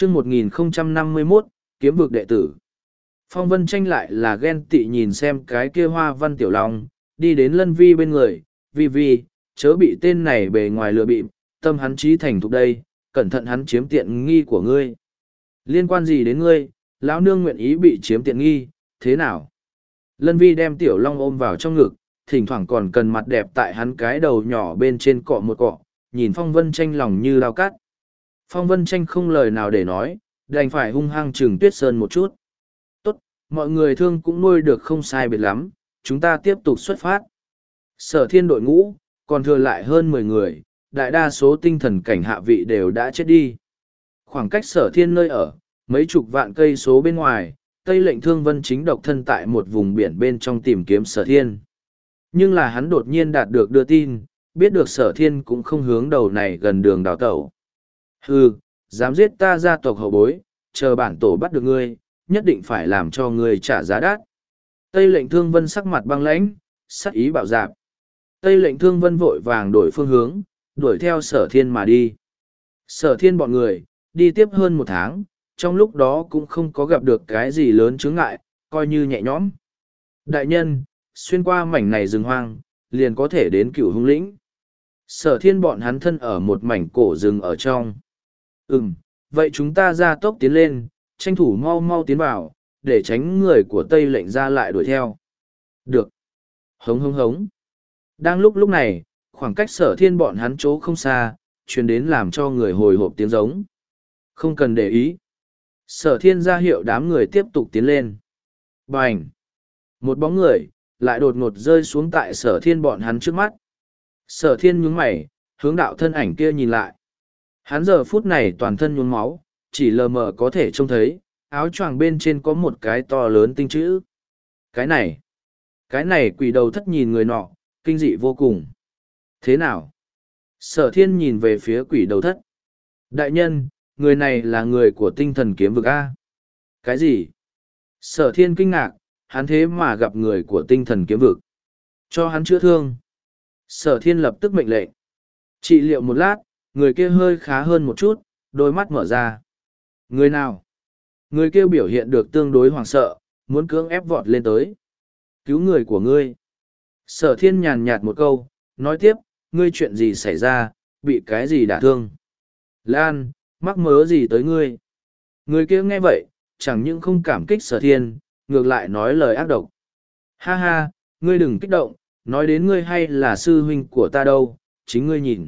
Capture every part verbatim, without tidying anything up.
chương một nghìn không trăm năm mươi mốt, kiếm vực đệ tử. Phong Vân Tranh lại là ghen tị nhìn xem cái kia Hoa Văn Tiểu Long, đi đến Lân Vi bên người, Vi Vi, chớ bị tên này bề ngoài lừa bịp, tâm hắn trí thành thục đây, cẩn thận hắn chiếm tiện nghi của ngươi. Liên quan gì đến ngươi, lão nương nguyện ý bị chiếm tiện nghi, thế nào? Lân Vi đem Tiểu Long ôm vào trong ngực, thỉnh thoảng còn cần mặt đẹp tại hắn cái đầu nhỏ bên trên cọ một cọ, nhìn Phong Vân Tranh lòng như lao cắt. Phong Vân Tranh không lời nào để nói, đành phải hung hăng trừng Tuyết Sơn một chút. Tốt, mọi người thương cũng nuôi được không sai biệt lắm, chúng ta tiếp tục xuất phát. Sở Thiên đội ngũ, còn thừa lại hơn mười người, đại đa số tinh thần cảnh hạ vị đều đã chết đi. Khoảng cách Sở Thiên nơi ở, mấy chục vạn cây số bên ngoài, Tây Lệnh Thương Vân chính độc thân tại một vùng biển bên trong tìm kiếm Sở Thiên. Nhưng là hắn đột nhiên đạt được đưa tin, biết được Sở Thiên cũng không hướng đầu này gần đường đào tẩu. Hừ, dám giết ta gia tộc hậu bối, chờ bản tổ bắt được ngươi, nhất định phải làm cho ngươi trả giá đắt. Tây Lệnh Thương Vân sắc mặt băng lãnh, sắc ý bạo dạp. Tây Lệnh Thương Vân vội vàng đổi phương hướng, đuổi theo Sở Thiên mà đi. Sở Thiên bọn người, đi tiếp hơn một tháng, trong lúc đó cũng không có gặp được cái gì lớn chướng ngại, coi như nhẹ nhõm. Đại nhân, xuyên qua mảnh này rừng hoang, liền có thể đến Cửu Hung Lĩnh. Sở Thiên bọn hắn thân ở một mảnh cổ rừng ở trong. Ừm, vậy chúng ta ra tốc tiến lên, tranh thủ mau mau tiến vào, để tránh người của Tây Lệnh ra lại đuổi theo. Được. Hống hống hống. Đang lúc lúc này, khoảng cách Sở Thiên bọn hắn chỗ không xa, truyền đến làm cho người hồi hộp tiếng giống. Không cần để ý. Sở Thiên ra hiệu đám người tiếp tục tiến lên. Bành! Một bóng người, lại đột ngột rơi xuống tại Sở Thiên bọn hắn trước mắt. Sở Thiên nhướng mày, hướng đạo thân ảnh kia nhìn lại. Hắn giờ phút này toàn thân nhuốm máu, chỉ lờ mờ có thể trông thấy, áo choàng bên trên có một cái to lớn tinh chữ. Cái này, cái này quỷ đầu thất nhìn người nọ, kinh dị vô cùng. Thế nào? Sở Thiên nhìn về phía quỷ đầu thất. Đại nhân, người này là người của tinh thần kiếm vực A. Cái gì? Sở Thiên kinh ngạc, hắn thế mà gặp người của tinh thần kiếm vực. Cho hắn chữa thương. Sở Thiên lập tức mệnh lệnh. Trị liệu một lát, người kia hơi khá hơn một chút, đôi mắt mở ra. Người nào? Người kia biểu hiện được tương đối hoảng sợ, muốn cưỡng ép vọt lên tới. Cứu người của ngươi. Sở Thiên nhàn nhạt một câu, nói tiếp, ngươi chuyện gì xảy ra, bị cái gì đả thương. Lan, mắc mớ gì tới ngươi? Người kia nghe vậy, chẳng những không cảm kích Sở Thiên, ngược lại nói lời ác độc. Ha ha, ngươi đừng kích động, nói đến ngươi hay là sư huynh của ta đâu, chính ngươi nhìn.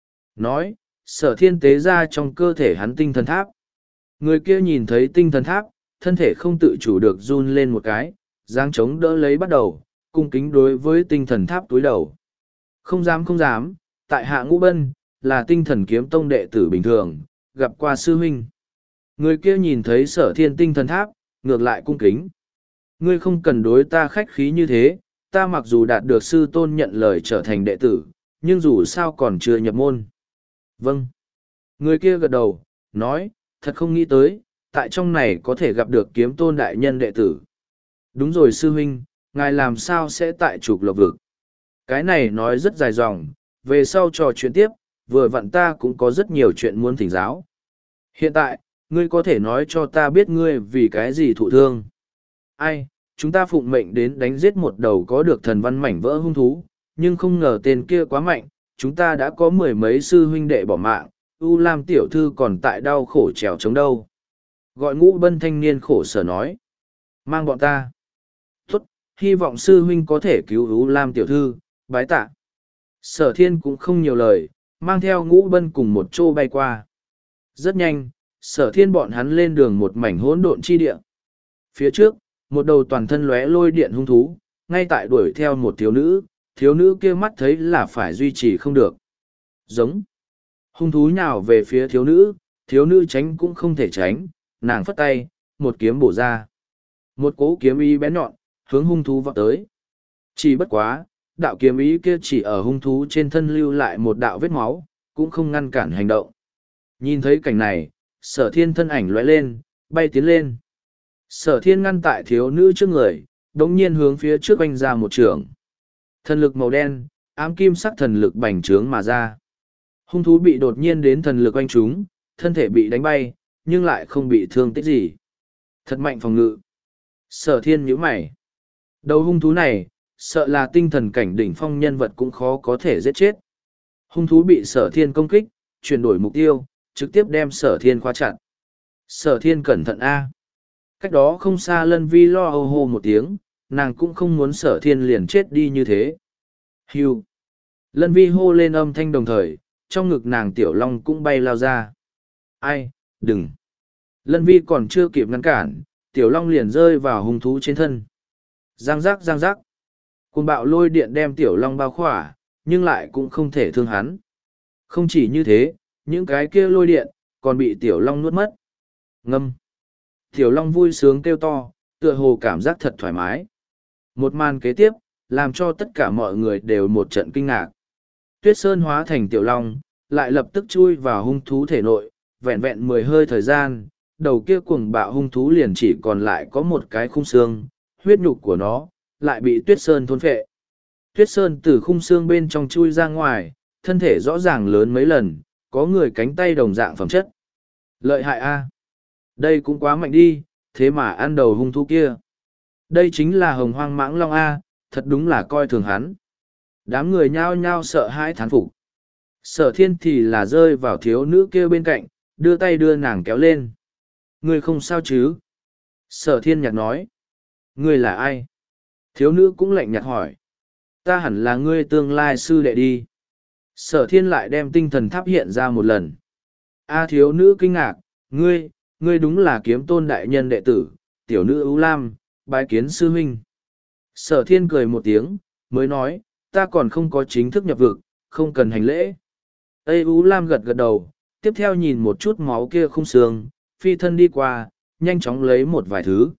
Nói, Sở Thiên tế ra trong cơ thể hắn tinh thần tháp. Người kia nhìn thấy tinh thần tháp, thân thể không tự chủ được run lên một cái, giáng chống đỡ lấy bắt đầu, cung kính đối với tinh thần tháp túi đầu. Không dám không dám, tại hạ Ngũ Bân, là tinh thần kiếm tông đệ tử bình thường, gặp qua sư huynh. Người kia nhìn thấy Sở Thiên tinh thần tháp, ngược lại cung kính. Ngươi không cần đối ta khách khí như thế, ta mặc dù đạt được sư tôn nhận lời trở thành đệ tử, nhưng dù sao còn chưa nhập môn. Vâng. Người kia gật đầu, nói, thật không nghĩ tới, tại trong này có thể gặp được kiếm tôn đại nhân đệ tử. Đúng rồi sư huynh, ngài làm sao sẽ tại trục lộc vực? Cái này nói rất dài dòng, về sau trò chuyện tiếp, vừa vặn ta cũng có rất nhiều chuyện muốn thỉnh giáo. Hiện tại, ngươi có thể nói cho ta biết ngươi vì cái gì thụ thương. Ai, chúng ta phụng mệnh đến đánh giết một đầu có được thần văn mảnh vỡ hung thú, nhưng không ngờ tên kia quá mạnh, chúng ta đã có mười mấy sư huynh đệ bỏ mạng, U Lam tiểu thư còn tại đau khổ trèo chống đâu. Gọi Ngũ Bân thanh niên khổ sở nói. Mang bọn ta. Tốt, hy vọng sư huynh có thể cứu U Lam tiểu thư, bái tạ. Sở Thiên cũng không nhiều lời, mang theo Ngũ Bân cùng một chỗ bay qua. Rất nhanh, Sở Thiên bọn hắn lên đường một mảnh hỗn độn chi địa. Phía trước, một đầu toàn thân lóe lôi điện hung thú, ngay tại đuổi theo một thiếu nữ, thiếu nữ kia mắt thấy là phải duy trì không được. Giống. Hung thú nhào về phía thiếu nữ, thiếu nữ tránh cũng không thể tránh, nàng phất tay, một kiếm bổ ra. Một cỗ kiếm ý bén nhọn, hướng hung thú vọt tới. Chỉ bất quá, đạo kiếm ý kia chỉ ở hung thú trên thân lưu lại một đạo vết máu, cũng không ngăn cản hành động. Nhìn thấy cảnh này, Sở Thiên thân ảnh lóe lên, bay tiến lên. Sở Thiên ngăn tại thiếu nữ trước người, đống nhiên hướng phía trước oanh ra một trường. Thần lực màu đen, ám kim sắc thần lực bành trướng mà ra. Hung thú bị đột nhiên đến thần lực oanh trúng, thân thể bị đánh bay, nhưng lại không bị thương tích gì. Thật mạnh phòng ngự. Sở thiên nhíu mày. Đầu hung thú này, sợ là tinh thần cảnh đỉnh phong nhân vật cũng khó có thể giết chết. Hung thú bị sở thiên công kích, chuyển đổi mục tiêu, trực tiếp đem sở thiên khóa chặt. Sở thiên cẩn thận A. Cách đó không xa Lân Vi lo âu hô một tiếng, nàng cũng không muốn sở thiên liền chết đi như thế. Hưu. Lân Vi hô lên âm thanh đồng thời, trong ngực nàng tiểu long cũng bay lao ra. Ai, đừng. Lân Vi còn chưa kịp ngăn cản, tiểu long liền rơi vào hung thú trên thân. Giang giác giang giác. Cuồng bạo lôi điện đem tiểu long bao khỏa, nhưng lại cũng không thể thương hắn. Không chỉ như thế, những cái kia lôi điện, còn bị tiểu long nuốt mất. Ngâm. Tiểu long vui sướng kêu to, tựa hồ cảm giác thật thoải mái. Một màn kế tiếp, làm cho tất cả mọi người đều một trận kinh ngạc. Tuyết Sơn hóa thành tiểu long, lại lập tức chui vào hung thú thể nội, vẹn vẹn mười hơi thời gian, đầu kia cuồng bạo hung thú liền chỉ còn lại có một cái khung xương, huyết nhục của nó, lại bị Tuyết Sơn thôn phệ. Tuyết Sơn từ khung xương bên trong chui ra ngoài, thân thể rõ ràng lớn mấy lần, có người cánh tay đồng dạng phẩm chất. Lợi hại a, đây cũng quá mạnh đi, thế mà ăn đầu hung thú kia. Đây chính là hồng hoang mãng long a, thật đúng là coi thường hắn. Đám người nhao nhao sợ hãi thán phục. Sở thiên thì là rơi vào thiếu nữ kia bên cạnh, đưa tay đưa nàng kéo lên. Ngươi không sao chứ? Sở thiên nhạt nói. Ngươi là ai? Thiếu nữ cũng lạnh nhạt hỏi. Ta hẳn là ngươi tương lai sư đệ đi. Sở thiên lại đem tinh thần tháp hiện ra một lần. A thiếu nữ kinh ngạc, ngươi, ngươi đúng là kiếm tôn đại nhân đệ tử, tiểu nữ ưu lam, bái kiến sư huynh. Sở thiên cười một tiếng, mới nói, ta còn không có chính thức nhập vực, không cần hành lễ. Ê ưu lam gật gật đầu, tiếp theo nhìn một chút máu kia khung xương, phi thân đi qua, nhanh chóng lấy một vài thứ.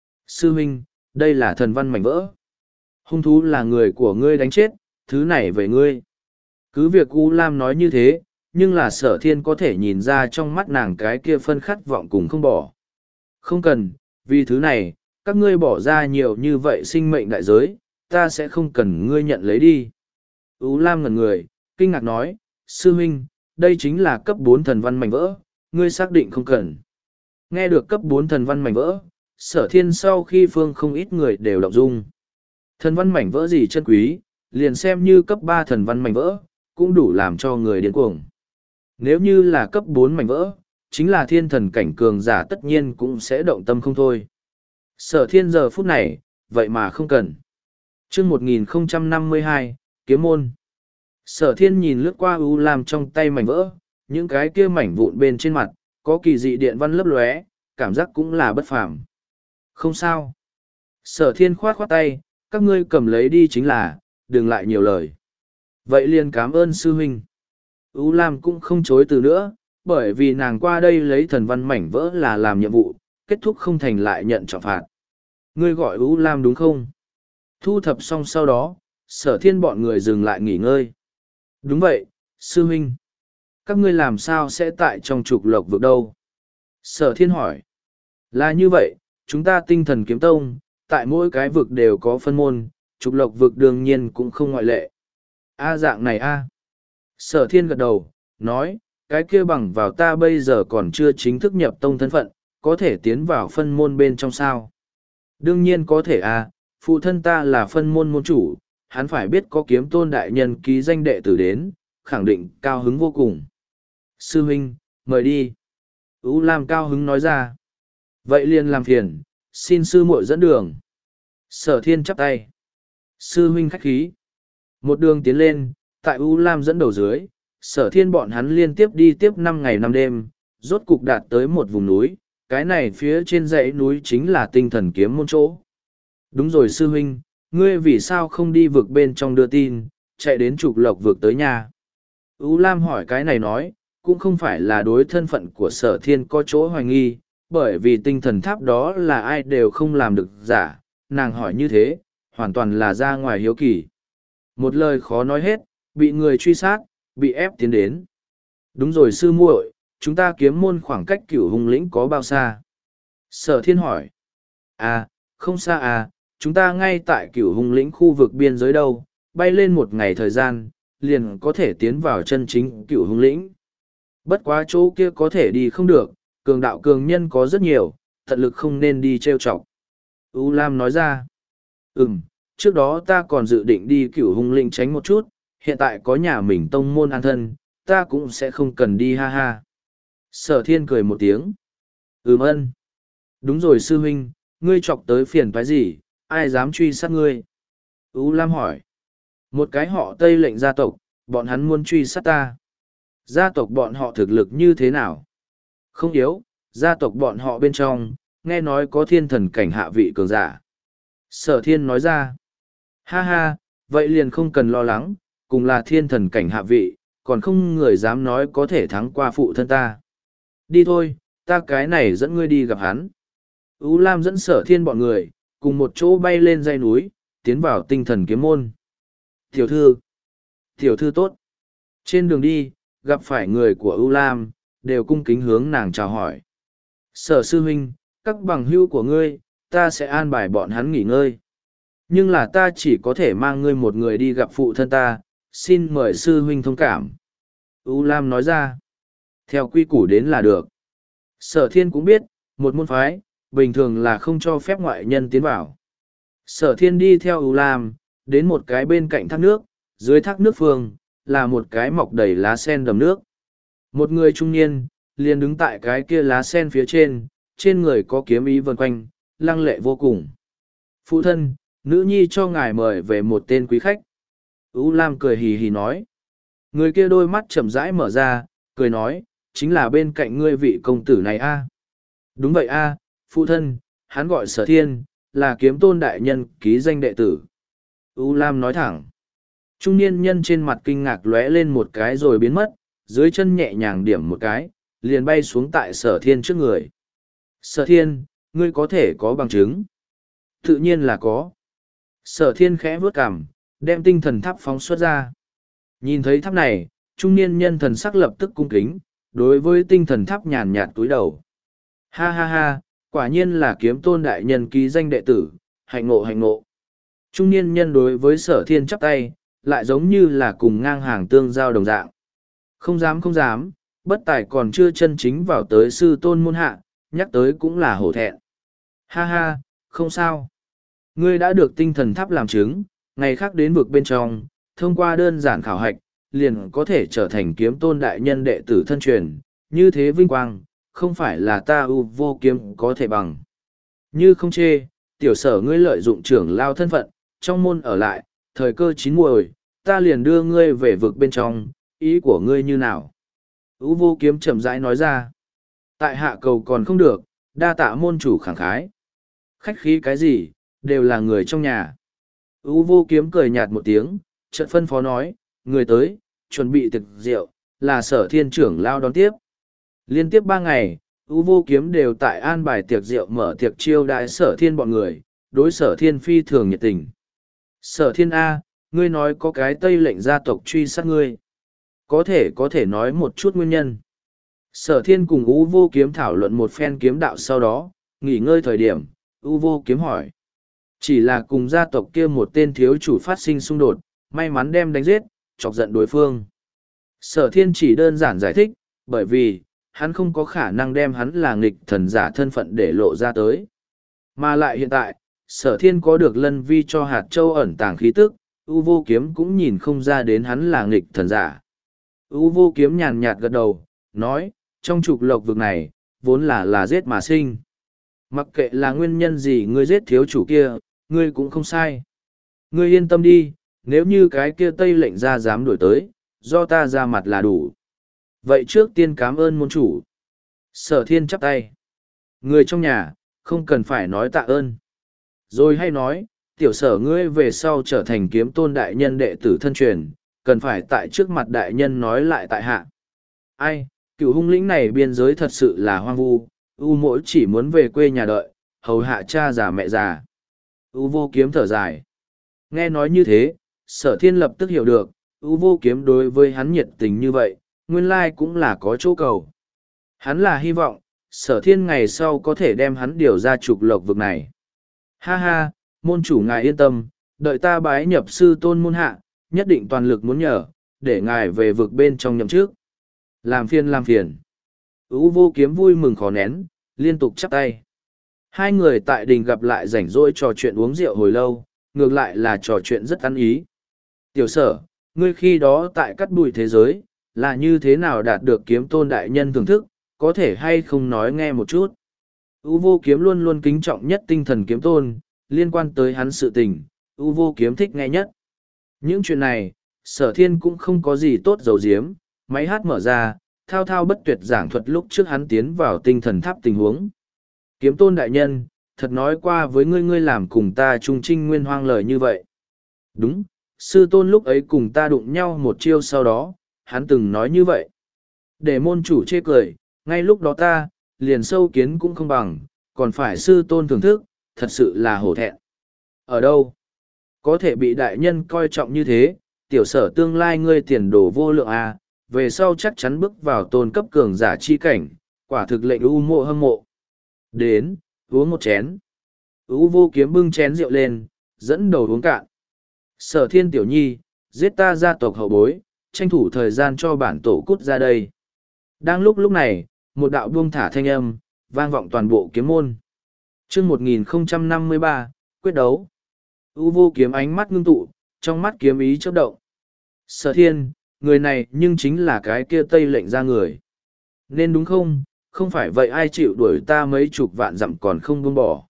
Sư huynh, đây là thần văn mảnh vỡ. Hung thú là người của ngươi đánh chết, thứ này về ngươi. Cứ việc U Lam nói như thế, nhưng là sở thiên có thể nhìn ra trong mắt nàng cái kia phân khát vọng cùng không bỏ. Không cần, vì thứ này, các ngươi bỏ ra nhiều như vậy sinh mệnh đại giới, ta sẽ không cần ngươi nhận lấy đi. U Lam ngẩn người, kinh ngạc nói, sư huynh, đây chính là cấp bốn thần văn mảnh vỡ, ngươi xác định không cần. Nghe được cấp bốn thần văn mảnh vỡ, sở thiên sau khi phương không ít người đều động dung. Thần văn mảnh vỡ gì chân quý, liền xem như cấp ba thần văn mảnh vỡ, cũng đủ làm cho người điên cuồng. Nếu như là cấp bốn mảnh vỡ, chính là thiên thần cảnh cường giả tất nhiên cũng sẽ động tâm không thôi. Sở thiên giờ phút này, vậy mà không cần. Trước một nghìn không trăm năm mươi hai, Kiếm Môn. Sở thiên nhìn lướt qua U Lam trong tay mảnh vỡ, những cái kia mảnh vụn bên trên mặt, có kỳ dị điện văn lấp lóe, cảm giác cũng là bất phàm. Không sao. Sở thiên khoát khoát tay, các ngươi cầm lấy đi chính là, đừng lại nhiều lời. Vậy liền cảm ơn sư huynh. U Lam cũng không chối từ nữa, bởi vì nàng qua đây lấy thần văn mảnh vỡ là làm nhiệm vụ, kết thúc không thành lại nhận trọng phạt. Ngươi gọi U Lam đúng không? Thu thập xong sau đó, sở thiên bọn người dừng lại nghỉ ngơi. Đúng vậy, sư huynh. Các ngươi làm sao sẽ tại trong trục lộc vực đâu? Sở thiên hỏi. Là như vậy, chúng ta tinh thần kiếm tông, tại mỗi cái vực đều có phân môn, trục lộc vực đương nhiên cũng không ngoại lệ. A dạng này a. Sở thiên gật đầu, nói, cái kia bằng vào ta bây giờ còn chưa chính thức nhập tông thân phận, có thể tiến vào phân môn bên trong sao. Đương nhiên có thể a, phụ thân ta là phân môn môn chủ, hắn phải biết có kiếm tôn đại nhân ký danh đệ tử đến, khẳng định cao hứng vô cùng. Sư huynh, mời đi. Ú Lam cao hứng nói ra. Vậy liền làm phiền, xin sư muội dẫn đường. Sở thiên chắp tay. Sư huynh khách khí. Một đường tiến lên, tại U Lam dẫn đầu dưới, sở thiên bọn hắn liên tiếp đi tiếp năm ngày năm đêm, rốt cục đạt tới một vùng núi, cái này phía trên dãy núi chính là tinh thần kiếm môn chỗ. Đúng rồi sư huynh, ngươi vì sao không đi vực bên trong đưa tin, chạy đến trục lộc vực tới nhà. U Lam hỏi cái này nói, cũng không phải là đối thân phận của sở thiên có chỗ hoài nghi, bởi vì tinh thần tháp đó là ai đều không làm được giả, nàng hỏi như thế, hoàn toàn là ra ngoài hiếu kỳ. Một lời khó nói hết, bị người truy sát, bị ép tiến đến. Đúng rồi sư muội, chúng ta kiếm môn khoảng cách cửu hung lĩnh có bao xa? Sở thiên hỏi. À, không xa à, chúng ta ngay tại cửu hung lĩnh khu vực biên giới đâu, bay lên một ngày thời gian, liền có thể tiến vào chân chính cửu hung lĩnh. Bất quá chỗ kia có thể đi không được, cường đạo cường nhân có rất nhiều, tận lực không nên đi trêu chọc. U Lam nói ra, ừm, trước đó ta còn dự định đi cửu hung linh tránh một chút, hiện tại có nhà mình tông môn an thân, ta cũng sẽ không cần đi ha ha. Sở thiên cười một tiếng. Ừm ân. Đúng rồi sư huynh, ngươi chọc tới phiền phải gì, ai dám truy sát ngươi? U Lam hỏi. Một cái họ Tây lệnh gia tộc, bọn hắn muốn truy sát ta. Gia tộc bọn họ thực lực như thế nào? Không yếu, gia tộc bọn họ bên trong, nghe nói có thiên thần cảnh hạ vị cường giả. Sở thiên nói ra. Ha ha, vậy liền không cần lo lắng, cùng là thiên thần cảnh hạ vị, còn không người dám nói có thể thắng qua phụ thân ta. Đi thôi, ta cái này dẫn ngươi đi gặp hắn. Ú Lam dẫn sở thiên bọn người, cùng một chỗ bay lên dãy núi, tiến vào tinh thần kiếm môn. Tiểu thư, tiểu thư tốt. Trên đường đi, gặp phải người của Ú Lam, đều cung kính hướng nàng chào hỏi. Sở sư huynh, các bằng hữu của ngươi, ta sẽ an bài bọn hắn nghỉ ngơi. Nhưng là ta chỉ có thể mang ngươi một người đi gặp phụ thân ta, xin mời sư huynh thông cảm. U Lam nói ra, theo quy củ đến là được. Sở thiên cũng biết, một môn phái, bình thường là không cho phép ngoại nhân tiến vào. Sở thiên đi theo U Lam, đến một cái bên cạnh thác nước, dưới thác nước phương, là một cái mọc đầy lá sen đầm nước. Một người trung niên, liền đứng tại cái kia lá sen phía trên, trên người có kiếm ý vần quanh, lăng lệ vô cùng. Phụ thân, nữ nhi cho ngài mời về một tên quý khách. U Lam cười hì hì nói. Người kia đôi mắt chậm rãi mở ra, cười nói, chính là bên cạnh ngươi vị công tử này a. Đúng vậy a, phụ thân, hắn gọi Sở Thiên, là kiếm tôn đại nhân ký danh đệ tử. U Lam nói thẳng. Trung niên nhân trên mặt kinh ngạc lóe lên một cái rồi biến mất, dưới chân nhẹ nhàng điểm một cái, liền bay xuống tại Sở Thiên trước người. Sở Thiên, ngươi có thể có bằng chứng? Tự nhiên là có. Sở Thiên khẽ vướt cằm, đem tinh thần tháp phóng xuất ra. Nhìn thấy tháp này, trung niên nhân thần sắc lập tức cung kính, đối với tinh thần tháp nhàn nhạt túi đầu. Ha ha ha, quả nhiên là kiếm tôn đại nhân ký danh đệ tử, hạnh ngộ hạnh ngộ. Trung niên nhân đối với Sở Thiên chắp tay, lại giống như là cùng ngang hàng tương giao đồng dạng. Không dám không dám, bất tài còn chưa chân chính vào tới sư tôn môn hạ, nhắc tới cũng là hổ thẹn. Ha ha, không sao. Ngươi đã được tinh thần tháp làm chứng, ngày khác đến vực bên trong, thông qua đơn giản khảo hạch, liền có thể trở thành kiếm tôn đại nhân đệ tử thân truyền, như thế vinh quang, không phải là ta ưu vô kiếm có thể bằng. Như không chê, tiểu sở ngươi lợi dụng trưởng lao thân phận, trong môn ở lại, thời cơ chín muồi, ta liền đưa ngươi về vực bên trong, ý của ngươi như nào? Ưu vô kiếm chậm rãi nói ra, tại hạ cầu còn không được, đa tạ môn chủ khẳng khái. Khách khí cái gì, đều là người trong nhà. Ưu vô kiếm cười nhạt một tiếng, chợt phân phó nói, người tới, chuẩn bị tiệc rượu, là Sở Thiên trưởng lao đón tiếp. Liên tiếp ba ngày, Ưu vô kiếm đều tại an bài tiệc rượu mở tiệc chiêu đãi Sở Thiên bọn người, đối Sở Thiên phi thường nhiệt tình. Sở Thiên A, ngươi nói có cái Tây lệnh gia tộc truy sát ngươi. Có thể có thể nói một chút nguyên nhân. Sở Thiên cùng Ưu vô kiếm thảo luận một phen kiếm đạo sau đó, nghỉ ngơi thời điểm, Ưu vô kiếm hỏi. Chỉ là cùng gia tộc kia một tên thiếu chủ phát sinh xung đột, may mắn đem đánh giết, chọc giận đối phương. Sở Thiên chỉ đơn giản giải thích, bởi vì, hắn không có khả năng đem hắn là nghịch thần giả thân phận để lộ ra tới. Mà lại hiện tại, Sở Thiên có được lân vi cho hạt châu ẩn tàng khí tức, U vô kiếm cũng nhìn không ra đến hắn là nghịch thần giả. U vô kiếm nhàn nhạt gật đầu, nói, trong trục lộc vực này, vốn là là giết mà sinh. Mặc kệ là nguyên nhân gì ngươi giết thiếu chủ kia, ngươi cũng không sai. Ngươi yên tâm đi, nếu như cái kia Tây lệnh ra dám đổi tới, do ta ra mặt là đủ. Vậy trước tiên cảm ơn môn chủ. Sở Thiên chắp tay. Người trong nhà, không cần phải nói tạ ơn. Rồi hay nói, tiểu sở ngươi về sau trở thành kiếm tôn đại nhân đệ tử thân truyền, cần phải tại trước mặt đại nhân nói lại tại hạ. Ai, cựu hung lĩnh này biên giới thật sự là hoang vu, u mỗi chỉ muốn về quê nhà đợi, hầu hạ cha già mẹ già. U vô kiếm thở dài. Nghe nói như thế, Sở Thiên lập tức hiểu được, U vô kiếm đối với hắn nhiệt tình như vậy, nguyên lai cũng là có chỗ cầu. Hắn là hy vọng, Sở Thiên ngày sau có thể đem hắn điều ra trục lộc vực này. Ha ha, môn chủ ngài yên tâm, đợi ta bái nhập sư tôn môn hạ, nhất định toàn lực muốn nhờ, để ngài về vực bên trong nhậm trước. Làm phiền làm phiền. Ú vô kiếm vui mừng khó nén, liên tục chắp tay. Hai người tại đình gặp lại rảnh rỗi trò chuyện uống rượu hồi lâu, ngược lại là trò chuyện rất ăn ý. Tiểu sở, ngươi khi đó tại cắt bụi thế giới, là như thế nào đạt được kiếm tôn đại nhân thưởng thức, có thể hay không nói nghe một chút. Ú vô kiếm luôn luôn kính trọng nhất tinh thần kiếm tôn, liên quan tới hắn sự tình, Ú vô kiếm thích nghe nhất. Những chuyện này, sở thiên cũng không có gì tốt dầu diếm, máy hát mở ra, thao thao bất tuyệt giảng thuật lúc trước hắn tiến vào tinh thần tháp tình huống. Kiếm tôn đại nhân, thật nói qua với ngươi ngươi làm cùng ta trung trinh nguyên hoang lời như vậy. Đúng, sư tôn lúc ấy cùng ta đụng nhau một chiêu sau đó, hắn từng nói như vậy. Để môn chủ chê cười, ngay lúc đó ta, liền sâu kiến cũng không bằng, còn phải sư tôn thưởng thức, thật sự là hổ thẹn. Ở đâu? Có thể bị đại nhân coi trọng như thế, tiểu sở tương lai ngươi tiền đồ vô lượng à, về sau chắc chắn bước vào tôn cấp cường giả chi cảnh, quả thực lệnh u mộ hâm mộ. Đến, uống một chén. U vô kiếm bưng chén rượu lên, dẫn đầu uống cạn. Sở thiên tiểu nhi, giết ta gia tộc hậu bối, tranh thủ thời gian cho bản tổ cút ra đây. Đang lúc lúc này, một đạo buông thả thanh âm, vang vọng toàn bộ kiếm môn. chương một nghìn không trăm năm mươi ba, quyết đấu. U vô kiếm ánh mắt ngưng tụ, trong mắt kiếm ý chớp động. Sở thiên, người này nhưng chính là cái kia tây lệnh ra người. Nên đúng không, không phải vậy ai chịu đuổi ta mấy chục vạn dặm còn không buông bỏ.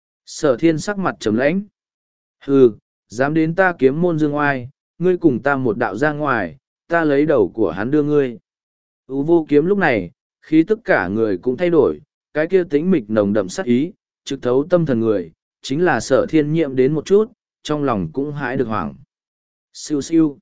Sở thiên sắc mặt trầm lãnh. Hừ, dám đến ta kiếm môn dương oai, ngươi cùng ta một đạo ra ngoài, ta lấy đầu của hắn đưa ngươi. U vô kiếm lúc này, khí tất cả người cũng thay đổi, cái kia tĩnh mịch nồng đậm sát ý, trực thấu tâm thần người, chính là sở thiên nhiệm đến một chút, trong lòng cũng hãi được hoảng. Siêu siêu.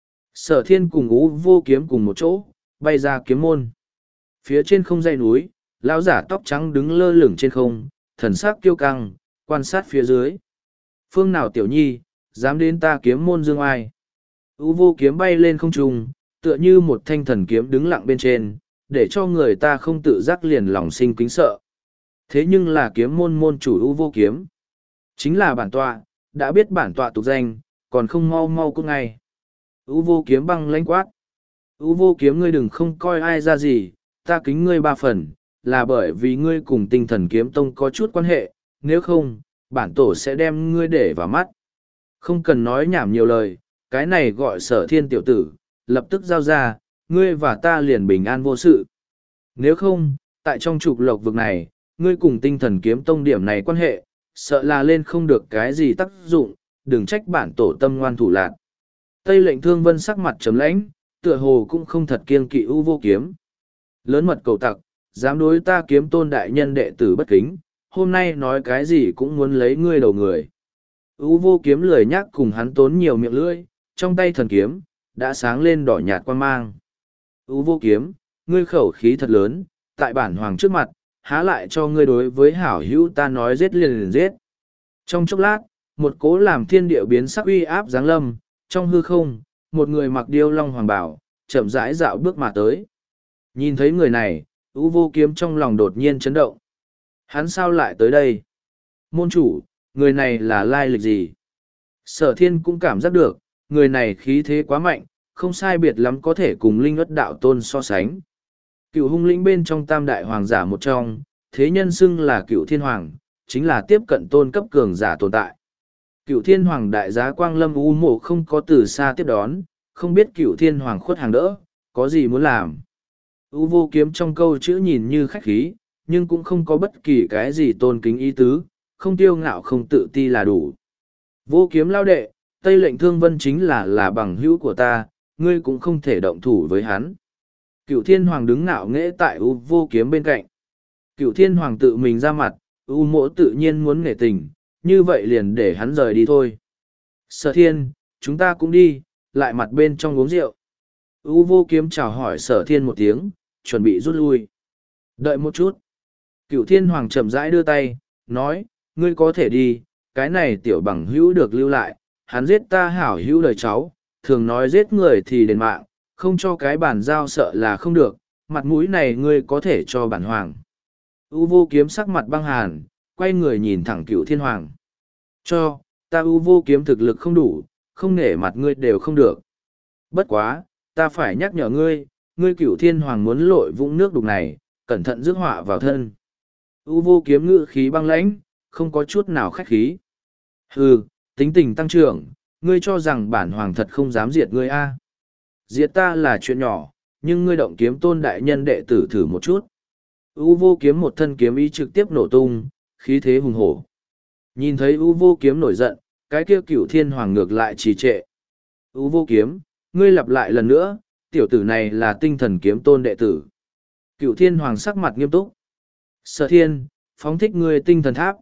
Sở thiên cùng U vô kiếm cùng một chỗ, bay ra kiếm môn. Phía trên không dãy núi, lão giả tóc trắng đứng lơ lửng trên không, thần sắc kiêu căng, quan sát phía dưới. Phương nào tiểu nhi, dám đến ta kiếm môn dương ai. U vô kiếm bay lên không trung, tựa như một thanh thần kiếm đứng lặng bên trên, để cho người ta không tự giác liền lòng sinh kính sợ. Thế nhưng là kiếm môn môn chủ U vô kiếm. Chính là bản tọa, đã biết bản tọa tục danh, còn không mau mau cút ngay. U vô kiếm băng lãnh quát. U vô kiếm ngươi đừng không coi ai ra gì, ta kính ngươi ba phần, là bởi vì ngươi cùng tinh thần kiếm tông có chút quan hệ, nếu không, bản tổ sẽ đem ngươi để vào mắt. Không cần nói nhảm nhiều lời, cái này gọi sở thiên tiểu tử, lập tức giao ra, ngươi và ta liền bình an vô sự. Nếu không, tại trong trục lộc vực này, ngươi cùng tinh thần kiếm tông điểm này quan hệ, sợ là lên không được cái gì tác dụng, đừng trách bản tổ tâm ngoan thủ lạc. Tây lệnh thương vân sắc mặt trầm lãnh, tựa hồ cũng không thật kiêng kỵ U vô kiếm. Lớn mật cầu tặc, dám đối ta kiếm tôn đại nhân đệ tử bất kính, hôm nay nói cái gì cũng muốn lấy ngươi đầu người. U vô kiếm lười nhắc cùng hắn tốn nhiều miệng lưỡi, trong tay thần kiếm, đã sáng lên đỏ nhạt quan mang. U vô kiếm, ngươi khẩu khí thật lớn, tại bản hoàng trước mặt, há lại cho ngươi đối với hảo hữu ta nói giết liền liền giết. Trong chốc lát, một cố làm thiên địa biến sắc uy áp giáng lâm, trong hư không, một người mặc điêu long hoàng bảo, chậm rãi dạo bước mà tới. Nhìn thấy người này, U vô kiếm trong lòng đột nhiên chấn động. Hắn sao lại tới đây? Môn chủ, người này là lai lịch gì? Sở thiên cũng cảm giác được, người này khí thế quá mạnh, không sai biệt lắm có thể cùng linh ất đạo tôn so sánh. Cựu hung lĩnh bên trong tam đại hoàng giả một trong, thế nhân xưng là cựu thiên hoàng, chính là tiếp cận tôn cấp cường giả tồn tại. Cựu thiên hoàng đại giá quang lâm u mộ không có từ xa tiếp đón, không biết cựu thiên hoàng khuất hàng đỡ, có gì muốn làm. U vô kiếm trong câu chữ nhìn như khách khí, nhưng cũng không có bất kỳ cái gì tôn kính ý tứ, không tiêu ngạo không tự ti là đủ. Vô kiếm lao đệ, Tây lệnh thương vân chính là là bằng hữu của ta, ngươi cũng không thể động thủ với hắn. Cựu thiên hoàng đứng ngạo nghễ tại U vô kiếm bên cạnh. Cựu thiên hoàng tự mình ra mặt, U mỗ tự nhiên muốn nể tình, như vậy liền để hắn rời đi thôi. Sở thiên, chúng ta cũng đi, lại mặt bên trong uống rượu. U vô kiếm chào hỏi sở thiên một tiếng, chuẩn bị rút lui. Đợi một chút. Cựu thiên hoàng chậm rãi đưa tay, nói, ngươi có thể đi, cái này tiểu bằng hữu được lưu lại, hắn giết ta hảo hữu đời cháu, thường nói giết người thì đền mạng, không cho cái bản giao sợ là không được, mặt mũi này ngươi có thể cho bản hoàng. U vô kiếm sắc mặt băng hàn, quay người nhìn thẳng cựu thiên hoàng. Cho, ta U vô kiếm thực lực không đủ, không nể mặt ngươi đều không được. Bất quá, ta phải nhắc nhở ngươi, ngươi cựu thiên hoàng muốn lội vũng nước đục này, cẩn thận rước họa vào thân. U vô kiếm ngự khí băng lãnh, không có chút nào khách khí. Hừ, tính tình tăng trưởng, ngươi cho rằng bản hoàng thật không dám diệt ngươi a? Diệt ta là chuyện nhỏ, nhưng ngươi động kiếm tôn đại nhân đệ tử thử một chút. U vô kiếm một thân kiếm ý trực tiếp nổ tung, khí thế hùng hổ. Nhìn thấy U vô kiếm nổi giận, cái kia cửu thiên hoàng ngược lại trì trệ. U vô kiếm, ngươi lặp lại lần nữa, tiểu tử này là tinh thần kiếm tôn đệ tử. Cửu thiên hoàng sắc mặt nghiêm túc. Sở thiên, phóng thích ngươi tinh thần tháp.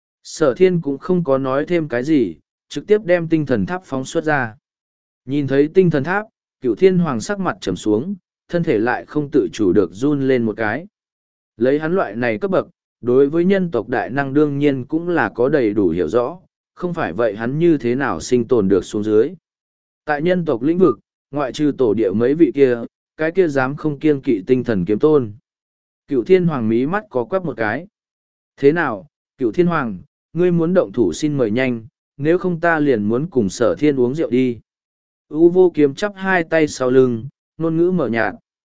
Sở thiên cũng không có nói thêm cái gì, trực tiếp đem tinh thần tháp phóng xuất ra. Nhìn thấy tinh thần tháp, cửu thiên hoàng sắc mặt trầm xuống, thân thể lại không tự chủ được run lên một cái. Lấy hắn loại này cấp bậc, đối với nhân tộc đại năng đương nhiên cũng là có đầy đủ hiểu rõ, không phải vậy hắn như thế nào sinh tồn được xuống dưới. Tại nhân tộc lĩnh vực, ngoại trừ tổ địa mấy vị kia, cái kia dám không kiêng kỵ tinh thần kiếm tôn. Cựu thiên hoàng mí mắt có quắp một cái. Thế nào, cựu thiên hoàng, ngươi muốn động thủ xin mời nhanh, nếu không ta liền muốn cùng sở thiên uống rượu đi. U vô kiếm chắp hai tay sau lưng, ngôn ngữ mở nhạt.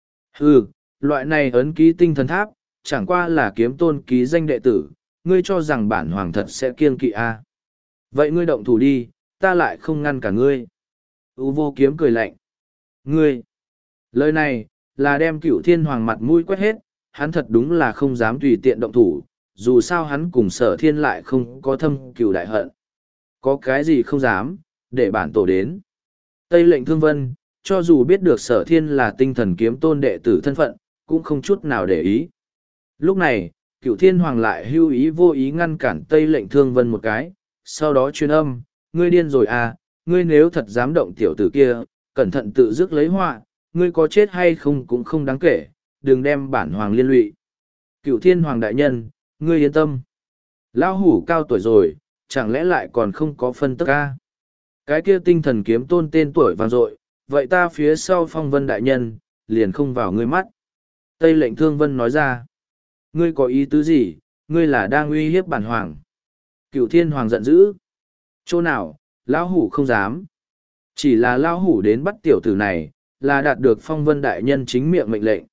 Hừ, loại này ấn ký tinh thần tháp, chẳng qua là kiếm tôn ký danh đệ tử, ngươi cho rằng bản hoàng thật sẽ kiêng kỵ a? Vậy ngươi động thủ đi, ta lại không ngăn cả ngươi. U vô kiếm cười lạnh. Ngươi! Lời này, là đem cửu thiên hoàng mặt mũi quét hết, hắn thật đúng là không dám tùy tiện động thủ, dù sao hắn cùng sở thiên lại không có thâm cửu đại hận. Có cái gì không dám, để bản tổ đến. Tây lệnh thương vân, cho dù biết được sở thiên là tinh thần kiếm tôn đệ tử thân phận, cũng không chút nào để ý. Lúc này, cửu thiên hoàng lại hưu ý vô ý ngăn cản Tây lệnh thương vân một cái, sau đó truyền âm, ngươi điên rồi à, ngươi nếu thật dám động tiểu tử kia, cẩn thận tự dứt lấy họa, ngươi có chết hay không cũng không đáng kể, đừng đem bản hoàng liên lụy. Cửu thiên hoàng đại nhân, ngươi yên tâm. Lão hủ cao tuổi rồi, chẳng lẽ lại còn không có phân tức ca? Cái kia tinh thần kiếm tôn tên tuổi vang dội, vậy ta phía sau phong vân đại nhân, liền không vào ngươi mắt. Tây lệnh thương vân nói ra, ngươi có ý tứ gì, ngươi là đang uy hiếp bản hoàng. Cửu thiên hoàng giận dữ. Chỗ nào, lão hủ không dám. Chỉ là lão hủ đến bắt tiểu tử này, là đạt được phong vân đại nhân chính miệng mệnh lệnh.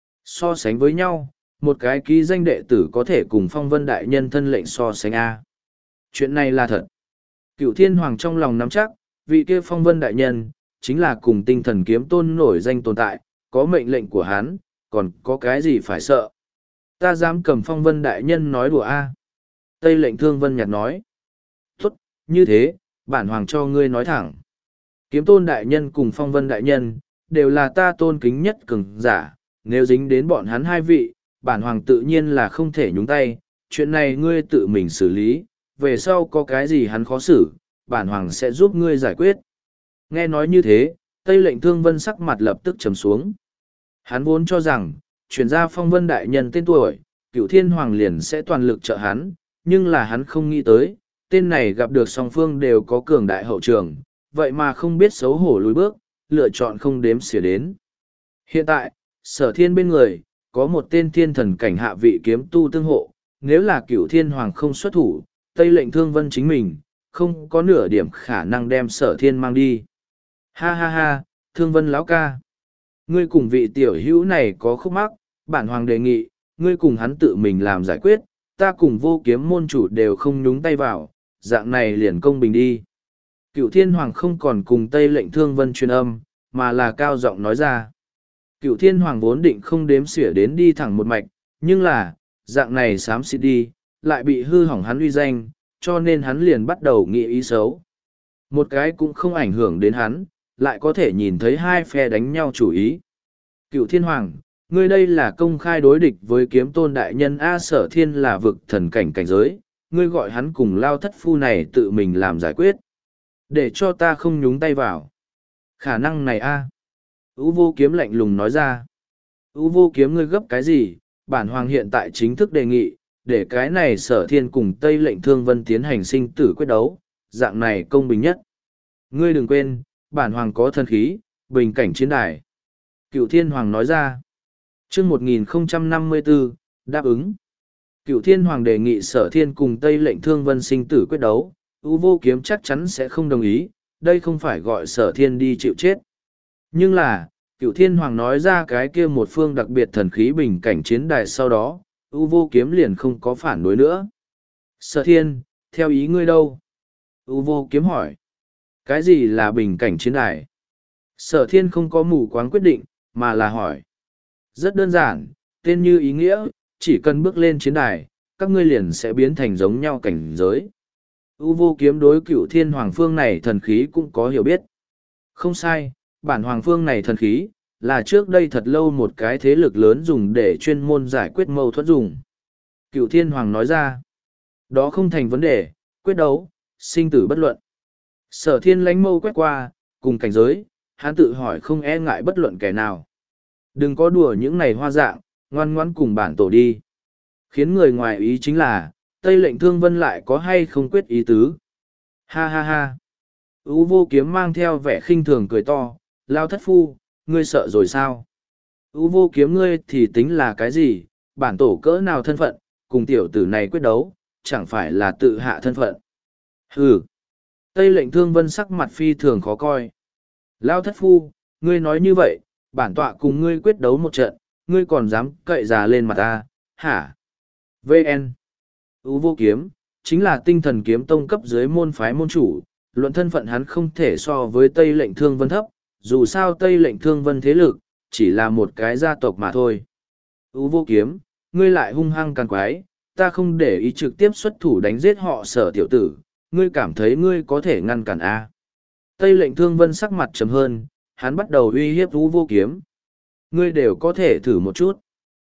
So sánh với nhau, một cái ký danh đệ tử có thể cùng phong vân đại nhân thân lệnh so sánh A. Chuyện này là thật. Cửu thiên hoàng trong lòng nắm chắc, vị kia phong vân đại nhân, chính là cùng tinh thần kiếm tôn nổi danh tồn tại, có mệnh lệnh của hắn, còn có cái gì phải sợ. Ta dám cầm phong vân đại nhân nói đùa A. Tây lệnh thương vân nhạt nói. Tốt, như thế, bản hoàng cho ngươi nói thẳng. Kiếm tôn đại nhân cùng phong vân đại nhân, đều là ta tôn kính nhất cường giả, nếu dính đến bọn hắn hai vị, bản hoàng tự nhiên là không thể nhúng tay, chuyện này ngươi tự mình xử lý, về sau có cái gì hắn khó xử, bản hoàng sẽ giúp ngươi giải quyết. Nghe nói như thế, Tây lệnh thương vân sắc mặt lập tức trầm xuống. Hắn vốn cho rằng, chuyển ra phong vân đại nhân tên tuổi, cửu thiên hoàng liền sẽ toàn lực trợ hắn, nhưng là hắn không nghĩ tới, tên này gặp được song phương đều có cường đại hậu trường, vậy mà không biết xấu hổ lùi bước, lựa chọn không đếm xỉa đến. Hiện tại, sở thiên bên người, có một tên thiên thần cảnh hạ vị kiếm tu tương hộ, nếu là cửu thiên hoàng không xuất thủ, Tây lệnh thương vân chính mình, không có nửa điểm khả năng đem sở thiên mang đi. Ha ha ha, thương vân lão ca. Ngươi cùng vị tiểu hữu này có khúc mắc, bản hoàng đề nghị, ngươi cùng hắn tự mình làm giải quyết, ta cùng vô kiếm môn chủ đều không nhúng tay vào, dạng này liền công bình đi. Cửu thiên hoàng không còn cùng Tây lệnh thương vân truyền âm, mà là cao giọng nói ra. Cửu thiên hoàng vốn định không đếm xỉa đến đi thẳng một mạch, nhưng là, dạng này xám xịt đi, lại bị hư hỏng hắn uy danh, cho nên hắn liền bắt đầu nghĩ ý xấu. Một cái cũng không ảnh hưởng đến hắn, lại có thể nhìn thấy hai phe đánh nhau chủ ý. Cửu thiên hoàng, ngươi đây là công khai đối địch với kiếm tôn đại nhân A sở thiên là vực thần cảnh cảnh giới, ngươi gọi hắn cùng lao thất phu này tự mình làm giải quyết. Để cho ta không nhúng tay vào. Khả năng này A. Ú vô kiếm lạnh lùng nói ra. Ú vô kiếm ngươi gấp cái gì, bản hoàng hiện tại chính thức đề nghị, để cái này sở thiên cùng Tây lệnh thương vân tiến hành sinh tử quyết đấu, dạng này công bình nhất. Ngươi đừng quên, bản hoàng có thân khí, bình cảnh chiến đài. Cựu thiên hoàng nói ra. Trước một nghìn không trăm năm mươi bốn, đáp ứng. Cựu thiên hoàng đề nghị sở thiên cùng Tây lệnh thương vân sinh tử quyết đấu, Ú vô kiếm chắc chắn sẽ không đồng ý, đây không phải gọi sở thiên đi chịu chết. Nhưng là, Cựu thiên hoàng nói ra cái kia một phương đặc biệt thần khí bình cảnh chiến đài sau đó, U vô kiếm liền không có phản đối nữa. Sở thiên, theo ý ngươi đâu? U vô kiếm hỏi. Cái gì là bình cảnh chiến đài? Sở thiên không có mù quáng quyết định, mà là hỏi. Rất đơn giản, tên như ý nghĩa, chỉ cần bước lên chiến đài, các ngươi liền sẽ biến thành giống nhau cảnh giới. U vô kiếm đối cựu thiên hoàng phương này thần khí cũng có hiểu biết. Không sai, bản hoàng phương này thần khí, là trước đây thật lâu một cái thế lực lớn dùng để chuyên môn giải quyết mâu thuẫn dùng. Cựu thiên hoàng nói ra, đó không thành vấn đề, quyết đấu, sinh tử bất luận. Sở thiên lánh mâu quét qua, cùng cảnh giới, hắn tự hỏi không e ngại bất luận kẻ nào. Đừng có đùa những này hoa dạng, ngoan ngoãn cùng bản tổ đi. Khiến người ngoài ý chính là, Tây lệnh thương vân lại có hay không quyết ý tứ. Ha ha ha. U vô kiếm mang theo vẻ khinh thường cười to, lao thất phu, ngươi sợ rồi sao? U vô kiếm ngươi thì tính là cái gì, bản tổ cỡ nào thân phận, cùng tiểu tử này quyết đấu, chẳng phải là tự hạ thân phận. Hừ. Tây lệnh thương vân sắc mặt phi thường khó coi. Lao thất phu, ngươi nói như vậy, bản tọa cùng ngươi quyết đấu một trận, ngươi còn dám cậy già lên mặt ta, hả? vê en. U vô kiếm, chính là tinh thần kiếm tông cấp dưới môn phái môn chủ, luận thân phận hắn không thể so với Tây lệnh thương vân thấp, dù sao Tây lệnh thương vân thế lực, chỉ là một cái gia tộc mà thôi. U vô kiếm, ngươi lại hung hăng càng quái, ta không để ý trực tiếp xuất thủ đánh giết họ Sở tiểu tử, ngươi cảm thấy ngươi có thể ngăn cản a? Tây lệnh thương vân sắc mặt trầm hơn, hắn bắt đầu uy hiếp U vô kiếm. Ngươi đều có thể thử một chút.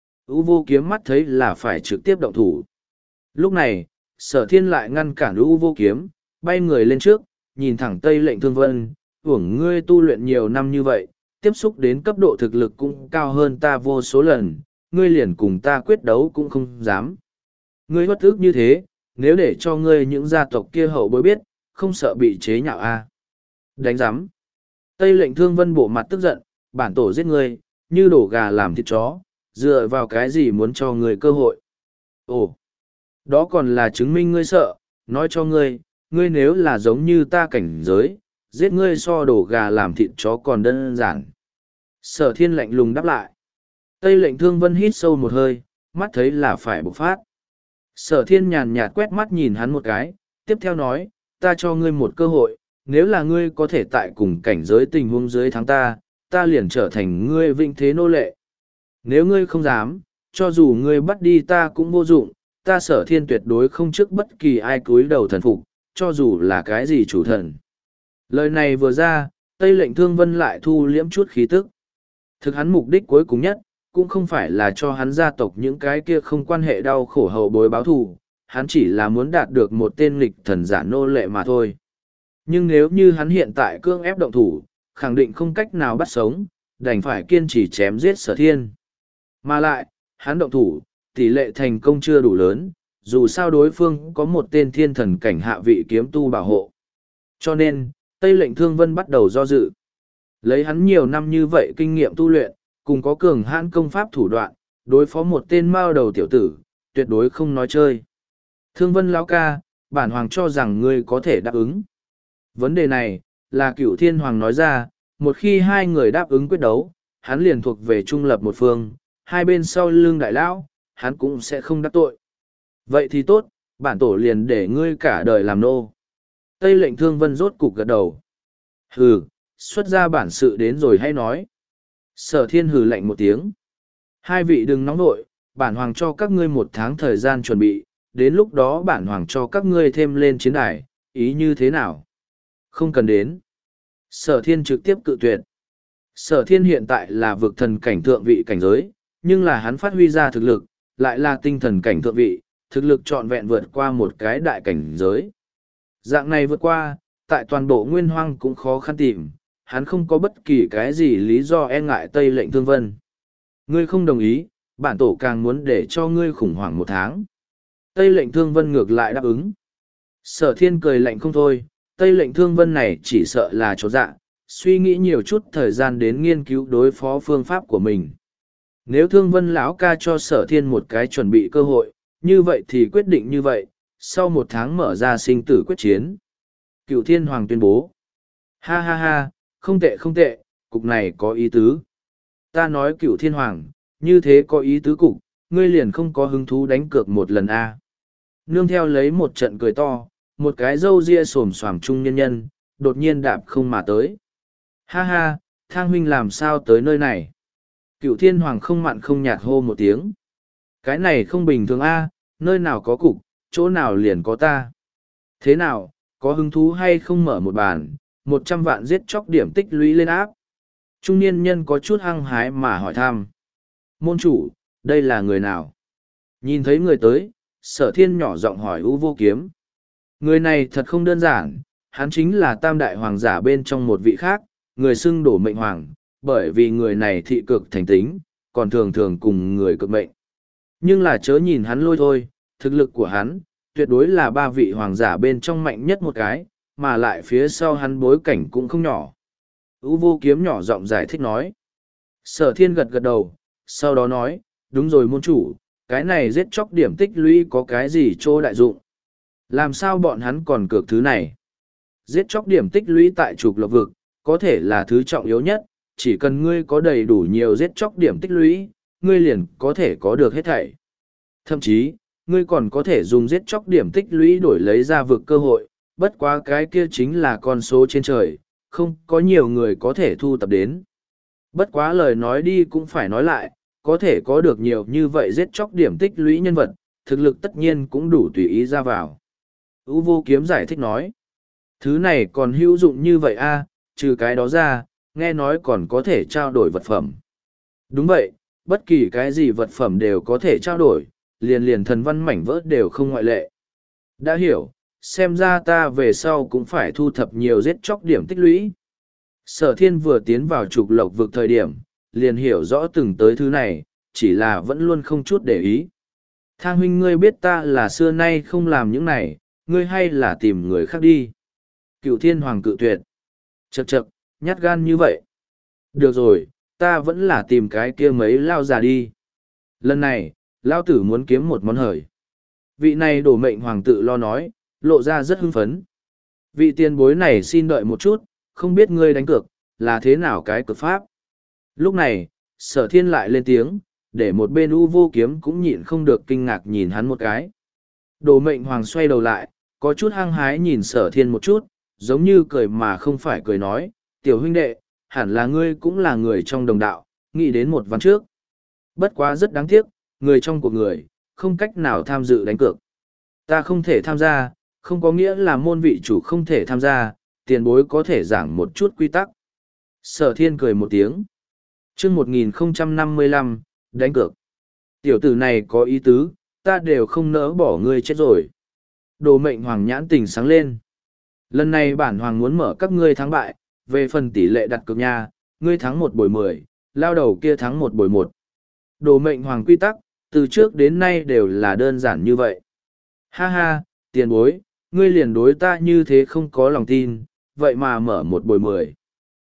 U vô kiếm mắt thấy là phải trực tiếp động thủ. Lúc này, Sở thiên lại ngăn cản U vô kiếm, bay người lên trước, nhìn thẳng Tây lệnh thương vân, uổng ngươi tu luyện nhiều năm như vậy, tiếp xúc đến cấp độ thực lực cũng cao hơn ta vô số lần, ngươi liền cùng ta quyết đấu cũng không dám. Ngươi bất ức như thế, nếu để cho ngươi những gia tộc kia hậu bối biết, không sợ bị chế nhạo a? Đánh giám. Tây lệnh thương vân bộ mặt tức giận, bản tổ giết ngươi, như đổ gà làm thịt chó, dựa vào cái gì muốn cho ngươi cơ hội. Ồ, đó còn là chứng minh ngươi sợ, nói cho ngươi, ngươi nếu là giống như ta cảnh giới, giết ngươi so đổ gà làm thịt chó còn đơn giản. Sở thiên lạnh lùng đáp lại. Tây lệnh thương vân hít sâu một hơi, mắt thấy là phải bộc phát. Sở thiên nhàn nhạt quét mắt nhìn hắn một cái, tiếp theo nói, ta cho ngươi một cơ hội, nếu là ngươi có thể tại cùng cảnh giới tình huống dưới thắng ta, ta liền trở thành ngươi vinh thế nô lệ. Nếu ngươi không dám, cho dù ngươi bắt đi ta cũng vô dụng, ta sở thiên tuyệt đối không trước bất kỳ ai cúi đầu thần phục, cho dù là cái gì chủ thần. Lời này vừa ra, Tây lệnh thương vân lại thu liễm chút khí tức. Thực hắn mục đích cuối cùng nhất, cũng không phải là cho hắn gia tộc những cái kia không quan hệ đau khổ hậu bối báo thù, hắn chỉ là muốn đạt được một tên nghịch thần giả nô lệ mà thôi. Nhưng nếu như hắn hiện tại cương ép động thủ, khẳng định không cách nào bắt sống, đành phải kiên trì chém giết sở thiên. Mà lại, hắn động thủ, tỷ lệ thành công chưa đủ lớn, dù sao đối phương có một tên thiên thần cảnh hạ vị kiếm tu bảo hộ. Cho nên, Tây lệnh thương vân bắt đầu do dự. Lấy hắn nhiều năm như vậy kinh nghiệm tu luyện, cùng có cường hãn công pháp thủ đoạn, đối phó một tên mao đầu tiểu tử, tuyệt đối không nói chơi. Thương vân lão ca, bản hoàng cho rằng ngươi có thể đáp ứng. Vấn đề này, là cửu thiên hoàng nói ra, một khi hai người đáp ứng quyết đấu, hắn liền thuộc về trung lập một phương, hai bên sau lưng đại lão, hắn cũng sẽ không đắc tội. Vậy thì tốt, bản tổ liền để ngươi cả đời làm nô. Tây lệnh thương vân rốt cục gật đầu. Hừ, xuất ra bản sự đến rồi hay nói. Sở thiên hừ lạnh một tiếng. Hai vị đừng nóng nội, bản hoàng cho các ngươi một tháng thời gian chuẩn bị, đến lúc đó bản hoàng cho các ngươi thêm lên chiến đài, ý như thế nào? Không cần đến. Sở thiên trực tiếp cự tuyệt. Sở thiên hiện tại là vực thần cảnh thượng vị cảnh giới, nhưng là hắn phát huy ra thực lực, lại là tinh thần cảnh thượng vị, thực lực trọn vẹn vượt qua một cái đại cảnh giới. Dạng này vượt qua, tại toàn bộ nguyên hoang cũng khó khăn tìm, hắn không có bất kỳ cái gì lý do e ngại Tây lệnh thương vân. Ngươi không đồng ý, bản tổ càng muốn để cho ngươi khủng hoảng một tháng. Tây lệnh thương vân ngược lại đáp ứng. Sở thiên cười lạnh không thôi, Tây lệnh thương vân này chỉ sợ là chỗ dạ, suy nghĩ nhiều chút thời gian đến nghiên cứu đối phó phương pháp của mình. Nếu thương vân lão ca cho sở thiên một cái chuẩn bị cơ hội, như vậy thì quyết định như vậy, sau một tháng mở ra sinh tử quyết chiến. Cựu thiên hoàng tuyên bố. Ha ha ha, không tệ không tệ, cục này có ý tứ. Ta nói Cửu Thiên Hoàng, như thế có ý tứ cục, ngươi liền không có hứng thú đánh cược một lần a à. Nương theo lấy một trận cười to, một cái râu ria xồm xoàm trung nhân nhân, đột nhiên đạp không mà tới. Ha ha, Thang huynh làm sao tới nơi này? Cửu Thiên Hoàng không mặn không nhạt hô một tiếng. Cái này không bình thường a, nơi nào có cục, chỗ nào liền có ta. Thế nào, có hứng thú hay không mở một bàn, một trăm vạn giết chóc điểm tích lũy lên áp. Trung niên nhân có chút hăng hái mà hỏi thăm. Môn chủ, đây là người nào? Nhìn thấy người tới, Sở Thiên nhỏ giọng hỏi U Vô Kiếm. Người này thật không đơn giản, hắn chính là tam đại hoàng giả bên trong một vị khác, người xưng đổ mệnh hoàng, bởi vì người này thị cực thành tính, còn thường thường cùng người cực mệnh. Nhưng là chớ nhìn hắn lôi thôi, thực lực của hắn, tuyệt đối là ba vị hoàng giả bên trong mạnh nhất một cái, mà lại phía sau hắn bối cảnh cũng không nhỏ. U Vô Kiếm nhỏ giọng giải thích nói. Sở Thiên gật gật đầu, sau đó nói, đúng rồi môn chủ, cái này giết chóc điểm tích lũy có cái gì chỗ đại dụng. Làm sao bọn hắn còn cược thứ này? Giết chóc điểm tích lũy tại trục lộc vực, có thể là thứ trọng yếu nhất, chỉ cần ngươi có đầy đủ nhiều giết chóc điểm tích lũy, ngươi liền có thể có được hết thảy. Thậm chí, ngươi còn có thể dùng giết chóc điểm tích lũy đổi lấy ra vực cơ hội, bất quá cái kia chính là con số trên trời, không có nhiều người có thể thu tập đến. Bất quá lời nói đi cũng phải nói lại, có thể có được nhiều như vậy giết chóc điểm tích lũy nhân vật, thực lực tất nhiên cũng đủ tùy ý ra vào. U Vô Kiếm giải thích nói, thứ này còn hữu dụng như vậy a, trừ cái đó ra, nghe nói còn có thể trao đổi vật phẩm. Đúng vậy, bất kỳ cái gì vật phẩm đều có thể trao đổi, liền liền thần văn mảnh vỡ đều không ngoại lệ. Đã hiểu, xem ra ta về sau cũng phải thu thập nhiều giết chóc điểm tích lũy. Sở Thiên vừa tiến vào trục lộc vực thời điểm, liền hiểu rõ từng tới thứ này, chỉ là vẫn luôn không chút để ý. Thang huynh ngươi biết ta là xưa nay không làm những này, ngươi hay là tìm người khác đi. Cựu Thiên Hoàng cự tuyệt. Chậc chậc, nhát gan như vậy. Được rồi, ta vẫn là tìm cái kia mấy lao già đi. Lần này, lao tử muốn kiếm một món hời. Vị này đổ mệnh hoàng tự lo nói, lộ ra rất hưng phấn. Vị tiền bối này xin đợi một chút, không biết ngươi đánh cược, là thế nào cái cực pháp. Lúc này, Sở Thiên lại lên tiếng, để một bên U Vô Kiếm cũng nhịn không được kinh ngạc nhìn hắn một cái. Đồ mệnh hoàng xoay đầu lại, có chút hăng hái nhìn Sở Thiên một chút, giống như cười mà không phải cười nói, tiểu huynh đệ, hẳn là ngươi cũng là người trong đồng đạo, nghĩ đến một ván trước. Bất quá rất đáng tiếc, người trong cuộc người, không cách nào tham dự đánh cược. Ta không thể tham gia, không có nghĩa là môn vị chủ không thể tham gia, tiền bối có thể giảng một chút quy tắc. Sở Thiên cười một tiếng. Chương một nghìn không trăm năm mươi lăm, đánh cược. Tiểu tử này có ý tứ, ta đều không nỡ bỏ ngươi chết rồi. Đồ mệnh hoàng nhãn tình sáng lên. Lần này bản hoàng muốn mở các ngươi thắng bại, về phần tỷ lệ đặt cược nha, ngươi thắng một bồi mười, lao đầu kia thắng một bồi một. Đồ mệnh hoàng quy tắc, từ trước đến nay đều là đơn giản như vậy. Ha ha, tiền bối, ngươi liền đối ta như thế không có lòng tin, vậy mà mở một bồi mười.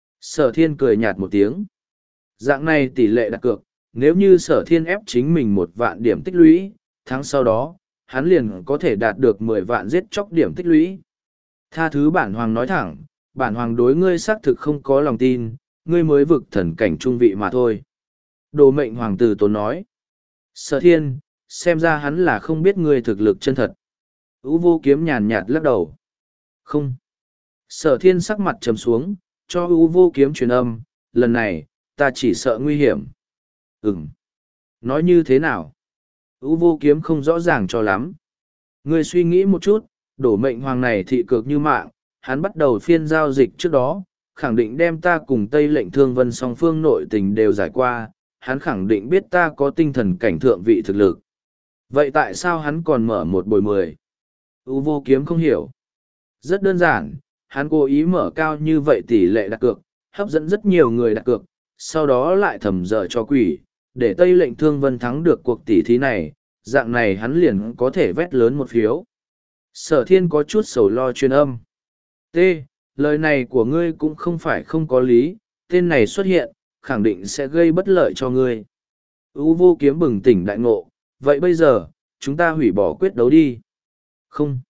Sở Thiên cười nhạt một tiếng. Dạng này tỷ lệ đặt cược, nếu như Sở Thiên ép chính mình một vạn điểm tích lũy, tháng sau đó, hắn liền có thể đạt được mười vạn giết chóc điểm tích lũy. Tha thứ bản hoàng nói thẳng, bản hoàng đối ngươi xác thực không có lòng tin, ngươi mới vực thần cảnh trung vị mà thôi. Đồ mệnh hoàng tử tốn nói. Sở Thiên, xem ra hắn là không biết ngươi thực lực chân thật. U Vô Kiếm nhàn nhạt lắc đầu. Không. Sở Thiên sắc mặt trầm xuống, cho U Vô Kiếm truyền âm, lần này, ta chỉ sợ nguy hiểm. Ừm. Nói như thế nào? U Vô Kiếm không rõ ràng cho lắm. Ngươi suy nghĩ một chút, đổ mệnh hoàng này thị cực như mạng, hắn bắt đầu phiên giao dịch trước đó, khẳng định đem ta cùng Tây lệnh thương vân song phương nội tình đều giải qua, hắn khẳng định biết ta có tinh thần cảnh thượng vị thực lực. Vậy tại sao hắn còn mở một bồi mười? U Vô Kiếm không hiểu. Rất đơn giản, hắn cố ý mở cao như vậy tỷ lệ đặt cược, hấp dẫn rất nhiều người đặt cược, sau đó lại thầm dở cho quỷ, để Tây lệnh thương vân thắng được cuộc tỷ thí này, dạng này hắn liền có thể vét lớn một phiếu. Sở Thiên có chút sầu lo truyền âm. T, lời này của ngươi cũng không phải không có lý, tên này xuất hiện, khẳng định sẽ gây bất lợi cho ngươi. U Vô Kiếm bừng tỉnh đại ngộ, vậy bây giờ, chúng ta hủy bỏ quyết đấu đi. Không.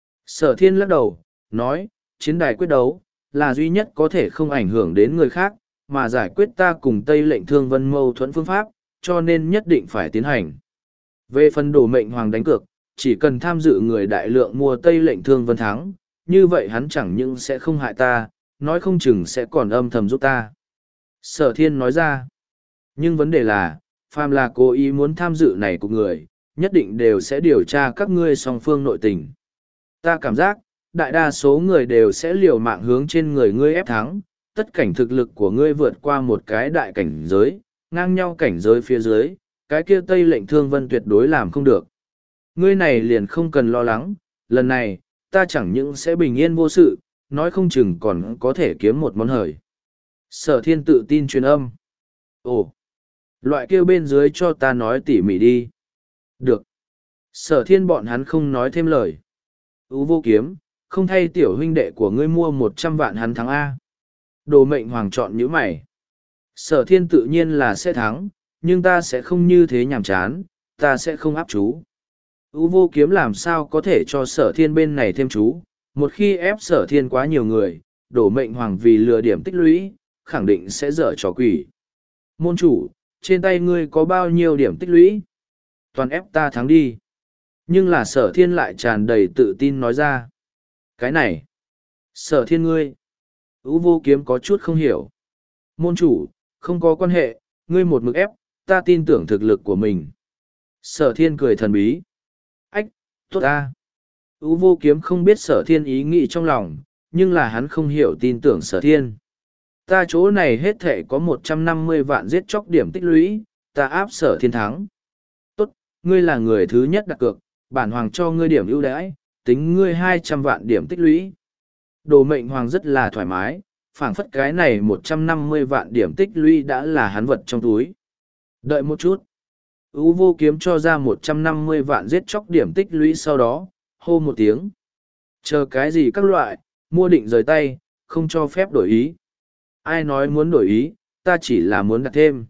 Sở Thiên lắc đầu, nói, chiến đài quyết đấu, là duy nhất có thể không ảnh hưởng đến người khác, mà giải quyết ta cùng Tây lệnh thương vân mâu thuẫn phương pháp, cho nên nhất định phải tiến hành. Về phần đổ mệnh hoàng đánh cược, chỉ cần tham dự người đại lượng mua Tây lệnh thương vân thắng, như vậy hắn chẳng những sẽ không hại ta, nói không chừng sẽ còn âm thầm giúp ta. Sở thiên nói ra, nhưng vấn đề là, phàm là cố ý muốn tham dự này của người, nhất định đều sẽ điều tra các ngươi song phương nội tình. Ta cảm giác, đại đa số người đều sẽ liều mạng hướng trên người ngươi ép thắng, tất cảnh thực lực của ngươi vượt qua một cái đại cảnh giới, ngang nhau cảnh giới phía dưới, cái kia Tây lệnh thương vân tuyệt đối làm không được. Ngươi này liền không cần lo lắng, lần này, ta chẳng những sẽ bình yên vô sự, nói không chừng còn có thể kiếm một món hời. Sở thiên tự tin truyền âm. Ồ, loại kia bên dưới cho ta nói tỉ mỉ đi. Được. Sở thiên bọn hắn không nói thêm lời. Ú vô kiếm, không thay tiểu huynh đệ của ngươi mua một trăm vạn hắn thắng A. Đồ mệnh hoàng chọn như mày. Sở thiên tự nhiên là sẽ thắng, nhưng ta sẽ không như thế nhàm chán, ta sẽ không áp chú. Ú vô kiếm làm sao có thể cho sở thiên bên này thêm chú, một khi ép sở thiên quá nhiều người, đổ mệnh hoàng vì lừa điểm tích lũy, khẳng định sẽ dở trò quỷ. Môn chủ, trên tay ngươi có bao nhiêu điểm tích lũy? Toàn ép ta thắng đi. Nhưng là sở thiên lại tràn đầy tự tin nói ra. Cái này, sở thiên ngươi. Ú vô kiếm có chút không hiểu. Môn chủ, không có quan hệ, ngươi một mực ép, ta tin tưởng thực lực của mình. Sở thiên cười thần bí. Ách, tốt ta. Ú vô kiếm không biết sở thiên ý nghĩ trong lòng, nhưng là hắn không hiểu tin tưởng sở thiên. Ta chỗ này hết thể có một trăm năm mươi vạn giết chóc điểm tích lũy, ta áp sở thiên thắng. Tốt, ngươi là người thứ nhất đặt cược, bản hoàng cho ngươi điểm ưu đãi, tính ngươi hai trăm vạn điểm tích lũy. Đồ mệnh hoàng rất là thoải mái, phảng phất cái này một trăm năm mươi vạn điểm tích lũy đã là hắn vật trong túi. Đợi một chút. Ú vô kiếm cho ra một trăm năm mươi vạn giết chóc điểm tích lũy sau đó, hô một tiếng. Chờ cái gì các loại, mua định rời tay, không cho phép đổi ý. Ai nói muốn đổi ý, ta chỉ là muốn đặt thêm.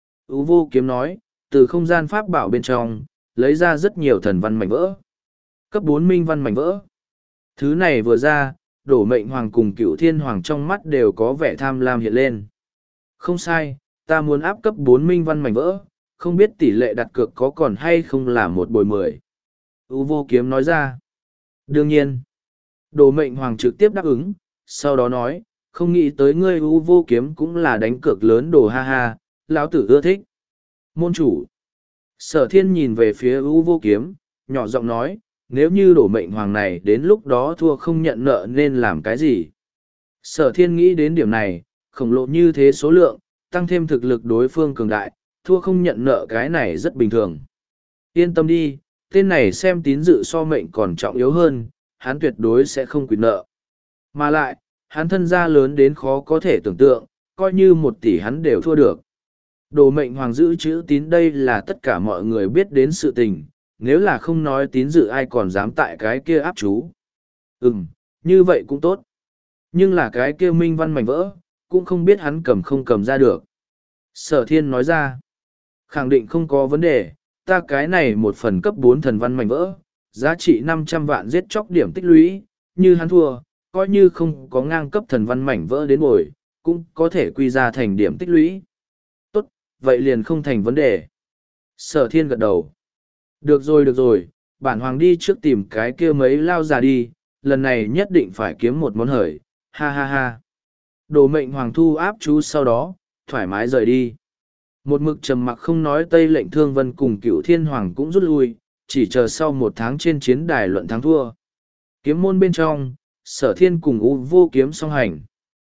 Ú vô kiếm nói, từ không gian pháp bảo bên trong, lấy ra rất nhiều thần văn mảnh vỡ. Cấp bốn minh văn mảnh vỡ. Thứ này vừa ra, đổ mệnh hoàng cùng cựu thiên hoàng trong mắt đều có vẻ tham lam hiện lên. Không sai, ta muốn áp cấp bốn minh văn mảnh vỡ, không biết tỷ lệ đặt cược có còn hay không là một bồi mười. Ú vô kiếm nói ra. Đương nhiên, đồ mệnh hoàng trực tiếp đáp ứng, sau đó nói, không nghĩ tới ngươi Ú vô kiếm cũng là đánh cược lớn đồ ha ha, lão tử ưa thích. Môn chủ. Sở thiên nhìn về phía Ú vô kiếm, nhỏ giọng nói, nếu như đổ mệnh hoàng này đến lúc đó thua không nhận nợ nên làm cái gì. Sở thiên nghĩ đến điểm này, khổng lồ như thế số lượng, tăng thêm thực lực đối phương cường đại, thua không nhận nợ cái này rất bình thường. Yên tâm đi, tên này xem tín dự so mệnh còn trọng yếu hơn, hắn tuyệt đối sẽ không quỵt nợ. Mà lại, hắn thân gia lớn đến khó có thể tưởng tượng, coi như một tỷ hắn đều thua được. Đồ mệnh hoàng giữ chữ tín đây là tất cả mọi người biết đến sự tình, nếu là không nói tín dự ai còn dám tại cái kia áp chú. Ừm, như vậy cũng tốt. Nhưng là cái kia minh văn mảnh vỡ, cũng không biết hắn cầm không cầm ra được. Sở thiên nói ra, khẳng định không có vấn đề, ta cái này một phần cấp bốn thần văn mảnh vỡ, giá trị năm trăm vạn giết chóc điểm tích lũy, như hắn thua, coi như không có ngang cấp thần văn mảnh vỡ đến bồi, cũng có thể quy ra thành điểm tích lũy. Tốt, vậy liền không thành vấn đề. Sở thiên gật đầu. Được rồi được rồi, bản hoàng đi trước tìm cái kia mấy lao già đi, lần này nhất định phải kiếm một món hời, ha ha ha. Đồ mệnh hoàng thu áp chú sau đó, thoải mái rời đi. Một mực trầm mặc không nói Tây lệnh thương vân cùng cựu thiên hoàng cũng rút lui, chỉ chờ sau một tháng trên chiến đài luận thắng thua. Kiếm môn bên trong, sở thiên cùng u vô kiếm song hành.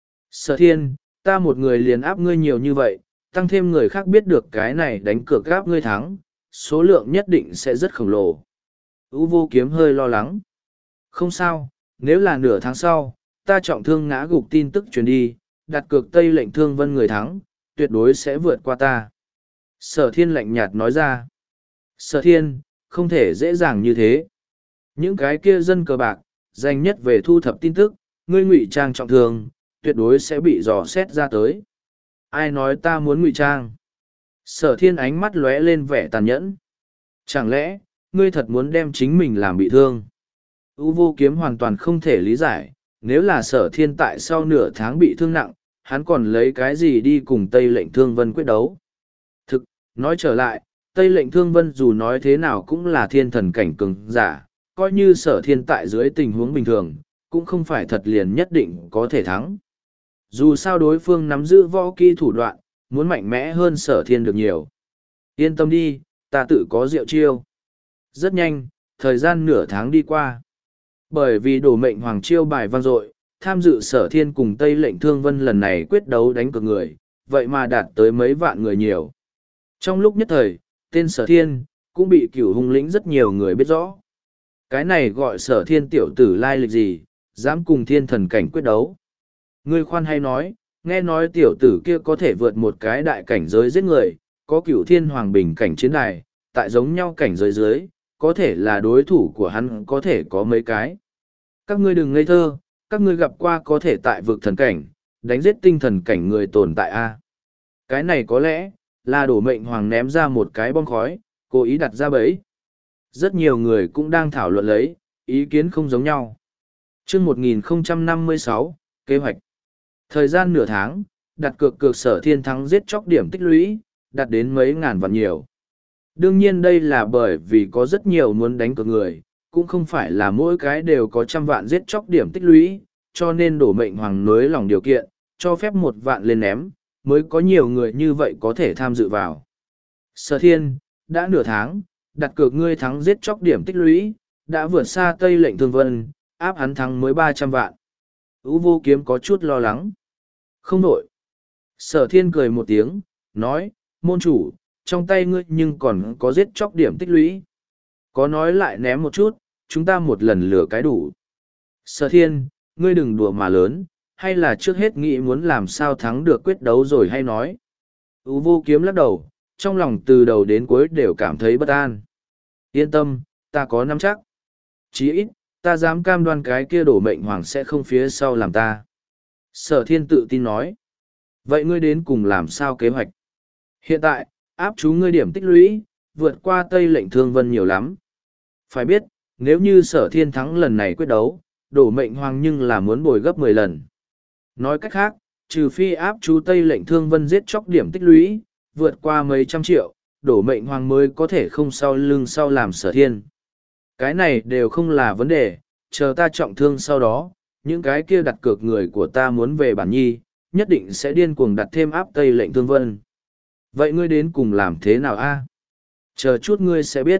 Sở thiên, ta một người liền áp ngươi nhiều như vậy, tăng thêm người khác biết được cái này đánh cược gáp ngươi thắng, số lượng nhất định sẽ rất khổng lồ. U vô kiếm hơi lo lắng. Không sao, nếu là nửa tháng sau, ta trọng thương ngã gục tin tức truyền đi, đặt cược Tây lệnh thương vân người thắng, tuyệt đối sẽ vượt qua ta. Sở thiên lạnh nhạt nói ra. Sở thiên, không thể dễ dàng như thế. Những cái kia dân cờ bạc, danh nhất về thu thập tin tức, ngươi ngụy trang trọng thương, tuyệt đối sẽ bị dò xét ra tới. Ai nói ta muốn ngụy trang? Sở thiên ánh mắt lóe lên vẻ tàn nhẫn. Chẳng lẽ, ngươi thật muốn đem chính mình làm bị thương? U vô kiếm hoàn toàn không thể lý giải, nếu là sở thiên tại sau nửa tháng bị thương nặng, hắn còn lấy cái gì đi cùng Tây Lệnh Thương Vân quyết đấu. Thực, nói trở lại, Tây Lệnh Thương Vân dù nói thế nào cũng là thiên thần cảnh cường giả, coi như Sở Thiên tại dưới tình huống bình thường, cũng không phải thật liền nhất định có thể thắng. Dù sao đối phương nắm giữ võ kỹ thủ đoạn, muốn mạnh mẽ hơn Sở Thiên được nhiều. Yên tâm đi, ta tự có diệu chiêu. Rất nhanh, thời gian nửa tháng đi qua. Bởi vì đổ mệnh hoàng chiêu bài vang dội, tham dự Sở Thiên cùng Tây Lệnh Thương Vân lần này quyết đấu đánh cược người, vậy mà đạt tới mấy vạn người nhiều. Trong lúc nhất thời, tên Sở Thiên cũng bị Cửu Hung lĩnh rất nhiều người biết rõ. Cái này gọi Sở Thiên tiểu tử lai lịch gì, dám cùng thiên thần cảnh quyết đấu. Ngươi khoan hay nói, nghe nói tiểu tử kia có thể vượt một cái đại cảnh giới giết người, có Cửu Thiên Hoàng bình cảnh chiến đài, tại giống nhau cảnh giới dưới, có thể là đối thủ của hắn có thể có mấy cái. Các ngươi đừng ngây thơ, các ngươi gặp qua có thể tại vực thần cảnh, đánh giết tinh thần cảnh người tồn tại a. Cái này có lẽ, là đổ mệnh hoàng ném ra một cái bom khói, cố ý đặt ra bẫy. Rất nhiều người cũng đang thảo luận lấy, ý kiến không giống nhau. Chương một nghìn không trăm năm mươi sáu, kế hoạch. Thời gian nửa tháng, đặt cược cược Sở Thiên thắng giết chóc điểm tích lũy, đạt đến mấy ngàn vạn nhiều. Đương nhiên đây là bởi vì có rất nhiều muốn đánh cược người, cũng không phải là mỗi cái đều có trăm vạn giết chóc điểm tích lũy, cho nên đổ mệnh hoàng nới lòng điều kiện, cho phép một vạn lên ném, mới có nhiều người như vậy có thể tham dự vào. Sở Thiên, đã nửa tháng, đặt cược ngươi thắng giết chóc điểm tích lũy, đã vượt xa Tây Lệnh Thương Vân, áp hắn thắng mới ba trăm vạn. Ú Vô Kiếm có chút lo lắng. Không nổi. Sở Thiên cười một tiếng, nói, môn chủ, trong tay ngươi nhưng còn có giết chóc điểm tích lũy. Có nói lại ném một chút, chúng ta một lần lừa cái đủ. Sở Thiên, ngươi đừng đùa mà lớn, hay là trước hết nghĩ muốn làm sao thắng được quyết đấu rồi hay nói. Ú Vô Kiếm lắc đầu, trong lòng từ đầu đến cuối đều cảm thấy bất an. Yên tâm, ta có nắm chắc. Chí ít, ta dám cam đoan cái kia đổ mệnh hoàng sẽ không phía sau làm ta. Sở Thiên tự tin nói. Vậy ngươi đến cùng làm sao kế hoạch? Hiện tại, áp chú ngươi điểm tích lũy, vượt qua Tây Lệnh Thương Vân nhiều lắm. Phải biết, nếu như Sở Thiên thắng lần này quyết đấu, đổ mệnh hoàng nhưng là muốn bồi gấp mười lần. Nói cách khác, trừ phi áp chú Tây Lệnh Thương Vân giết chóc điểm tích lũy, vượt qua mấy trăm triệu, đổ mệnh hoàng mới có thể không sau lưng sau làm Sở Thiên. Cái này đều không là vấn đề, chờ ta trọng thương sau đó, những cái kia đặt cược người của ta muốn về bản nhi, nhất định sẽ điên cuồng đặt thêm áp Tây Lệnh Thương Vân. Vậy ngươi đến cùng làm thế nào a? Chờ chút ngươi sẽ biết.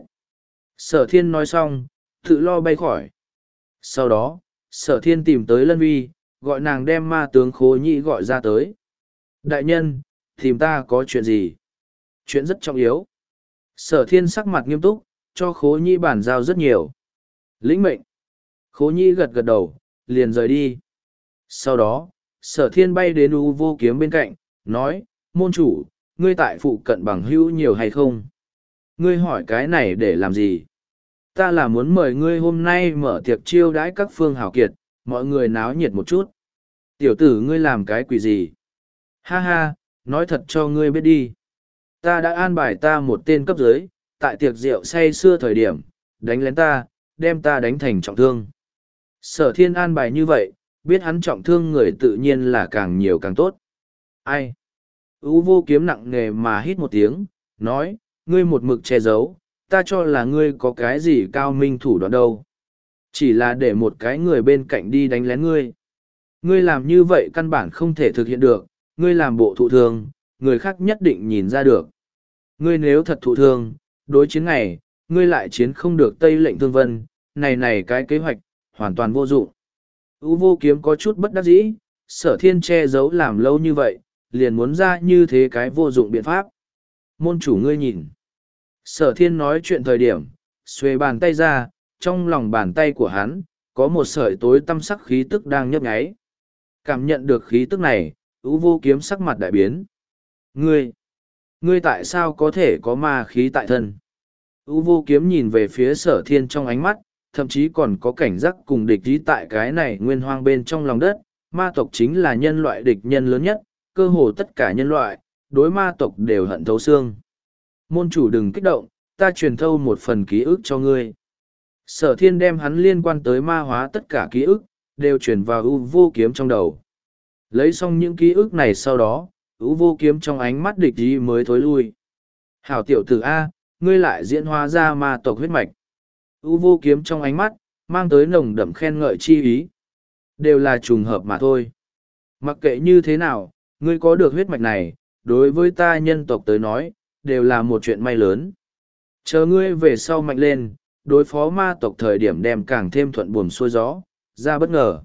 Sở Thiên nói xong, tự lo bay khỏi. Sau đó, Sở Thiên tìm tới Lân Vi, gọi nàng đem ma tướng Khố Nhĩ gọi ra tới. Đại nhân, tìm ta có chuyện gì? Chuyện rất trọng yếu. Sở Thiên sắc mặt nghiêm túc, cho Khố Nhĩ bàn giao rất nhiều. Lĩnh mệnh. Khố Nhĩ gật gật đầu, liền rời đi. Sau đó, Sở Thiên bay đến U Vô Kiếm bên cạnh, nói, môn chủ, ngươi tại phụ cận bằng hữu nhiều hay không? Ngươi hỏi cái này để làm gì? Ta là muốn mời ngươi hôm nay mở tiệc chiêu đãi các phương hào kiệt, mọi người náo nhiệt một chút. Tiểu tử ngươi làm cái quỷ gì? Ha ha, nói thật cho ngươi biết đi. Ta đã an bài ta một tên cấp dưới, tại tiệc rượu say xưa thời điểm, đánh lén ta, đem ta đánh thành trọng thương. Sở Thiên an bài như vậy, biết hắn trọng thương người tự nhiên là càng nhiều càng tốt. Ai? Ú Vô Kiếm nặng nề mà hít một tiếng, nói, ngươi một mực che giấu, ta cho là ngươi có cái gì cao minh thủ đoạn đâu. Chỉ là để một cái người bên cạnh đi đánh lén ngươi. Ngươi làm như vậy căn bản không thể thực hiện được, ngươi làm bộ thụ thương, người khác nhất định nhìn ra được. Ngươi nếu thật thụ thương, đối chiến ngày, ngươi lại chiến không được Tây Lệnh Thương Vân, này này cái kế hoạch, hoàn toàn vô dụng. Ú Vô Kiếm có chút bất đắc dĩ, Sở Thiên che giấu làm lâu như vậy, liền muốn ra như thế cái vô dụng biện pháp. Môn chủ ngươi nhìn. Sở Thiên nói chuyện thời điểm, xuề bàn tay ra, trong lòng bàn tay của hắn, có một sợi tối tăm sắc khí tức đang nhấp nháy. Cảm nhận được khí tức này, Ú Vô Kiếm sắc mặt đại biến. Ngươi, ngươi tại sao có thể có ma khí tại thân? Ú Vô Kiếm nhìn về phía Sở Thiên trong ánh mắt, thậm chí còn có cảnh giác cùng địch ý tại cái này nguyên hoang bên trong lòng đất. Ma tộc chính là nhân loại địch nhân lớn nhất, cơ hồ tất cả nhân loại, đối ma tộc đều hận thấu xương. Môn chủ đừng kích động, ta truyền thâu một phần ký ức cho ngươi. Sở Thiên đem hắn liên quan tới ma hóa tất cả ký ức, đều truyền vào U Vô Kiếm trong đầu. Lấy xong những ký ức này sau đó, ưu vô kiếm trong ánh mắt địch ý mới thối lui. Hảo tiểu tử A, ngươi lại diễn hóa ra ma tộc huyết mạch. ưu vô kiếm trong ánh mắt, mang tới nồng đậm khen ngợi chi ý. Đều là trùng hợp mà thôi. Mặc kệ như thế nào, ngươi có được huyết mạch này, đối với ta nhân tộc tới nói, đều là một chuyện may lớn. Chờ ngươi về sau mạnh lên, đối phó ma tộc thời điểm đem càng thêm thuận buồm xuôi gió, ra bất ngờ.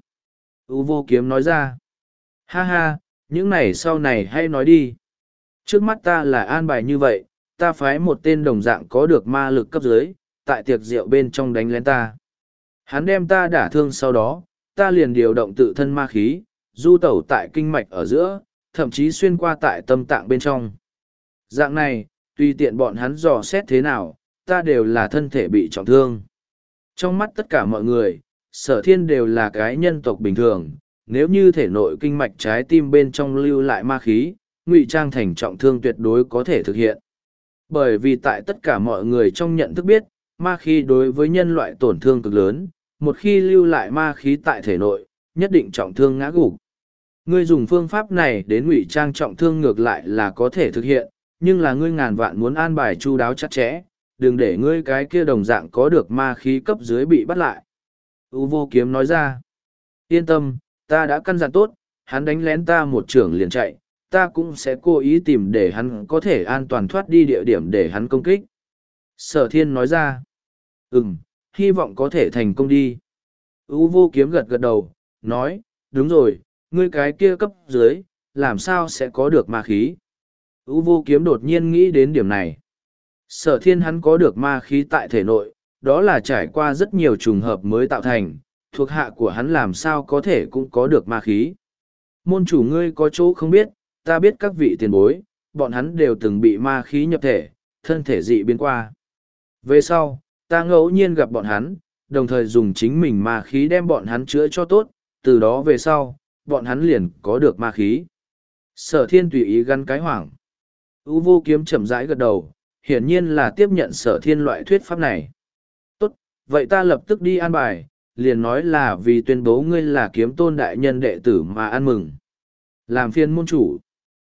U vô kiếm nói ra. Ha ha, những này sau này hay nói đi. Trước mắt ta là an bài như vậy, ta phái một tên đồng dạng có được ma lực cấp dưới, tại tiệc rượu bên trong đánh lén ta. Hắn đem ta đả thương sau đó, ta liền điều động tự thân ma khí, du tẩu tại kinh mạch ở giữa, thậm chí xuyên qua tại tâm tạng bên trong. Dạng này, tùy tiện bọn hắn dò xét thế nào, ta đều là thân thể bị trọng thương. Trong mắt tất cả mọi người, sở thiên đều là cái nhân tộc bình thường, nếu như thể nội kinh mạch trái tim bên trong lưu lại ma khí, ngụy trang thành trọng thương tuyệt đối có thể thực hiện. Bởi vì tại tất cả mọi người trong nhận thức biết, ma khí đối với nhân loại tổn thương cực lớn, một khi lưu lại ma khí tại thể nội, nhất định trọng thương ngã gục. Ngươi dùng phương pháp này đến ngụy trang trọng thương ngược lại là có thể thực hiện, nhưng là ngươi ngàn vạn muốn an bài chu đáo chặt chẽ, đừng để ngươi cái kia đồng dạng có được ma khí cấp dưới bị bắt lại. U vô kiếm nói ra, yên tâm, ta đã căn dặn tốt, hắn đánh lén ta một trưởng liền chạy, ta cũng sẽ cố ý tìm để hắn có thể an toàn thoát đi địa điểm để hắn công kích. Sở thiên nói ra, ừm, hy vọng có thể thành công đi. U vô kiếm gật gật đầu, nói, đúng rồi, ngươi cái kia cấp dưới, làm sao sẽ có được ma khí. U vô kiếm đột nhiên nghĩ đến điểm này. Sở thiên hắn có được ma khí tại thể nội, đó là trải qua rất nhiều trùng hợp mới tạo thành, thuộc hạ của hắn làm sao có thể cũng có được ma khí. Môn chủ ngươi có chỗ không biết, ta biết các vị tiền bối, bọn hắn đều từng bị ma khí nhập thể, thân thể dị biến qua. Về sau, ta ngẫu nhiên gặp bọn hắn, đồng thời dùng chính mình ma khí đem bọn hắn chữa cho tốt, từ đó về sau, bọn hắn liền có được ma khí. Sở thiên tùy ý gắn cái hoảng. U vô kiếm chậm rãi gật đầu, hiển nhiên là tiếp nhận sở thiên loại thuyết pháp này. Tốt, vậy ta lập tức đi an bài, liền nói là vì tuyên bố ngươi là kiếm tôn đại nhân đệ tử mà ăn mừng. Làm phiên môn chủ.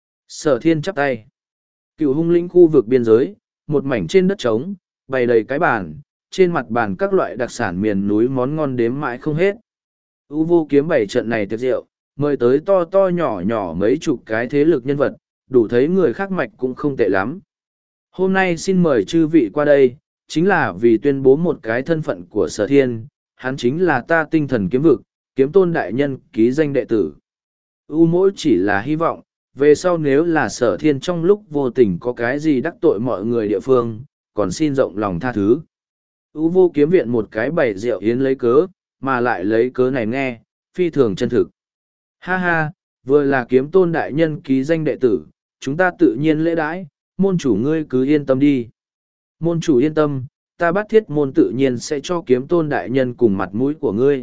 Sở thiên chắp tay. Cựu hung lĩnh khu vực biên giới, một mảnh trên đất trống, bày đầy cái bàn, trên mặt bàn các loại đặc sản miền núi món ngon đếm mãi không hết. U vô kiếm bảy trận này tiệc rượu, mời tới to to nhỏ nhỏ mấy chục cái thế lực nhân vật, đủ thấy người khác mạch cũng không tệ lắm. Hôm nay xin mời chư vị qua đây, chính là vì tuyên bố một cái thân phận của sở thiên, hắn chính là ta tinh thần kiếm vực, kiếm tôn đại nhân ký danh đệ tử. U mỗi chỉ là hy vọng, về sau nếu là sở thiên trong lúc vô tình có cái gì đắc tội mọi người địa phương, còn xin rộng lòng tha thứ. U vô kiếm viện một cái bày rượu yến lấy cớ, mà lại lấy cớ này nghe, phi thường chân thực. Ha ha, vừa là kiếm tôn đại nhân ký danh đệ tử, chúng ta tự nhiên lễ đãi, môn chủ ngươi cứ yên tâm đi. Môn chủ yên tâm, ta bắt thiết môn tự nhiên sẽ cho kiếm tôn đại nhân cùng mặt mũi của ngươi.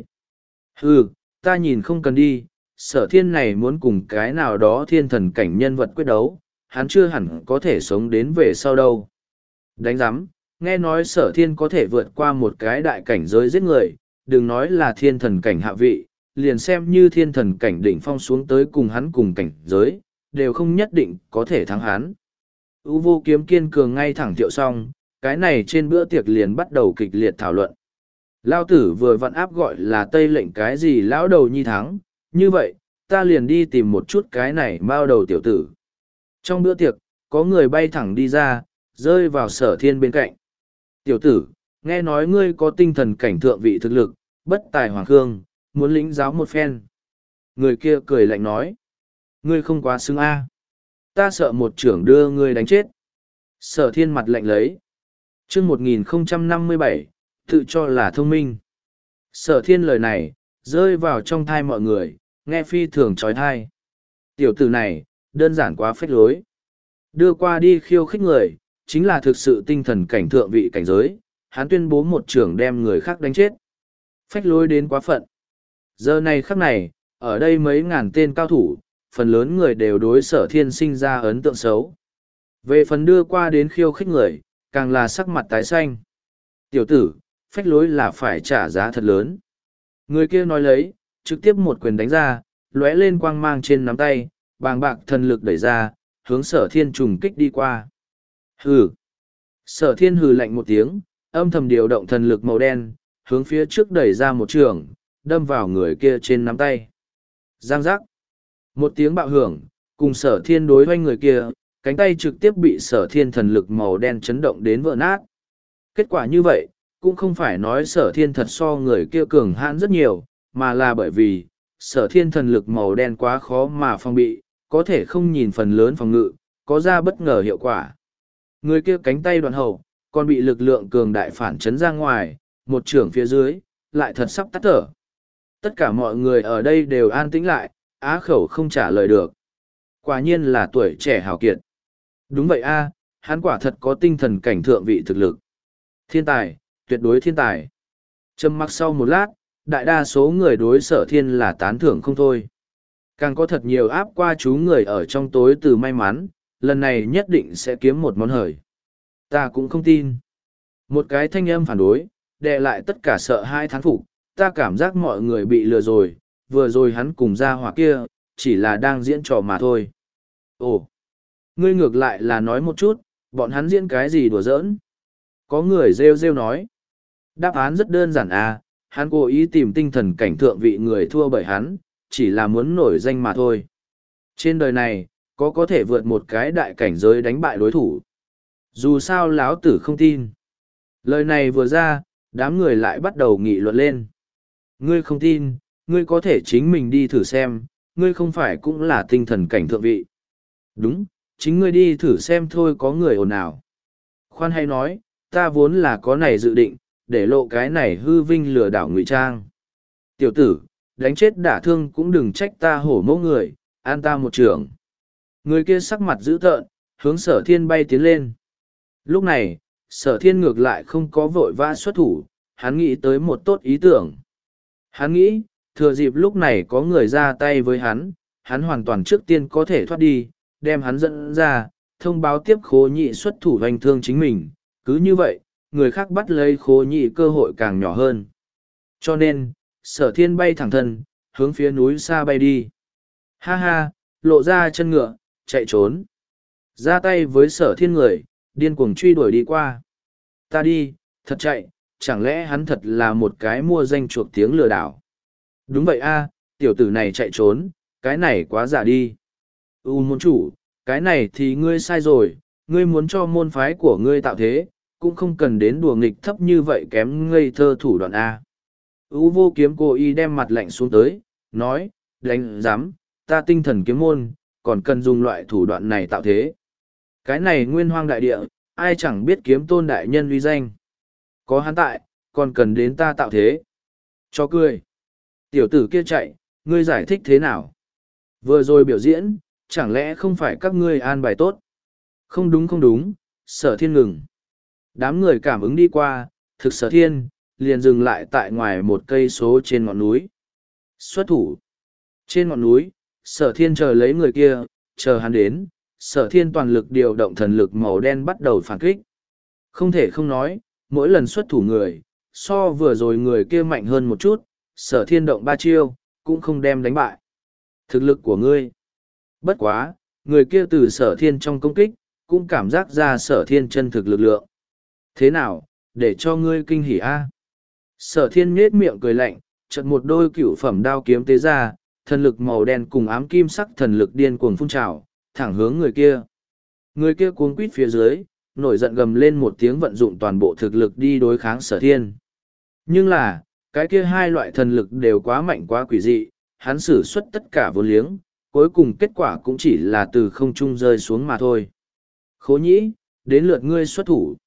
Ừ, ta nhìn không cần đi, sở thiên này muốn cùng cái nào đó thiên thần cảnh nhân vật quyết đấu, hắn chưa hẳn có thể sống đến về sau đâu. Đánh giám, nghe nói sở thiên có thể vượt qua một cái đại cảnh giới giết người, đừng nói là thiên thần cảnh hạ vị, liền xem như thiên thần cảnh đỉnh phong xuống tới cùng hắn cùng cảnh giới, đều không nhất định có thể thắng hắn. U vô kiếm kiên cường ngay thẳng thiệu xong, cái này trên bữa tiệc liền bắt đầu kịch liệt thảo luận. Lao tử vừa vặn áp gọi là tây lệnh cái gì lão đầu nhi thắng, như vậy, ta liền đi tìm một chút cái này bao đầu tiểu tử. Trong bữa tiệc, có người bay thẳng đi ra, rơi vào sở thiên bên cạnh. Tiểu tử, nghe nói ngươi có tinh thần cảnh thượng vị thực lực, bất tài hoàng khương, muốn lĩnh giáo một phen. Người kia cười lạnh nói. Ngươi không quá xứng a. Ta sợ một trưởng đưa ngươi đánh chết. Sở thiên mặt lạnh lấy. chương một nghìn không trăm năm mươi bảy, tự cho là thông minh. Sở thiên lời này, rơi vào trong thai mọi người, nghe phi thường trói thai. Tiểu tử này, đơn giản quá phách lối. Đưa qua đi khiêu khích người, chính là thực sự tinh thần cảnh thượng vị cảnh giới, hắn tuyên bố một trưởng đem người khác đánh chết. Phách lối đến quá phận. Giờ này khắc này, ở đây mấy ngàn tên cao thủ, phần lớn người đều đối sở thiên sinh ra ấn tượng xấu. Về phần đưa qua đến khiêu khích người, càng là sắc mặt tái xanh. Tiểu tử, phách lối là phải trả giá thật lớn. Người kia nói lấy, trực tiếp một quyền đánh ra, lóe lên quang mang trên nắm tay, bàng bạc thần lực đẩy ra, hướng sở thiên trùng kích đi qua. Hừ! Sở thiên hừ lạnh một tiếng, âm thầm điều động thần lực màu đen, hướng phía trước đẩy ra một trường, đâm vào người kia trên nắm tay. Giang giác! Một tiếng bạo hưởng, cùng sở thiên đối hoanh người kia, cánh tay trực tiếp bị sở thiên thần lực màu đen chấn động đến vỡ nát. Kết quả như vậy, cũng không phải nói sở thiên thật so người kia cường hãn rất nhiều, mà là bởi vì, sở thiên thần lực màu đen quá khó mà phòng bị, có thể không nhìn phần lớn phòng ngự, có ra bất ngờ hiệu quả. Người kia cánh tay đoạn hậu, còn bị lực lượng cường đại phản chấn ra ngoài, một trưởng phía dưới, lại thật sắp tắt thở. Tất cả mọi người ở đây đều an tĩnh lại, á khẩu không trả lời được. Quả nhiên là tuổi trẻ hào kiệt. Đúng vậy a, hắn quả thật có tinh thần cảnh thượng vị thực lực. Thiên tài, tuyệt đối thiên tài. Trầm mặc sau một lát, đại đa số người đối sở thiên là tán thưởng không thôi. Càng có thật nhiều áp qua chú người ở trong tối từ may mắn, lần này nhất định sẽ kiếm một món hời. Ta cũng không tin. Một cái thanh âm phản đối, đè lại tất cả sợ hai thán phục, ta cảm giác mọi người bị lừa rồi, vừa rồi hắn cùng ra hỏa kia, chỉ là đang diễn trò mà thôi. Ồ, ngươi ngược lại là nói một chút, bọn hắn diễn cái gì đùa giỡn? Có người rêu rêu nói. Đáp án rất đơn giản à, hắn cố ý tìm tinh thần cảnh thượng vị người thua bởi hắn, chỉ là muốn nổi danh mà thôi. Trên đời này, có có thể vượt một cái đại cảnh giới đánh bại đối thủ. Dù sao láo tử không tin. Lời này vừa ra, đám người lại bắt đầu nghị luận lên. Ngươi không tin, ngươi có thể chính mình đi thử xem, ngươi không phải cũng là tinh thần cảnh thượng vị. Đúng, chính ngươi đi thử xem thôi, có người ồn ào. Khoan hay nói, ta vốn là có này dự định, để lộ cái này hư vinh lừa đảo ngụy trang. Tiểu tử, đánh chết đả thương cũng đừng trách ta hổ mẫu người, an ta một trường. Người kia sắc mặt dữ tợn, hướng sở thiên bay tiến lên. Lúc này, sở thiên ngược lại không có vội vã xuất thủ, hắn nghĩ tới một tốt ý tưởng. Hắn nghĩ, thừa dịp lúc này có người ra tay với hắn, hắn hoàn toàn trước tiên có thể thoát đi, đem hắn dẫn ra, thông báo tiếp khố nhị xuất thủ hoành thương chính mình. Cứ như vậy, người khác bắt lấy khố nhị cơ hội càng nhỏ hơn. Cho nên, sở thiên bay thẳng thân, hướng phía núi xa bay đi. Ha ha, lộ ra chân ngựa, chạy trốn. Ra tay với sở thiên người, điên cuồng truy đuổi đi qua. Ta đi, thật chạy, chẳng lẽ hắn thật là một cái mua danh chuộc tiếng lừa đảo. Đúng vậy a, tiểu tử này chạy trốn, cái này quá giả đi. U môn chủ, cái này thì ngươi sai rồi, ngươi muốn cho môn phái của ngươi tạo thế, cũng không cần đến đùa nghịch thấp như vậy kém ngây thơ thủ đoạn A. U vô kiếm cô y đem mặt lạnh xuống tới, nói, đánh giám, ta tinh thần kiếm môn, còn cần dùng loại thủ đoạn này tạo thế. Cái này nguyên hoang đại địa, ai chẳng biết kiếm tôn đại nhân uy danh. Có hắn tại, còn cần đến ta tạo thế. Cho cười. Tiểu tử kia chạy, ngươi giải thích thế nào? Vừa rồi biểu diễn, chẳng lẽ không phải các ngươi an bài tốt? Không đúng không đúng, sở thiên ngừng. Đám người cảm ứng đi qua, thực sở thiên, liền dừng lại tại ngoài một cây số trên ngọn núi. Xuất thủ. Trên ngọn núi, sở thiên chờ lấy người kia, chờ hắn đến, sở thiên toàn lực điều động thần lực màu đen bắt đầu phản kích. Không thể không nói, mỗi lần xuất thủ người, so vừa rồi người kia mạnh hơn một chút, sở thiên động ba chiêu, cũng không đem đánh bại. Thực lực của ngươi. Bất quá, người kia từ sở thiên trong công kích, cũng cảm giác ra sở thiên chân thực lực lượng. Thế nào, để cho ngươi kinh hỉ a? Sở thiên nhết miệng cười lạnh, chợt một đôi cửu phẩm đao kiếm tế ra, thần lực màu đen cùng ám kim sắc thần lực điên cuồng phun trào, thẳng hướng người kia. Người kia cuống quýt phía dưới, nổi giận gầm lên một tiếng vận dụng toàn bộ thực lực đi đối kháng sở thiên. Nhưng là, cái kia hai loại thần lực đều quá mạnh quá quỷ dị, hắn sử xuất tất cả vô liếng, cuối cùng kết quả cũng chỉ là từ không trung rơi xuống mà thôi. Khố nhĩ, đến lượt ngươi xuất thủ.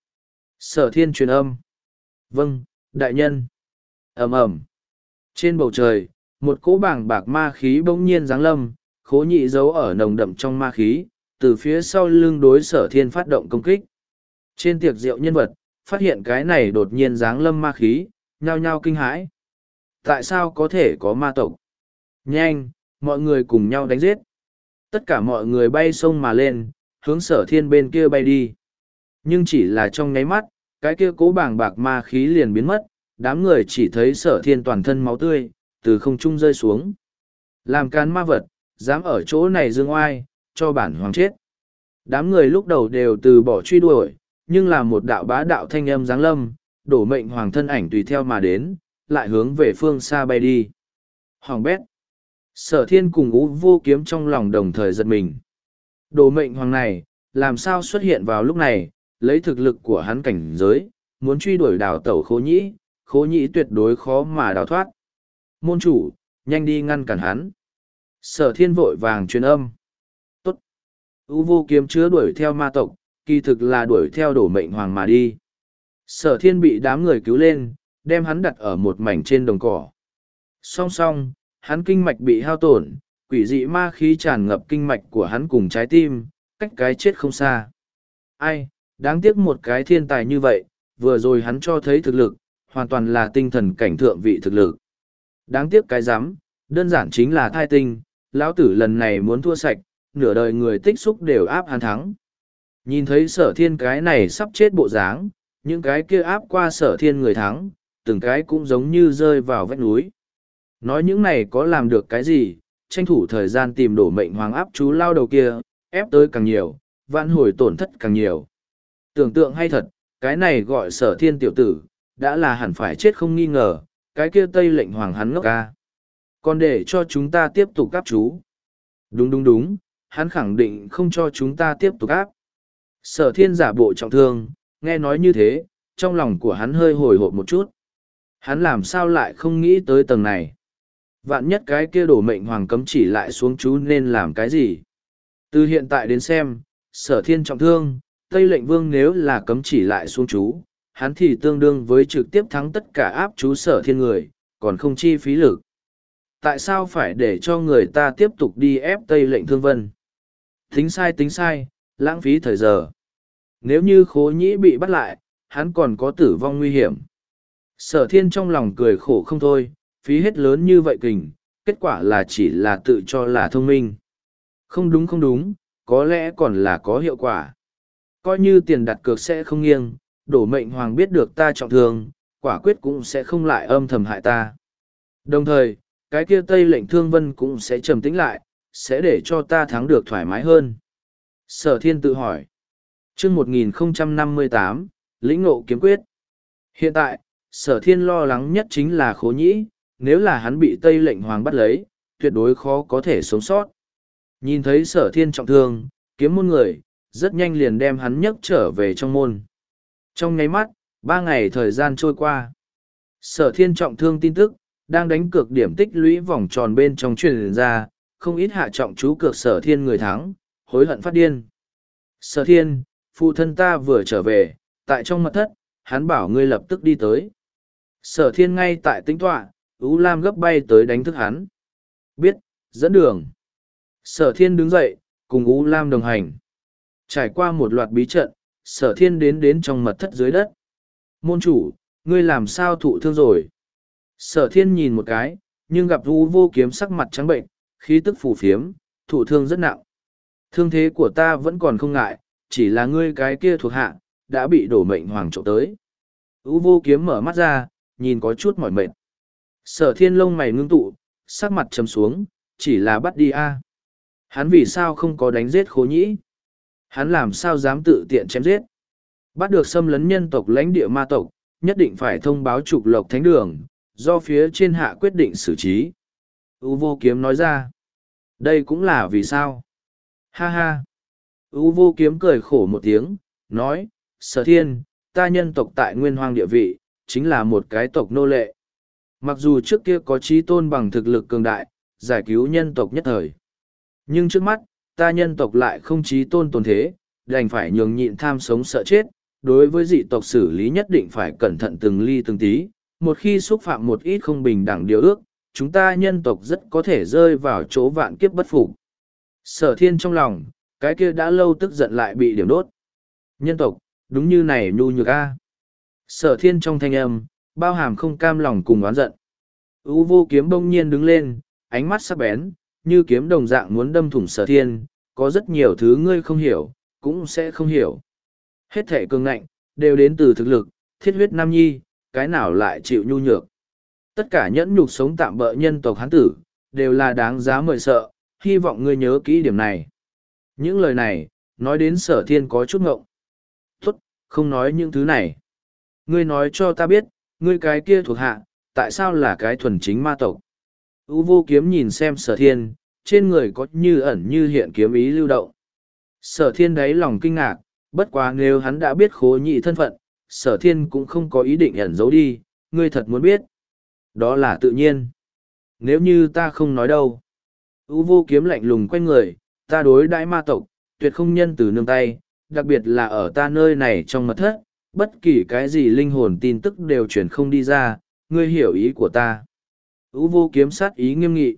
Sở thiên truyền âm. Vâng, đại nhân. Ầm ầm. Trên bầu trời, một cỗ bảng bạc ma khí bỗng nhiên giáng lâm, khố nhị giấu ở nồng đậm trong ma khí, từ phía sau lưng đối sở thiên phát động công kích. Trên tiệc rượu nhân vật, phát hiện cái này đột nhiên giáng lâm ma khí, nhao nhao kinh hãi. Tại sao có thể có ma tộc? Nhanh, mọi người cùng nhau đánh giết. Tất cả mọi người bay sông mà lên, hướng sở thiên bên kia bay đi. Nhưng chỉ là trong nháy mắt, cái kia cố bảng bạc ma khí liền biến mất, đám người chỉ thấy sở thiên toàn thân máu tươi, từ không trung rơi xuống. Làm càn ma vật, dám ở chỗ này dương oai, cho bản hoàng chết. Đám người lúc đầu đều từ bỏ truy đuổi, nhưng là một đạo bá đạo thanh âm giáng lâm, đổ mệnh hoàng thân ảnh tùy theo mà đến, lại hướng về phương xa bay đi. Hoàng bét. Sở thiên cùng Ú Vô Kiếm trong lòng đồng thời giật mình. Đổ mệnh hoàng này, làm sao xuất hiện vào lúc này, lấy thực lực của hắn cảnh giới, muốn truy đuổi đào tẩu khố nhĩ, khố nhĩ tuyệt đối khó mà đào thoát. Môn chủ, nhanh đi ngăn cản hắn. Sở thiên vội vàng truyền âm. Tốt. Ú Vô Kiếm chứa đuổi theo ma tộc, kỳ thực là đuổi theo đổ mệnh hoàng mà đi. Sở thiên bị đám người cứu lên, đem hắn đặt ở một mảnh trên đồng cỏ. Song song, hắn kinh mạch bị hao tổn, quỷ dị ma khí tràn ngập kinh mạch của hắn cùng trái tim, cách cái chết không xa. Ai, đáng tiếc một cái thiên tài như vậy, vừa rồi hắn cho thấy thực lực, hoàn toàn là tinh thần cảnh thượng vị thực lực. Đáng tiếc cái rắm đơn giản chính là thai tinh, lão tử lần này muốn thua sạch, nửa đời người tích xúc đều áp hắn thắng. Nhìn thấy sở thiên cái này sắp chết bộ dáng, những cái kia áp qua sở thiên người thắng, từng cái cũng giống như rơi vào vách núi. Nói những này có làm được cái gì, tranh thủ thời gian tìm đổ mệnh hoàng áp chú lao đầu kia, ép tới càng nhiều, vãn hồi tổn thất càng nhiều. Tưởng tượng hay thật, cái này gọi sở thiên tiểu tử, đã là hẳn phải chết không nghi ngờ, cái kia tây lệnh hoàng hắn ngốc ca. Còn để cho chúng ta tiếp tục áp chú. Đúng đúng đúng, hắn khẳng định không cho chúng ta tiếp tục áp. Sở thiên giả bộ trọng thương, nghe nói như thế, trong lòng của hắn hơi hồi hộp một chút. Hắn làm sao lại không nghĩ tới tầng này. Vạn nhất cái kia đổ mệnh hoàng cấm chỉ lại xuống chú nên làm cái gì. Từ hiện tại đến xem, sở thiên trọng thương, Tây lệnh vương nếu là cấm chỉ lại xuống chú, hắn thì tương đương với trực tiếp thắng tất cả áp chú sở thiên người, còn không chi phí lực. Tại sao phải để cho người ta tiếp tục đi ép Tây lệnh thương vân? Tính sai tính sai, lãng phí thời giờ. Nếu như khố nhĩ bị bắt lại, hắn còn có tử vong nguy hiểm. Sở thiên trong lòng cười khổ không thôi, phí hết lớn như vậy kình, kết quả là chỉ là tự cho là thông minh. Không đúng không đúng, có lẽ còn là có hiệu quả. Coi như tiền đặt cược sẽ không nghiêng, đổ mệnh hoàng biết được ta trọng thương, quả quyết cũng sẽ không lại âm thầm hại ta. Đồng thời, cái kia Tây lệnh thương vân cũng sẽ trầm tĩnh lại, sẽ để cho ta thắng được thoải mái hơn. Sở thiên tự hỏi. Chương một nghìn không trăm năm mươi tám, lĩnh ngộ kiếm quyết. Hiện tại, sở thiên lo lắng nhất chính là khố nhĩ, nếu là hắn bị Tây lệnh hoàng bắt lấy, tuyệt đối khó có thể sống sót. Nhìn thấy sở thiên trọng thương, kiếm môn người, rất nhanh liền đem hắn nhấc trở về trong môn. Trong nháy mắt, ba ngày thời gian trôi qua. Sở thiên trọng thương tin tức, đang đánh cược điểm tích lũy vòng tròn bên trong truyền ra, không ít hạ trọng chú cược sở thiên người thắng, hối hận phát điên. Sở thiên, phụ thân ta vừa trở về, tại trong mật thất, hắn bảo ngươi lập tức đi tới. Sở thiên ngay tại tính tọa, Ú Lam gấp bay tới đánh thức hắn. Biết, dẫn đường. Sở thiên đứng dậy, cùng Ú Lam đồng hành. Trải qua một loạt bí trận, sở thiên đến đến trong mật thất dưới đất. Môn chủ, ngươi làm sao thụ thương rồi? Sở thiên nhìn một cái, nhưng gặp Ú Vô Kiếm sắc mặt trắng bệnh, khí tức phù phiếm, thụ thương rất nặng. Thương thế của ta vẫn còn không ngại, chỉ là ngươi cái kia thuộc hạ, đã bị đổ mệnh hoàng trộm tới. Ú Vô Kiếm mở mắt ra, nhìn có chút mỏi mệt. Sở thiên lông mày ngưng tụ, sắc mặt trầm xuống, chỉ là bắt đi a. Hắn vì sao không có đánh giết khố nhĩ? Hắn làm sao dám tự tiện chém giết? Bắt được xâm lấn nhân tộc lãnh địa ma tộc, nhất định phải thông báo trục lộc thánh đường, do phía trên hạ quyết định xử trí. Ú Vô Kiếm nói ra. Đây cũng là vì sao? Ha ha. Ú Vô Kiếm cười khổ một tiếng, nói, sở thiên, ta nhân tộc tại nguyên hoang địa vị, chính là một cái tộc nô lệ. Mặc dù trước kia có trí tôn bằng thực lực cường đại, giải cứu nhân tộc nhất thời. Nhưng trước mắt, ta nhân tộc lại không trí tôn tồn thế, đành phải nhường nhịn tham sống sợ chết. Đối với dị tộc xử lý nhất định phải cẩn thận từng ly từng tí, một khi xúc phạm một ít không bình đẳng điều ước, chúng ta nhân tộc rất có thể rơi vào chỗ vạn kiếp bất phục. Sở thiên trong lòng, cái kia đã lâu tức giận lại bị điểm đốt. Nhân tộc, đúng như này nhu nhược a. Sở thiên trong thanh âm, bao hàm không cam lòng cùng oán giận. Ú Vô Kiếm bỗng nhiên đứng lên, ánh mắt sắc bén, như kiếm đồng dạng muốn đâm thủng sở thiên, có rất nhiều thứ ngươi không hiểu, cũng sẽ không hiểu. Hết thể cường ngạnh, đều đến từ thực lực, thiết huyết nam nhi, cái nào lại chịu nhu nhược. Tất cả nhẫn nhục sống tạm bỡ nhân tộc hán tử, đều là đáng giá mời sợ, hy vọng ngươi nhớ kỹ điểm này. Những lời này, nói đến sở thiên có chút ngộng. Tốt, không nói những thứ này. Ngươi nói cho ta biết, ngươi cái kia thuộc hạ, tại sao là cái thuần chính ma tộc? U vô kiếm nhìn xem sở thiên, trên người có như ẩn như hiện kiếm ý lưu động. Sở thiên đáy lòng kinh ngạc, bất quá nếu hắn đã biết khố nhị thân phận, sở thiên cũng không có ý định ẩn giấu đi, ngươi thật muốn biết. Đó là tự nhiên. Nếu như ta không nói đâu. U vô kiếm lạnh lùng quay người, ta đối đãi ma tộc, tuyệt không nhân từ nương tay, đặc biệt là ở ta nơi này trong mật thất, bất kỳ cái gì linh hồn tin tức đều chuyển không đi ra, ngươi hiểu ý của ta. U vô kiếm sát ý nghiêm nghị.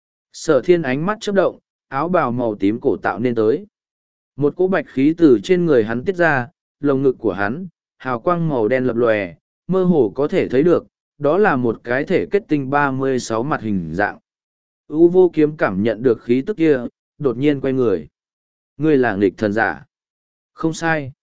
Sở thiên ánh mắt chớp động, áo bào màu tím cổ tạo nên tới. Một cỗ bạch khí từ trên người hắn tiết ra, lồng ngực của hắn, hào quang màu đen lập lòe, mơ hồ có thể thấy được, đó là một cái thể kết tinh ba mươi sáu mặt hình dạng. U vô kiếm cảm nhận được khí tức kia, đột nhiên quay người. Ngươi là nghịch thần giả. Không sai.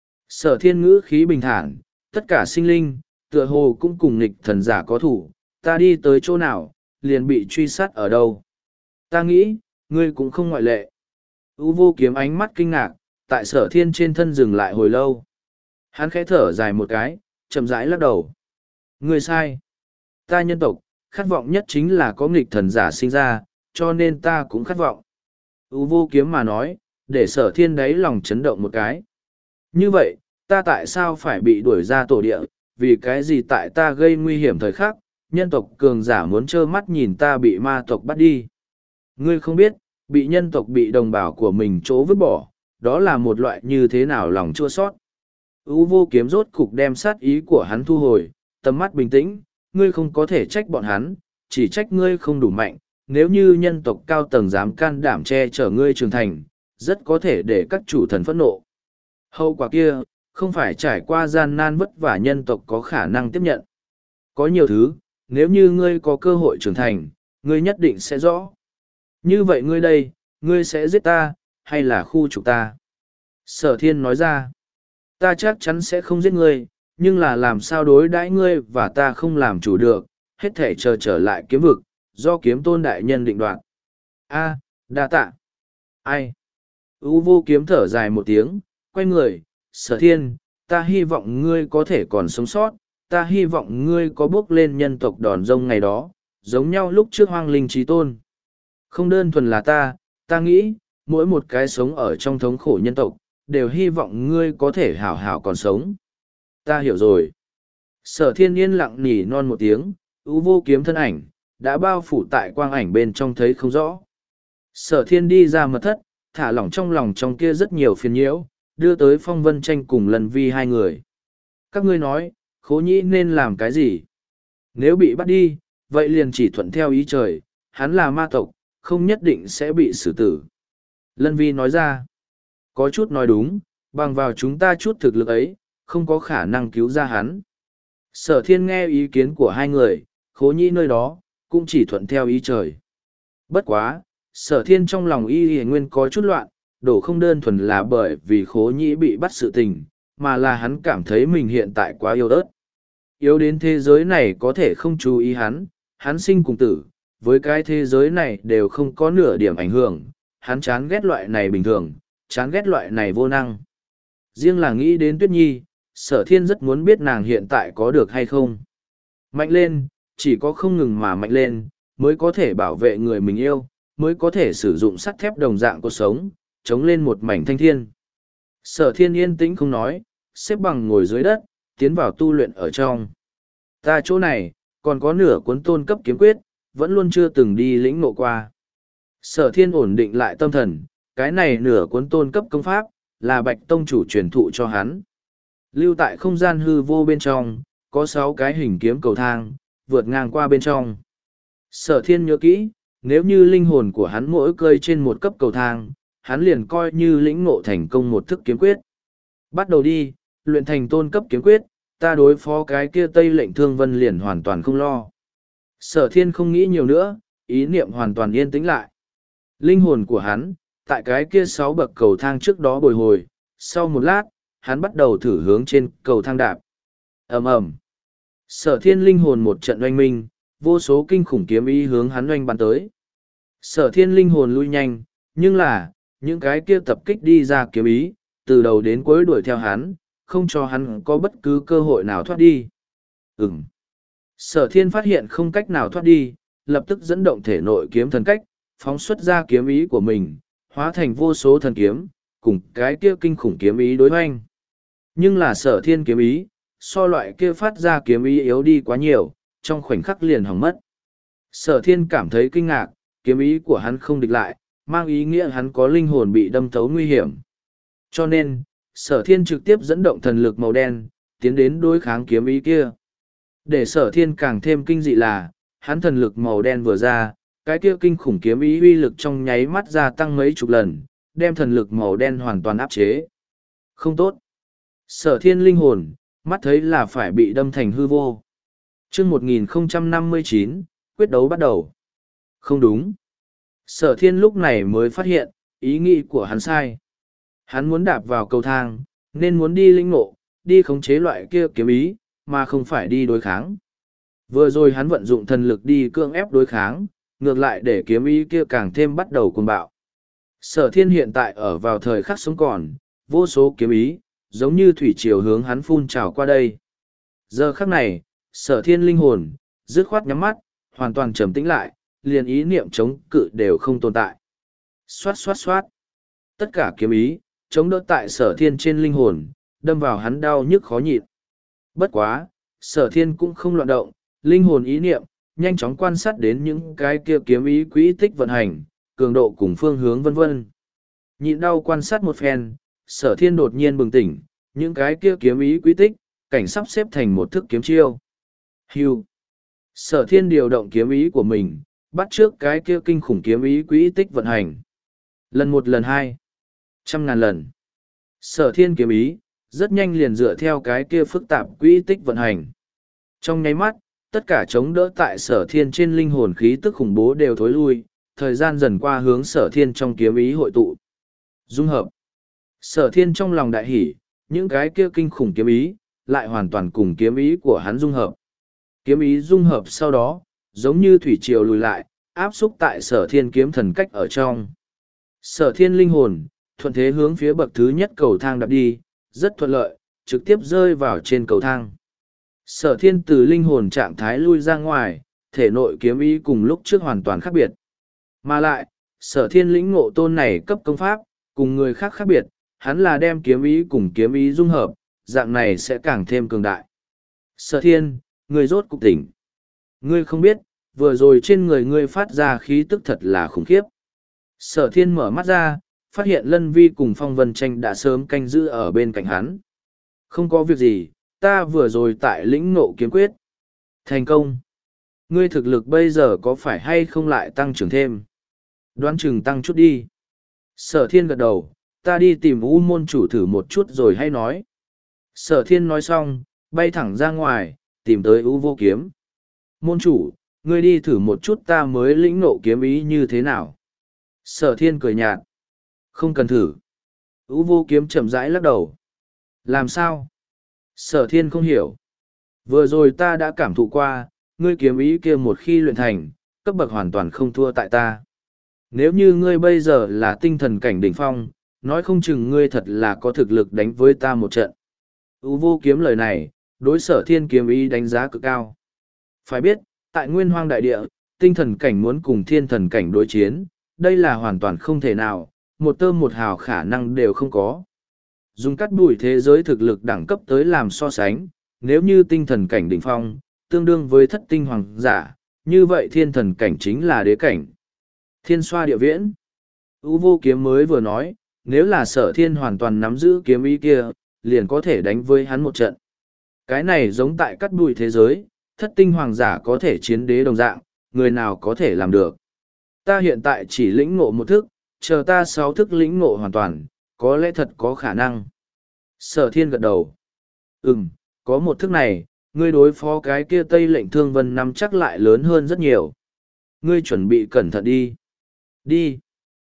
Sở thiên ngữ khí bình thản, tất cả sinh linh, tựa hồ cũng cùng nghịch thần giả có thủ, ta đi tới chỗ nào, liền bị truy sát ở đâu. Ta nghĩ, ngươi cũng không ngoại lệ. U vô kiếm ánh mắt kinh ngạc, tại sở thiên trên thân dừng lại hồi lâu. Hắn khẽ thở dài một cái, chậm rãi lắc đầu. Ngươi sai. Ta nhân tộc, khát vọng nhất chính là có nghịch thần giả sinh ra, cho nên ta cũng khát vọng. U vô kiếm mà nói, để sở thiên đáy lòng chấn động một cái. Như vậy, ta tại sao phải bị đuổi ra tổ địa, vì cái gì tại ta gây nguy hiểm thời khắc, nhân tộc cường giả muốn trơ mắt nhìn ta bị ma tộc bắt đi. Ngươi không biết, bị nhân tộc bị đồng bào của mình chỗ vứt bỏ, đó là một loại như thế nào lòng chua sót. U vô kiếm rốt cục đem sát ý của hắn thu hồi, tầm mắt bình tĩnh, ngươi không có thể trách bọn hắn, chỉ trách ngươi không đủ mạnh, nếu như nhân tộc cao tầng dám can đảm che chở ngươi trưởng thành, rất có thể để các chủ thần phẫn nộ. Hậu quả kia, không phải trải qua gian nan vất vả nhân tộc có khả năng tiếp nhận. Có nhiều thứ, nếu như ngươi có cơ hội trưởng thành, ngươi nhất định sẽ rõ. Như vậy ngươi đây, ngươi sẽ giết ta, hay là khu trục ta? Sở thiên nói ra, ta chắc chắn sẽ không giết ngươi, nhưng là làm sao đối đãi ngươi và ta không làm chủ được, hết thể chờ trở lại kiếm vực, do kiếm tôn đại nhân định đoạt. A, đa tạ. Ai? U vô kiếm thở dài một tiếng, quay người, sở thiên, ta hy vọng ngươi có thể còn sống sót, ta hy vọng ngươi có bước lên nhân tộc đòn rông ngày đó, giống nhau lúc trước hoang linh trí tôn. Không đơn thuần là ta, ta nghĩ, mỗi một cái sống ở trong thống khổ nhân tộc, đều hy vọng ngươi có thể hảo hảo còn sống. Ta hiểu rồi. Sở thiên yên lặng nỉ non một tiếng, u vô kiếm thân ảnh, đã bao phủ tại quang ảnh bên trong thấy không rõ. Sở thiên đi ra mật thất, thả lỏng trong lòng trong kia rất nhiều phiền nhiễu, đưa tới Phong Vân Tranh cùng Lần Vi hai người. Các ngươi nói, Khố Nhĩ nên làm cái gì? Nếu bị bắt đi, vậy liền chỉ thuận theo ý trời, hắn là ma tộc, không nhất định sẽ bị xử tử. Lân Vi nói ra, có chút nói đúng, bằng vào chúng ta chút thực lực ấy, không có khả năng cứu ra hắn. Sở thiên nghe ý kiến của hai người, Khố Nhĩ nơi đó, cũng chỉ thuận theo ý trời. Bất quá, sở thiên trong lòng y y nguyên có chút loạn, đổ không đơn thuần là bởi vì Khố Nhĩ bị bắt sự tình, mà là hắn cảm thấy mình hiện tại quá yếu ớt. Yếu đến thế giới này có thể không chú ý hắn, hắn sinh cùng tử, với cái thế giới này đều không có nửa điểm ảnh hưởng, hắn chán ghét loại này bình thường, chán ghét loại này vô năng. Riêng là nghĩ đến Tuyết Nhi, sở thiên rất muốn biết nàng hiện tại có được hay không. Mạnh lên, chỉ có không ngừng mà mạnh lên, mới có thể bảo vệ người mình yêu, mới có thể sử dụng sắt thép đồng dạng cuộc sống, chống lên một mảnh thanh thiên. Sở thiên yên tĩnh không nói, xếp bằng ngồi dưới đất, tiến vào tu luyện ở trong. Ta chỗ này, còn có nửa cuốn tôn cấp kiếm quyết, vẫn luôn chưa từng đi lĩnh ngộ qua. Sở thiên ổn định lại tâm thần, cái này nửa cuốn tôn cấp công pháp, là Bạch Tông chủ truyền thụ cho hắn. Lưu tại không gian hư vô bên trong, có sáu cái hình kiếm cầu thang, vượt ngang qua bên trong. Sở thiên nhớ kỹ, nếu như linh hồn của hắn mỗi cơi trên một cấp cầu thang, hắn liền coi như lĩnh ngộ thành công một thức kiếm quyết. Bắt đầu đi, luyện thành tôn cấp kiếm quyết, ta đối phó cái kia Tây Lệnh Thương Vân liền hoàn toàn không lo. Sở thiên không nghĩ nhiều nữa, ý niệm hoàn toàn yên tĩnh lại. Linh hồn của hắn, tại cái kia sáu bậc cầu thang trước đó bồi hồi, sau một lát, hắn bắt đầu thử hướng trên cầu thang đạp. ầm ầm, Sở thiên linh hồn một trận oanh minh, vô số kinh khủng kiếm ý hướng hắn oanh bắn tới. Sở thiên linh hồn lui nhanh, nhưng là, những cái kia tập kích đi ra kiếm ý, từ đầu đến cuối đuổi theo hắn, không cho hắn có bất cứ cơ hội nào thoát đi. Ừm. Sở thiên phát hiện không cách nào thoát đi, lập tức dẫn động thể nội kiếm thần cách, phóng xuất ra kiếm ý của mình, hóa thành vô số thần kiếm, cùng cái kia kinh khủng kiếm ý đối hoành. Nhưng là sở thiên kiếm ý, so loại kia phát ra kiếm ý yếu đi quá nhiều, trong khoảnh khắc liền hỏng mất. Sở thiên cảm thấy kinh ngạc, kiếm ý của hắn không địch lại, mang ý nghĩa hắn có linh hồn bị đâm thấu nguy hiểm. Cho nên, sở thiên trực tiếp dẫn động thần lực màu đen, tiến đến đối kháng kiếm ý kia. Để sở thiên càng thêm kinh dị là, hắn thần lực màu đen vừa ra, cái kia kinh khủng kiếm ý uy lực trong nháy mắt gia tăng mấy chục lần, đem thần lực màu đen hoàn toàn áp chế. Không tốt. Sở thiên linh hồn, mắt thấy là phải bị đâm thành hư vô. chương một nghìn không trăm năm mươi chín, quyết đấu bắt đầu. Không đúng. Sở thiên lúc này mới phát hiện, ý nghĩ của hắn sai. Hắn muốn đạp vào cầu thang, nên muốn đi linh ngộ, đi khống chế loại kia kiếm ý, mà không phải đi đối kháng. Vừa rồi hắn vận dụng thần lực đi cưỡng ép đối kháng, ngược lại để kiếm ý kia càng thêm bắt đầu cuồng bạo. Sở thiên hiện tại ở vào thời khắc sống còn, vô số kiếm ý, giống như thủy triều hướng hắn phun trào qua đây. Giờ khắc này, sở thiên linh hồn, dứt khoát nhắm mắt, hoàn toàn trầm tĩnh lại, liền ý niệm chống cự đều không tồn tại. Xoát xoát xoát. Tất cả kiếm ý, chống đỡ tại sở thiên trên linh hồn, đâm vào hắn đau nhức khó nhịn. Bất quá, sở thiên cũng không loạn động, linh hồn ý niệm, nhanh chóng quan sát đến những cái kia kiếm ý quỹ tích vận hành, cường độ cùng phương hướng vân vân. Nhịn đau quan sát một phen, sở thiên đột nhiên bừng tỉnh, những cái kia kiếm ý quỹ tích, cảnh sắp xếp thành một thức kiếm chiêu. Hưu. Sở thiên điều động kiếm ý của mình, bắt trước cái kia kinh khủng kiếm ý quỹ tích vận hành. Lần một lần hai, trăm ngàn lần. Sở thiên kiếm ý, rất nhanh liền dựa theo cái kia phức tạp quỹ tích vận hành. Trong nháy mắt, tất cả chống đỡ tại sở thiên trên linh hồn khí tức khủng bố đều thối lui, thời gian dần qua hướng sở thiên trong kiếm ý hội tụ. Dung hợp. Sở thiên trong lòng đại hỉ, những cái kia kinh khủng kiếm ý, lại hoàn toàn cùng kiếm ý của hắn dung hợp. Kiếm ý dung hợp sau đó, giống như thủy triều lùi lại, áp xúc tại sở thiên kiếm thần cách ở trong. Sở thiên linh hồn, thuận thế hướng phía bậc thứ nhất cầu thang đạp đi, rất thuận lợi, trực tiếp rơi vào trên cầu thang. Sở thiên từ linh hồn trạng thái lui ra ngoài, thể nội kiếm ý cùng lúc trước hoàn toàn khác biệt. Mà lại, sở thiên lĩnh ngộ tôn này cấp công pháp, cùng người khác khác biệt, hắn là đem kiếm ý cùng kiếm ý dung hợp, dạng này sẽ càng thêm cường đại. Sở thiên, người rốt cục tỉnh. Ngươi không biết, vừa rồi trên người ngươi phát ra khí tức thật là khủng khiếp. Sở thiên mở mắt ra, phát hiện Lân Vi cùng Phong Vân Tranh đã sớm canh giữ ở bên cạnh hắn. Không có việc gì, ta vừa rồi tại lĩnh ngộ kiếm quyết. Thành công. Ngươi thực lực bây giờ có phải hay không lại tăng trưởng thêm? Đoán chừng tăng chút đi. Sở thiên gật đầu, ta đi tìm U môn chủ thử một chút rồi hay nói. Sở thiên nói xong, bay thẳng ra ngoài, tìm tới U vô kiếm. Môn chủ, ngươi đi thử một chút ta mới lĩnh ngộ kiếm ý như thế nào? Sở thiên cười nhạt. Không cần thử. U vô kiếm chậm rãi lắc đầu. Làm sao? Sở thiên không hiểu. Vừa rồi ta đã cảm thụ qua, ngươi kiếm ý kia một khi luyện thành, cấp bậc hoàn toàn không thua tại ta. Nếu như ngươi bây giờ là tinh thần cảnh đỉnh phong, nói không chừng ngươi thật là có thực lực đánh với ta một trận. U vô kiếm lời này, đối sở thiên kiếm ý đánh giá cực cao. Phải biết, tại nguyên hoang đại địa, tinh thần cảnh muốn cùng thiên thần cảnh đối chiến, đây là hoàn toàn không thể nào, một tơ một hào khả năng đều không có. Dùng cắt bụi thế giới thực lực đẳng cấp tới làm so sánh, nếu như tinh thần cảnh đỉnh phong, tương đương với thất tinh hoàng giả, như vậy thiên thần cảnh chính là đế cảnh. Thiên xoa địa viễn. U vô kiếm mới vừa nói, nếu là sở thiên hoàn toàn nắm giữ kiếm ý kia, liền có thể đánh với hắn một trận. Cái này giống tại cắt bụi thế giới, thất tinh hoàng giả có thể chiến đế đồng dạng, người nào có thể làm được. Ta hiện tại chỉ lĩnh ngộ một thức, chờ ta sáu thức lĩnh ngộ hoàn toàn, có lẽ thật có khả năng. Sở thiên gật đầu. Ừm, có một thức này, ngươi đối phó cái kia Tây Lệnh Thương Vân nắm chắc lại lớn hơn rất nhiều. Ngươi chuẩn bị cẩn thận đi. Đi.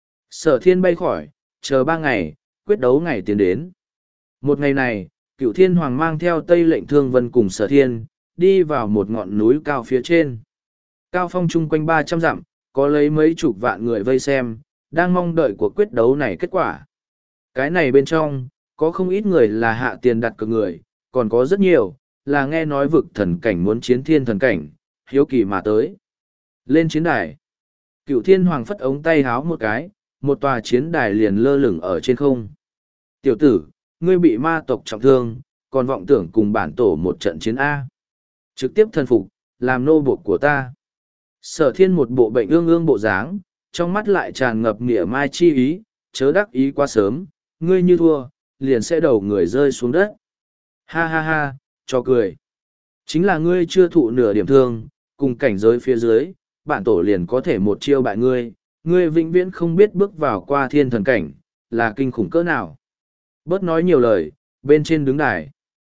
Sở thiên bay khỏi, chờ ba ngày, quyết đấu ngày tiến đến. Một ngày này, Cửu Thiên Hoàng mang theo Tây Lệnh Thương Vân cùng Sở thiên, đi vào một ngọn núi cao phía trên. Cao phong chung quanh ba trăm dặm, có lấy mấy chục vạn người vây xem, đang mong đợi cuộc quyết đấu này kết quả. Cái này bên trong, có không ít người là hạ tiền đặt cược người, còn có rất nhiều, là nghe nói vực thần cảnh muốn chiến thiên thần cảnh, hiếu kỳ mà tới. Lên chiến đài, Cựu Thiên Hoàng phất ống tay háo một cái, một tòa chiến đài liền lơ lửng ở trên không. Tiểu tử, ngươi bị ma tộc trọng thương, còn vọng tưởng cùng bản tổ một trận chiến A. Trực tiếp thần phục, làm nô buộc của ta. Sở thiên một bộ bệnh ương ương bộ dáng, trong mắt lại tràn ngập nghĩa mai chi ý, chớ đắc ý quá sớm, ngươi như thua, liền sẽ đầu người rơi xuống đất. Ha ha ha, cho cười. Chính là ngươi chưa thụ nửa điểm thương, cùng cảnh giới phía dưới, bản tổ liền có thể một chiêu bại ngươi, ngươi vĩnh viễn không biết bước vào qua thiên thần cảnh, là kinh khủng cỡ nào. Bớt nói nhiều lời, bên trên đứng đài.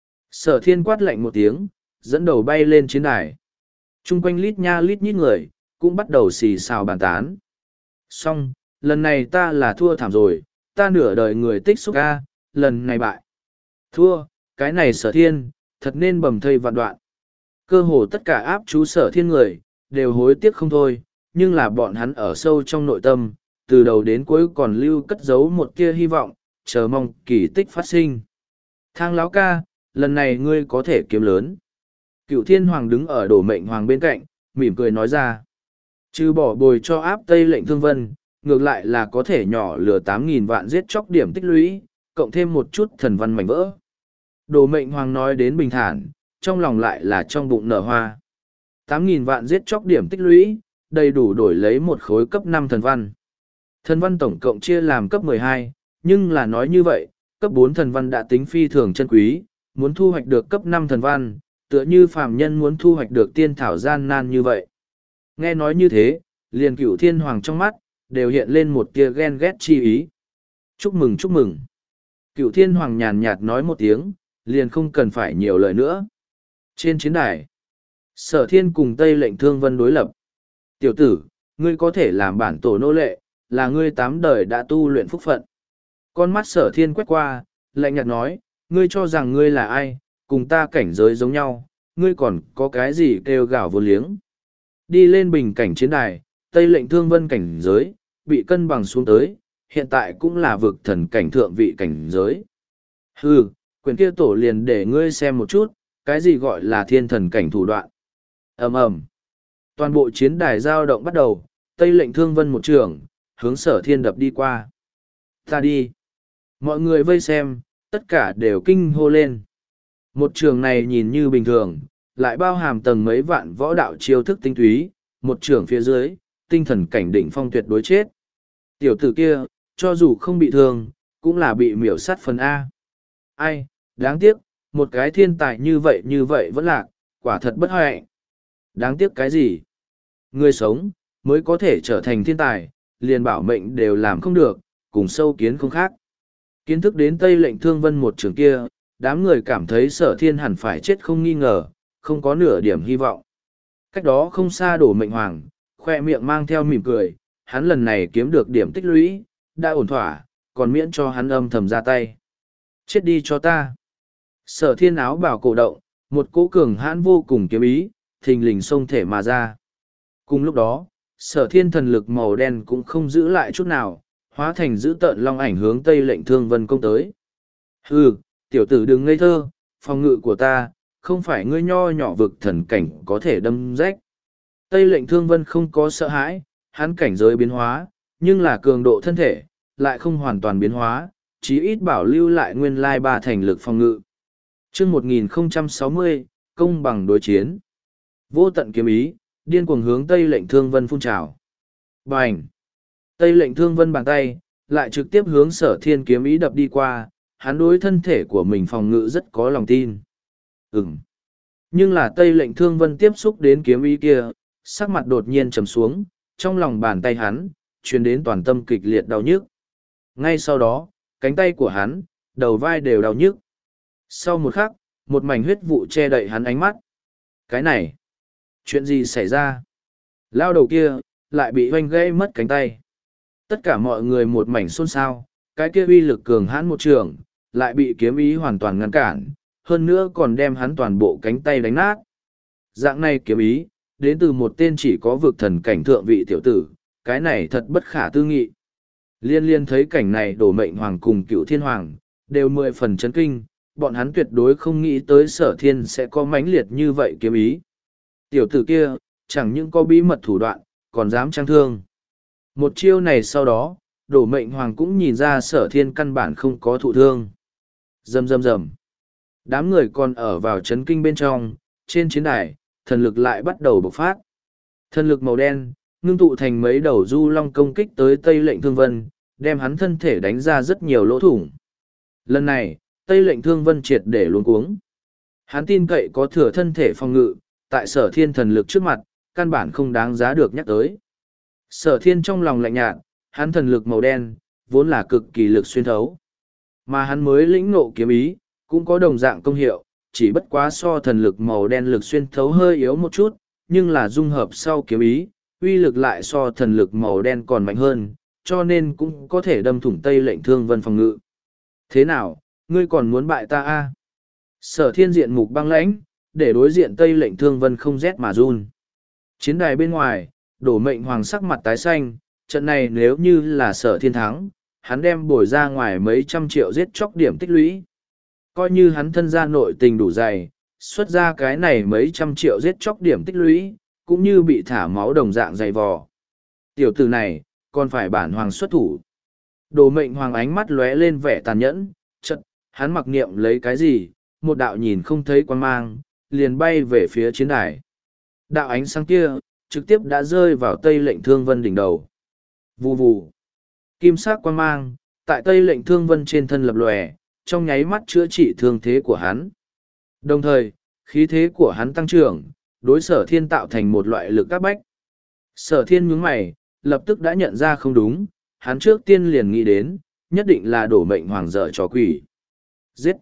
Sở thiên quát lạnh một tiếng, dẫn đầu bay lên chiến đài. Trung quanh lít nha lít nhít người, cũng bắt đầu xì xào bàn tán. Xong, lần này ta là thua thảm rồi, ta nửa đời người tích xúc ca, lần này bại. Thua, cái này sở thiên, thật nên bầm thây vạn đoạn. Cơ hồ tất cả áp chú sở thiên người, đều hối tiếc không thôi, nhưng là bọn hắn ở sâu trong nội tâm, từ đầu đến cuối còn lưu cất giấu một tia hy vọng, chờ mong kỳ tích phát sinh. Thang lão ca, lần này ngươi có thể kiếm lớn. Cựu Thiên Hoàng đứng ở đổ mệnh hoàng bên cạnh, mỉm cười nói ra. Trừ bỏ bồi cho áp Tây lệnh thương vân, ngược lại là có thể nhỏ lừa tám nghìn vạn giết chóc điểm tích lũy, cộng thêm một chút thần văn mảnh vỡ. Đổ mệnh hoàng nói đến bình thản, trong lòng lại là trong bụng nở hoa. tám nghìn vạn giết chóc điểm tích lũy, đầy đủ đổi lấy một khối cấp năm thần văn. Thần văn tổng cộng chia làm cấp mười hai, nhưng là nói như vậy, cấp bốn thần văn đã tính phi thường chân quý, muốn thu hoạch được cấp năm thần văn, tựa như phàm nhân muốn thu hoạch được tiên thảo gian nan như vậy. Nghe nói như thế, liền Cửu Thiên Hoàng trong mắt, đều hiện lên một tia ghen ghét chi ý. Chúc mừng chúc mừng. Cửu Thiên Hoàng nhàn nhạt nói một tiếng, liền không cần phải nhiều lời nữa. Trên chiến đài, Sở Thiên cùng Tây lệnh Thương Vân đối lập. Tiểu tử, ngươi có thể làm bản tổ nô lệ, là ngươi tám đời đã tu luyện phúc phận. Con mắt Sở Thiên quét qua, lạnh nhạt nói, ngươi cho rằng ngươi là ai, cùng ta cảnh giới giống nhau, ngươi còn có cái gì kêu gào vô liếng. Đi lên bình cảnh chiến đài, Tây lệnh Thương Vân cảnh giới, bị cân bằng xuống tới, hiện tại cũng là vực thần cảnh thượng vị cảnh giới. Hừ, quyền kia tổ liền để ngươi xem một chút, cái gì gọi là thiên thần cảnh thủ đoạn. Ầm ầm. Toàn bộ chiến đài giao động bắt đầu, Tây lệnh Thương Vân một trường, hướng Sở Thiên đập đi qua. Ta đi. Mọi người vây xem, tất cả đều kinh hô lên. Một trường này nhìn như bình thường, lại bao hàm tầng mấy vạn võ đạo chiêu thức tinh túy, một trường phía dưới, tinh thần cảnh đỉnh phong tuyệt đối chết. Tiểu tử kia, cho dù không bị thương, cũng là bị miểu sát phần A. Ai, đáng tiếc, một cái thiên tài như vậy như vậy vẫn lạc, quả thật bất hạnh. Đáng tiếc cái gì? Người sống, mới có thể trở thành thiên tài, liền bảo mệnh đều làm không được, cùng sâu kiến không khác. Kiến thức đến Tây lệnh Thương Vân một trường kia, đám người cảm thấy Sở Thiên hẳn phải chết không nghi ngờ, không có nửa điểm hy vọng. Cách đó không xa đổ mệnh hoàng, khoe miệng mang theo mỉm cười, hắn lần này kiếm được điểm tích lũy, đã ổn thỏa, còn miễn cho hắn âm thầm ra tay. Chết đi cho ta. Sở Thiên áo bảo cổ động, một cỗ cường hãn vô cùng kiếm ý, thình lình xông thể mà ra. Cùng lúc đó, Sở Thiên thần lực màu đen cũng không giữ lại chút nào, hóa thành dữ tợn long ảnh hướng Tây lệnh Thương Vân công tới. Hừ, tiểu tử đừng ngây thơ, phòng ngự của ta, không phải ngươi nho nhỏ vực thần cảnh có thể đâm rách. Tây lệnh Thương Vân không có sợ hãi, hắn cảnh giới biến hóa, nhưng là cường độ thân thể, lại không hoàn toàn biến hóa, chí ít bảo lưu lại nguyên lai ba thành lực phòng ngự. Chương một nghìn không trăm sáu mươi, công bằng đối chiến. Vô tận kiếm ý, điên cuồng hướng Tây lệnh Thương Vân phun trào. Bành! Tây lệnh Thương Vân bàn tay, lại trực tiếp hướng Sở Thiên kiếm ý đập đi qua, hắn đối thân thể của mình phòng ngự rất có lòng tin. Ừm. Nhưng là Tây lệnh Thương Vân tiếp xúc đến kiếm ý kia, sắc mặt đột nhiên trầm xuống, trong lòng bàn tay hắn, truyền đến toàn tâm kịch liệt đau nhức. Ngay sau đó, cánh tay của hắn, đầu vai đều đau nhức. Sau một khắc, một mảnh huyết vụ che đậy hắn ánh mắt. Cái này, chuyện gì xảy ra? Lao đầu kia, lại bị hoanh gãy mất cánh tay. Tất cả mọi người một mảnh xôn xao, cái kia uy lực cường hãn một trường, lại bị kiếm ý hoàn toàn ngăn cản, hơn nữa còn đem hắn toàn bộ cánh tay đánh nát. Dạng này kiếm ý, đến từ một tên chỉ có vực thần cảnh thượng vị tiểu tử, cái này thật bất khả tư nghị. Liên liên thấy cảnh này đổ mệnh hoàng cùng cựu thiên hoàng, đều mười phần chấn kinh, bọn hắn tuyệt đối không nghĩ tới sở thiên sẽ có mãnh liệt như vậy kiếm ý. Tiểu tử kia, chẳng những có bí mật thủ đoạn, còn dám trang thương. Một chiêu này sau đó, đổ mệnh hoàng cũng nhìn ra sở thiên căn bản không có thụ thương. Rầm rầm rầm. Đám người còn ở vào chấn kinh bên trong, trên chiến đài, thần lực lại bắt đầu bộc phát. Thần lực màu đen, ngưng tụ thành mấy đầu du long công kích tới Tây Lệnh Thương Vân, đem hắn thân thể đánh ra rất nhiều lỗ thủng. Lần này, Tây Lệnh Thương Vân triệt để luống cuống. Hắn tin cậy có thừa thân thể phòng ngự, tại sở thiên thần lực trước mặt, căn bản không đáng giá được nhắc tới. Sở thiên trong lòng lạnh nhạt, hắn thần lực màu đen, vốn là cực kỳ lực xuyên thấu. Mà hắn mới lĩnh ngộ kiếm ý, cũng có đồng dạng công hiệu, chỉ bất quá so thần lực màu đen lực xuyên thấu hơi yếu một chút, nhưng là dung hợp sau kiếm ý, uy lực lại so thần lực màu đen còn mạnh hơn, cho nên cũng có thể đâm thủng Tây Lệnh Thương Vân phòng ngự. Thế nào, ngươi còn muốn bại ta a? Sở thiên diện mục băng lãnh, để đối diện Tây Lệnh Thương Vân không rét mà run. Chiến đài bên ngoài, đổ mệnh hoàng sắc mặt tái xanh, trận này nếu như là sở thiên thắng, hắn đem bồi ra ngoài mấy trăm triệu giết chóc điểm tích lũy. Coi như hắn thân gia nội tình đủ dày, xuất ra cái này mấy trăm triệu giết chóc điểm tích lũy, cũng như bị thả máu đồng dạng dày vò. Tiểu tử này, còn phải bản hoàng xuất thủ. Đồ mệnh hoàng ánh mắt lóe lên vẻ tàn nhẫn, chật, hắn mặc niệm lấy cái gì, một đạo nhìn không thấy quan mang, liền bay về phía chiến đài. Đạo ánh sáng kia, trực tiếp đã rơi vào Tây Lệnh Thương Vân đỉnh đầu. Vù vù. Kim sắc quan mang, tại Tây Lệnh Thương Vân trên thân lập lòe, trong nháy mắt chữa trị thương thế của hắn. Đồng thời, khí thế của hắn tăng trưởng, đối sở thiên tạo thành một loại lực các bách. Sở thiên nhướng mày, lập tức đã nhận ra không đúng, hắn trước tiên liền nghĩ đến, nhất định là đổ mệnh hoàng dở trò quỷ. Giết!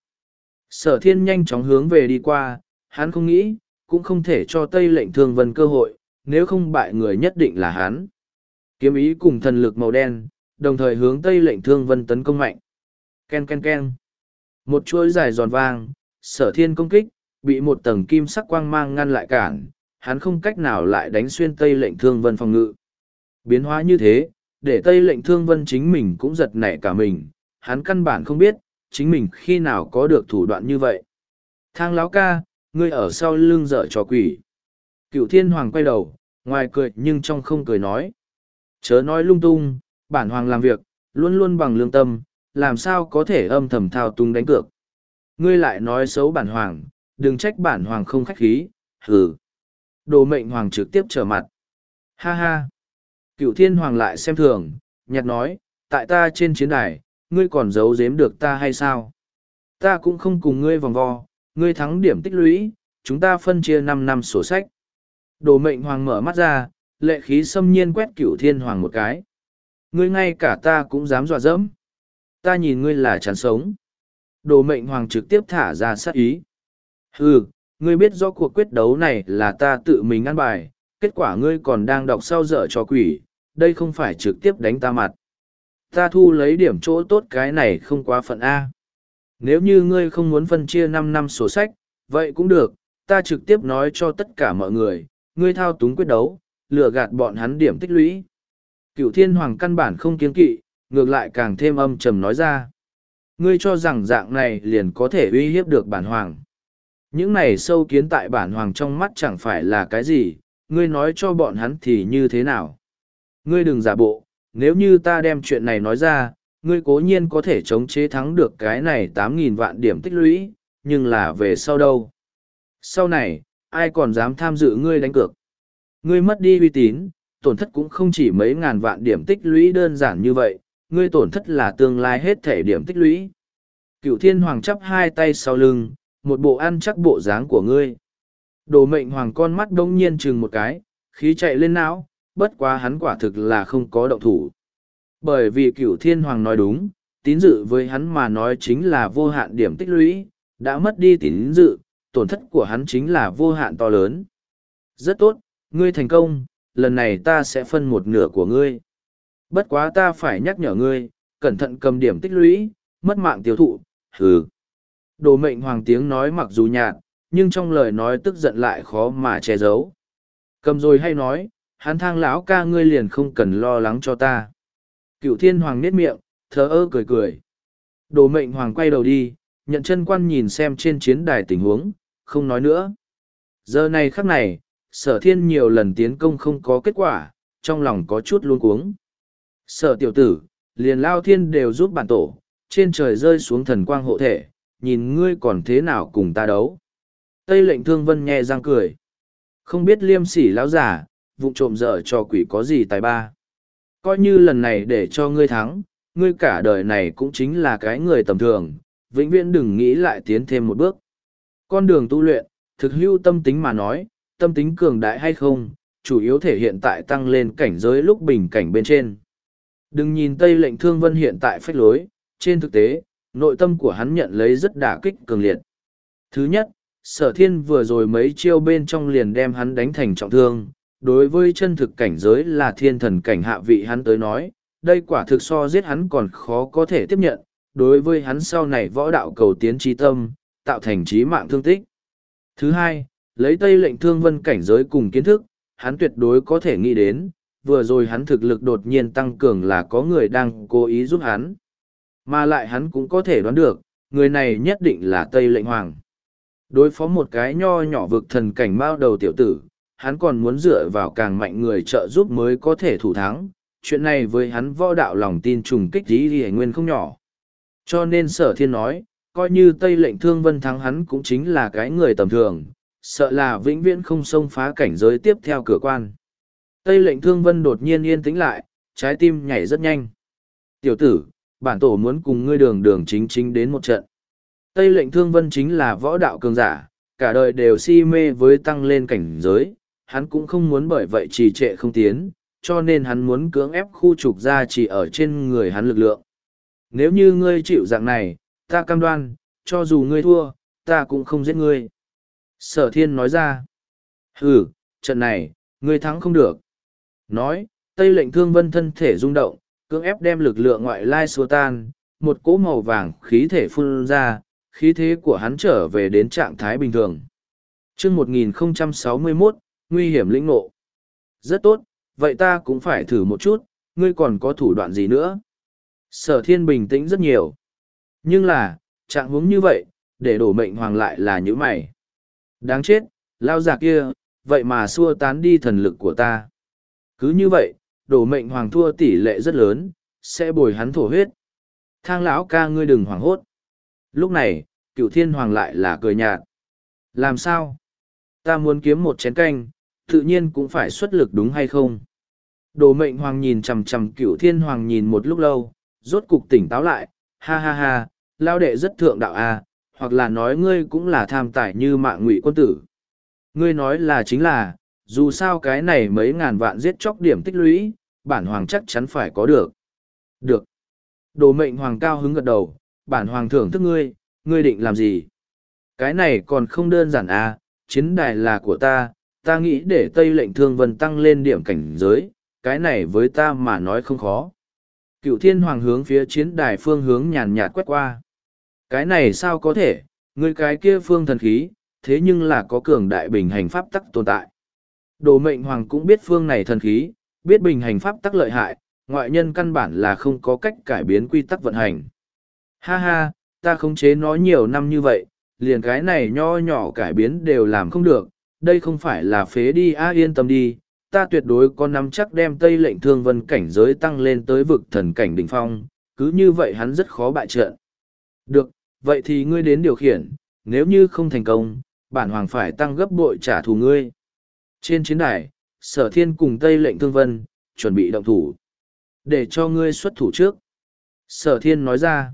Sở thiên nhanh chóng hướng về đi qua, hắn không nghĩ, cũng không thể cho Tây Lệnh Thương Vân cơ hội, nếu không bại người nhất định là hắn. Kiếm ý cùng thần lực màu đen, đồng thời hướng Tây Lệnh Thương Vân tấn công mạnh. Ken ken ken. Một chuỗi dài giòn vang, sở thiên công kích, bị một tầng kim sắc quang mang ngăn lại cản, hắn không cách nào lại đánh xuyên Tây Lệnh Thương Vân phòng ngự. Biến hóa như thế, để Tây Lệnh Thương Vân chính mình cũng giật nảy cả mình, hắn căn bản không biết, chính mình khi nào có được thủ đoạn như vậy. Thang láo ca, ngươi ở sau lưng dở trò quỷ. Cựu thiên hoàng quay đầu, ngoài cười nhưng trong không cười nói. Chớ nói lung tung, bản hoàng làm việc, luôn luôn bằng lương tâm, làm sao có thể âm thầm thao túng đánh cược. Ngươi lại nói xấu bản hoàng, đừng trách bản hoàng không khách khí, hừ. Đồ mệnh hoàng trực tiếp trở mặt. Ha ha. Cựu thiên hoàng lại xem thường, nhạt nói, tại ta trên chiến đài, ngươi còn giấu giếm được ta hay sao? Ta cũng không cùng ngươi vòng vo, ngươi thắng điểm tích lũy, chúng ta phân chia năm năm sổ sách. Đồ mệnh hoàng mở mắt ra, lệ khí xâm nhiên quét cửu thiên hoàng một cái. Ngươi ngay cả ta cũng dám dọa dẫm. Ta nhìn ngươi là chán sống. Đồ mệnh hoàng trực tiếp thả ra sát ý. Hừ, ngươi biết rõ cuộc quyết đấu này là ta tự mình ăn bài, kết quả ngươi còn đang đọc sau dở trò quỷ, đây không phải trực tiếp đánh ta mặt. Ta thu lấy điểm chỗ tốt cái này không quá phận A. Nếu như ngươi không muốn phân chia năm năm sổ sách, vậy cũng được, ta trực tiếp nói cho tất cả mọi người, ngươi thao túng quyết đấu, lừa gạt bọn hắn điểm tích lũy. Cửu thiên hoàng căn bản không kiên kỵ, ngược lại càng thêm âm trầm nói ra. Ngươi cho rằng dạng này liền có thể uy hiếp được bản hoàng. Những này sâu kiến tại bản hoàng trong mắt chẳng phải là cái gì, ngươi nói cho bọn hắn thì như thế nào. Ngươi đừng giả bộ, nếu như ta đem chuyện này nói ra, ngươi cố nhiên có thể chống chế thắng được cái này tám nghìn vạn điểm tích lũy, nhưng là về sau đâu? Sau này, ai còn dám tham dự ngươi đánh cược? Ngươi mất đi uy tín, tổn thất cũng không chỉ mấy ngàn vạn điểm tích lũy đơn giản như vậy, ngươi tổn thất là tương lai hết thể điểm tích lũy. Cửu thiên hoàng chắp hai tay sau lưng, một bộ ăn chắc bộ dáng của ngươi. Đồ mệnh hoàng con mắt đông nhiên chừng một cái, khí chạy lên não, bất quá hắn quả thực là không có động thủ. Bởi vì cửu thiên hoàng nói đúng, tín dự với hắn mà nói chính là vô hạn điểm tích lũy, đã mất đi tín dự, tổn thất của hắn chính là vô hạn to lớn. Rất tốt, ngươi thành công, lần này ta sẽ phân một nửa của ngươi. Bất quá ta phải nhắc nhở ngươi, cẩn thận cầm điểm tích lũy, mất mạng tiêu thụ, hừ. Đồ mệnh hoàng tiếng nói mặc dù nhạt, nhưng trong lời nói tức giận lại khó mà che giấu. Cầm rồi hay nói, hắn Thang lão ca ngươi liền không cần lo lắng cho ta. Cựu thiên hoàng nết miệng, thờ ơ cười cười. Đồ mệnh hoàng quay đầu đi, nhận chân quan nhìn xem trên chiến đài tình huống, không nói nữa. Giờ này khắc này, sở thiên nhiều lần tiến công không có kết quả, trong lòng có chút luống cuống. Sở tiểu tử, liền lao thiên đều giúp bản tổ, trên trời rơi xuống thần quang hộ thể, nhìn ngươi còn thế nào cùng ta đấu. Tây lệnh thương vân nhẹ răng cười. Không biết liêm sỉ lão giả, vụ trộm dở cho quỷ có gì tài ba. Coi như lần này để cho ngươi thắng, ngươi cả đời này cũng chính là cái người tầm thường, vĩnh viễn đừng nghĩ lại tiến thêm một bước. Con đường tu luyện, thực hữu tâm tính mà nói, tâm tính cường đại hay không, chủ yếu thể hiện tại tăng lên cảnh giới lúc bình cảnh bên trên. Đừng nhìn Tây lệnh thương vân hiện tại phách lối, trên thực tế, nội tâm của hắn nhận lấy rất đả kích cường liệt. Thứ nhất, sở thiên vừa rồi mấy chiêu bên trong liền đem hắn đánh thành trọng thương. Đối với chân thực cảnh giới là thiên thần cảnh hạ vị hắn tới nói, đây quả thực so giết hắn còn khó có thể tiếp nhận, đối với hắn sau này võ đạo cầu tiến trí tâm, tạo thành trí mạng thương tích. Thứ hai, lấy Tây lệnh thương vân cảnh giới cùng kiến thức, hắn tuyệt đối có thể nghĩ đến, vừa rồi hắn thực lực đột nhiên tăng cường là có người đang cố ý giúp hắn. Mà lại hắn cũng có thể đoán được, người này nhất định là Tây lệnh hoàng. Đối phó một cái nho nhỏ vực thần cảnh bao đầu tiểu tử, hắn còn muốn dựa vào càng mạnh người trợ giúp mới có thể thủ thắng. Chuyện này với hắn võ đạo lòng tin trùng kích dĩ thì nguyên không nhỏ. Cho nên sở thiên nói, coi như Tây lệnh thương vân thắng hắn cũng chính là cái người tầm thường, sợ là vĩnh viễn không xông phá cảnh giới tiếp theo cửa quan. Tây lệnh thương vân đột nhiên yên tĩnh lại, trái tim nhảy rất nhanh. Tiểu tử, bản tổ muốn cùng ngươi đường đường chính chính đến một trận. Tây lệnh thương vân chính là võ đạo cường giả, cả đời đều si mê với tăng lên cảnh giới, hắn cũng không muốn bởi vậy trì trệ không tiến, cho nên hắn muốn cưỡng ép khu trục ra chỉ ở trên người hắn lực lượng. Nếu như ngươi chịu dạng này, ta cam đoan, cho dù ngươi thua, ta cũng không giết ngươi. Sở thiên nói ra. Ừ, trận này, ngươi thắng không được. Nói, Tây lệnh thương vân thân thể rung động, cưỡng ép đem lực lượng ngoại lai xua tan, một cỗ màu vàng khí thể phun ra, khí thế của hắn trở về đến trạng thái bình thường. chương một nghìn không trăm sáu mươi mốt, nguy hiểm lĩnh ngộ. Rất tốt, vậy ta cũng phải thử một chút, ngươi còn có thủ đoạn gì nữa? Sở thiên bình tĩnh rất nhiều. Nhưng là, trạng huống như vậy, để đổ mệnh hoàng lại là như mày. Đáng chết, lao già kia, vậy mà xua tán đi thần lực của ta. Cứ như vậy, đổ mệnh hoàng thua tỷ lệ rất lớn, sẽ bồi hắn thổ huyết. Thang lão ca ngươi đừng hoảng hốt. Lúc này, cựu thiên hoàng lại là cười nhạt. Làm sao? Ta muốn kiếm một chén canh, tự nhiên cũng phải xuất lực đúng hay không? Đồ mệnh hoàng nhìn chằm chằm cựu thiên hoàng nhìn một lúc lâu, rốt cục tỉnh táo lại, ha ha ha, lao đệ rất thượng đạo à, hoặc là nói ngươi cũng là tham tài như mạng ngụy quân tử. Ngươi nói là chính là, dù sao cái này mấy ngàn vạn giết chóc điểm tích lũy, bản hoàng chắc chắn phải có được. Được. Đồ mệnh hoàng cao hứng gật đầu, bản hoàng thưởng thức ngươi, ngươi định làm gì? Cái này còn không đơn giản à, chiến đài là của ta, ta nghĩ để Tây lệnh thương vân tăng lên điểm cảnh giới, cái này với ta mà nói không khó. Cựu thiên hoàng hướng phía chiến đài phương hướng nhàn nhạt quét qua. Cái này sao có thể, ngươi cái kia phương thần khí, thế nhưng là có cường đại bình hành pháp tắc tồn tại. Đồ mệnh hoàng cũng biết phương này thần khí, biết bình hành pháp tắc lợi hại, ngoại nhân căn bản là không có cách cải biến quy tắc vận hành. Ha ha, ta khống chế nó nhiều năm như vậy, liền cái này nho nhỏ cải biến đều làm không được, đây không phải là phế đi a yên tâm đi, ta tuyệt đối có nắm chắc đem Tây lệnh thương vân cảnh giới tăng lên tới vực thần cảnh đỉnh phong, cứ như vậy hắn rất khó bại trận. Được, vậy thì ngươi đến điều khiển, nếu như không thành công, bản hoàng phải tăng gấp bội trả thù ngươi. Trên chiến đài, sở thiên cùng Tây lệnh thương vân, chuẩn bị động thủ. Để cho ngươi xuất thủ trước. Sở thiên nói ra.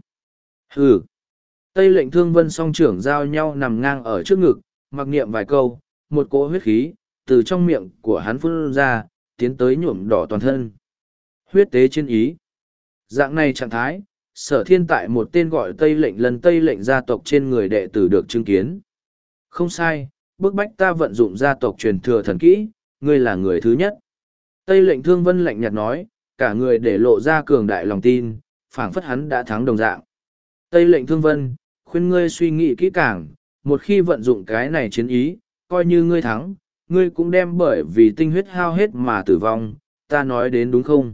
Hừ. Tây lệnh thương vân song trưởng giao nhau nằm ngang ở trước ngực, mặc niệm vài câu, một cỗ huyết khí, từ trong miệng của hắn phun ra, tiến tới nhuộm đỏ toàn thân. Huyết tế trên ý. Dạng này trạng thái, sở thiên tại một tên gọi Tây lệnh lần Tây lệnh gia tộc trên người đệ tử được chứng kiến. Không sai, bức bách ta vận dụng gia tộc truyền thừa thần kỹ, ngươi là người thứ nhất. Tây lệnh thương vân lạnh nhạt nói, cả người để lộ ra cường đại lòng tin, phảng phất hắn đã thắng đồng dạng. Tây lệnh thương vân, khuyên ngươi suy nghĩ kỹ càng, một khi vận dụng cái này chiến ý, coi như ngươi thắng, ngươi cũng đem bởi vì tinh huyết hao hết mà tử vong, ta nói đến đúng không?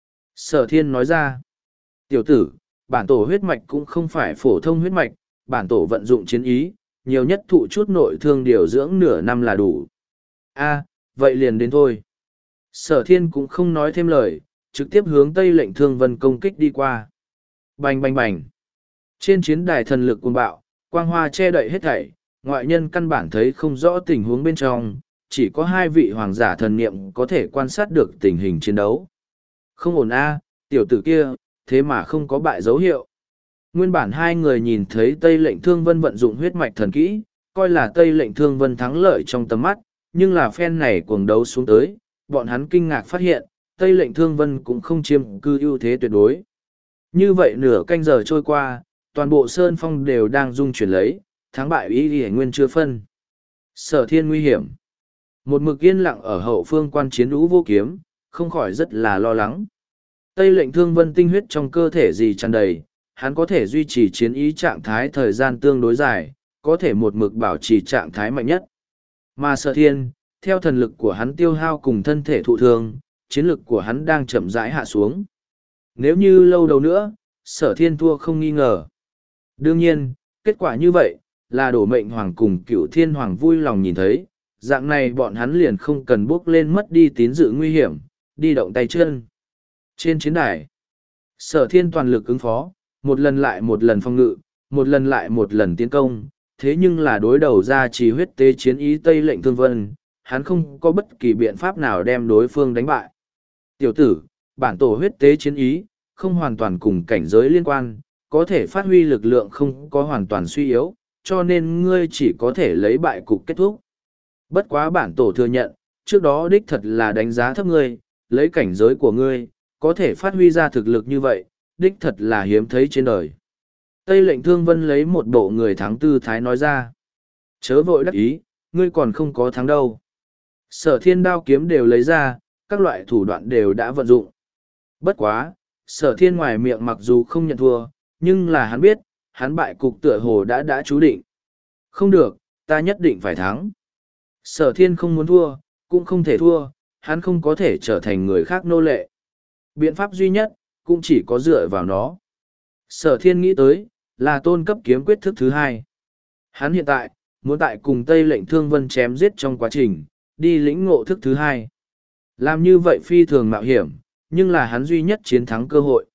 Sở thiên nói ra, tiểu tử, bản tổ huyết mạch cũng không phải phổ thông huyết mạch, bản tổ vận dụng chiến ý, nhiều nhất thụ chút nội thương điều dưỡng nửa năm là đủ. A, vậy liền đến thôi. Sở thiên cũng không nói thêm lời, trực tiếp hướng Tây Lệnh Thương Vân công kích đi qua. Bành bành bành. Trên chiến đài thần lực cuồng bạo, quang hoa che đậy hết thảy, ngoại nhân căn bản thấy không rõ tình huống bên trong, chỉ có hai vị hoàng giả thần niệm có thể quan sát được tình hình chiến đấu. Không ổn a, tiểu tử kia, thế mà không có bại dấu hiệu. Nguyên bản hai người nhìn thấy Tây Lệnh Thương Vân vận dụng huyết mạch thần kỹ, coi là Tây Lệnh Thương Vân thắng lợi trong tầm mắt, nhưng là phen này cuồng đấu xuống tới, bọn hắn kinh ngạc phát hiện, Tây Lệnh Thương Vân cũng không chiếm cư ưu thế tuyệt đối. Như vậy nửa canh giờ trôi qua, toàn bộ Sơn Phong đều đang rung chuyển lấy, thắng bại ý y nguyên chưa phân. Sở thiên nguy hiểm. Một mực yên lặng ở hậu phương quan chiến Ú Vô Kiếm, không khỏi rất là lo lắng. Tây Lệnh Thương Vân tinh huyết trong cơ thể gì tràn đầy, hắn có thể duy trì chiến ý trạng thái thời gian tương đối dài, có thể một mực bảo trì trạng thái mạnh nhất. Mà Sở thiên, theo thần lực của hắn tiêu hao cùng thân thể thụ thương, chiến lực của hắn đang chậm rãi hạ xuống. Nếu như lâu đầu nữa, Sở thiên thua không nghi ngờ. Đương nhiên, kết quả như vậy, là đổ mệnh hoàng cùng cựu thiên hoàng vui lòng nhìn thấy, dạng này bọn hắn liền không cần bước lên mất đi tín dự nguy hiểm, đi động tay chân. Trên chiến đài, Sở thiên toàn lực ứng phó, một lần lại một lần phòng ngự, một lần lại một lần tiến công, thế nhưng là đối đầu ra chỉ huyết tế chiến ý Tây Lệnh Thương Vân, hắn không có bất kỳ biện pháp nào đem đối phương đánh bại. Tiểu tử, bản tổ huyết tế chiến ý, không hoàn toàn cùng cảnh giới liên quan, có thể phát huy lực lượng không có hoàn toàn suy yếu, cho nên ngươi chỉ có thể lấy bại cục kết thúc. Bất quá bản tổ thừa nhận, trước đó đích thật là đánh giá thấp ngươi, lấy cảnh giới của ngươi, có thể phát huy ra thực lực như vậy, đích thật là hiếm thấy trên đời. Tây Lệnh Thương Vân lấy một bộ người thắng tư thái nói ra. Chớ vội đắc ý, ngươi còn không có thắng đâu. Sở thiên đao kiếm đều lấy ra, các loại thủ đoạn đều đã vận dụng. Bất quá, sở thiên ngoài miệng mặc dù không nhận thua, nhưng là hắn biết, hắn bại cục tựa hồ đã đã chú định. Không được, ta nhất định phải thắng. Sở thiên không muốn thua, cũng không thể thua, hắn không có thể trở thành người khác nô lệ. Biện pháp duy nhất, cũng chỉ có dựa vào nó. Sở thiên nghĩ tới, là tôn cấp kiếm quyết thức thứ hai. Hắn hiện tại, muốn tại cùng Tây Lệnh Thương Vân chém giết trong quá trình, đi lĩnh ngộ thức thứ hai. Làm như vậy phi thường mạo hiểm, nhưng là hắn duy nhất chiến thắng cơ hội.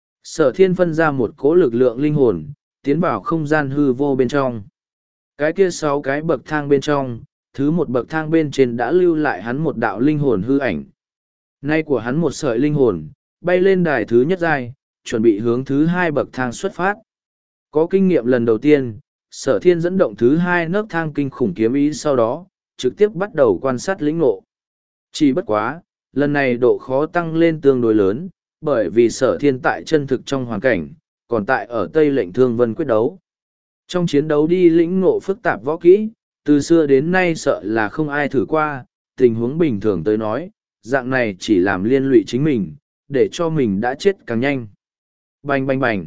Sở thiên phân ra một cỗ lực lượng linh hồn, tiến vào không gian hư vô bên trong. Cái kia sáu cái bậc thang bên trong, thứ một bậc thang bên trên đã lưu lại hắn một đạo linh hồn hư ảnh. Nay của hắn một sợi linh hồn, bay lên đài thứ nhất giai, chuẩn bị hướng thứ hai bậc thang xuất phát. Có kinh nghiệm lần đầu tiên, sở thiên dẫn động thứ hai nấc thang kinh khủng kiếm ý sau đó, trực tiếp bắt đầu quan sát lĩnh ngộ. Chỉ bất quá, lần này độ khó tăng lên tương đối lớn, bởi vì sở thiên tại chân thực trong hoàn cảnh, còn tại ở Tây Lệnh Thương Vân quyết đấu. Trong chiến đấu đi lĩnh ngộ phức tạp võ kỹ, từ xưa đến nay sợ là không ai thử qua, tình huống bình thường tới nói, dạng này chỉ làm liên lụy chính mình, để cho mình đã chết càng nhanh. Bành bành bành.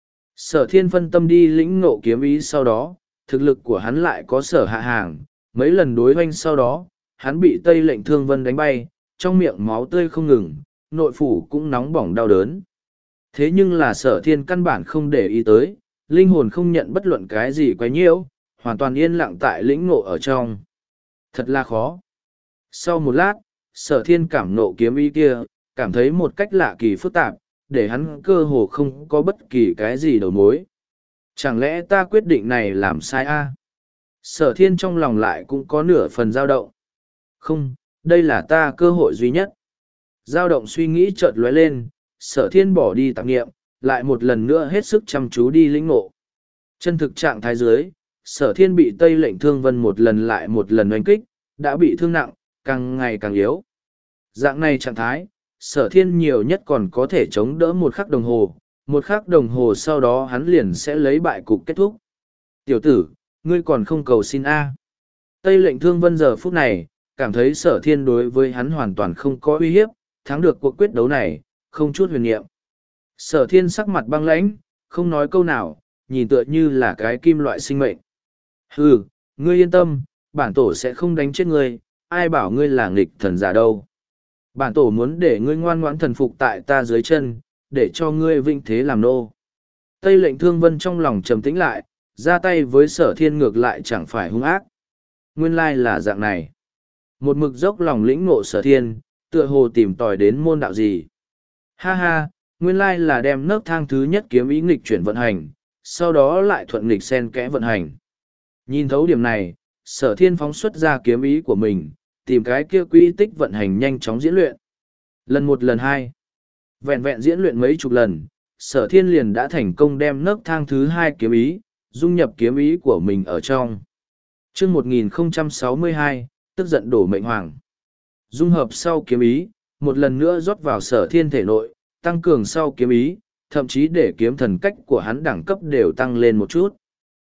Sở thiên phân tâm đi lĩnh ngộ kiếm ý sau đó, thực lực của hắn lại có sở hạ hàng, mấy lần đối hoanh sau đó, hắn bị Tây Lệnh Thương Vân đánh bay, trong miệng máu tươi không ngừng, nội phủ cũng nóng bỏng đau đớn. Thế nhưng là sở thiên căn bản không để ý tới, linh hồn không nhận bất luận cái gì quấy nhiễu, hoàn toàn yên lặng tại lĩnh ngộ ở trong. Thật là khó. Sau một lát, sở thiên cảm nộ kiếm ý kia, cảm thấy một cách lạ kỳ phức tạp, để hắn cơ hồ không có bất kỳ cái gì đầu mối. Chẳng lẽ ta quyết định này làm sai a? Sở thiên trong lòng lại cũng có nửa phần dao động. Không, đây là ta cơ hội duy nhất. Dao động suy nghĩ chợt lóe lên, sở thiên bỏ đi tạp nghiệm, lại một lần nữa hết sức chăm chú đi lĩnh ngộ. Chân thực trạng thái dưới, sở thiên bị Tây Lệnh Thương Vân một lần lại một lần oanh kích, đã bị thương nặng, càng ngày càng yếu. Dạng này trạng thái, sở thiên nhiều nhất còn có thể chống đỡ một khắc đồng hồ, một khắc đồng hồ sau đó hắn liền sẽ lấy bại cục kết thúc. Tiểu tử, ngươi còn không cầu xin A. Tây Lệnh Thương Vân giờ phút này, cảm thấy sở thiên đối với hắn hoàn toàn không có uy hiếp, thắng được cuộc quyết đấu này, không chút huyền niệm. Sở thiên sắc mặt băng lãnh, không nói câu nào, nhìn tựa như là cái kim loại sinh mệnh. Hừ, ngươi yên tâm, bản tổ sẽ không đánh chết ngươi, ai bảo ngươi là nghịch thần giả đâu. Bản tổ muốn để ngươi ngoan ngoãn thần phục tại ta dưới chân, để cho ngươi vinh thế làm nô. Tây lệnh thương vân trong lòng trầm tĩnh lại, ra tay với sở thiên ngược lại chẳng phải hung ác. Nguyên lai là dạng này. Một mực dốc lòng lĩnh ngộ sở thiên, tựa hồ tìm tòi đến môn đạo gì. Ha ha, nguyên lai là đem nấc thang thứ nhất kiếm ý nghịch chuyển vận hành, sau đó lại thuận nghịch xen kẽ vận hành. Nhìn thấu điểm này, sở thiên phóng xuất ra kiếm ý của mình, tìm cái kia quỹ tích vận hành nhanh chóng diễn luyện. Lần một lần hai, vẹn vẹn diễn luyện mấy chục lần, sở thiên liền đã thành công đem nấc thang thứ hai kiếm ý, dung nhập kiếm ý của mình ở trong. Chương một nghìn không trăm sáu mươi hai, tức giận đổ mệnh hoàng. Dung hợp sau kiếm ý, một lần nữa rót vào sở thiên thể nội, tăng cường sau kiếm ý, thậm chí để kiếm thần cách của hắn đẳng cấp đều tăng lên một chút.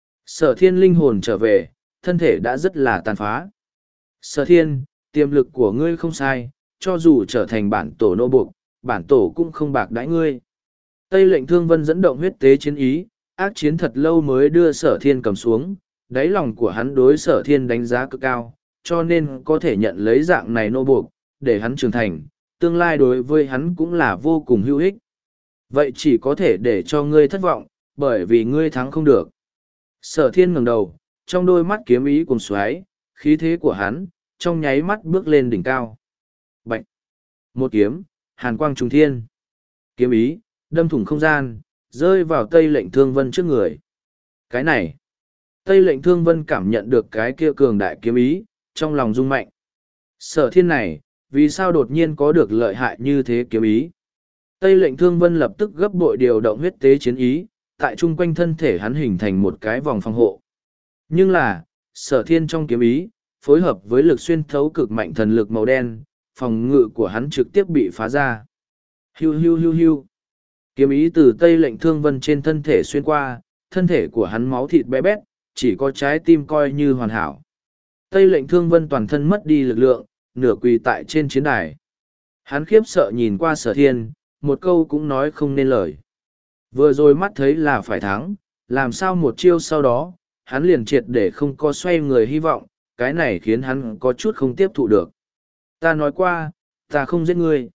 Sở thiên linh hồn trở về, thân thể đã rất là tàn phá. Sở thiên, tiềm lực của ngươi không sai, cho dù trở thành bản tổ nô buộc, bản tổ cũng không bạc đãi ngươi. Tây lệnh thương vân dẫn động huyết tế chiến ý, ác chiến thật lâu mới đưa sở thiên cầm xuống, đáy lòng của hắn đối sở thiên đánh giá cực cao, cho nên có thể nhận lấy dạng này nô buộc, để hắn trưởng thành, tương lai đối với hắn cũng là vô cùng hữu ích. Vậy chỉ có thể để cho ngươi thất vọng, bởi vì ngươi thắng không được. Sở thiên ngẩng đầu, trong đôi mắt kiếm ý cuồng xoáy, khí thế của hắn, trong nháy mắt bước lên đỉnh cao. Bạch! Một kiếm, hàn quang trùng thiên. Kiếm ý, đâm thủng không gian, rơi vào Tây lệnh thương vân trước người. Cái này! Tây lệnh thương vân cảm nhận được cái kia cường đại kiếm ý, trong lòng rung mạnh. Sở thiên này, vì sao đột nhiên có được lợi hại như thế kiếm ý? Tây lệnh thương vân lập tức gấp bội điều động huyết tế chiến ý, tại chung quanh thân thể hắn hình thành một cái vòng phòng hộ. Nhưng là, sở thiên trong kiếm ý, phối hợp với lực xuyên thấu cực mạnh thần lực màu đen, phòng ngự của hắn trực tiếp bị phá ra. Hiu hiu hiu hiu. Kiếm ý từ Tây lệnh thương vân trên thân thể xuyên qua, thân thể của hắn máu thịt bé bét, chỉ có trái tim coi như hoàn hảo. Tây lệnh thương vân toàn thân mất đi lực lượng, nửa quỳ tại trên chiến đài. Hắn khiếp sợ nhìn qua sở thiên, một câu cũng nói không nên lời. Vừa rồi mắt thấy là phải thắng, làm sao một chiêu sau đó, hắn liền triệt để không có xoay người hy vọng, cái này khiến hắn có chút không tiếp thụ được. Ta nói qua, ta không giết ngươi.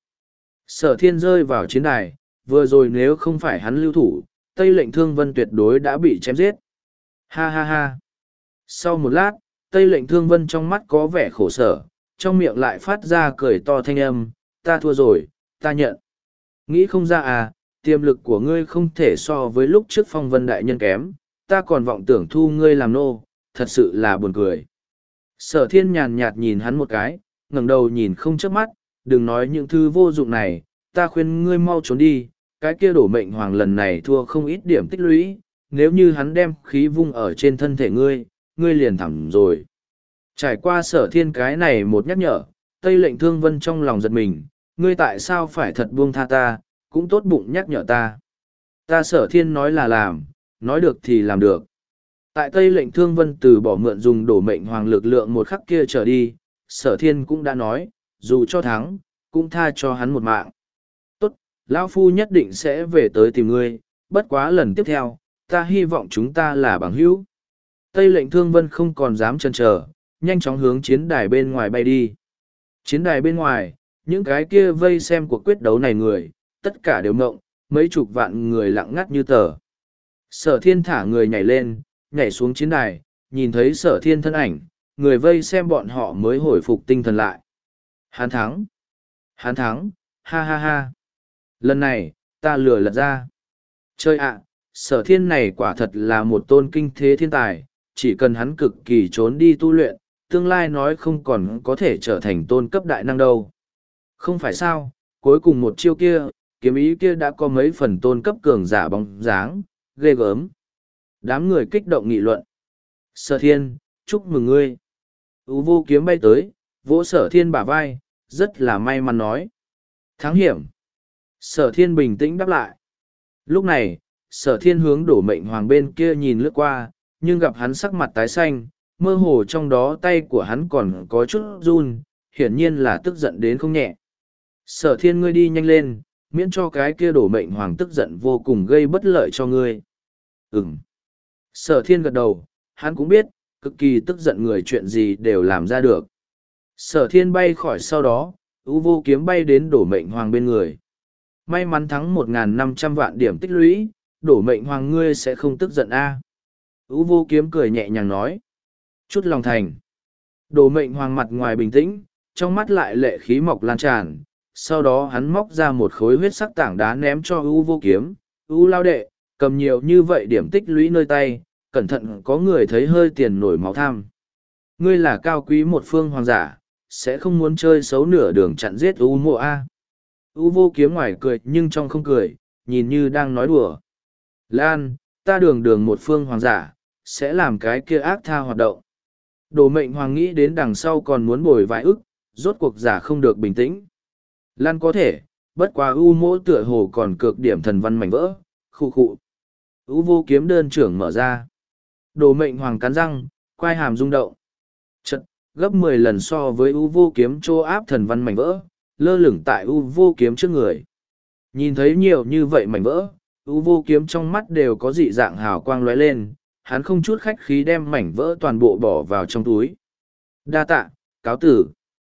Sở thiên rơi vào chiến đài, vừa rồi nếu không phải hắn lưu thủ, Tây lệnh thương vân tuyệt đối đã bị chém giết. Ha ha ha. Sau một lát, Tây lệnh thương vân trong mắt có vẻ khổ sở, trong miệng lại phát ra cười to thanh âm, ta thua rồi, ta nhận. Nghĩ không ra à, tiềm lực của ngươi không thể so với lúc trước phong vân đại nhân kém, ta còn vọng tưởng thu ngươi làm nô, thật sự là buồn cười. Sở thiên nhàn nhạt nhìn hắn một cái, ngẩng đầu nhìn không chớp mắt, đừng nói những thứ vô dụng này, ta khuyên ngươi mau trốn đi, cái kia đổ mệnh hoàng lần này thua không ít điểm tích lũy, nếu như hắn đem khí vung ở trên thân thể ngươi, ngươi liền thẳng rồi. Trải qua sở thiên cái này một nhắc nhở, Tây lệnh thương vân trong lòng giật mình, ngươi tại sao phải thật buông tha ta, cũng tốt bụng nhắc nhở ta. Ta sở thiên nói là làm, nói được thì làm được. Tại Tây lệnh thương vân từ bỏ mượn dùng đổ mệnh hoàng lực lượng một khắc kia trở đi, sở thiên cũng đã nói, dù cho thắng, cũng tha cho hắn một mạng. Tốt, lão phu nhất định sẽ về tới tìm ngươi, bất quá lần tiếp theo, ta hy vọng chúng ta là bằng hữu. Tây lệnh thương vân không còn dám chần chờ, nhanh chóng hướng chiến đài bên ngoài bay đi. Chiến đài bên ngoài, những cái kia vây xem cuộc quyết đấu này người, tất cả đều ngộng, mấy chục vạn người lặng ngắt như tờ. Sở thiên thả người nhảy lên, nhảy xuống chiến đài, nhìn thấy sở thiên thân ảnh, người vây xem bọn họ mới hồi phục tinh thần lại. Hán thắng! Hán thắng! Ha ha ha! Lần này, ta lừa lật ra. Chơi ạ, sở thiên này quả thật là một tôn kinh thế thiên tài, chỉ cần hắn cực kỳ trốn đi tu luyện, tương lai nói không còn có thể trở thành tôn cấp đại năng đâu. Không phải sao, cuối cùng một chiêu kia, kiếm ý kia đã có mấy phần tôn cấp cường giả bóng dáng, ghê gớm. Đám người kích động nghị luận. Sở thiên, chúc mừng ngươi. Ú vô kiếm bay tới, vỗ sở thiên bả vai, rất là may mắn nói. Thắng hiểm. Sở thiên bình tĩnh đáp lại. Lúc này, sở thiên hướng đổ mệnh hoàng bên kia nhìn lướt qua, nhưng gặp hắn sắc mặt tái xanh, mơ hồ trong đó tay của hắn còn có chút run, hiển nhiên là tức giận đến không nhẹ. Sở thiên ngươi đi nhanh lên, miễn cho cái kia đổ mệnh hoàng tức giận vô cùng gây bất lợi cho ngươi. Ừm. Sở thiên gật đầu, hắn cũng biết, cực kỳ tức giận người chuyện gì đều làm ra được. Sở thiên bay khỏi sau đó, ưu vô kiếm bay đến đổ mệnh hoàng bên người. May mắn thắng một nghìn năm trăm vạn điểm tích lũy, đổ mệnh hoàng ngươi sẽ không tức giận a à. Ưu vô kiếm cười nhẹ nhàng nói. Chút lòng thành. Đổ mệnh hoàng mặt ngoài bình tĩnh, trong mắt lại lệ khí mọc lan tràn. Sau đó hắn móc ra một khối huyết sắc tảng đá ném cho ưu vô kiếm. Ưu lao đệ, cầm nhiều như vậy điểm tích lũy nơi tay, cẩn thận có người thấy hơi tiền nổi máu tham. Ngươi là cao quý một phương hoàng giả, sẽ không muốn chơi xấu nửa đường chặn giết U mộ A. U vô kiếm ngoài cười nhưng trong không cười, nhìn như đang nói đùa. Lan, ta đường đường một phương hoàng giả, sẽ làm cái kia ác tha hoạt động. Đồ mệnh hoàng nghĩ đến đằng sau còn muốn bồi vài ức, rốt cuộc giả không được bình tĩnh. Lan có thể, bất quá U mộ tựa hồ còn cược điểm thần văn mảnh vỡ, khu khụ. U vô kiếm đơn trưởng mở ra. Đồ mệnh hoàng cắn răng, quai hàm rung động. Chật, gấp mười lần so với U vô kiếm trô áp thần văn mảnh vỡ, lơ lửng tại U vô kiếm trước người. Nhìn thấy nhiều như vậy mảnh vỡ, U vô kiếm trong mắt đều có dị dạng hào quang lóe lên, hắn không chút khách khí đem mảnh vỡ toàn bộ bỏ vào trong túi. Đa tạ, cáo tử.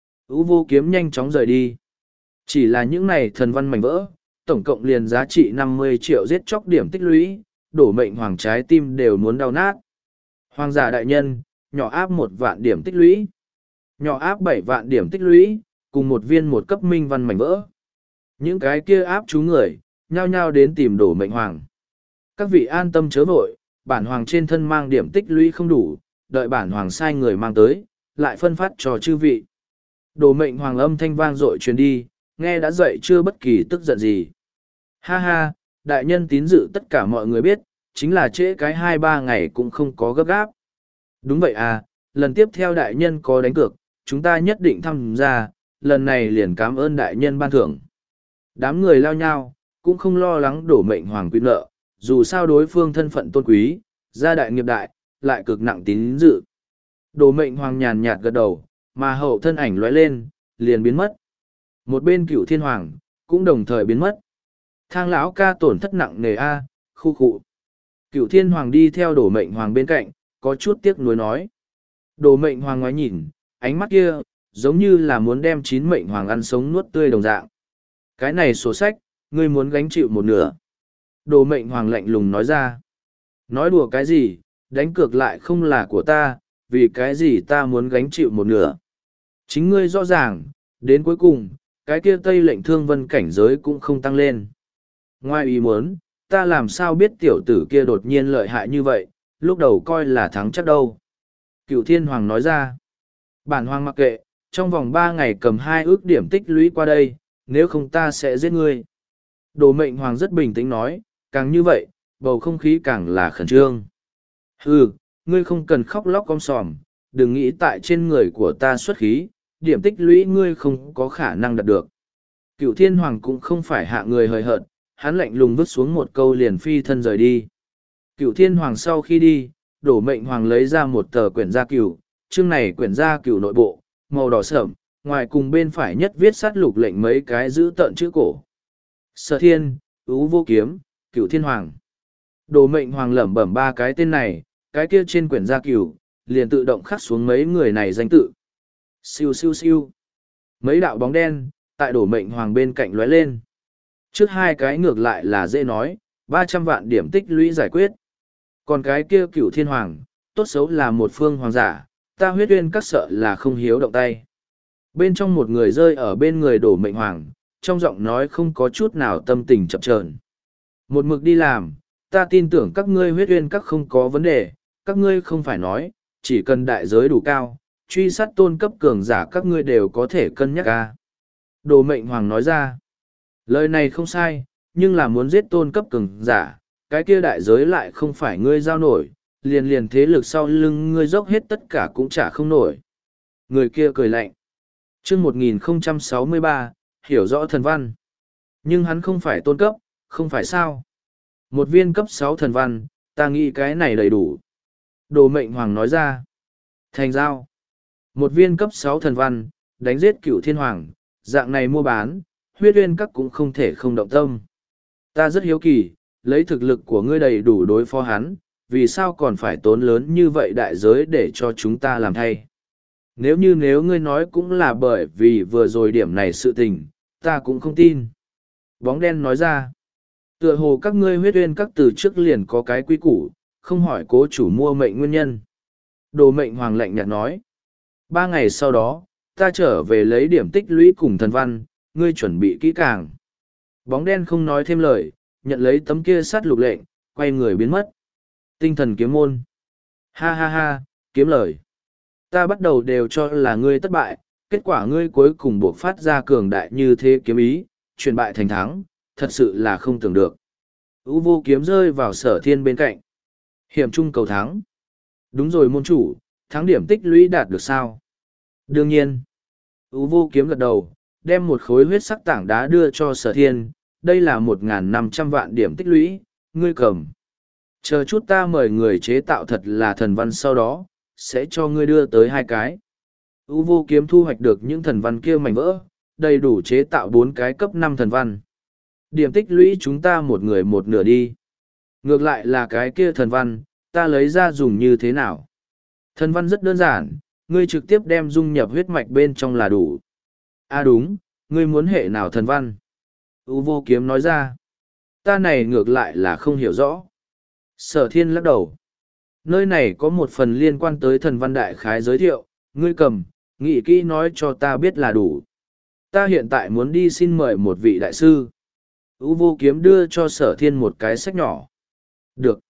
U vô kiếm nhanh chóng rời đi. Chỉ là những này thần văn mảnh vỡ, tổng cộng liền giá trị năm mươi triệu giết chóc điểm tích lũy, đổ mệnh hoàng trái tim đều muốn đau nát. Hoàng giả đại nhân, nhỏ áp một vạn điểm tích lũy. Nhỏ áp bảy vạn điểm tích lũy, cùng một viên một cấp minh văn mảnh vỡ. Những cái kia áp chú người, nhao nhao đến tìm đổ mệnh hoàng. Các vị an tâm chớ vội, bản hoàng trên thân mang điểm tích lũy không đủ, đợi bản hoàng sai người mang tới, lại phân phát cho chư vị. Đổ mệnh hoàng âm thanh vang dội truyền đi, nghe đã dậy chưa bất kỳ tức giận gì. Ha ha, đại nhân tín dự tất cả mọi người biết, chính là trễ cái hai ba ngày cũng không có gấp gáp. Đúng vậy à, lần tiếp theo đại nhân có đánh cược, chúng ta nhất định tham gia, lần này liền cảm ơn đại nhân ban thưởng. Đám người lao nhau, cũng không lo lắng đổ mệnh hoàng quy nợ, dù sao đối phương thân phận tôn quý, gia đại nghiệp đại, lại cực nặng tín dự. Đổ mệnh hoàng nhàn nhạt gật đầu, mà hậu thân ảnh lóe lên, liền biến mất. Một bên cửu thiên hoàng, cũng đồng thời biến mất. Thang lão ca tổn thất nặng nề a, khu khụ. Cửu thiên hoàng đi theo đổ mệnh hoàng bên cạnh, có chút tiếc nuối nói. Đổ mệnh hoàng ngoái nhìn, ánh mắt kia, giống như là muốn đem chín mệnh hoàng ăn sống nuốt tươi đồng dạng. Cái này sổ sách, ngươi muốn gánh chịu một nửa. Đổ mệnh hoàng lạnh lùng nói ra. Nói đùa cái gì, đánh cược lại không là của ta, vì cái gì ta muốn gánh chịu một nửa. Chính ngươi rõ ràng, đến cuối cùng, cái kia tây lệnh thương vân cảnh giới cũng không tăng lên. Ngoài ý muốn, ta làm sao biết tiểu tử kia đột nhiên lợi hại như vậy, lúc đầu coi là thắng chắc đâu. Cựu thiên hoàng nói ra. Bản hoàng mặc kệ, trong vòng ba ngày cầm hai ước điểm tích lũy qua đây, nếu không ta sẽ giết ngươi. Đồ mệnh hoàng rất bình tĩnh nói, càng như vậy, bầu không khí càng là khẩn trương. Ừ, ngươi không cần khóc lóc om sòm, đừng nghĩ tại trên người của ta xuất khí, điểm tích lũy ngươi không có khả năng đạt được. Cựu thiên hoàng cũng không phải hạ người hời hợt, hắn lạnh lùng vứt xuống một câu liền phi thân rời đi. Cựu thiên hoàng sau khi đi, đổ mệnh hoàng lấy ra một tờ quyển gia cửu, chương này quyển gia cửu nội bộ, màu đỏ sẫm, ngoài cùng bên phải nhất viết sát lục lệnh mấy cái giữ tợn chữ cổ. Sở thiên, ú vô kiếm, cửu thiên hoàng. Đổ mệnh hoàng lẩm bẩm ba cái tên này, cái kia trên quyển gia cửu, liền tự động khắc xuống mấy người này danh tự. Siêu siêu siêu. Mấy đạo bóng đen, tại đổ mệnh hoàng bên cạnh lóe lên. Trước hai cái ngược lại là dễ nói, ba trăm vạn điểm tích lũy giải quyết. Còn cái kia cửu thiên hoàng, tốt xấu là một phương hoàng giả, ta huyết uyên các sợ là không hiếu động tay. Bên trong một người rơi ở bên người đổ mệnh hoàng, trong giọng nói không có chút nào tâm tình chập chờn. Một mực đi làm, ta tin tưởng các ngươi huyết uyên các không có vấn đề, các ngươi không phải nói, chỉ cần đại giới đủ cao, truy sát tôn cấp cường giả các ngươi đều có thể cân nhắc ca. Đồ mệnh hoàng nói ra, lời này không sai, nhưng là muốn giết tôn cấp cường giả, cái kia đại giới lại không phải ngươi giao nổi, liền liền thế lực sau lưng ngươi dốc hết tất cả cũng trả không nổi. Người kia cười lạnh. Chương một nghìn không trăm sáu mươi ba, hiểu rõ thần văn. Nhưng hắn không phải tôn cấp, không phải sao. Một viên cấp sáu thần văn, ta nghĩ cái này đầy đủ. Đồ mệnh hoàng nói ra. Thành giao. Một viên cấp sáu thần văn, đánh giết cửu thiên hoàng, dạng này mua bán, huyết uyên các cũng không thể không động tâm. Ta rất hiếu kỳ, lấy thực lực của ngươi đầy đủ đối phó hắn, vì sao còn phải tốn lớn như vậy đại giới để cho chúng ta làm thay. Nếu như nếu ngươi nói cũng là bởi vì vừa rồi điểm này sự tình, ta cũng không tin. Bóng đen nói ra, tựa hồ các ngươi huyết uyên các từ trước liền có cái quy củ, không hỏi cố chủ mua mệnh nguyên nhân. Đồ mệnh hoàng lạnh nhạt nói, ba ngày sau đó, ta trở về lấy điểm tích lũy cùng thần văn, ngươi chuẩn bị kỹ càng. Bóng đen không nói thêm lời, nhận lấy tấm kia sát lục lệnh, quay người biến mất. Tinh thần kiếm môn. Ha ha ha, kiếm lời. Ta bắt đầu đều cho là ngươi thất bại, kết quả ngươi cuối cùng buộc phát ra cường đại như thế kiếm ý, chuyển bại thành thắng, thật sự là không tưởng được. U vô kiếm rơi vào sở thiên bên cạnh. Hiểm trung cầu thắng. Đúng rồi môn chủ, thắng điểm tích lũy đạt được sao? Đương nhiên. U vô kiếm gật đầu, đem một khối huyết sắc tảng đá đưa cho sở thiên, đây là một nghìn năm trăm vạn điểm tích lũy, ngươi cầm. Chờ chút ta mời người chế tạo thật là thần văn sau đó, sẽ cho ngươi đưa tới hai cái. U vô kiếm thu hoạch được những thần văn kia mảnh vỡ, đầy đủ chế tạo bốn cái cấp năm thần văn. Điểm tích lũy chúng ta một người một nửa đi. Ngược lại là cái kia thần văn, ta lấy ra dùng như thế nào? Thần văn rất đơn giản, ngươi trực tiếp đem dung nhập huyết mạch bên trong là đủ. À đúng, ngươi muốn hệ nào thần văn? U vô kiếm nói ra. Ta này ngược lại là không hiểu rõ. Sở thiên lắc đầu. Nơi này có một phần liên quan tới thần văn đại khái giới thiệu, ngươi cầm, nghĩ kỹ nói cho ta biết là đủ. Ta hiện tại muốn đi xin mời một vị đại sư. U vô kiếm đưa cho sở thiên một cái sách nhỏ. Được.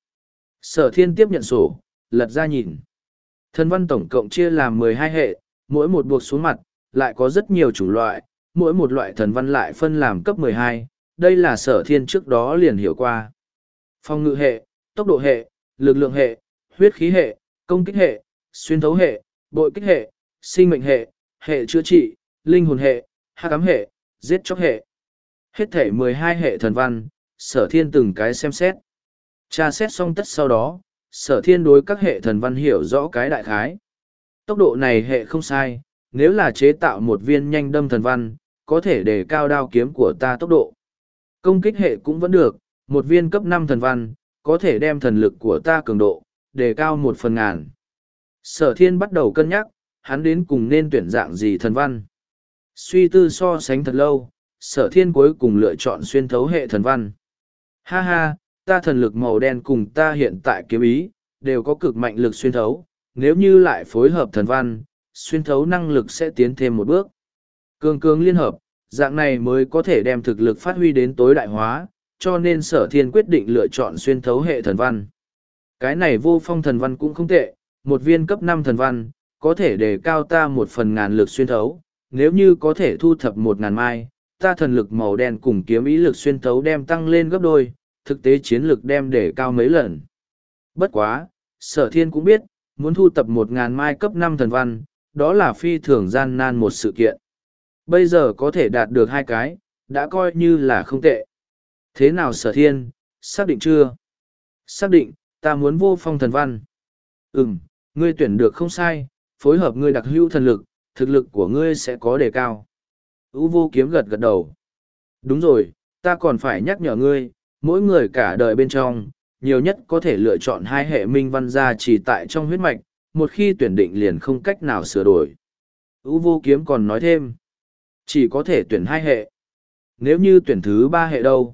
Sở thiên tiếp nhận sổ, lật ra nhìn. Thần văn tổng cộng chia làm mười hai hệ, mỗi một buộc xuống mặt, lại có rất nhiều chủng loại, mỗi một loại thần văn lại phân làm cấp mười hai, đây là sở thiên trước đó liền hiểu qua. Phòng ngự hệ, tốc độ hệ, lực lượng hệ, huyết khí hệ, công kích hệ, xuyên thấu hệ, bội kích hệ, sinh mệnh hệ, hệ chữa trị, linh hồn hệ, hắc ám hệ, giết chóc hệ. Hết thể mười hai hệ thần văn, sở thiên từng cái xem xét. Tra xét xong tất sau đó, sở thiên đối các hệ thần văn hiểu rõ cái đại khái. Tốc độ này hệ không sai, nếu là chế tạo một viên nhanh đâm thần văn, có thể đề cao đao kiếm của ta tốc độ. Công kích hệ cũng vẫn được, một viên cấp năm thần văn, có thể đem thần lực của ta cường độ, đề cao một phần ngàn. Sở thiên bắt đầu cân nhắc, hắn đến cùng nên tuyển dạng gì thần văn. Suy tư so sánh thật lâu, sở thiên cuối cùng lựa chọn xuyên thấu hệ thần văn. Ha ha, ta thần lực màu đen cùng ta hiện tại kiếm ý, đều có cực mạnh lực xuyên thấu, nếu như lại phối hợp thần văn, xuyên thấu năng lực sẽ tiến thêm một bước. Cường cường liên hợp, dạng này mới có thể đem thực lực phát huy đến tối đại hóa, cho nên sở thiên quyết định lựa chọn xuyên thấu hệ thần văn. Cái này vô phong thần văn cũng không tệ, một viên cấp năm thần văn, có thể đề cao ta một phần ngàn lực xuyên thấu, nếu như có thể thu thập một ngàn mai, ta thần lực màu đen cùng kiếm ý lực xuyên thấu đem tăng lên gấp đôi, thực tế chiến lực đem đề cao mấy lần. Bất quá, sở thiên cũng biết, muốn thu tập một ngàn mai cấp năm thần văn, đó là phi thường gian nan một sự kiện. Bây giờ có thể đạt được hai cái, đã coi như là không tệ. Thế nào sở thiên, xác định chưa? Xác định, ta muốn vô phong thần văn. Ừm, ngươi tuyển được không sai, phối hợp ngươi đặc hữu thần lực, thực lực của ngươi sẽ có đề cao. U vô kiếm gật gật đầu. Đúng rồi, ta còn phải nhắc nhở ngươi, mỗi người cả đời bên trong, nhiều nhất có thể lựa chọn hai hệ minh văn gia chỉ tại trong huyết mạch, một khi tuyển định liền không cách nào sửa đổi. U vô kiếm còn nói thêm, chỉ có thể tuyển hai hệ. Nếu như tuyển thứ ba hệ đâu?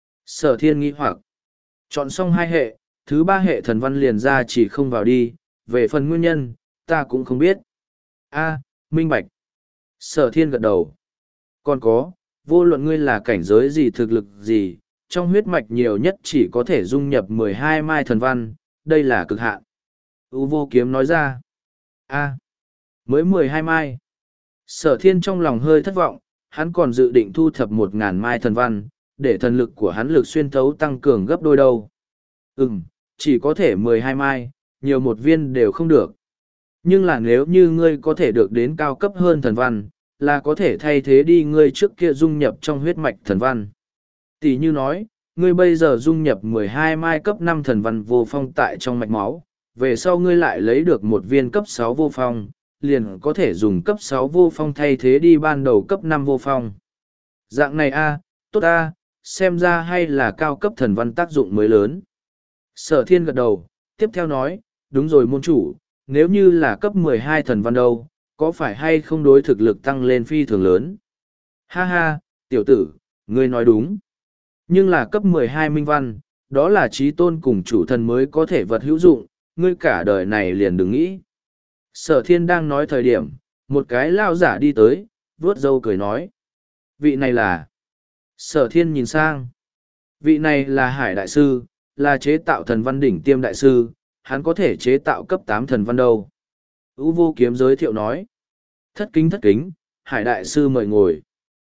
Sở thiên nghi hoặc, chọn xong hai hệ, thứ ba hệ thần văn liền ra chỉ không vào đi, về phần nguyên nhân, ta cũng không biết. A, minh bạch. Sở thiên gật đầu. Còn có, vô luận ngươi là cảnh giới gì thực lực gì, trong huyết mạch nhiều nhất chỉ có thể dung nhập mười hai mai thần văn, đây là cực hạn. U vô kiếm nói ra. A, mới mười hai mai. Sở thiên trong lòng hơi thất vọng, hắn còn dự định thu thập một ngàn mai thần văn, để thần lực của hắn lực xuyên thấu tăng cường gấp đôi đâu. Ừm, chỉ có thể mười hai mai, nhiều một viên đều không được. Nhưng là nếu như ngươi có thể được đến cao cấp hơn thần văn, là có thể thay thế đi ngươi trước kia dung nhập trong huyết mạch thần văn. Tỷ như nói, ngươi bây giờ dung nhập mười hai mai cấp năm thần văn vô phong tại trong mạch máu, về sau ngươi lại lấy được một viên cấp sáu vô phong, liền có thể dùng cấp sáu vô phong thay thế đi ban đầu cấp năm vô phong. Dạng này a, tốt a, xem ra hay là cao cấp thần văn tác dụng mới lớn. Sở thiên gật đầu, tiếp theo nói, đúng rồi môn chủ, nếu như là cấp mười hai thần văn đâu, có phải hay không đối thực lực tăng lên phi thường lớn? Ha ha, tiểu tử, ngươi nói đúng. Nhưng là cấp mười hai minh văn, đó là trí tôn cùng chủ thần mới có thể vật hữu dụng, ngươi cả đời này liền đừng nghĩ. Sở thiên đang nói thời điểm, một cái lao giả đi tới, vuốt râu cười nói. Vị này là... Sở thiên nhìn sang. Vị này là Hải Đại Sư, là chế tạo thần văn đỉnh tiêm đại sư, hắn có thể chế tạo cấp tám thần văn đâu. Ú vô kiếm giới thiệu nói. Thất kính thất kính, Hải Đại Sư mời ngồi.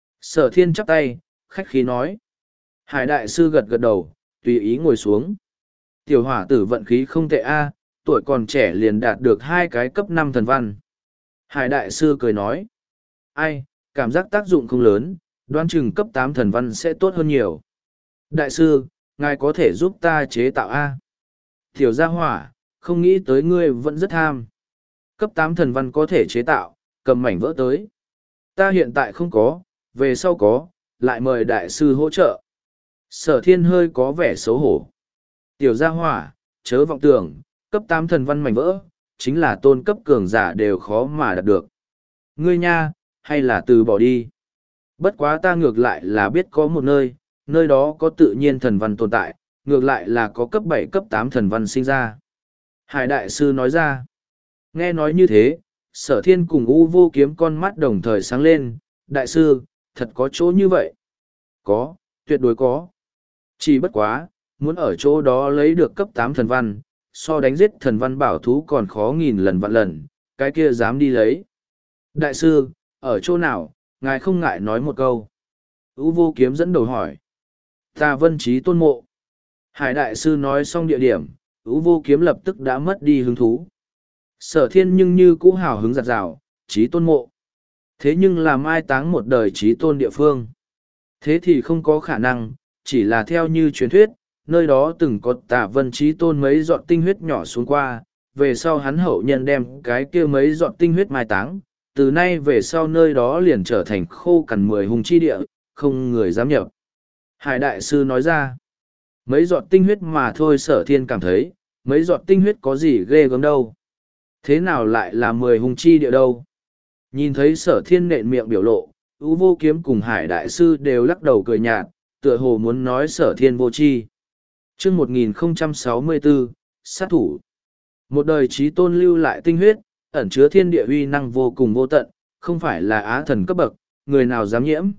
Sở thiên chắp tay, khách khí nói. Hải Đại Sư gật gật đầu, tùy ý ngồi xuống. Tiểu hỏa tử vận khí không tệ a, tuổi còn trẻ liền đạt được hai cái cấp năm thần văn. Hải Đại Sư cười nói. Ai, cảm giác tác dụng không lớn, đoán chừng cấp tám thần văn sẽ tốt hơn nhiều. Đại sư, ngài có thể giúp ta chế tạo a? Tiểu gia hỏa, không nghĩ tới ngươi vẫn rất tham. Cấp tám thần văn có thể chế tạo, cầm mảnh vỡ tới. Ta hiện tại không có, về sau có, lại mời đại sư hỗ trợ. Sở thiên hơi có vẻ xấu hổ. Tiểu gia hỏa, chớ vọng tưởng, cấp tám thần văn mảnh vỡ, chính là tôn cấp cường giả đều khó mà đạt được. Ngươi nha, hay là từ bỏ đi. Bất quá ta ngược lại là biết có một nơi, nơi đó có tự nhiên thần văn tồn tại, ngược lại là có cấp bảy cấp tám thần văn sinh ra. Hải Đại Sư nói ra. Nghe nói như thế, Sở thiên cùng U vô kiếm con mắt đồng thời sáng lên. Đại sư, thật có chỗ như vậy? Có, tuyệt đối có. Chỉ bất quá, muốn ở chỗ đó lấy được cấp tám thần văn, so đánh giết thần văn bảo thú còn khó nghìn lần vạn lần, cái kia dám đi lấy. Đại sư, ở chỗ nào, ngài không ngại nói một câu. U vô kiếm dẫn đầu hỏi. Ta Vân Trí Tôn mộ. Hải Đại Sư nói xong địa điểm, U vô kiếm lập tức đã mất đi hứng thú. Sở thiên nhưng như cũ hào hứng giặt rào, Trí Tôn mộ. Thế nhưng là mai táng một đời Trí Tôn địa phương. Thế thì không có khả năng, chỉ là theo như truyền thuyết, nơi đó từng có Tả Vân Trí Tôn mấy giọt tinh huyết nhỏ xuống qua, về sau hắn hậu nhân đem cái kia mấy giọt tinh huyết mai táng, từ nay về sau nơi đó liền trở thành khô cằn mười hùng chi địa, không người dám nhập. Hải Đại Sư nói ra, mấy giọt tinh huyết mà thôi. Sở thiên cảm thấy, mấy giọt tinh huyết có gì ghê gớm đâu. Thế nào lại là mười hùng chi địa đâu? Nhìn thấy Sở thiên nện miệng biểu lộ, U vô kiếm cùng Hải Đại Sư đều lắc đầu cười nhạt, tựa hồ muốn nói Sở thiên vô tri. Chương một nghìn không trăm sáu mươi bốn, sát thủ. Một đời trí tôn lưu lại tinh huyết, ẩn chứa thiên địa uy năng vô cùng vô tận, không phải là á thần cấp bậc, người nào dám nhiễm.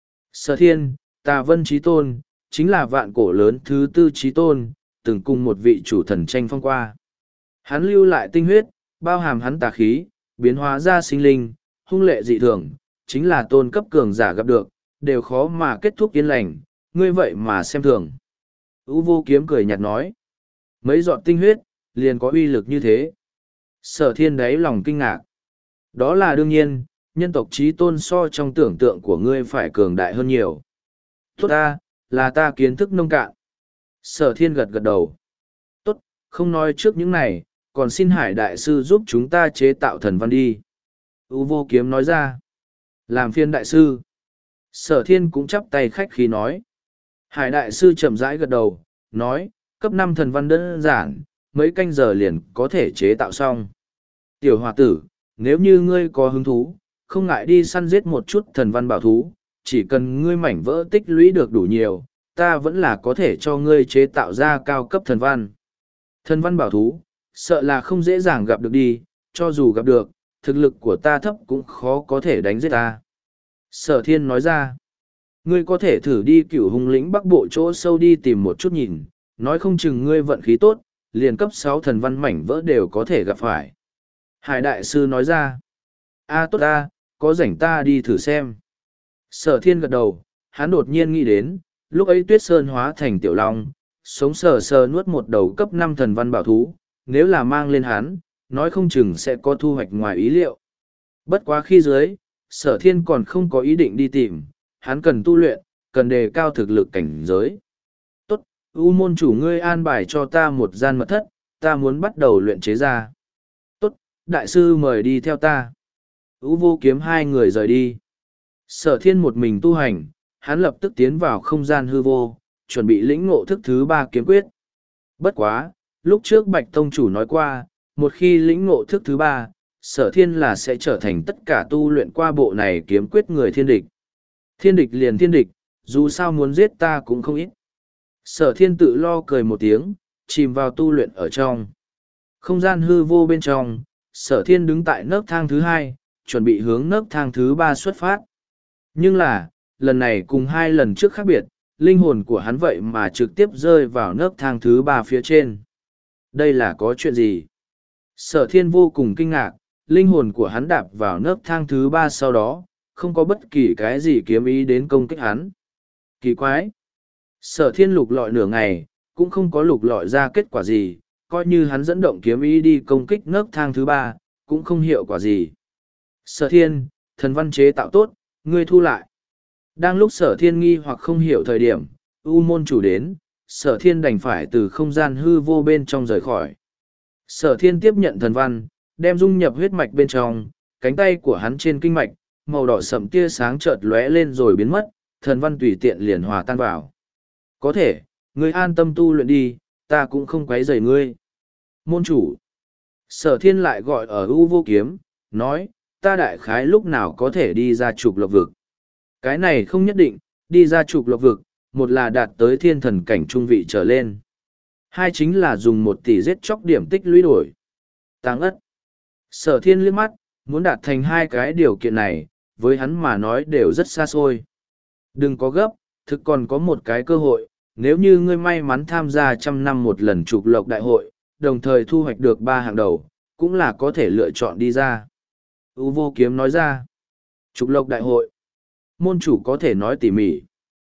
Sở thiên, Tà Vân Trí Tôn, chính là vạn cổ lớn thứ tư Trí Tôn, từng cùng một vị chủ thần tranh phong qua. Hắn lưu lại tinh huyết, bao hàm hắn tà khí, biến hóa ra sinh linh, hung lệ dị thường, chính là tôn cấp cường giả gặp được, đều khó mà kết thúc yên lành, ngươi vậy mà xem thường. U vô kiếm cười nhạt nói, mấy giọt tinh huyết, liền có uy lực như thế. Sở thiên đáy lòng kinh ngạc. Đó là đương nhiên, nhân tộc trí tôn so trong tưởng tượng của ngươi phải cường đại hơn nhiều. Tốt ta, là ta kiến thức nông cạn. Sở thiên gật gật đầu. Tốt, không nói trước những này, còn xin Hải Đại Sư giúp chúng ta chế tạo thần văn đi. U vô kiếm nói ra. Làm phiên Đại Sư. Sở thiên cũng chắp tay khách khí nói. Hải Đại Sư chậm rãi gật đầu, nói, cấp năm thần văn đơn giản, mấy canh giờ liền có thể chế tạo xong. Tiểu hòa tử, nếu như ngươi có hứng thú, không ngại đi săn giết một chút thần văn bảo thú, chỉ cần ngươi mảnh vỡ tích lũy được đủ nhiều, ta vẫn là có thể cho ngươi chế tạo ra cao cấp thần văn. Thần văn bảo thú, sợ là không dễ dàng gặp được đi, cho dù gặp được, thực lực của ta thấp cũng khó có thể đánh giết ta. Sở thiên nói ra, ngươi có thể thử đi cửu hung lĩnh bắc bộ chỗ sâu đi tìm một chút nhìn, nói không chừng ngươi vận khí tốt, liền cấp sáu thần văn mảnh vỡ đều có thể gặp phải. Hải Đại Sư nói ra, a tốt a, có rảnh ta đi thử xem. Sở thiên gật đầu, hắn đột nhiên nghĩ đến, lúc ấy Tuyết Sơn hóa thành tiểu long, sống sờ sờ nuốt một đầu cấp năm thần văn bảo thú, nếu là mang lên hắn, nói không chừng sẽ có thu hoạch ngoài ý liệu. Bất quá khi dưới, sở thiên còn không có ý định đi tìm, hắn cần tu luyện, cần đề cao thực lực cảnh giới. Tốt, U môn chủ ngươi an bài cho ta một gian mật thất, ta muốn bắt đầu luyện chế ra. Tốt, Đại Sư mời đi theo ta. U vô kiếm hai người rời đi. Sở thiên một mình tu hành, hắn lập tức tiến vào không gian hư vô, chuẩn bị lĩnh ngộ thức thứ ba kiếm quyết. Bất quá, lúc trước Bạch Tông Chủ nói qua, một khi lĩnh ngộ thức thứ ba, sở thiên là sẽ trở thành tất cả tu luyện qua bộ này kiếm quyết người thiên địch. Thiên địch liền thiên địch, dù sao muốn giết ta cũng không ít. Sở thiên tự lo cười một tiếng, chìm vào tu luyện ở trong. Không gian hư vô bên trong, sở thiên đứng tại nấc thang thứ hai, chuẩn bị hướng nấc thang thứ ba xuất phát. Nhưng là, lần này cùng hai lần trước khác biệt, linh hồn của hắn vậy mà trực tiếp rơi vào nấc thang thứ ba phía trên. Đây là có chuyện gì? Sở thiên vô cùng kinh ngạc, linh hồn của hắn đạp vào nấc thang thứ ba sau đó, không có bất kỳ cái gì kiếm ý đến công kích hắn. Kỳ quái! Sở thiên lục lọi nửa ngày, cũng không có lục lọi ra kết quả gì, coi như hắn dẫn động kiếm ý đi công kích nấc thang thứ ba, cũng không hiệu quả gì. Sở thiên, thần văn chế tạo tốt, ngươi thu lại. Đang lúc sở thiên nghi hoặc không hiểu thời điểm, U môn chủ đến, sở thiên đành phải từ không gian hư vô bên trong rời khỏi. Sở thiên tiếp nhận thần văn, đem dung nhập huyết mạch bên trong, cánh tay của hắn trên kinh mạch, màu đỏ sậm tia sáng chợt lóe lên rồi biến mất, thần văn tùy tiện liền hòa tan vào. Có thể, ngươi an tâm tu luyện đi, ta cũng không quấy rầy ngươi. Môn chủ. Sở thiên lại gọi ở U vô kiếm, nói, ta đại khái lúc nào có thể đi ra trục lộc vực. Cái này không nhất định, đi ra trục lộc vực, một là đạt tới thiên thần cảnh trung vị trở lên. Hai chính là dùng một tỷ giết chóc điểm tích lũy đổi. Táng ất. Sở thiên liếc mắt, muốn đạt thành hai cái điều kiện này, với hắn mà nói đều rất xa xôi. Đừng có gấp, thực còn có một cái cơ hội, nếu như ngươi may mắn tham gia trăm năm một lần trục lộc đại hội, đồng thời thu hoạch được ba hạng đầu, cũng là có thể lựa chọn đi ra. U vô kiếm nói ra. Trục lộc đại hội. Môn chủ có thể nói tỉ mỉ.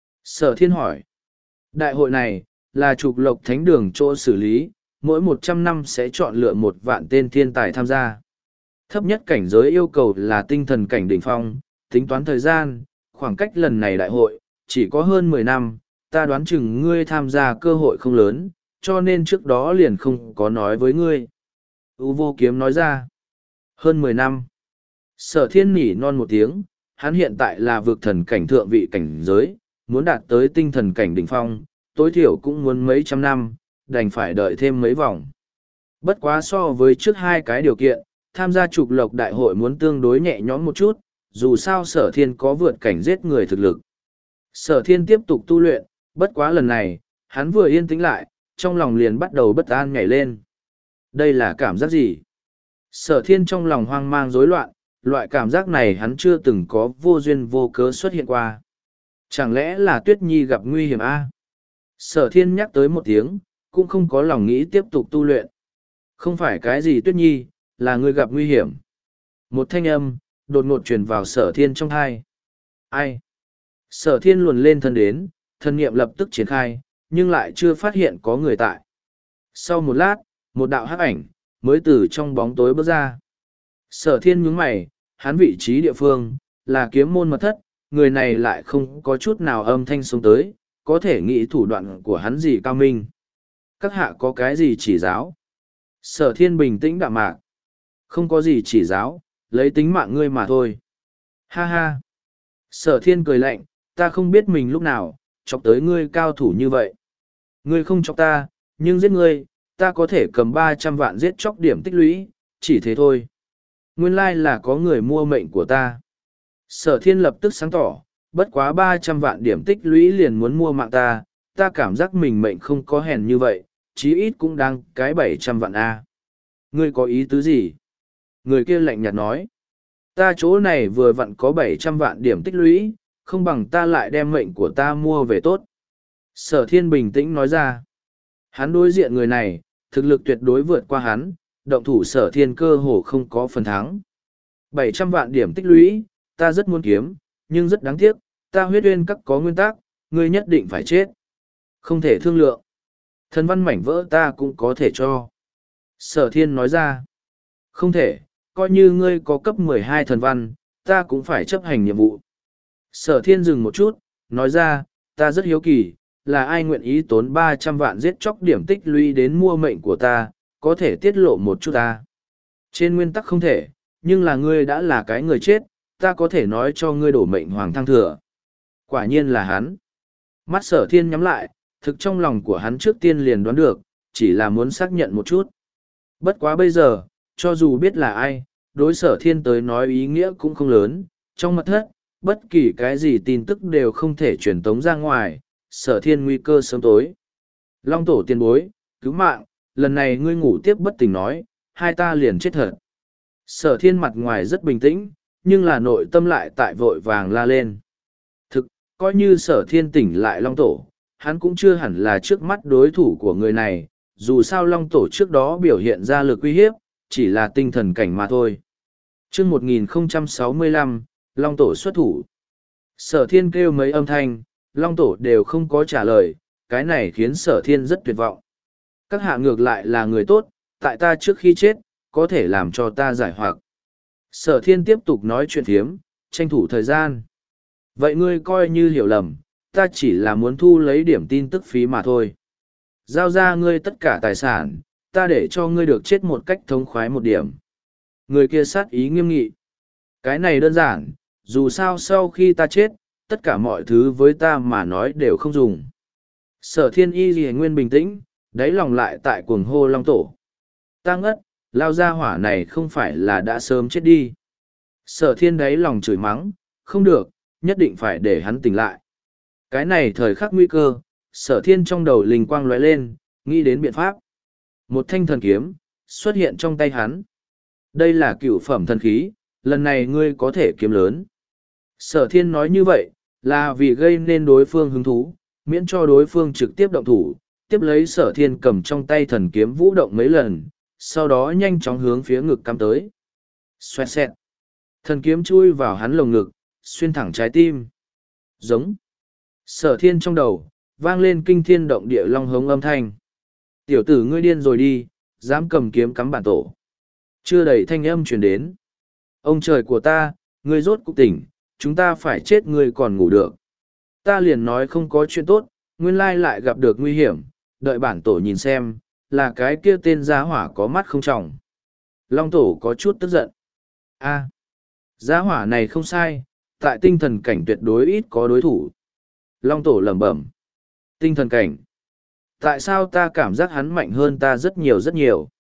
Sở thiên hỏi. Đại hội này, là trục lộc thánh đường chỗ xử lý, mỗi một trăm năm sẽ chọn lựa một vạn tên thiên tài tham gia. Thấp nhất cảnh giới yêu cầu là tinh thần cảnh đỉnh phong, tính toán thời gian, khoảng cách lần này đại hội, chỉ có hơn mười năm, ta đoán chừng ngươi tham gia cơ hội không lớn, cho nên trước đó liền không có nói với ngươi. U vô kiếm nói ra. Hơn mười năm. Sở thiên nỉ non một tiếng, hắn hiện tại là vực thần cảnh thượng vị cảnh giới, muốn đạt tới tinh thần cảnh đỉnh phong, tối thiểu cũng muốn mấy trăm năm, đành phải đợi thêm mấy vòng. Bất quá so với trước hai cái điều kiện, tham gia trục lộc đại hội muốn tương đối nhẹ nhõm một chút, dù sao sở thiên có vượt cảnh giết người thực lực. Sở thiên tiếp tục tu luyện, bất quá lần này, hắn vừa yên tĩnh lại, trong lòng liền bắt đầu bất an nhảy lên. Đây là cảm giác gì? Sở thiên trong lòng hoang mang rối loạn, loại cảm giác này hắn chưa từng có vô duyên vô cớ xuất hiện qua. Chẳng lẽ là Tuyết Nhi gặp nguy hiểm a? Sở thiên nhắc tới một tiếng, cũng không có lòng nghĩ tiếp tục tu luyện. Không phải cái gì Tuyết Nhi, là người gặp nguy hiểm. Một thanh âm, đột ngột truyền vào sở thiên trong thai. Ai? Sở thiên luồn lên thân đến, thân niệm lập tức triển khai, nhưng lại chưa phát hiện có người tại. Sau một lát, một đạo hắc ảnh, mới từ trong bóng tối bước ra. Sở thiên nhướng mày, hắn vị trí địa phương, là kiếm môn mật thất, người này lại không có chút nào âm thanh xuống tới, có thể nghĩ thủ đoạn của hắn gì cao minh. Các hạ có cái gì chỉ giáo? Sở thiên bình tĩnh đạm mạc. Không có gì chỉ giáo, lấy tính mạng ngươi mà thôi. Ha ha. Sở thiên cười lạnh, ta không biết mình lúc nào, chọc tới ngươi cao thủ như vậy. Ngươi không chọc ta, nhưng giết ngươi, ta có thể cầm ba trăm vạn giết chóc điểm tích lũy, chỉ thế thôi. Nguyên lai là có người mua mệnh của ta. Sở thiên lập tức sáng tỏ, bất quá ba trăm vạn điểm tích lũy liền muốn mua mạng ta, ta cảm giác mình mệnh không có hèn như vậy, chí ít cũng đang cái bảy trăm vạn A. Ngươi có ý tứ gì? Người kia lạnh nhạt nói. Ta chỗ này vừa vặn có bảy trăm vạn điểm tích lũy, không bằng ta lại đem mệnh của ta mua về tốt. Sở thiên bình tĩnh nói ra. Hắn đối diện người này, thực lực tuyệt đối vượt qua hắn, động thủ sở thiên cơ hồ không có phần thắng. bảy trăm vạn điểm tích lũy, ta rất muốn kiếm, nhưng rất đáng tiếc, ta huyết uyên các có nguyên tắc, ngươi nhất định phải chết. Không thể thương lượng. Thần văn mảnh vỡ ta cũng có thể cho. Sở thiên nói ra. Không thể, coi như ngươi có cấp mười hai thần văn, ta cũng phải chấp hành nhiệm vụ. Sở thiên dừng một chút, nói ra, ta rất hiếu kỳ, là ai nguyện ý tốn ba trăm vạn giết chóc điểm tích lũy đến mua mệnh của ta, có thể tiết lộ một chút ta. Trên nguyên tắc không thể, nhưng là ngươi đã là cái người chết, ta có thể nói cho ngươi đổ mệnh hoàng thăng thừa. Quả nhiên là hắn. Mắt sở thiên nhắm lại, thực trong lòng của hắn trước tiên liền đoán được, chỉ là muốn xác nhận một chút. Bất quá bây giờ, cho dù biết là ai, đối sở thiên tới nói ý nghĩa cũng không lớn, trong mật thất, bất kỳ cái gì tin tức đều không thể truyền tống ra ngoài, sở thiên nguy cơ sớm tối. Long tổ tiền bối, cứu mạng, lần này ngươi ngủ tiếp bất tỉnh nói, hai ta liền chết thật. Sở thiên mặt ngoài rất bình tĩnh, nhưng là nội tâm lại tại vội vàng la lên. Thực, coi như sở thiên tỉnh lại Long tổ, hắn cũng chưa hẳn là trước mắt đối thủ của người này, dù sao Long tổ trước đó biểu hiện ra lực uy hiếp, chỉ là tinh thần cảnh mà thôi. Chương một nghìn không trăm sáu mươi lăm, Long tổ xuất thủ. Sở thiên kêu mấy âm thanh, Long tổ đều không có trả lời, cái này khiến sở thiên rất tuyệt vọng. Các hạ ngược lại là người tốt, tại ta trước khi chết, có thể làm cho ta giải hoặc. Sở thiên tiếp tục nói chuyện thiếm, tranh thủ thời gian. Vậy ngươi coi như hiểu lầm, ta chỉ là muốn thu lấy điểm tin tức phí mà thôi. Giao ra ngươi tất cả tài sản, ta để cho ngươi được chết một cách thống khoái một điểm. Người kia sát ý nghiêm nghị. Cái này đơn giản, dù sao sau khi ta chết, tất cả mọi thứ với ta mà nói đều không dùng. Sở thiên y ghi nguyên bình tĩnh, đáy lòng lại tại cuồng hô Long tổ. Ta ngất, lao ra hỏa này không phải là đã sớm chết đi. Sở thiên đáy lòng chửi mắng, không được, nhất định phải để hắn tỉnh lại. Cái này thời khắc nguy cơ, sở thiên trong đầu linh quang lóe lên, nghĩ đến biện pháp. Một thanh thần kiếm, xuất hiện trong tay hắn. Đây là cựu phẩm thần khí, lần này ngươi có thể kiếm lớn. Sở thiên nói như vậy, là vì gây nên đối phương hứng thú, miễn cho đối phương trực tiếp động thủ, tiếp lấy sở thiên cầm trong tay thần kiếm vũ động mấy lần, sau đó nhanh chóng hướng phía ngực cắm tới. Xoẹt xẹt. Thần kiếm chui vào hắn lồng ngực, xuyên thẳng trái tim. Giống. Sở thiên trong đầu, vang lên kinh thiên động địa long hống âm thanh. Tiểu tử ngươi điên rồi đi, dám cầm kiếm cắm bản tổ. Chưa đầy thanh âm truyền đến. Ông trời của ta, ngươi rốt cục tỉnh, chúng ta phải chết ngươi còn ngủ được. Ta liền nói không có chuyện tốt, nguyên lai lại gặp được nguy hiểm, đợi bản tổ nhìn xem, là cái kia tên giá hỏa có mắt không tròng. Long tổ có chút tức giận. A, giá hỏa này không sai, tại tinh thần cảnh tuyệt đối ít có đối thủ. Long tổ lẩm bẩm. Tinh thần cảnh. Tại sao ta cảm giác hắn mạnh hơn ta rất nhiều rất nhiều?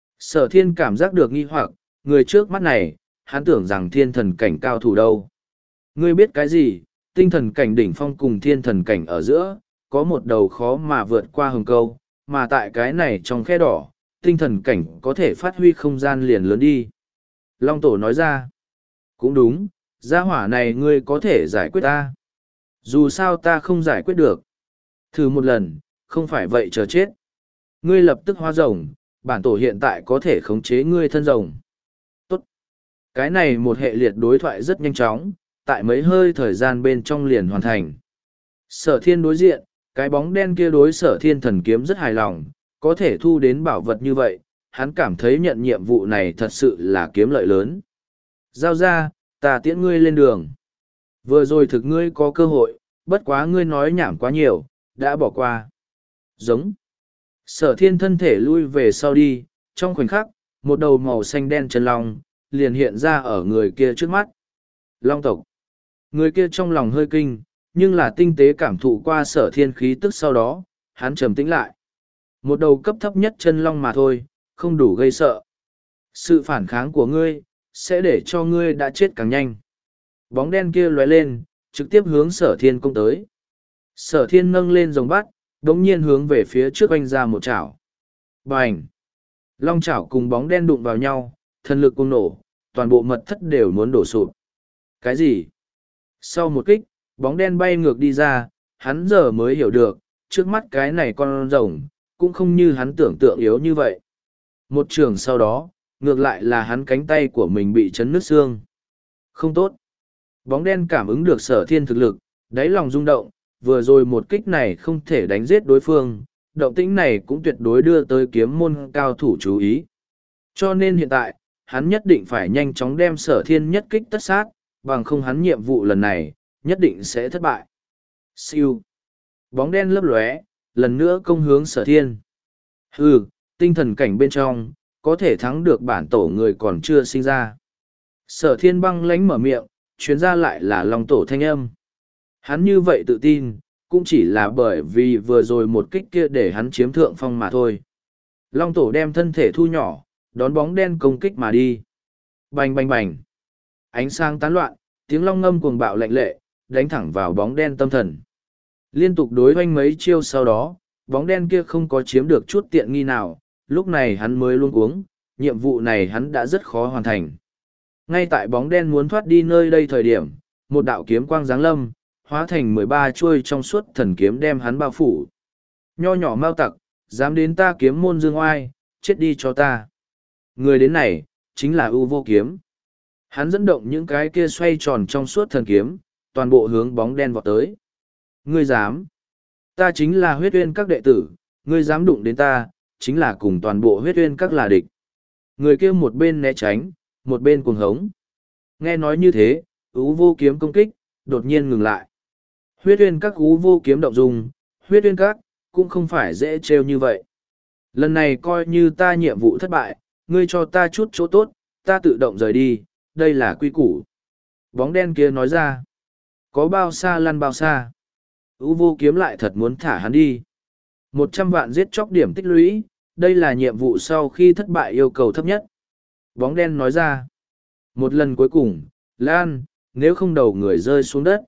Sở thiên cảm giác được nghi hoặc, người trước mắt này, hắn tưởng rằng thiên thần cảnh cao thủ đâu. Ngươi biết cái gì, tinh thần cảnh đỉnh phong cùng thiên thần cảnh ở giữa, có một đầu khó mà vượt qua hừng câu, mà tại cái này trong khe đỏ, tinh thần cảnh có thể phát huy không gian liền lớn đi. Long tổ nói ra, cũng đúng, gia hỏa này ngươi có thể giải quyết ta. Dù sao ta không giải quyết được. Thử một lần, không phải vậy chờ chết. Ngươi lập tức hóa rồng, bản tổ hiện tại có thể khống chế ngươi thân rồng. Tốt. Cái này một hệ liệt đối thoại rất nhanh chóng, tại mấy hơi thời gian bên trong liền hoàn thành. Sở thiên đối diện, cái bóng đen kia đối sở thiên thần kiếm rất hài lòng, có thể thu đến bảo vật như vậy, hắn cảm thấy nhận nhiệm vụ này thật sự là kiếm lợi lớn. Giao ra, ta tiễn ngươi lên đường. Vừa rồi thực ngươi có cơ hội, bất quá ngươi nói nhảm quá nhiều, đã bỏ qua. Giống. Sở thiên thân thể lui về sau đi, trong khoảnh khắc, một đầu màu xanh đen chân long, liền hiện ra ở người kia trước mắt. Long tộc. Người kia trong lòng hơi kinh, nhưng là tinh tế cảm thụ qua sở thiên khí tức sau đó, hắn trầm tĩnh lại. Một đầu cấp thấp nhất chân long mà thôi, không đủ gây sợ. Sự phản kháng của ngươi, sẽ để cho ngươi đã chết càng nhanh. Bóng đen kia lóe lên, trực tiếp hướng sở thiên công tới. Sở thiên nâng lên rồng bắt, đống nhiên hướng về phía trước oanh ra một chảo. Bành! Long chảo cùng bóng đen đụng vào nhau, thần lực cùng nổ, toàn bộ mật thất đều muốn đổ sụp. Cái gì? Sau một kích, bóng đen bay ngược đi ra, hắn giờ mới hiểu được, trước mắt cái này con rồng, cũng không như hắn tưởng tượng yếu như vậy. Một trường sau đó, ngược lại là hắn cánh tay của mình bị chấn nứt xương. Không tốt. Bóng đen cảm ứng được sở thiên thực lực, đáy lòng rung động, vừa rồi một kích này không thể đánh giết đối phương, động tĩnh này cũng tuyệt đối đưa tới kiếm môn cao thủ chú ý. Cho nên hiện tại, hắn nhất định phải nhanh chóng đem sở thiên nhất kích tất sát, bằng không hắn nhiệm vụ lần này, nhất định sẽ thất bại. Siêu. Bóng đen lấp lóe, lần nữa công hướng sở thiên. Hừ, tinh thần cảnh bên trong, có thể thắng được bản tổ người còn chưa sinh ra. Sở thiên băng lánh mở miệng, chuyến ra lại là Long tổ thanh âm. Hắn như vậy tự tin, cũng chỉ là bởi vì vừa rồi một kích kia để hắn chiếm thượng phong mà thôi. Long tổ đem thân thể thu nhỏ, đón bóng đen công kích mà đi. Bành bành bành. Ánh sáng tán loạn, tiếng long ngâm cuồng bạo lạnh lệ, đánh thẳng vào bóng đen tâm thần. Liên tục đối oanh mấy chiêu sau đó, bóng đen kia không có chiếm được chút tiện nghi nào, lúc này hắn mới luôn cuống, nhiệm vụ này hắn đã rất khó hoàn thành. Ngay tại bóng đen muốn thoát đi nơi đây thời điểm, một đạo kiếm quang giáng lâm, hóa thành mười ba chuôi trong suốt thần kiếm đem hắn bao phủ. Nho nhỏ mau tặc, dám đến ta kiếm môn dương oai, chết đi cho ta. Người đến này, chính là ưu vô kiếm. Hắn dẫn động những cái kia xoay tròn trong suốt thần kiếm, toàn bộ hướng bóng đen vọt tới. Ngươi dám? Ta chính là huyết uyên các đệ tử, ngươi dám đụng đến ta, chính là cùng toàn bộ huyết uyên các là địch. Người kia một bên né tránh, một bên cuồng hống. Nghe nói như thế, ưu vô kiếm công kích, đột nhiên ngừng lại. Huyết uyên các ưu vô kiếm động dung, huyết uyên các, cũng không phải dễ trêu như vậy. Lần này coi như ta nhiệm vụ thất bại, ngươi cho ta chút chỗ tốt, ta tự động rời đi, đây là quy củ. Bóng đen kia nói ra, có bao xa lăn bao xa. Ú vô kiếm lại thật muốn thả hắn đi. Một trăm vạn giết chóc điểm tích lũy, đây là nhiệm vụ sau khi thất bại yêu cầu thấp nhất. Bóng đen nói ra, một lần cuối cùng, Lan, nếu không đầu người rơi xuống đất.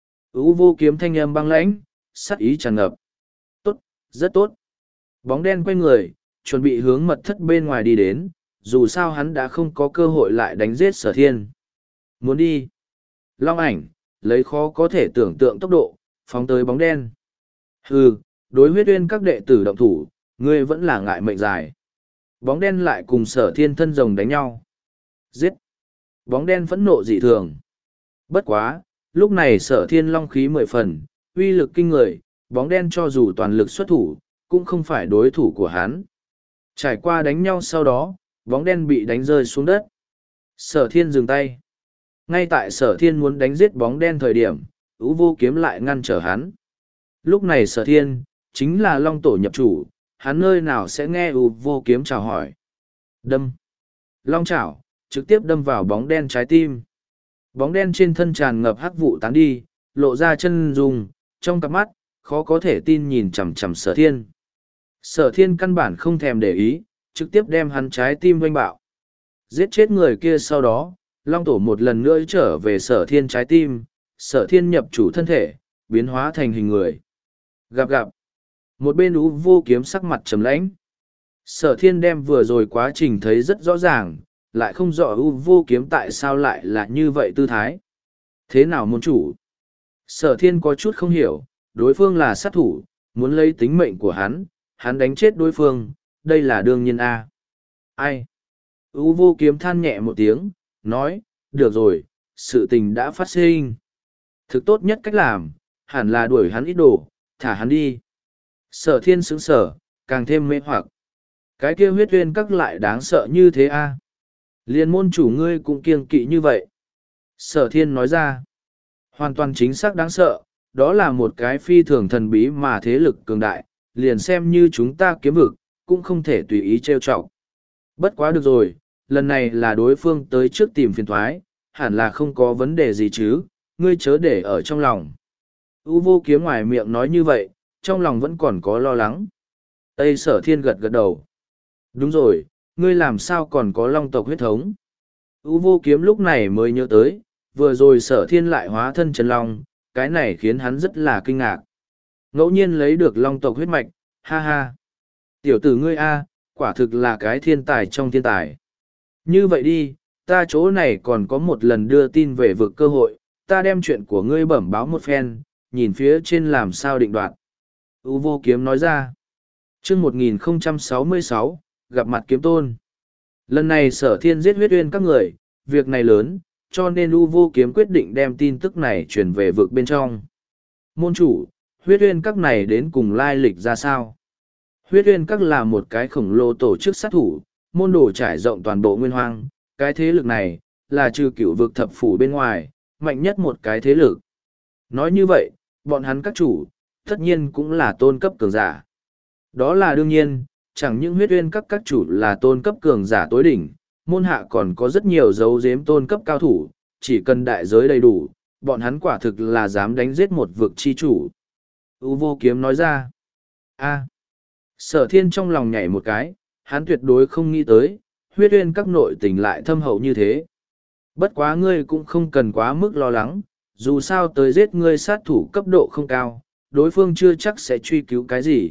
Ú vô kiếm thanh âm băng lãnh, sát ý tràn ngập. Tốt, rất tốt. Bóng đen quay người, chuẩn bị hướng mật thất bên ngoài đi đến, dù sao hắn đã không có cơ hội lại đánh giết sở thiên. Muốn đi. Long ảnh, lấy khó có thể tưởng tượng tốc độ, phóng tới bóng đen. Hừ, đối huyết uyên các đệ tử động thủ, ngươi vẫn là ngại mệnh dài. Bóng đen lại cùng sở thiên thân rồng đánh nhau. Giết. Bóng đen phẫn nộ dị thường. Bất quá, lúc này sở thiên long khí mười phần, uy lực kinh người, bóng đen cho dù toàn lực xuất thủ, cũng không phải đối thủ của hắn. Trải qua đánh nhau sau đó, bóng đen bị đánh rơi xuống đất. Sở thiên dừng tay. Ngay tại sở thiên muốn đánh giết bóng đen thời điểm, ưu vô kiếm lại ngăn trở hắn. Lúc này sở thiên, chính là long tổ nhập chủ, hắn nơi nào sẽ nghe ưu vô kiếm chào hỏi. Đâm. Long chảo, trực tiếp đâm vào bóng đen trái tim. Bóng đen trên thân tràn ngập hắc vụ tán đi, lộ ra chân dung, trong cặp mắt, khó có thể tin nhìn chằm chằm sở thiên. Sở thiên căn bản không thèm để ý, trực tiếp đem hắn trái tim vênh bạo. Giết chết người kia sau đó, Long Tổ một lần nữa trở về sở thiên trái tim, sở thiên nhập chủ thân thể, biến hóa thành hình người. Gặp gặp, một bên ú vô kiếm sắc mặt trầm lãnh. Sở thiên đem vừa rồi quá trình thấy rất rõ ràng, lại không rõ ú vô kiếm tại sao lại là như vậy tư thái. Thế nào môn chủ? Sở thiên có chút không hiểu, đối phương là sát thủ, muốn lấy tính mệnh của hắn, hắn đánh chết đối phương, đây là đương nhiên a. Ai? Ú vô kiếm than nhẹ một tiếng, nói, được rồi, sự tình đã phát sinh. Thực tốt nhất cách làm, hẳn là đuổi hắn ít đồ, thả hắn đi. Sở thiên sững sở, càng thêm mê hoặc. Cái kia huyết uyên các lại đáng sợ như thế a. Liên môn chủ ngươi cũng kiêng kỵ như vậy. Sở thiên nói ra, hoàn toàn chính xác đáng sợ, đó là một cái phi thường thần bí mà thế lực cường đại, liền xem như chúng ta kiếm vực, cũng không thể tùy ý trêu chọc. Bất quá được rồi, lần này là đối phương tới trước tìm phiền thoái, hẳn là không có vấn đề gì chứ, ngươi chớ để ở trong lòng. U vô kiếm ngoài miệng nói như vậy, trong lòng vẫn còn có lo lắng. Tây sở thiên gật gật đầu. Đúng rồi, ngươi làm sao còn có long tộc huyết thống? U vô kiếm lúc này mới nhớ tới, vừa rồi sở thiên lại hóa thân chân long, cái này khiến hắn rất là kinh ngạc. Ngẫu nhiên lấy được long tộc huyết mạch, ha ha. Tiểu tử ngươi a, quả thực là cái thiên tài trong thiên tài. Như vậy đi, ta chỗ này còn có một lần đưa tin về vực cơ hội, ta đem chuyện của ngươi bẩm báo một phen, nhìn phía trên làm sao định đoạt. U vô kiếm nói ra. Chương một nghìn không trăm sáu mươi sáu, gặp mặt kiếm tôn. Lần này sở thiên giết huyết uyên các người, việc này lớn, cho nên U vô kiếm quyết định đem tin tức này truyền về vực bên trong. Môn chủ, huyết uyên các này đến cùng lai lịch ra sao? Huyết uyên các là một cái khổng lồ tổ chức sát thủ, môn đồ trải rộng toàn bộ nguyên hoang, cái thế lực này, là trừ cửu vực thập phủ bên ngoài, mạnh nhất một cái thế lực. Nói như vậy, bọn hắn các chủ, tất nhiên cũng là tôn cấp cường giả. Đó là đương nhiên, chẳng những huyết uyên các các chủ là tôn cấp cường giả tối đỉnh, môn hạ còn có rất nhiều dấu giếm tôn cấp cao thủ, chỉ cần đại giới đầy đủ, bọn hắn quả thực là dám đánh giết một vực chi chủ. U vô kiếm nói ra. A. Sở thiên trong lòng nhảy một cái, hắn tuyệt đối không nghĩ tới, huyết uyên các nội tình lại thâm hậu như thế. Bất quá ngươi cũng không cần quá mức lo lắng, dù sao tới giết ngươi sát thủ cấp độ không cao, đối phương chưa chắc sẽ truy cứu cái gì.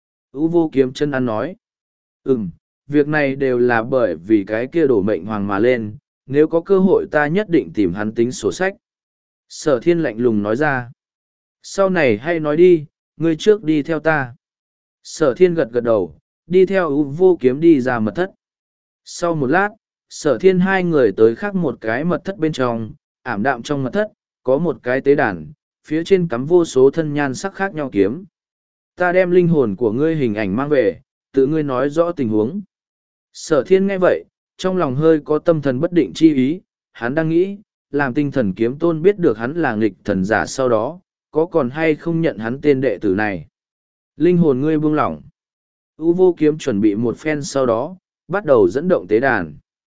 U vô kiếm chân ăn nói. Ừm, việc này đều là bởi vì cái kia đổ mệnh hoàng mà lên, nếu có cơ hội ta nhất định tìm hắn tính sổ sách. Sở thiên lạnh lùng nói ra. Sau này hay nói đi, ngươi trước đi theo ta. Sở thiên gật gật đầu, đi theo U vô kiếm đi ra mật thất. Sau một lát, sở thiên hai người tới khác một cái mật thất bên trong, ảm đạm trong mật thất, có một cái tế đàn, phía trên cắm vô số thân nhan sắc khác nhau kiếm. Ta đem linh hồn của ngươi hình ảnh mang về, tự ngươi nói rõ tình huống. Sở thiên nghe vậy, trong lòng hơi có tâm thần bất định chi ý, hắn đang nghĩ, làm tinh thần kiếm tôn biết được hắn là nghịch thần giả sau đó, có còn hay không nhận hắn tên đệ tử này. Linh hồn ngươi buông lỏng. U vô kiếm chuẩn bị một phen sau đó, bắt đầu dẫn động tế đàn.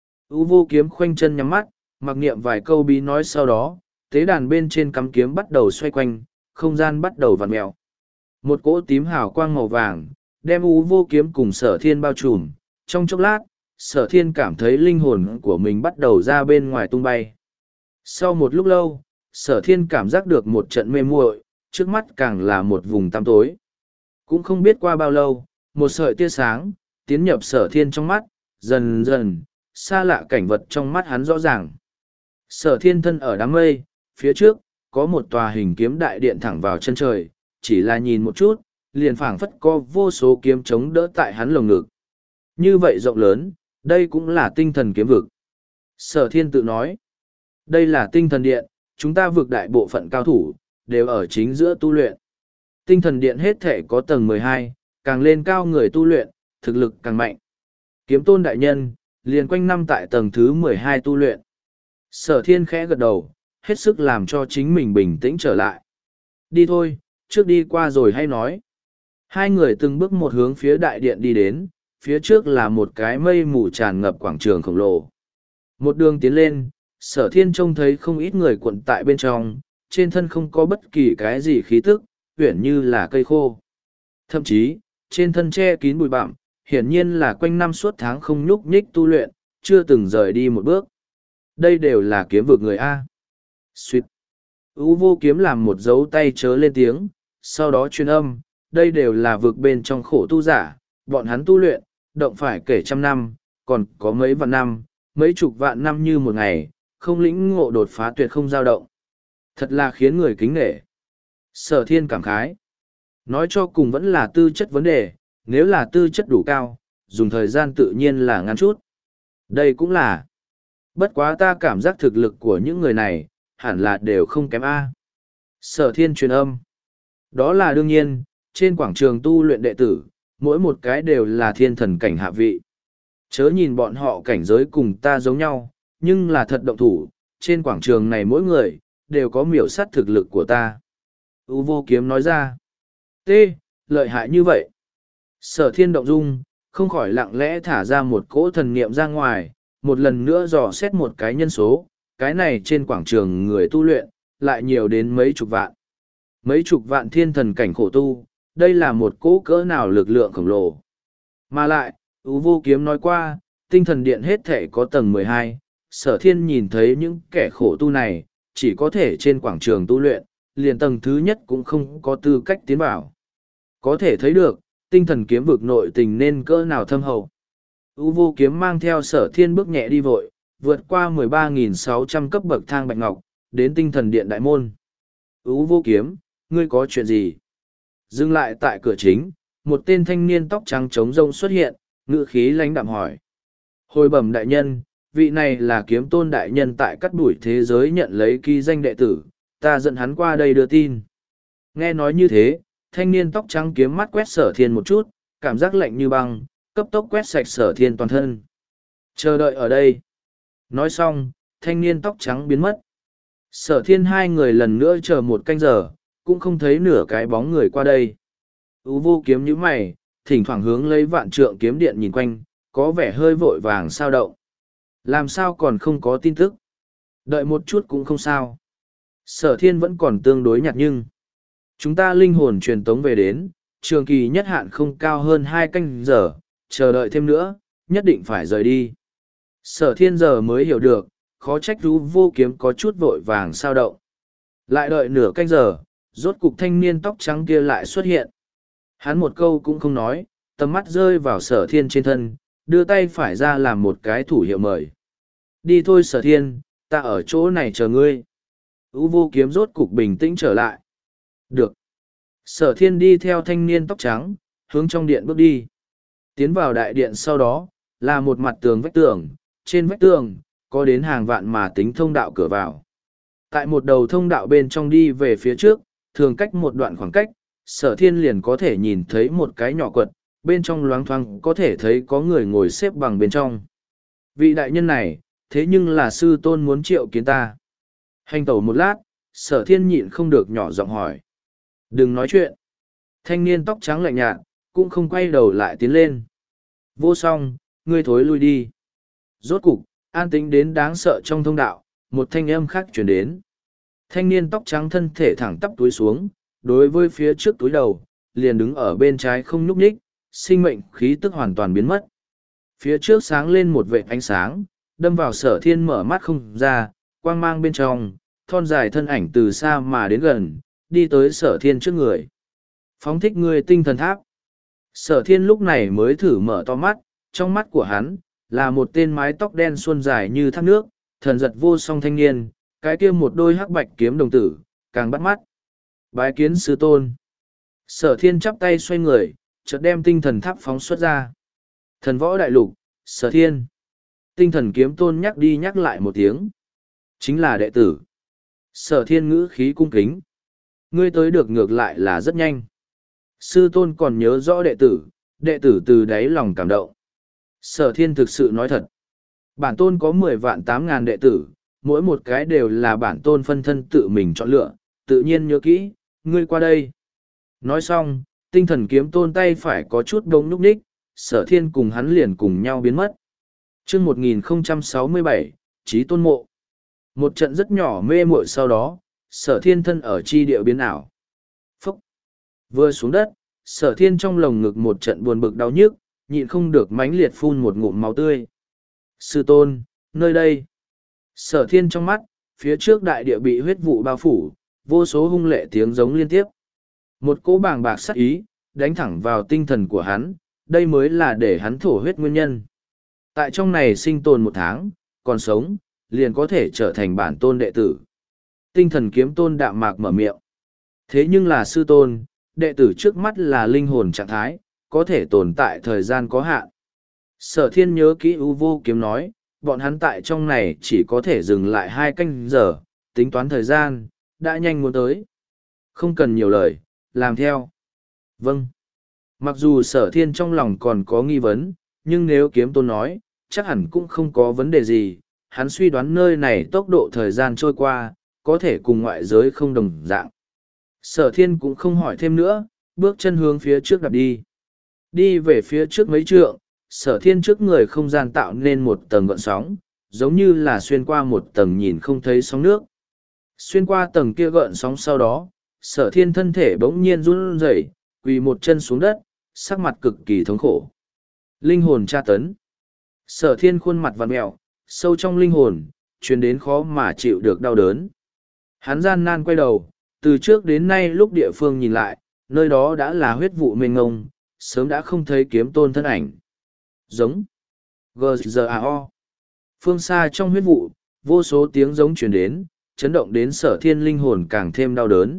U vô kiếm khoanh chân nhắm mắt, mặc niệm vài câu bí nói sau đó, tế đàn bên trên cắm kiếm bắt đầu xoay quanh, không gian bắt đầu vặn mèo. Một cỗ tím hào quang màu vàng, đem U vô kiếm cùng sở thiên bao trùm. Trong chốc lát, sở thiên cảm thấy linh hồn của mình bắt đầu ra bên ngoài tung bay. Sau một lúc lâu, sở thiên cảm giác được một trận mê muội, trước mắt càng là một vùng tăm tối. Cũng không biết qua bao lâu, một sợi tia sáng, tiến nhập sở thiên trong mắt, dần dần, xa lạ cảnh vật trong mắt hắn rõ ràng. Sở thiên thân ở đám mây, phía trước, có một tòa hình kiếm đại điện thẳng vào chân trời, chỉ là nhìn một chút, liền phảng phất có vô số kiếm chống đỡ tại hắn lồng ngực. Như vậy rộng lớn, đây cũng là tinh thần kiếm vực. Sở thiên tự nói, đây là tinh thần điện, chúng ta vực đại bộ phận cao thủ, đều ở chính giữa tu luyện. Tinh thần điện hết thể có tầng mười hai, càng lên cao người tu luyện, thực lực càng mạnh. Kiếm tôn đại nhân, liền quanh năm tại tầng thứ mười hai tu luyện. Sở thiên khẽ gật đầu, hết sức làm cho chính mình bình tĩnh trở lại. Đi thôi, trước đi qua rồi hay nói. Hai người từng bước một hướng phía đại điện đi đến, phía trước là một cái mây mù tràn ngập quảng trường khổng lồ. Một đường tiến lên, sở thiên trông thấy không ít người cuộn tại bên trong, trên thân không có bất kỳ cái gì khí tức, uyển như là cây khô. Thậm chí, trên thân che kín bụi bặm, hiển nhiên là quanh năm suốt tháng không nhúc nhích tu luyện, chưa từng rời đi một bước. Đây đều là kiếm vực người A. Xuyệt. U vô kiếm làm một dấu tay chớ lên tiếng, sau đó truyền âm, đây đều là vực bên trong khổ tu giả, bọn hắn tu luyện, động phải kể trăm năm, còn có mấy vạn năm, mấy chục vạn năm như một ngày, không lĩnh ngộ đột phá tuyệt không dao động. Thật là khiến người kính nể. Sở thiên cảm khái. Nói cho cùng vẫn là tư chất vấn đề, nếu là tư chất đủ cao, dùng thời gian tự nhiên là ngắn chút. Đây cũng là. Bất quá ta cảm giác thực lực của những người này, hẳn là đều không kém A. Sở thiên truyền âm. Đó là đương nhiên, trên quảng trường tu luyện đệ tử, mỗi một cái đều là thiên thần cảnh hạ vị. Chớ nhìn bọn họ cảnh giới cùng ta giống nhau, nhưng là thật động thủ, trên quảng trường này mỗi người, đều có miểu sát thực lực của ta. U vô kiếm nói ra. T, lợi hại như vậy. Sở thiên động dung, không khỏi lặng lẽ thả ra một cỗ thần niệm ra ngoài, một lần nữa dò xét một cái nhân số, cái này trên quảng trường người tu luyện, lại nhiều đến mấy chục vạn. Mấy chục vạn thiên thần cảnh khổ tu, đây là một cỗ cỡ nào lực lượng khổng lồ. Mà lại, U vô kiếm nói qua, tinh thần điện hết thể có tầng mười hai, sở thiên nhìn thấy những kẻ khổ tu này, chỉ có thể trên quảng trường tu luyện, liền tầng thứ nhất cũng không có tư cách tiến vào. Có thể thấy được, tinh thần kiếm vực nội tình nên cỡ nào thâm hậu. U vô kiếm mang theo sở thiên bước nhẹ đi vội, vượt qua mười ba nghìn sáu trăm cấp bậc thang bạch ngọc, đến tinh thần điện đại môn. U vô kiếm, ngươi có chuyện gì? Dừng lại tại cửa chính, một tên thanh niên tóc trắng trống rông xuất hiện, ngữ khí lãnh đạm hỏi. Hồi bẩm đại nhân, vị này là kiếm tôn đại nhân tại cắt đuổi thế giới nhận lấy ký danh đệ tử, ta dẫn hắn qua đây đưa tin. Nghe nói như thế, thanh niên tóc trắng kiếm mắt quét sở thiên một chút, cảm giác lạnh như băng, cấp tốc quét sạch sở thiên toàn thân. Chờ đợi ở đây. Nói xong, thanh niên tóc trắng biến mất. Sở thiên hai người lần nữa chờ một canh giờ, cũng không thấy nửa cái bóng người qua đây. U vô kiếm như mày, thỉnh thoảng hướng lấy vạn trượng kiếm điện nhìn quanh, có vẻ hơi vội vàng sao động. Làm sao còn không có tin tức? Đợi một chút cũng không sao. Sở thiên vẫn còn tương đối nhạt nhưng chúng ta linh hồn truyền tống về đến, trường kỳ nhất hạn không cao hơn hai canh giờ, chờ đợi thêm nữa, nhất định phải rời đi. Sở thiên giờ mới hiểu được, khó trách rú vô kiếm có chút vội vàng sao động. Lại đợi nửa canh giờ, rốt cục thanh niên tóc trắng kia lại xuất hiện. Hắn một câu cũng không nói, tầm mắt rơi vào sở thiên trên thân, đưa tay phải ra làm một cái thủ hiệu mời. Đi thôi sở thiên, ta ở chỗ này chờ ngươi. U vô kiếm rốt cục bình tĩnh trở lại. Được. Sở thiên đi theo thanh niên tóc trắng, hướng trong điện bước đi. Tiến vào đại điện sau đó, là một mặt tường vách tường, trên vách tường, có đến hàng vạn mà tính thông đạo cửa vào. Tại một đầu thông đạo bên trong đi về phía trước, thường cách một đoạn khoảng cách, sở thiên liền có thể nhìn thấy một cái nhỏ quật, bên trong loáng thoáng có thể thấy có người ngồi xếp bằng bên trong. Vị đại nhân này, thế nhưng là sư tôn muốn triệu kiến ta. Hành tẩu một lát, sở thiên nhịn không được nhỏ giọng hỏi. Đừng nói chuyện. Thanh niên tóc trắng lạnh nhạt, cũng không quay đầu lại tiến lên. Vô song, ngươi thối lui đi. Rốt cục, an tĩnh đến đáng sợ trong thông đạo, một thanh âm khác chuyển đến. Thanh niên tóc trắng thân thể thẳng tắp túi xuống, đối với phía trước túi đầu, liền đứng ở bên trái không nhúc nhích, sinh mệnh khí tức hoàn toàn biến mất. Phía trước sáng lên một vệt ánh sáng, đâm vào sở thiên mở mắt không ra, quang mang bên trong, thon dài thân ảnh từ xa mà đến gần, đi tới sở thiên trước người. Phóng thích người tinh thần tháp. Sở thiên lúc này mới thử mở to mắt, trong mắt của hắn, là một tên mái tóc đen suôn dài như thác nước, thần giật vô song thanh niên, cái kia một đôi hắc bạch kiếm đồng tử, càng bắt mắt. Bái kiến sư tôn. Sở thiên chắp tay xoay người, chợt đem tinh thần tháp phóng xuất ra. Thần võ đại lục, sở thiên. Tinh thần kiếm tôn nhắc đi nhắc lại một tiếng. Chính là đệ tử. Sở thiên ngữ khí cung kính. Ngươi tới được ngược lại là rất nhanh. Sư tôn còn nhớ rõ đệ tử, đệ tử từ đáy lòng cảm động. Sở thiên thực sự nói thật. Bản tôn có mười vạn tám ngàn đệ tử, mỗi một cái đều là bản tôn phân thân tự mình chọn lựa, tự nhiên nhớ kỹ, ngươi qua đây. Nói xong, tinh thần kiếm tôn tay phải có chút đông núc ních, sở thiên cùng hắn liền cùng nhau biến mất. chương một nghìn không trăm sáu mươi bảy, Chí Tôn Mộ. Một trận rất nhỏ mê muội sau đó, sở thiên thân ở chi địa biến ảo. Phúc! Vừa xuống đất, sở thiên trong lồng ngực một trận buồn bực đau nhức, nhịn không được mãnh liệt phun một ngụm máu tươi. Sư tôn, nơi đây. Sở thiên trong mắt, phía trước đại địa bị huyết vụ bao phủ, vô số hung lệ tiếng giống liên tiếp. Một cỗ bàng bạc sát ý, đánh thẳng vào tinh thần của hắn, đây mới là để hắn thổ huyết nguyên nhân. Tại trong này sinh tồn một tháng, còn sống, liền có thể trở thành bản tôn đệ tử. Tinh thần kiếm tôn đạm mạc mở miệng. Thế nhưng là sư tôn, đệ tử trước mắt là linh hồn trạng thái, có thể tồn tại thời gian có hạn. Sở thiên nhớ kỹ U vô kiếm nói, bọn hắn tại trong này chỉ có thể dừng lại hai canh giờ, tính toán thời gian, đã nhanh muốn tới. Không cần nhiều lời, làm theo. Vâng. Mặc dù sở thiên trong lòng còn có nghi vấn, nhưng nếu kiếm tôn nói, chắc hẳn cũng không có vấn đề gì. Hắn suy đoán nơi này tốc độ thời gian trôi qua, có thể cùng ngoại giới không đồng dạng. Sở thiên cũng không hỏi thêm nữa, bước chân hướng phía trước đạp đi. Đi về phía trước mấy trượng, sở thiên trước người không gian tạo nên một tầng gợn sóng, giống như là xuyên qua một tầng nhìn không thấy sóng nước. Xuyên qua tầng kia gợn sóng sau đó, sở thiên thân thể bỗng nhiên run rẩy, quỳ một chân xuống đất, sắc mặt cực kỳ thống khổ. Linh hồn tra tấn. Sở thiên khuôn mặt vặn mẹo, sâu trong linh hồn, truyền đến khó mà chịu được đau đớn. Hắn gian nan quay đầu, từ trước đến nay lúc địa phương nhìn lại, nơi đó đã là huyết vụ mênh ngông, sớm đã không thấy kiếm tôn thân ảnh. Giống. giê giê a o. Phương xa trong huyết vụ, vô số tiếng giống truyền đến, chấn động đến sở thiên linh hồn càng thêm đau đớn.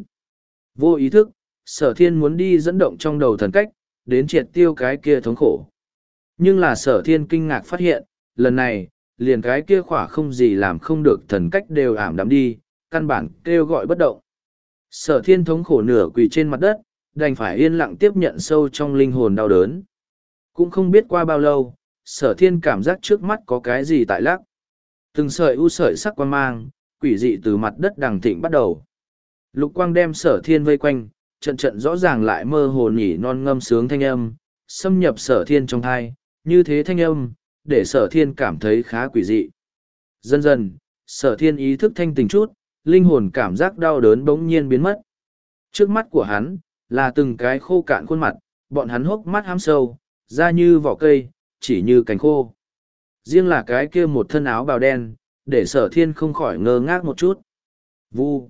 Vô ý thức, sở thiên muốn đi dẫn động trong đầu thần cách, đến triệt tiêu cái kia thống khổ. Nhưng là sở thiên kinh ngạc phát hiện, lần này, liền cái kia khỏa không gì làm không được thần cách đều ảm đạm đi, căn bản kêu gọi bất động. Sở thiên thống khổ nửa quỳ trên mặt đất, đành phải yên lặng tiếp nhận sâu trong linh hồn đau đớn. Cũng không biết qua bao lâu, sở thiên cảm giác trước mắt có cái gì tại lắc. Từng sợi u sợi sắc quang mang, quỷ dị từ mặt đất đằng thịnh bắt đầu. Lục quang đem sở thiên vây quanh, trận trận rõ ràng lại mơ hồ nhỉ non ngâm sướng thanh âm, xâm nhập sở thiên trong thai, như thế thanh âm, để sở thiên cảm thấy khá quỷ dị. Dần dần, sở thiên ý thức thanh tình chút, linh hồn cảm giác đau đớn bỗng nhiên biến mất. Trước mắt của hắn, là từng cái khô cạn khuôn mặt, bọn hắn hốc mắt hám sâu, da như vỏ cây, chỉ như cành khô. Riêng là cái kia một thân áo bào đen, để sở thiên không khỏi ngơ ngác một chút. Vu.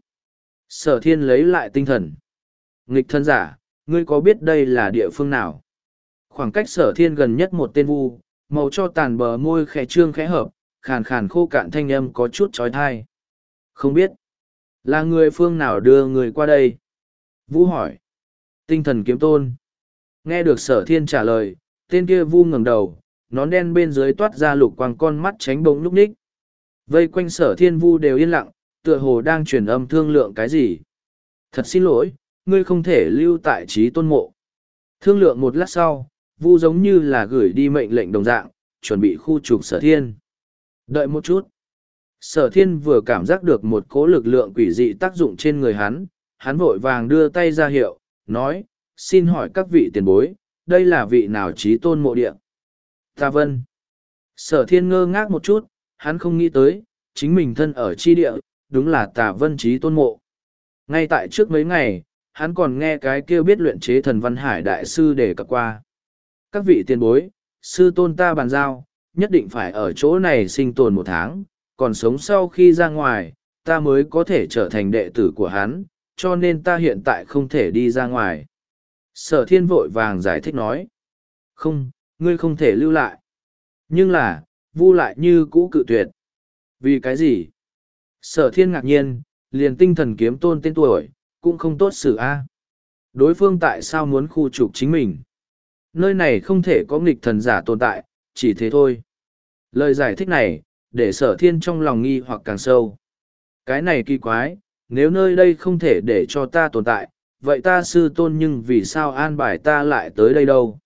Sở thiên lấy lại tinh thần. Nghịch thân giả, ngươi có biết đây là địa phương nào? Khoảng cách sở thiên gần nhất một tên vu, màu cho tàn bờ môi khẽ trương khẽ hợp, khàn khàn khô cạn thanh âm có chút trói thai. Không biết. Là người phương nào đưa người qua đây? Vu hỏi. Tinh thần kiếm tôn. Nghe được sở thiên trả lời, tên kia vu ngẩng đầu, nón đen bên dưới toát ra lục quang con mắt tránh bỗng lúc ních. Vây quanh sở thiên vu đều yên lặng, tựa hồ đang truyền âm thương lượng cái gì. Thật xin lỗi, ngươi không thể lưu tại trí tôn mộ. Thương lượng một lát sau, vu giống như là gửi đi mệnh lệnh đồng dạng, chuẩn bị khu trục sở thiên. Đợi một chút. Sở thiên vừa cảm giác được một cỗ lực lượng quỷ dị tác dụng trên người hắn, hắn vội vàng đưa tay ra hiệu, nói, xin hỏi các vị tiền bối, đây là vị nào trí tôn mộ địa? Tà Vân. Sở thiên ngơ ngác một chút, hắn không nghĩ tới, chính mình thân ở chi địa, đúng là Tà Vân trí tôn mộ. Ngay tại trước mấy ngày, hắn còn nghe cái kêu biết luyện chế thần văn hải đại sư đề cập qua. Các vị tiền bối, sư tôn ta bàn giao, nhất định phải ở chỗ này sinh tồn một tháng, còn sống sau khi ra ngoài, ta mới có thể trở thành đệ tử của hắn, cho nên ta hiện tại không thể đi ra ngoài. Sở thiên vội vàng giải thích nói. Không, ngươi không thể lưu lại. Nhưng là, vu lại như cũ cự tuyệt. Vì cái gì? Sở thiên ngạc nhiên, liền tinh thần kiếm tôn tên tuổi, cũng không tốt xử a. Đối phương tại sao muốn khu trục chính mình? Nơi này không thể có nghịch thần giả tồn tại, chỉ thế thôi. Lời giải thích này, để sở thiên trong lòng nghi hoặc càng sâu. Cái này kỳ quái, nếu nơi đây không thể để cho ta tồn tại, vậy ta sư tôn nhưng vì sao an bài ta lại tới đây đâu?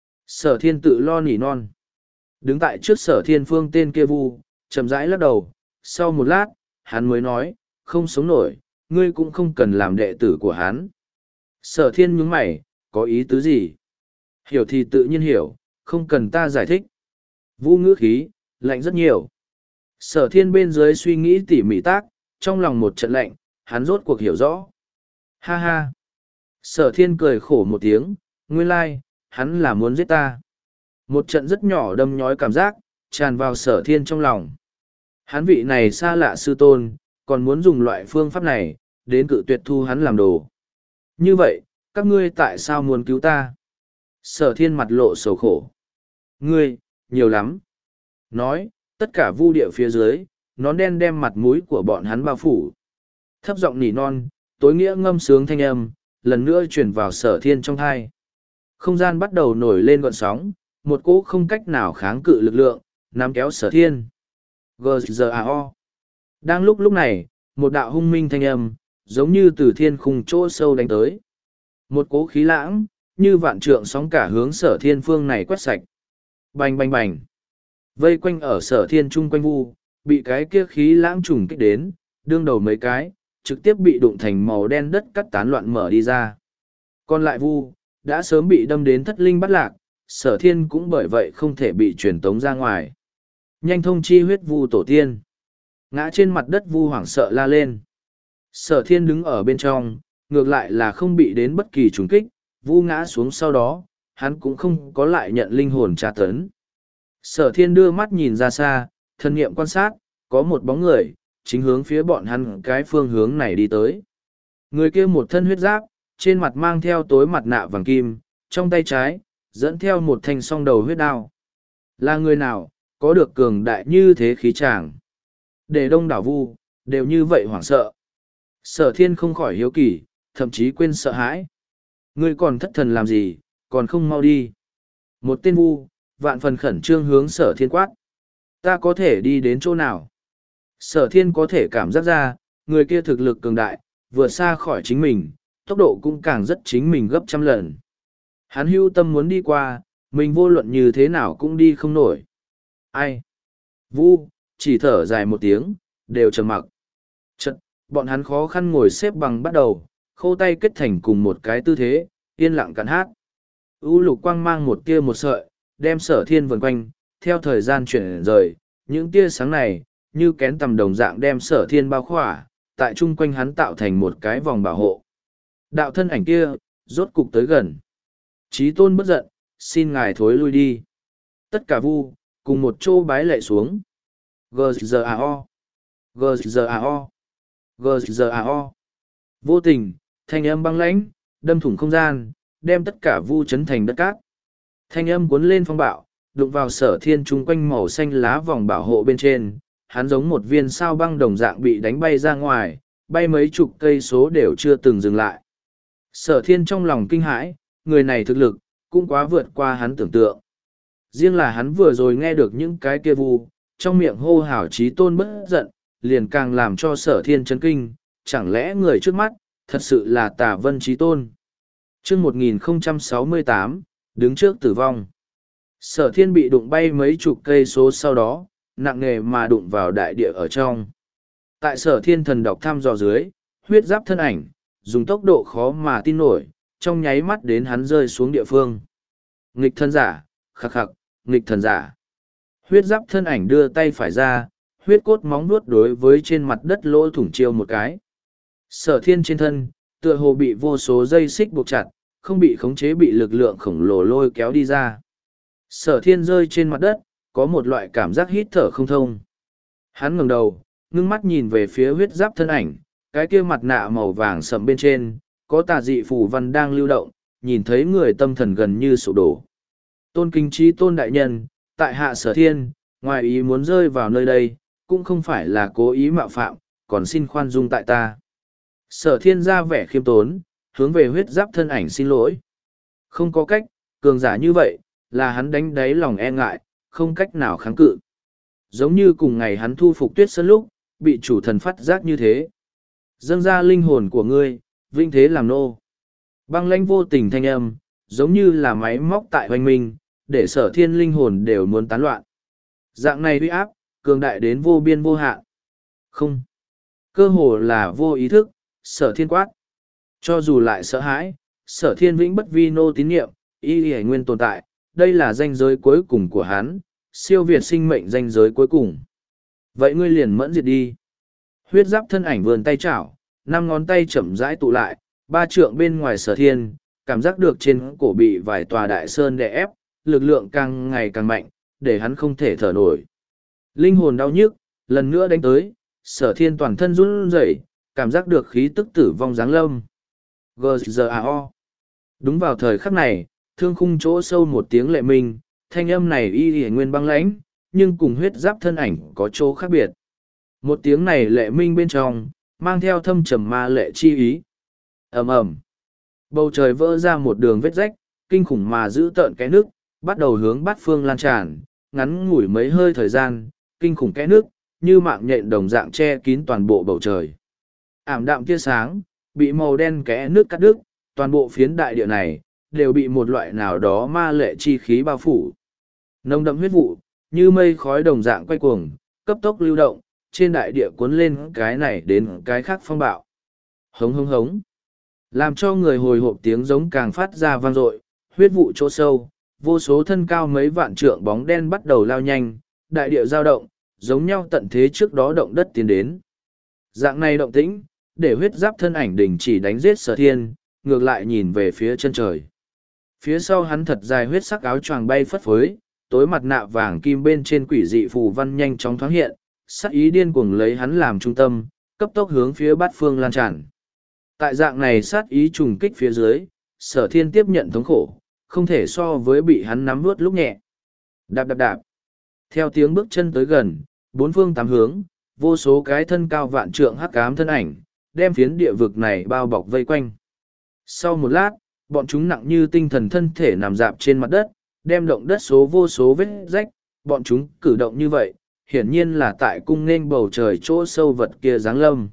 Sở thiên tự lo nỉ non. Đứng tại trước sở thiên phương tên kia vu, chậm rãi lắc đầu, sau một lát, hắn mới nói, không sống nổi, ngươi cũng không cần làm đệ tử của hắn. Sở thiên nhướng mày, có ý tứ gì? Hiểu thì tự nhiên hiểu, không cần ta giải thích. Vu ngữ khí, lạnh rất nhiều. Sở thiên bên dưới suy nghĩ tỉ mỉ tác, trong lòng một trận lạnh, hắn rốt cuộc hiểu rõ. Ha ha! Sở thiên cười khổ một tiếng, nguyên lai, hắn là muốn giết ta. Một trận rất nhỏ đâm nhói cảm giác, tràn vào sở thiên trong lòng. Hắn vị này xa lạ sư tôn, còn muốn dùng loại phương pháp này, đến cự tuyệt thu hắn làm đồ. Như vậy, các ngươi tại sao muốn cứu ta? Sở thiên mặt lộ sầu khổ. Ngươi, nhiều lắm. Nói, tất cả vu địa phía dưới, nón đen đem mặt mũi của bọn hắn bao phủ. Thấp giọng nỉ non, tối nghĩa ngâm sướng thanh âm, lần nữa chuyển vào sở thiên trong thai. Không gian bắt đầu nổi lên gọn sóng, một cỗ không cách nào kháng cự lực lượng, nắm kéo sở thiên. giê giê a o. Đang lúc lúc này, một đạo hung minh thanh âm, giống như từ thiên khung chỗ sâu đánh tới. Một cỗ khí lãng, như vạn trượng sóng cả hướng sở thiên phương này quét sạch. Bành bành bành. Vây quanh ở sở thiên chung quanh vu, bị cái kia khí lãng trùng kích đến, đương đầu mấy cái, trực tiếp bị đụng thành màu đen đất cắt tán loạn mở đi ra. Còn lại vu, đã sớm bị đâm đến thất linh bắt lạc, sở thiên cũng bởi vậy không thể bị truyền tống ra ngoài. Nhanh thông chi huyết vu tổ tiên. Ngã trên mặt đất vu hoảng sợ la lên. Sở thiên đứng ở bên trong, ngược lại là không bị đến bất kỳ trùng kích, vu ngã xuống sau đó, hắn cũng không có lại nhận linh hồn tra tấn. Sở thiên đưa mắt nhìn ra xa, thân nghiệm quan sát, có một bóng người, chính hướng phía bọn hắn cái phương hướng này đi tới. Người kia một thân huyết giáp, trên mặt mang theo tối mặt nạ vàng kim, trong tay trái, dẫn theo một thanh song đầu huyết đao. Là người nào, có được cường đại như thế khí tràng? Để đông đảo vu, đều như vậy hoảng sợ. Sở thiên không khỏi hiếu kỳ, thậm chí quên sợ hãi. Ngươi còn thất thần làm gì, còn không mau đi. Một tên vu, vạn phần khẩn trương hướng sở thiên quát. Ta có thể đi đến chỗ nào? Sở thiên có thể cảm giác ra, người kia thực lực cường đại, vượt xa khỏi chính mình, tốc độ cũng càng rất chính mình gấp trăm lần. Hắn hưu tâm muốn đi qua, mình vô luận như thế nào cũng đi không nổi. Ai? Vu, chỉ thở dài một tiếng, đều trầm mặc. Chật, bọn hắn khó khăn ngồi xếp bằng bắt đầu, khô tay kết thành cùng một cái tư thế, yên lặng cắn hát. U lục quang mang một tia một sợi, đem sở thiên vần quanh, theo thời gian chuyển rời, những tia sáng này, như kén tầm đồng dạng đem sở thiên bao khỏa, tại chung quanh hắn tạo thành một cái vòng bảo hộ. Đạo thân ảnh kia, rốt cục tới gần. Chí tôn bất giận, xin ngài thối lui đi. Tất cả vu, cùng một chỗ bái lệ xuống. giê giê a o. G-Z-A-O. G-Z-A-O. Vô tình, thanh âm băng lãnh, đâm thủng không gian, đem tất cả vu chấn thành đất cát. Thanh âm cuốn lên phong bạo, đụng vào sở thiên chung quanh màu xanh lá vòng bảo hộ bên trên, hắn giống một viên sao băng đồng dạng bị đánh bay ra ngoài, bay mấy chục cây số đều chưa từng dừng lại. Sở thiên trong lòng kinh hãi, người này thực lực, cũng quá vượt qua hắn tưởng tượng. Riêng là hắn vừa rồi nghe được những cái kia vu, trong miệng hô hào chí tôn bất giận, liền càng làm cho sở thiên chấn kinh, chẳng lẽ người trước mắt, thật sự là Tả Vân Chí Tôn. Chương một nghìn không trăm sáu mươi tám, đứng trước tử vong. Sở thiên bị đụng bay mấy chục cây số sau đó, nặng nề mà đụng vào đại địa ở trong. Tại sở thiên thần đọc thăm dò dưới, huyết giáp thân ảnh, dùng tốc độ khó mà tin nổi, trong nháy mắt đến hắn rơi xuống địa phương. Nghịch thần giả, khắc khắc, nghịch thần giả. Huyết giáp thân ảnh đưa tay phải ra, huyết cốt móng vuốt đối với trên mặt đất lỗ thủng chiêu một cái. Sở thiên trên thân, tựa hồ bị vô số dây xích buộc chặt, không bị khống chế bị lực lượng khổng lồ lôi kéo đi ra. Sở thiên rơi trên mặt đất, có một loại cảm giác hít thở không thông. Hắn ngẩng đầu, ngưng mắt nhìn về phía huyết giáp thân ảnh, cái kia mặt nạ màu vàng sẫm bên trên, có tà dị phù văn đang lưu động, nhìn thấy người tâm thần gần như sụp đổ. Tôn kính chí tôn đại nhân, tại hạ sở thiên, ngoài ý muốn rơi vào nơi đây, cũng không phải là cố ý mạo phạm, còn xin khoan dung tại ta. Sở thiên ra vẻ khiêm tốn, hướng về huyết giáp thân ảnh xin lỗi. Không có cách, cường giả như vậy, là hắn đánh đáy lòng e ngại, không cách nào kháng cự. Giống như cùng ngày hắn thu phục tuyết sơn lúc, bị chủ thần phát giác như thế. Dâng ra linh hồn của ngươi, vinh thế làm nô. Băng lãnh vô tình thanh âm, giống như là máy móc tại hoành minh, để sở thiên linh hồn đều muốn tán loạn. Dạng này uy áp, cường đại đến vô biên vô hạn. Không. Cơ hồ là vô ý thức, sở thiên quát. Cho dù lại sợ hãi, sở thiên vĩnh bất vi nô tín nhiệm, y y nguyên tồn tại, đây là danh giới cuối cùng của hắn, siêu việt sinh mệnh danh giới cuối cùng. Vậy ngươi liền mẫn diệt đi. Huyết giáp thân ảnh vườn tay chảo, năm ngón tay chậm rãi tụ lại, ba trượng bên ngoài sở thiên, cảm giác được trên cổ bị vài tòa đại sơn đè ép, lực lượng càng ngày càng mạnh, để hắn không thể thở nổi. Linh hồn đau nhức, lần nữa đánh tới, sở thiên toàn thân run rẩy, cảm giác được khí tức tử vong giáng lâm. G-Z-A-O. Đúng vào thời khắc này, thương khung chỗ sâu một tiếng lệ minh, thanh âm này y y nguyên băng lãnh, nhưng cùng huyết giáp thân ảnh có chỗ khác biệt. Một tiếng này lệ minh bên trong, mang theo thâm trầm ma lệ chi ý. Ầm ầm. Bầu trời vỡ ra một đường vết rách, kinh khủng mà giữ tợn cái nước, bắt đầu hướng bát phương lan tràn, ngắn ngủi mấy hơi thời gian, kinh khủng cái nước, như mạng nhện đồng dạng che kín toàn bộ bầu trời. Ảm đạm tia sáng, bị màu đen kẽ nước cắt đứt, toàn bộ phiến đại địa này, đều bị một loại nào đó ma lệ chi khí bao phủ. Nồng đậm huyết vụ, như mây khói đồng dạng quay cuồng, cấp tốc lưu động, trên đại địa cuốn lên cái này đến cái khác phong bạo. Hống hống hống. Làm cho người hồi hộp tiếng giống càng phát ra vang dội, huyết vụ chỗ sâu, vô số thân cao mấy vạn trượng bóng đen bắt đầu lao nhanh, đại địa dao động, giống nhau tận thế trước đó động đất tiến đến. Dạng này động tĩnh, để huyết giáp thân ảnh đình chỉ đánh giết sở thiên, ngược lại nhìn về phía chân trời. Phía sau hắn thật dài huyết sắc áo choàng bay phất phới, tối mặt nạ vàng kim bên trên quỷ dị phù văn nhanh chóng thoáng hiện, sắc ý điên cuồng lấy hắn làm trung tâm, cấp tốc hướng phía bát phương lan tràn. Tại dạng này sát ý trùng kích phía dưới, sở thiên tiếp nhận thống khổ, không thể so với bị hắn nắm vuốt lúc nhẹ. Đạp đạp đạp. Theo tiếng bước chân tới gần, bốn phương tám hướng, vô số cái thân cao vạn trượng hắc ám thân ảnh, đem phiến địa vực này bao bọc vây quanh. Sau một lát, bọn chúng nặng như tinh thần thân thể nằm dạp trên mặt đất, đem động đất số vô số vết rách, bọn chúng cử động như vậy, hiển nhiên là tại cung nên bầu trời chỗ sâu vật kia giáng lâm.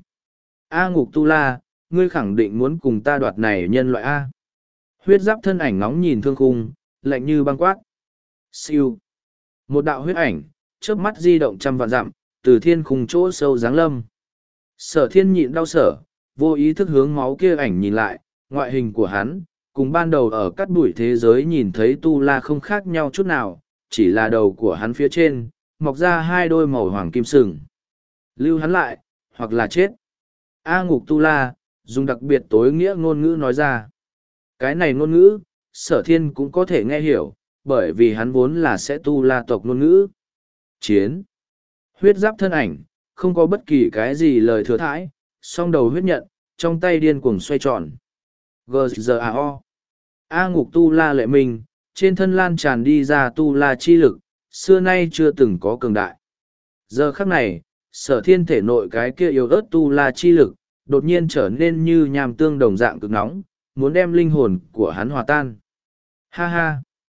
A Ngục Tu La, ngươi khẳng định muốn cùng ta đoạt này nhân loại A. Huyết giáp thân ảnh nóng nhìn thương khung, lạnh như băng quát. Siêu. Một đạo huyết ảnh, chớp mắt di động trăm vạn dặm, từ thiên khung chỗ sâu giáng lâm. Sở thiên nhịn đau sở, vô ý thức hướng máu kia ảnh nhìn lại, ngoại hình của hắn, cùng ban đầu ở cắt bụi thế giới nhìn thấy Tu La không khác nhau chút nào, chỉ là đầu của hắn phía trên, mọc ra hai đôi màu hoàng kim sừng. Lưu hắn lại, hoặc là chết. A Ngục Tu La, dùng đặc biệt tối nghĩa ngôn ngữ nói ra. Cái này ngôn ngữ, sở thiên cũng có thể nghe hiểu, bởi vì hắn vốn là sẽ Tu La tộc ngôn ngữ. Chiến. Huyết giáp thân ảnh, không có bất kỳ cái gì lời thừa thãi, song đầu huyết nhận, trong tay điên cuồng xoay tròn. G G A O. A ngục tu la lệ minh, trên thân lan tràn đi ra tu la chi lực, xưa nay chưa từng có cường đại. Giờ khắc này, sở thiên thể nội cái kia yếu ớt tu la chi lực, đột nhiên trở nên như nham tương đồng dạng cực nóng, muốn đem linh hồn của hắn hòa tan. Ha ha!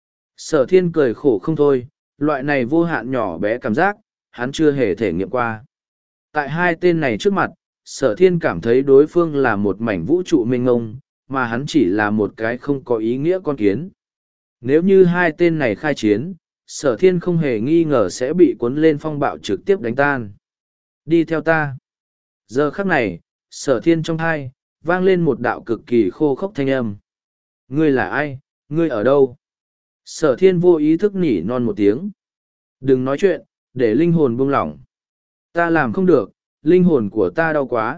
Sở thiên cười khổ không thôi, loại này vô hạn nhỏ bé cảm giác, hắn chưa hề thể nghiệm qua. Tại hai tên này trước mặt, sở thiên cảm thấy đối phương là một mảnh vũ trụ mênh ngông, mà hắn chỉ là một cái không có ý nghĩa con kiến. Nếu như hai tên này khai chiến, sở thiên không hề nghi ngờ sẽ bị cuốn lên phong bạo trực tiếp đánh tan. Đi theo ta. Giờ khắc này, sở thiên trong thai, vang lên một đạo cực kỳ khô khốc thanh âm. Ngươi là ai? Ngươi ở đâu? Sở thiên vô ý thức nỉ non một tiếng. Đừng nói chuyện, để linh hồn buông lỏng. Ta làm không được, linh hồn của ta đau quá.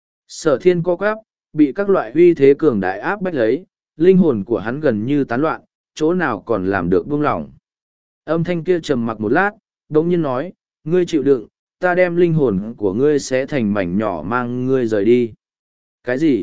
Sở thiên co quắp, bị các loại uy thế cường đại áp bách lấy, linh hồn của hắn gần như tán loạn, chỗ nào còn làm được buông lỏng. Âm thanh kia trầm mặc một lát, đống nhiên nói, ngươi chịu đựng, ta đem linh hồn của ngươi sẽ thành mảnh nhỏ mang ngươi rời đi. Cái gì?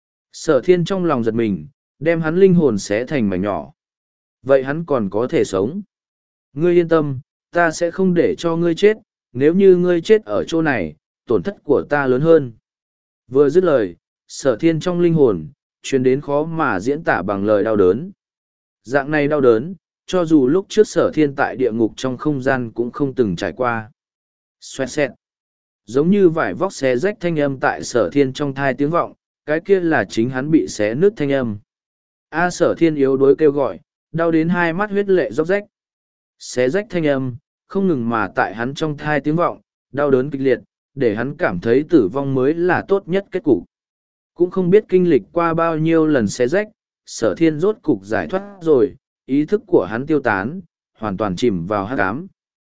Sở thiên trong lòng giật mình, đem hắn linh hồn sẽ thành mảnh nhỏ. Vậy hắn còn có thể sống. Ngươi yên tâm, ta sẽ không để cho ngươi chết, nếu như ngươi chết ở chỗ này, tổn thất của ta lớn hơn. Vừa dứt lời, sở thiên trong linh hồn, truyền đến khó mà diễn tả bằng lời đau đớn. Dạng này đau đớn, cho dù lúc trước sở thiên tại địa ngục trong không gian cũng không từng trải qua. Xoẹt xẹt. Giống như vải vóc xé rách thanh âm tại sở thiên trong thai tiếng vọng, cái kia là chính hắn bị xé nứt thanh âm. A sở thiên yếu đuối kêu gọi, đau đến hai mắt huyết lệ róc rách. Xé rách thanh âm, không ngừng mà tại hắn trong thai tiếng vọng, đau đớn kịch liệt, để hắn cảm thấy tử vong mới là tốt nhất kết cục. Cũng không biết kinh lịch qua bao nhiêu lần xé rách, sở thiên rốt cục giải thoát rồi, ý thức của hắn tiêu tán, hoàn toàn chìm vào hắc ám.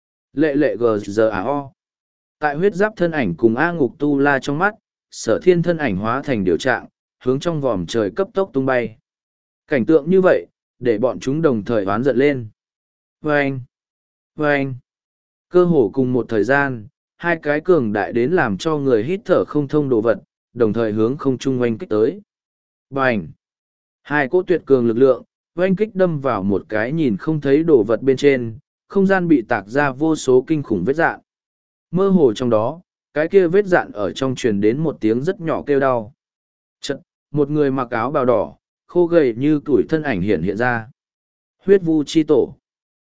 Lệ lệ gờ giờ à o. Tại huyết giáp thân ảnh cùng A ngục tu la trong mắt, sở thiên thân ảnh hóa thành điều trạng, hướng trong vòm trời cấp tốc tung bay. Cảnh tượng như vậy, để bọn chúng đồng thời oán giận lên. Vâng! Vâng! Cơ hồ cùng một thời gian, hai cái cường đại đến làm cho người hít thở không thông đồ vật, đồng thời hướng không trung oanh kích tới. Bành! Hai cỗ tuyệt cường lực lượng, oanh kích đâm vào một cái nhìn không thấy đồ vật bên trên, không gian bị tạc ra vô số kinh khủng vết dạn. Mơ hồ trong đó, cái kia vết dạn ở trong truyền đến một tiếng rất nhỏ kêu đau. Chật, một người mặc áo bào đỏ, khô gầy như tuổi thân ảnh hiện hiện ra. Huyết vu chi tổ.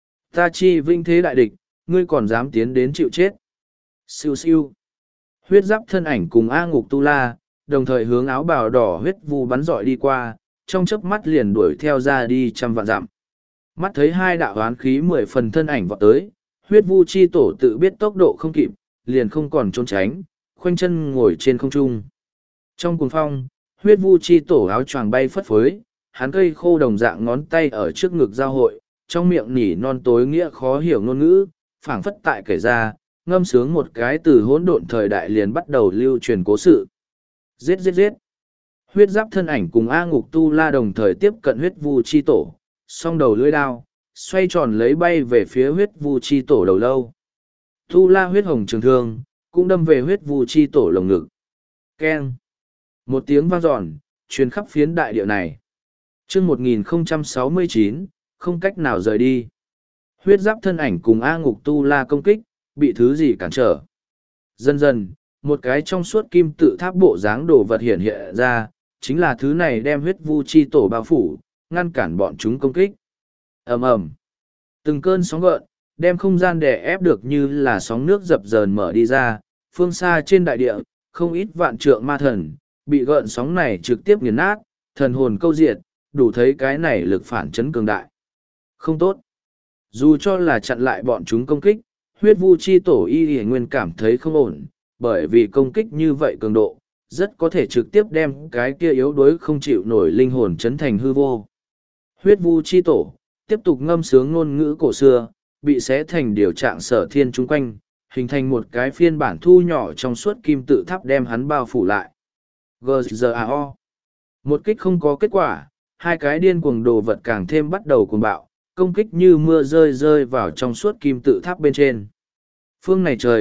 Ta chi vinh thế đại địch, ngươi còn dám tiến đến chịu chết. Siêu siêu. Huyết giáp thân ảnh cùng A ngục tu la, đồng thời hướng áo bào đỏ huyết vu bắn dọi đi qua, trong chớp mắt liền đuổi theo ra đi trăm vạn dặm. Mắt thấy hai đạo hoán khí mười phần thân ảnh vọt tới, huyết vu chi tổ tự biết tốc độ không kịp, liền không còn trốn tránh, khoanh chân ngồi trên không trung. Trong cuồng phong, huyết vu chi tổ áo choàng bay phất phới, hắn cây khô đồng dạng ngón tay ở trước ngực giao hội, trong miệng nỉ non tối nghĩa khó hiểu ngôn ngữ, phảng phất tại kể ra, ngâm sướng một cái từ hỗn độn thời đại liền bắt đầu lưu truyền cố sự. Giết giết giết. Huyết giáp thân ảnh cùng A ngục tu la đồng thời tiếp cận huyết vu chi tổ, song đầu lưỡi đao, xoay tròn lấy bay về phía huyết vu chi tổ đầu lâu. Tu la huyết hồng trường thương, cũng đâm về huyết vu chi tổ lồng ngực. Keng. Một tiếng vang dọn, truyền khắp phiến đại địa này. Chương một nghìn không trăm sáu mươi chín, không cách nào rời đi. Huyết giáp thân ảnh cùng A ngục tu la công kích, bị thứ gì cản trở. Dần dần, một cái trong suốt kim tự tháp bộ dáng đồ vật hiện hiện ra, chính là thứ này đem huyết vu chi tổ bao phủ, ngăn cản bọn chúng công kích. Ầm ầm. Từng cơn sóng gợn, đem không gian đè ép được như là sóng nước dập dờn mở đi ra, phương xa trên đại địa, không ít vạn trượng ma thần, bị gợn sóng này trực tiếp nghiền nát, thần hồn câu diệt, đủ thấy cái này lực phản chấn cường đại. Không tốt. Dù cho là chặn lại bọn chúng công kích, huyết vu chi tổ y y nguyên cảm thấy không ổn, bởi vì công kích như vậy cường độ, rất có thể trực tiếp đem cái kia yếu đuối không chịu nổi linh hồn chấn thành hư vô. Huyết vu chi tổ, tiếp tục ngâm sướng ngôn ngữ cổ xưa, bị xé thành điều trạng sở thiên chung quanh, hình thành một cái phiên bản thu nhỏ trong suốt kim tự tháp đem hắn bao phủ lại. G G A O. Một kích không có kết quả, hai cái điên cuồng đồ vật càng thêm bắt đầu cuồng bạo, công kích như mưa rơi rơi vào trong suốt kim tự tháp bên trên. Phương này trời,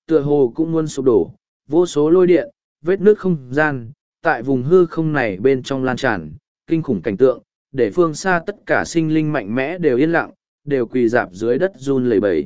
tựa hồ cũng muốn sụp đổ, vô số lôi điện, vết nước không gian, tại vùng hư không này bên trong lan tràn, kinh khủng cảnh tượng, để phương xa tất cả sinh linh mạnh mẽ đều yên lặng, đều quỳ dạp dưới đất run lẩy bẩy.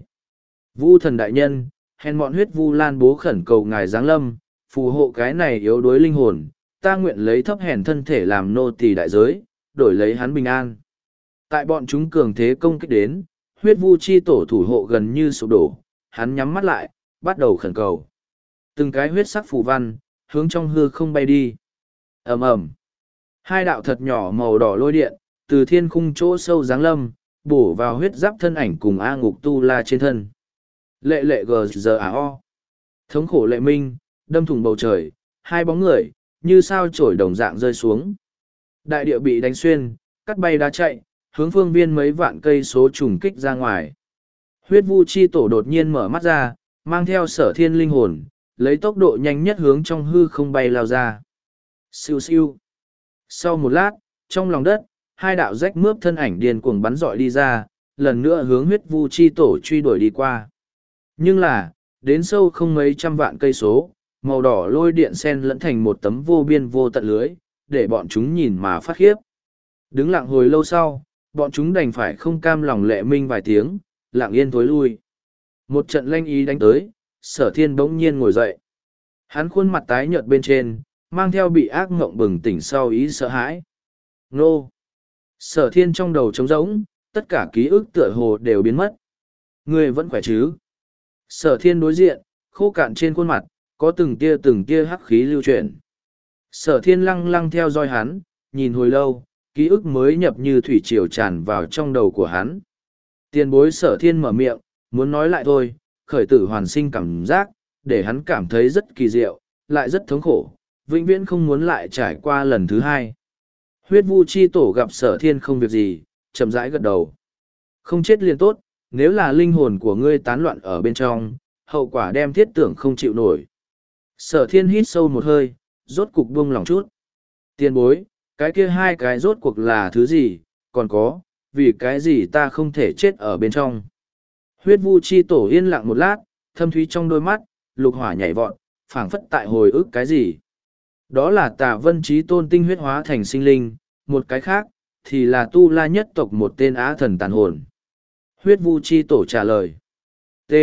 Vu thần đại nhân, hèn mọn huyết vu lan bố khẩn cầu ngài giáng lâm, phù hộ cái này yếu đuối linh hồn, ta nguyện lấy thấp hèn thân thể làm nô tỳ đại giới, đổi lấy hắn bình an. Tại bọn chúng cường thế công kích đến, huyết vu chi tổ thủ hộ gần như sụp đổ, hắn nhắm mắt lại, bắt đầu khẩn cầu. Từng cái huyết sắc phù văn, hướng trong hư không bay đi. ầm ầm, hai đạo thật nhỏ màu đỏ lôi điện, từ thiên khung chỗ sâu giáng lâm, bổ vào huyết giáp thân ảnh cùng A Ngục Tu La trên thân. Lệ lệ gờ giờ à o. Thống khổ lệ minh, đâm thủng bầu trời, hai bóng người, như sao chổi đồng dạng rơi xuống. Đại địa bị đánh xuyên, cắt bay đá chạy, hướng phương viên mấy vạn cây số trùng kích ra ngoài. Huyết vu chi tổ đột nhiên mở mắt ra, mang theo sở thiên linh hồn, lấy tốc độ nhanh nhất hướng trong hư không bay lao ra. Siêu siêu. Sau một lát, trong lòng đất, hai đạo rách mướp thân ảnh điên cuồng bắn dọi đi ra, lần nữa hướng huyết vu chi tổ truy đuổi đi qua. Nhưng là, đến sâu không mấy trăm vạn cây số, màu đỏ lôi điện sen lẫn thành một tấm vô biên vô tận lưới, để bọn chúng nhìn mà phát khiếp. Đứng lặng hồi lâu sau, bọn chúng đành phải không cam lòng lệ minh vài tiếng, lặng yên thối lui. Một trận lanh ý đánh tới, sở thiên bỗng nhiên ngồi dậy. Hắn khuôn mặt tái nhợt bên trên, mang theo bị ác ngộng bừng tỉnh sau ý sợ hãi. Nô! Sở thiên trong đầu trống rỗng, tất cả ký ức tựa hồ đều biến mất. Ngươi vẫn khỏe chứ? Sở thiên đối diện, khô cạn trên khuôn mặt, có từng tia từng tia hắc khí lưu chuyển. Sở thiên lăng lăng theo dõi hắn, nhìn hồi lâu, ký ức mới nhập như thủy triều tràn vào trong đầu của hắn. Tiền bối sở thiên mở miệng, muốn nói lại thôi, khởi tử hoàn sinh cảm giác, để hắn cảm thấy rất kỳ diệu, lại rất thống khổ, vĩnh viễn không muốn lại trải qua lần thứ hai. Huyết vu chi tổ gặp sở thiên không việc gì, chậm rãi gật đầu. Không chết liền tốt, nếu là linh hồn của ngươi tán loạn ở bên trong, hậu quả đem thiết tưởng không chịu nổi. Sở thiên hít sâu một hơi, rốt cục buông lòng chút. Tiền bối, cái kia hai cái rốt cuộc là thứ gì, còn có, vì cái gì ta không thể chết ở bên trong. Huyết vu chi tổ yên lặng một lát, thâm thúy trong đôi mắt, lục hỏa nhảy vọt, phảng phất tại hồi ức cái gì. Đó là tà vân trí tôn tinh huyết hóa thành sinh linh, một cái khác, thì là tu la nhất tộc một tên á thần tàn hồn. Huyết vu chi tổ trả lời. T.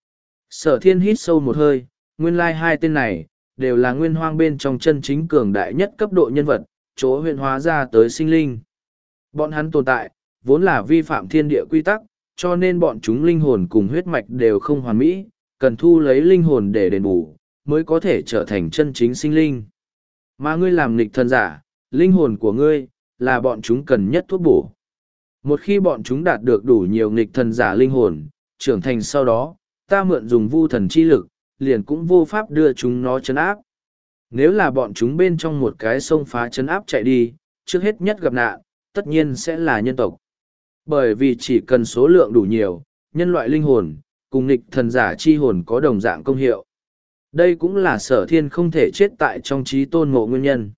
Sở thiên hít sâu một hơi, nguyên lai hai tên này, đều là nguyên hoang bên trong chân chính cường đại nhất cấp độ nhân vật, chỗ huyện hóa ra tới sinh linh. Bọn hắn tồn tại, vốn là vi phạm thiên địa quy tắc, cho nên bọn chúng linh hồn cùng huyết mạch đều không hoàn mỹ, cần thu lấy linh hồn để đền bù, mới có thể trở thành chân chính sinh linh. Mà ngươi làm nghịch thần giả, linh hồn của ngươi, là bọn chúng cần nhất thuốc bổ. Một khi bọn chúng đạt được đủ nhiều nghịch thần giả linh hồn, trưởng thành sau đó, ta mượn dùng vu thần chi lực, liền cũng vô pháp đưa chúng nó chấn áp. Nếu là bọn chúng bên trong một cái sông phá chấn áp chạy đi, trước hết nhất gặp nạn, tất nhiên sẽ là nhân tộc. Bởi vì chỉ cần số lượng đủ nhiều, nhân loại linh hồn, cùng nghịch thần giả chi hồn có đồng dạng công hiệu. Đây cũng là sở thiên không thể chết tại trong trí tôn ngộ nguyên nhân.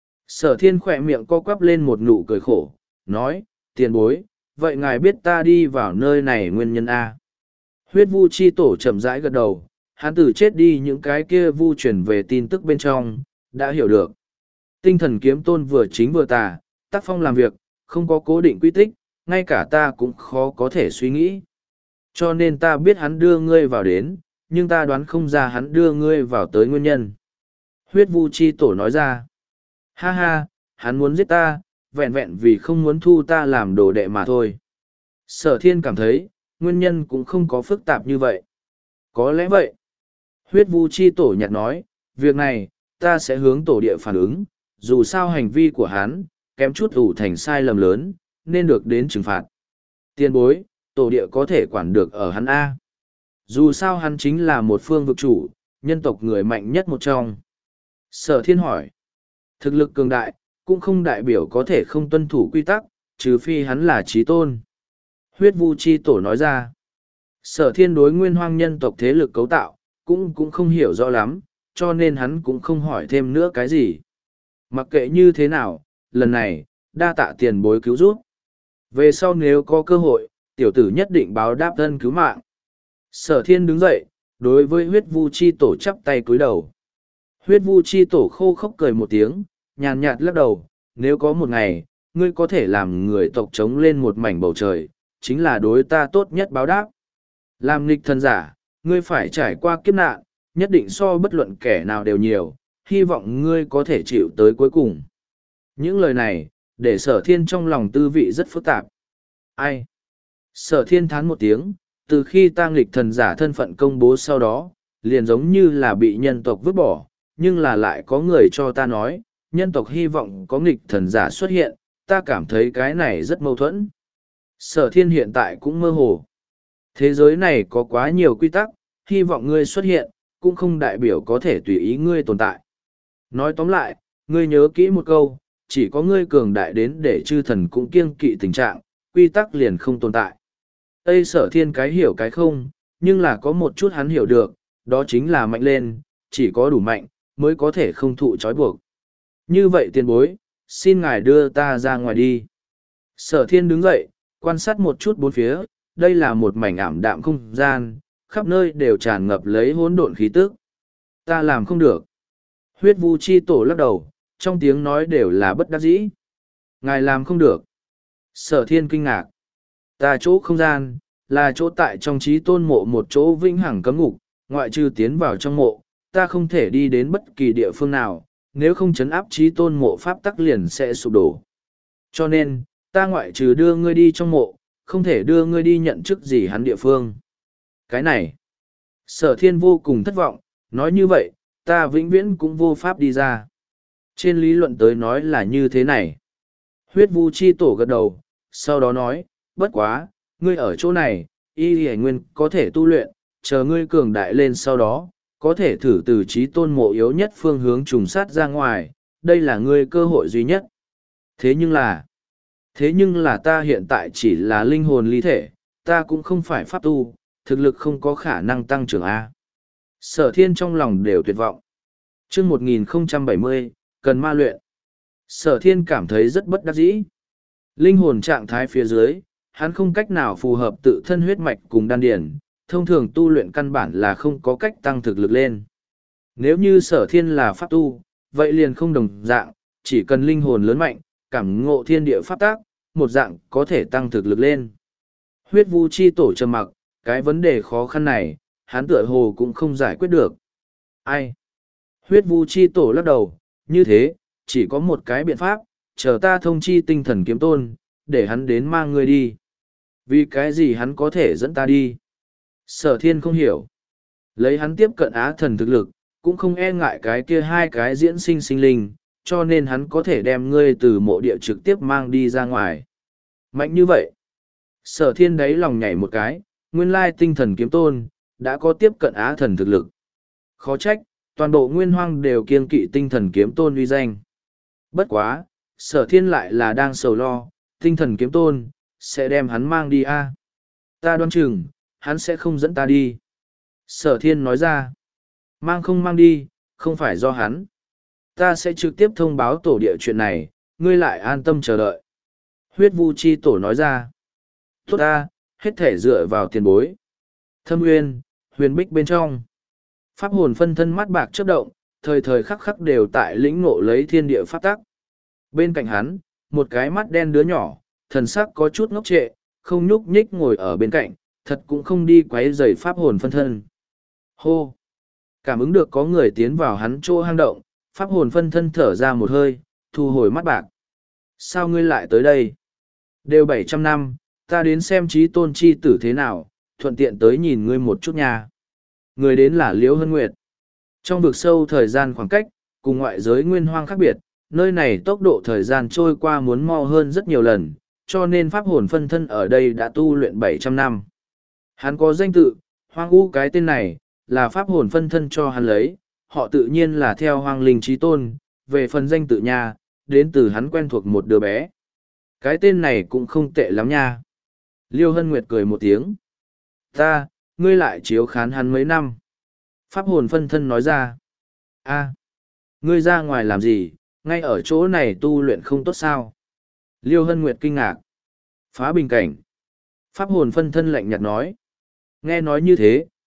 Sở thiên khỏe miệng co quắp lên một nụ cười khổ, nói, tiền bối, vậy ngài biết ta đi vào nơi này nguyên nhân A. Huyết vu chi tổ chậm rãi gật đầu, hắn từ chết đi những cái kia vu truyền về tin tức bên trong, đã hiểu được. Tinh thần kiếm tôn vừa chính vừa tà, tác phong làm việc, không có cố định quy tích, ngay cả ta cũng khó có thể suy nghĩ. Cho nên ta biết hắn đưa ngươi vào đến, nhưng ta đoán không ra hắn đưa ngươi vào tới nguyên nhân. Huyết vu chi tổ nói ra, ha ha, hắn muốn giết ta, vẹn vẹn vì không muốn thu ta làm đồ đệ mà thôi. Sở thiên cảm thấy, nguyên nhân cũng không có phức tạp như vậy. Có lẽ vậy. Huyết vu chi tổ nhạt nói, việc này, ta sẽ hướng tổ địa phản ứng, dù sao hành vi của hắn, kém chút ủ thành sai lầm lớn, nên được đến trừng phạt. Tiên bối, tổ địa có thể quản được ở hắn A. Dù sao hắn chính là một phương vực chủ, nhân tộc người mạnh nhất một trong. Sở thiên hỏi, thực lực cường đại, cũng không đại biểu có thể không tuân thủ quy tắc, trừ phi hắn là trí tôn. Huyết vu chi tổ nói ra, sở thiên đối nguyên hoang nhân tộc thế lực cấu tạo, cũng cũng không hiểu rõ lắm, cho nên hắn cũng không hỏi thêm nữa cái gì. Mặc kệ như thế nào, lần này, đa tạ tiền bối cứu giúp. Về sau nếu có cơ hội, tiểu tử nhất định báo đáp thân cứu mạng. Sở thiên đứng dậy, đối với huyết vu chi tổ chắp tay cúi đầu. Huyết vu chi tổ khô khốc cười một tiếng, nhàn nhạt lắc đầu, nếu có một ngày, ngươi có thể làm người tộc trống lên một mảnh bầu trời, chính là đối ta tốt nhất báo đáp. Làm nghịch thần giả, ngươi phải trải qua kiếp nạn, nhất định so bất luận kẻ nào đều nhiều, hy vọng ngươi có thể chịu tới cuối cùng. Những lời này, để sở thiên trong lòng tư vị rất phức tạp. Ai? Sở thiên thán một tiếng, từ khi ta nghịch thần giả thân phận công bố sau đó, liền giống như là bị nhân tộc vứt bỏ, nhưng là lại có người cho ta nói, nhân tộc hy vọng có nghịch thần giả xuất hiện, ta cảm thấy cái này rất mâu thuẫn. Sở thiên hiện tại cũng mơ hồ. Thế giới này có quá nhiều quy tắc, hy vọng ngươi xuất hiện, cũng không đại biểu có thể tùy ý ngươi tồn tại. Nói tóm lại, ngươi nhớ kỹ một câu, chỉ có ngươi cường đại đến để chư thần cũng kiêng kỵ tình trạng, quy tắc liền không tồn tại. Tây sở thiên cái hiểu cái không, nhưng là có một chút hắn hiểu được, đó chính là mạnh lên, chỉ có đủ mạnh, mới có thể không thụ trói buộc. Như vậy tiền bối, xin ngài đưa ta ra ngoài đi. Sở thiên đứng dậy, quan sát một chút bốn phía, đây là một mảnh ảm đạm không gian, khắp nơi đều tràn ngập lấy hỗn độn khí tức. Ta làm không được. Huyết vu chi tổ lắc đầu, trong tiếng nói đều là bất đắc dĩ. Ngài làm không được. Sở thiên kinh ngạc. Ta chỗ không gian, là chỗ tại trong trí tôn mộ một chỗ vĩnh hằng cấm ngục, ngoại trừ tiến vào trong mộ, ta không thể đi đến bất kỳ địa phương nào, nếu không chấn áp trí tôn mộ pháp tắc liền sẽ sụp đổ. Cho nên, ta ngoại trừ đưa ngươi đi trong mộ, không thể đưa ngươi đi nhận chức gì hắn địa phương. Cái này, sở thiên vô cùng thất vọng, nói như vậy, ta vĩnh viễn cũng vô pháp đi ra. Trên lý luận tới nói là như thế này. Huyết vu chi tổ gật đầu, sau đó nói, bất quá, ngươi ở chỗ này, y hải nguyên có thể tu luyện, chờ ngươi cường đại lên sau đó, có thể thử từ trí tôn mộ yếu nhất phương hướng trùng sát ra ngoài, đây là ngươi cơ hội duy nhất. Thế nhưng là, thế nhưng là ta hiện tại chỉ là linh hồn ly thể, ta cũng không phải pháp tu, thực lực không có khả năng tăng trưởng A. Sở thiên trong lòng đều tuyệt vọng. chương một nghìn không trăm bảy mươi, cần ma luyện. Sở thiên cảm thấy rất bất đắc dĩ. Linh hồn trạng thái phía dưới, hắn không cách nào phù hợp tự thân huyết mạch cùng đan điển, thông thường tu luyện căn bản là không có cách tăng thực lực lên. Nếu như sở thiên là pháp tu, vậy liền không đồng dạng, chỉ cần linh hồn lớn mạnh, cảm ngộ thiên địa pháp tác, một dạng có thể tăng thực lực lên. Huyết vu chi tổ trầm mặc, cái vấn đề khó khăn này, hắn tựa hồ cũng không giải quyết được. Ai? Huyết vu chi tổ lắc đầu, như thế, chỉ có một cái biện pháp, chờ ta thông chi tinh thần kiếm tôn, để hắn đến mang ngươi đi. Vì cái gì hắn có thể dẫn ta đi? Sở thiên không hiểu. Lấy hắn tiếp cận á thần thực lực, cũng không e ngại cái kia hai cái diễn sinh sinh linh, cho nên hắn có thể đem ngươi từ mộ địa trực tiếp mang đi ra ngoài. Mạnh như vậy. Sở thiên đáy lòng nhảy một cái, nguyên lai tinh thần kiếm tôn, đã có tiếp cận á thần thực lực. Khó trách, toàn bộ nguyên hoang đều kiêng kỵ tinh thần kiếm tôn uy danh. Bất quá, sở thiên lại là đang sầu lo, tinh thần kiếm tôn, sẽ đem hắn mang đi a à? Ta đoán chừng, hắn sẽ không dẫn ta đi. Sở thiên nói ra, mang không mang đi, không phải do hắn. Ta sẽ trực tiếp thông báo tổ địa chuyện này, ngươi lại an tâm chờ đợi. Huyết vu chi tổ nói ra, tốt ta, hết thể dựa vào tiền bối. Thâm Uyên, huyền bích bên trong. Pháp hồn phân thân mắt bạc chớp động, thời thời khắc khắc đều tại lĩnh ngộ lấy thiên địa pháp tắc. Bên cạnh hắn, một cái mắt đen đứa nhỏ, thần sắc có chút ngốc trệ, không nhúc nhích ngồi ở bên cạnh, thật cũng không đi quấy rầy pháp hồn phân thân. Hô! Cảm ứng được có người tiến vào hắn chỗ hang động, pháp hồn phân thân thở ra một hơi, thu hồi mắt bạc. Sao ngươi lại tới đây? Đều bảy trăm năm, ta đến xem trí tôn chi tử thế nào, thuận tiện tới nhìn ngươi một chút nha. Người đến là Liễu Hân Nguyệt. Trong vực sâu thời gian khoảng cách, cùng ngoại giới nguyên hoang khác biệt, nơi này tốc độ thời gian trôi qua muốn mau hơn rất nhiều lần, cho nên pháp hồn phân thân ở đây đã tu luyện bảy trăm năm. Hắn có danh tự, Hoang U, cái tên này, là pháp hồn phân thân cho hắn lấy, họ tự nhiên là theo Hoang Linh Chí Tôn, về phần danh tự nha, đến từ hắn quen thuộc một đứa bé. Cái tên này cũng không tệ lắm nha. Liêu Hân Nguyệt cười một tiếng. Ta, ngươi lại chiếu khán hắn mấy năm. Pháp hồn phân thân nói ra. a ngươi ra ngoài làm gì, ngay ở chỗ này tu luyện không tốt sao? Liêu Hân Nguyệt kinh ngạc. Phá bình cảnh. Pháp hồn phân thân lạnh nhạt nói. Nghe nói như thế,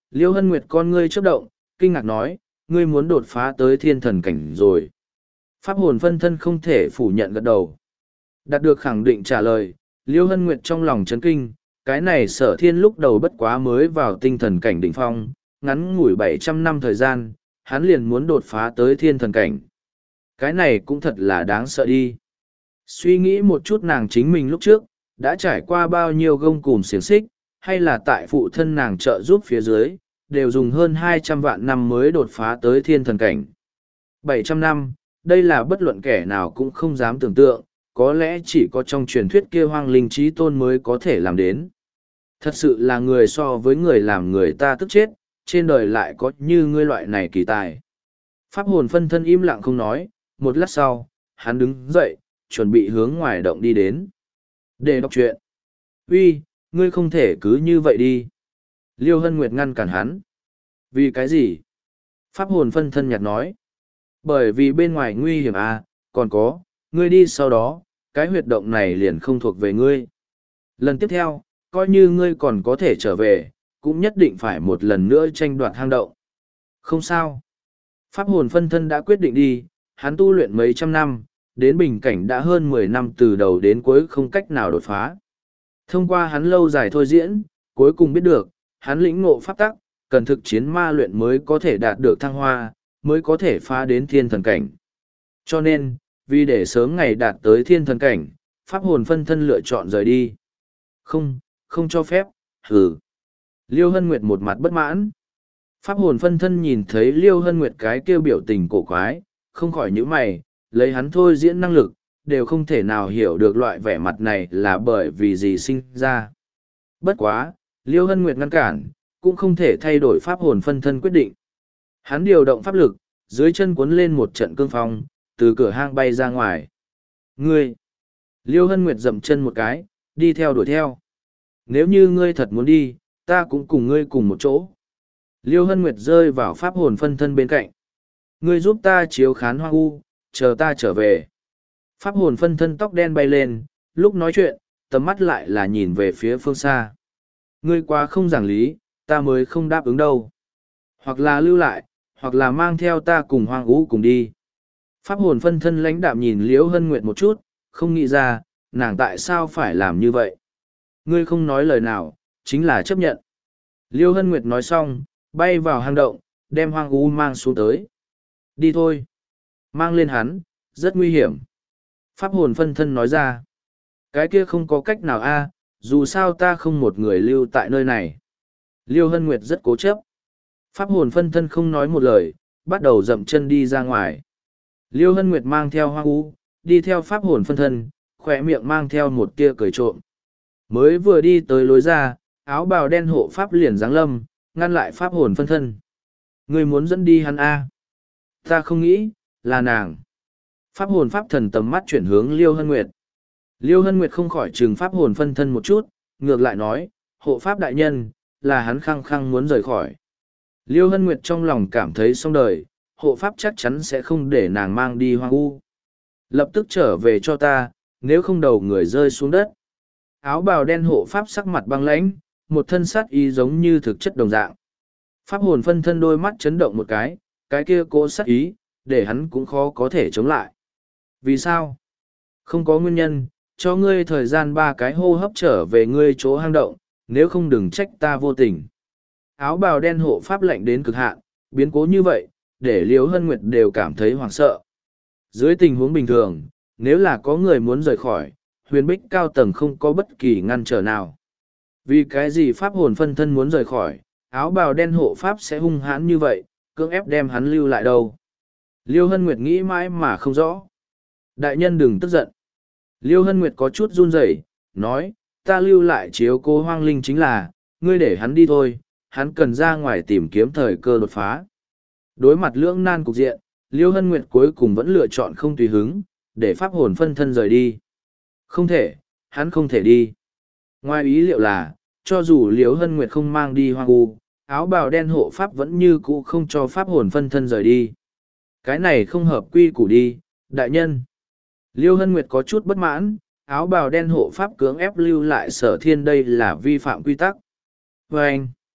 Liêu Hân Nguyệt con ngươi chớp động, kinh ngạc nói, ngươi muốn đột phá tới thiên thần cảnh rồi. Pháp hồn phân thân không thể phủ nhận gật đầu. Đạt được khẳng định trả lời, Liêu Hân Nguyệt trong lòng chấn kinh, cái này sở thiên lúc đầu bất quá mới vào tinh thần cảnh đỉnh phong, ngắn ngủi bảy trăm năm thời gian, hắn liền muốn đột phá tới thiên thần cảnh. Cái này cũng thật là đáng sợ đi. Suy nghĩ một chút nàng chính mình lúc trước, đã trải qua bao nhiêu gông cùm xiềng xích, hay là tại phụ thân nàng trợ giúp phía dưới, đều dùng hơn hai trăm vạn năm mới đột phá tới thiên thần cảnh. bảy trăm năm, đây là bất luận kẻ nào cũng không dám tưởng tượng, có lẽ chỉ có trong truyền thuyết kia hoang linh trí tôn mới có thể làm đến. Thật sự là người so với người làm người ta tức chết, trên đời lại có như ngươi loại này kỳ tài. Pháp hồn phân thân im lặng không nói, một lát sau, hắn đứng dậy, chuẩn bị hướng ngoài động đi đến. Để đọc truyện. Uy, ngươi không thể cứ như vậy đi. Liêu Hân Nguyệt ngăn cản hắn. Vì cái gì? Pháp hồn phân thân nhạt nói. Bởi vì bên ngoài nguy hiểm à, còn có, ngươi đi sau đó, cái huyệt động này liền không thuộc về ngươi. Lần tiếp theo, coi như ngươi còn có thể trở về, cũng nhất định phải một lần nữa tranh đoạt hang động. Không sao. Pháp hồn phân thân đã quyết định đi, hắn tu luyện mấy trăm năm, đến bình cảnh đã hơn mười năm từ đầu đến cuối không cách nào đột phá. Thông qua hắn lâu dài thôi diễn, cuối cùng biết được, hắn lĩnh ngộ pháp tắc, cần thực chiến ma luyện mới có thể đạt được thăng hoa, mới có thể phá đến thiên thần cảnh. Cho nên, vì để sớm ngày đạt tới thiên thần cảnh, pháp hồn phân thân lựa chọn rời đi. Không, không cho phép, hừ. Liêu Hân Nguyệt một mặt bất mãn. Pháp hồn phân thân nhìn thấy Liêu Hân Nguyệt cái kêu biểu tình cổ quái, không khỏi nhíu mày, lấy hắn thôi diễn năng lực, đều không thể nào hiểu được loại vẻ mặt này là bởi vì gì sinh ra. Bất quá, Liêu Hân Nguyệt ngăn cản, cũng không thể thay đổi pháp hồn phân thân quyết định. Hắn điều động pháp lực, dưới chân cuốn lên một trận cương phong, từ cửa hang bay ra ngoài. Ngươi! Liêu Hân Nguyệt dậm chân một cái, đi theo đuổi theo. Nếu như ngươi thật muốn đi, ta cũng cùng ngươi cùng một chỗ. Liêu Hân Nguyệt rơi vào pháp hồn phân thân bên cạnh. Ngươi giúp ta chiếu khán hoang u, chờ ta trở về. Pháp hồn phân thân tóc đen bay lên, lúc nói chuyện, tầm mắt lại là nhìn về phía phương xa. Ngươi quá không giảng lý, ta mới không đáp ứng đâu. Hoặc là lưu lại, hoặc là mang theo ta cùng hoang u cùng đi. Pháp hồn phân thân lãnh đạm nhìn Liễu Hân Nguyệt một chút, không nghĩ ra, nàng tại sao phải làm như vậy. Ngươi không nói lời nào, chính là chấp nhận. Liêu Hân Nguyệt nói xong, bay vào hang động, đem hoang u mang xuống tới. Đi thôi. Mang lên hắn, rất nguy hiểm. Pháp hồn phân thân nói ra. Cái kia không có cách nào a, dù sao ta không một người lưu tại nơi này. Liêu Hân Nguyệt rất cố chấp. Pháp hồn phân thân không nói một lời, bắt đầu dậm chân đi ra ngoài. Liêu Hân Nguyệt mang theo hoang u, đi theo pháp hồn phân thân, khỏe miệng mang theo một tia cười trộm. Mới vừa đi tới lối ra, áo bào đen hộ pháp liền giáng lâm, ngăn lại pháp hồn phân thân. Người muốn dẫn đi hắn a? Ta không nghĩ, là nàng. Pháp hồn pháp thần tầm mắt chuyển hướng Liêu Hân Nguyệt. Liêu Hân Nguyệt không khỏi trừng pháp hồn phân thân một chút, ngược lại nói, hộ pháp đại nhân, là hắn khăng khăng muốn rời khỏi. Liêu Hân Nguyệt trong lòng cảm thấy xong đời, hộ pháp chắc chắn sẽ không để nàng mang đi hoang u. Lập tức trở về cho ta, nếu không đầu người rơi xuống đất. Áo bào đen hộ pháp sắc mặt băng lãnh, một thân sát ý giống như thực chất đồng dạng. Pháp hồn phân thân đôi mắt chấn động một cái, cái kia cố sát ý, để hắn cũng khó có thể chống lại. Vì sao? Không có nguyên nhân, cho ngươi thời gian ba cái hô hấp trở về ngươi chỗ hang động, nếu không đừng trách ta vô tình. Áo bào đen hộ pháp lạnh đến cực hạn, biến cố như vậy, để Liễu Hân Nguyệt đều cảm thấy hoảng sợ. Dưới tình huống bình thường, nếu là có người muốn rời khỏi, huyền bích cao tầng không có bất kỳ ngăn trở nào. Vì cái gì pháp hồn phân thân muốn rời khỏi, áo bào đen hộ pháp sẽ hung hãn như vậy, cưỡng ép đem hắn lưu lại đâu. Liêu Hân Nguyệt nghĩ mãi mà không rõ. Đại nhân đừng tức giận. Liêu Hân Nguyệt có chút run rẩy, nói, ta lưu lại chiếu cố hoang linh chính là, ngươi để hắn đi thôi, hắn cần ra ngoài tìm kiếm thời cơ đột phá. Đối mặt lưỡng nan cục diện, Liêu Hân Nguyệt cuối cùng vẫn lựa chọn không tùy hứng, để pháp hồn phân thân rời đi. Không thể, hắn không thể đi. Ngoài ý liệu là, cho dù Liêu Hân Nguyệt không mang đi hoang u, áo bào đen hộ pháp vẫn như cũ không cho pháp hồn phân thân rời đi. Cái này không hợp quy củ đi, đại nhân. Liêu Hân Nguyệt có chút bất mãn, áo bào đen hộ pháp cưỡng ép lưu lại sở thiên đây là vi phạm quy tắc. Và anh,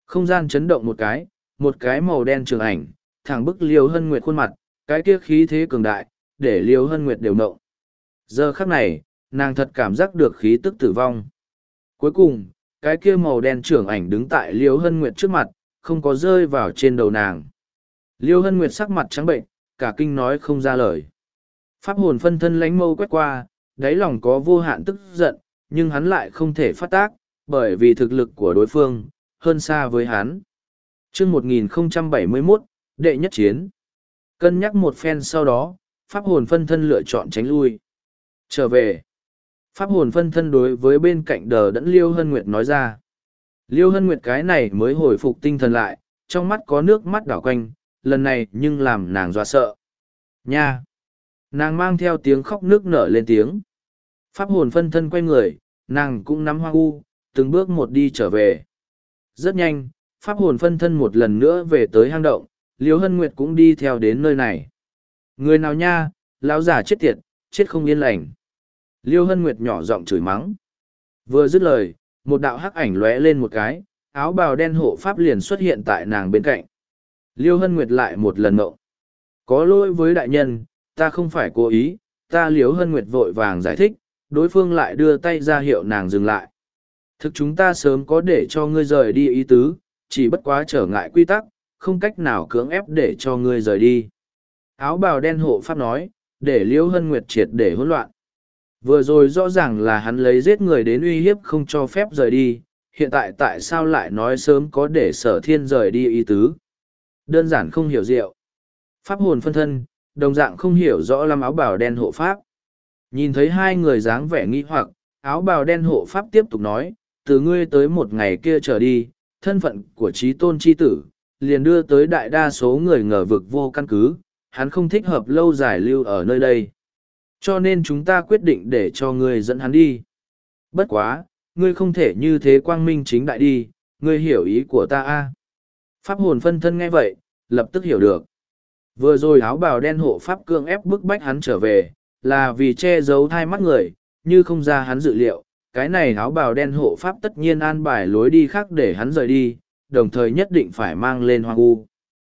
Không gian chấn động một cái, một cái màu đen trường ảnh, thẳng bức Liêu Hân Nguyệt khuôn mặt, cái kia khí thế cường đại, để Liêu Hân Nguyệt đều nộng. Giờ khắc này, nàng thật cảm giác được khí tức tử vong. Cuối cùng, cái kia màu đen trưởng ảnh đứng tại Liêu Hân Nguyệt trước mặt, không có rơi vào trên đầu nàng. Liêu Hân Nguyệt sắc mặt trắng bệnh, cả kinh nói không ra lời. Pháp hồn phân thân lánh mâu quét qua, đáy lòng có vô hạn tức giận, nhưng hắn lại không thể phát tác, bởi vì thực lực của đối phương, hơn xa với hắn. chương một nghìn không trăm bảy mươi mốt, đệ nhất chiến. Cân nhắc một phen sau đó, pháp hồn phân thân lựa chọn tránh lui. Trở về. Pháp hồn phân thân đối với bên cạnh đờ đẫn Liêu Hân Nguyệt nói ra. Liêu Hân Nguyệt cái này mới hồi phục tinh thần lại, trong mắt có nước mắt đảo quanh, lần này nhưng làm nàng dọa sợ. Nha! Nàng mang theo tiếng khóc nước nở lên tiếng. Pháp hồn phân thân quay người, nàng cũng nắm hoang u, từng bước một đi trở về. Rất nhanh, pháp hồn phân thân một lần nữa về tới hang động, Liêu Hân Nguyệt cũng đi theo đến nơi này. Người nào nha, lão giả chết tiệt, chết không yên lành. Liêu Hân Nguyệt nhỏ giọng chửi mắng. Vừa dứt lời, một đạo hắc ảnh lóe lên một cái, áo bào đen hộ pháp liền xuất hiện tại nàng bên cạnh. Liêu Hân Nguyệt lại một lần ngộ. Có lỗi với đại nhân, ta không phải cố ý, ta Liêu Hân Nguyệt vội vàng giải thích, đối phương lại đưa tay ra hiệu nàng dừng lại. Thực chúng ta sớm có để cho ngươi rời đi ý tứ, chỉ bất quá trở ngại quy tắc, không cách nào cưỡng ép để cho ngươi rời đi. Áo bào đen hộ pháp nói, để Liêu Hân Nguyệt triệt để hỗn loạn. Vừa rồi rõ ràng là hắn lấy giết người đến uy hiếp không cho phép rời đi, hiện tại tại sao lại nói sớm có để sở thiên rời đi ý tứ. Đơn giản không hiểu diệu. Pháp hồn phân thân, đồng dạng không hiểu rõ lắm áo bào đen hộ pháp. Nhìn thấy hai người dáng vẻ nghi hoặc, áo bào đen hộ pháp tiếp tục nói, từ ngươi tới một ngày kia trở đi, thân phận của trí tôn chi tử, liền đưa tới đại đa số người ngờ vực vô căn cứ, hắn không thích hợp lâu dài lưu ở nơi đây. Cho nên chúng ta quyết định để cho ngươi dẫn hắn đi. Bất quá, ngươi không thể như thế quang minh chính đại đi, ngươi hiểu ý của ta a. Pháp hồn phân thân nghe vậy, lập tức hiểu được. Vừa rồi áo bào đen hộ pháp cương ép bức bách hắn trở về, là vì che giấu thai mắt người, như không ra hắn dự liệu, cái này áo bào đen hộ pháp tất nhiên an bài lối đi khác để hắn rời đi, đồng thời nhất định phải mang lên hoang u.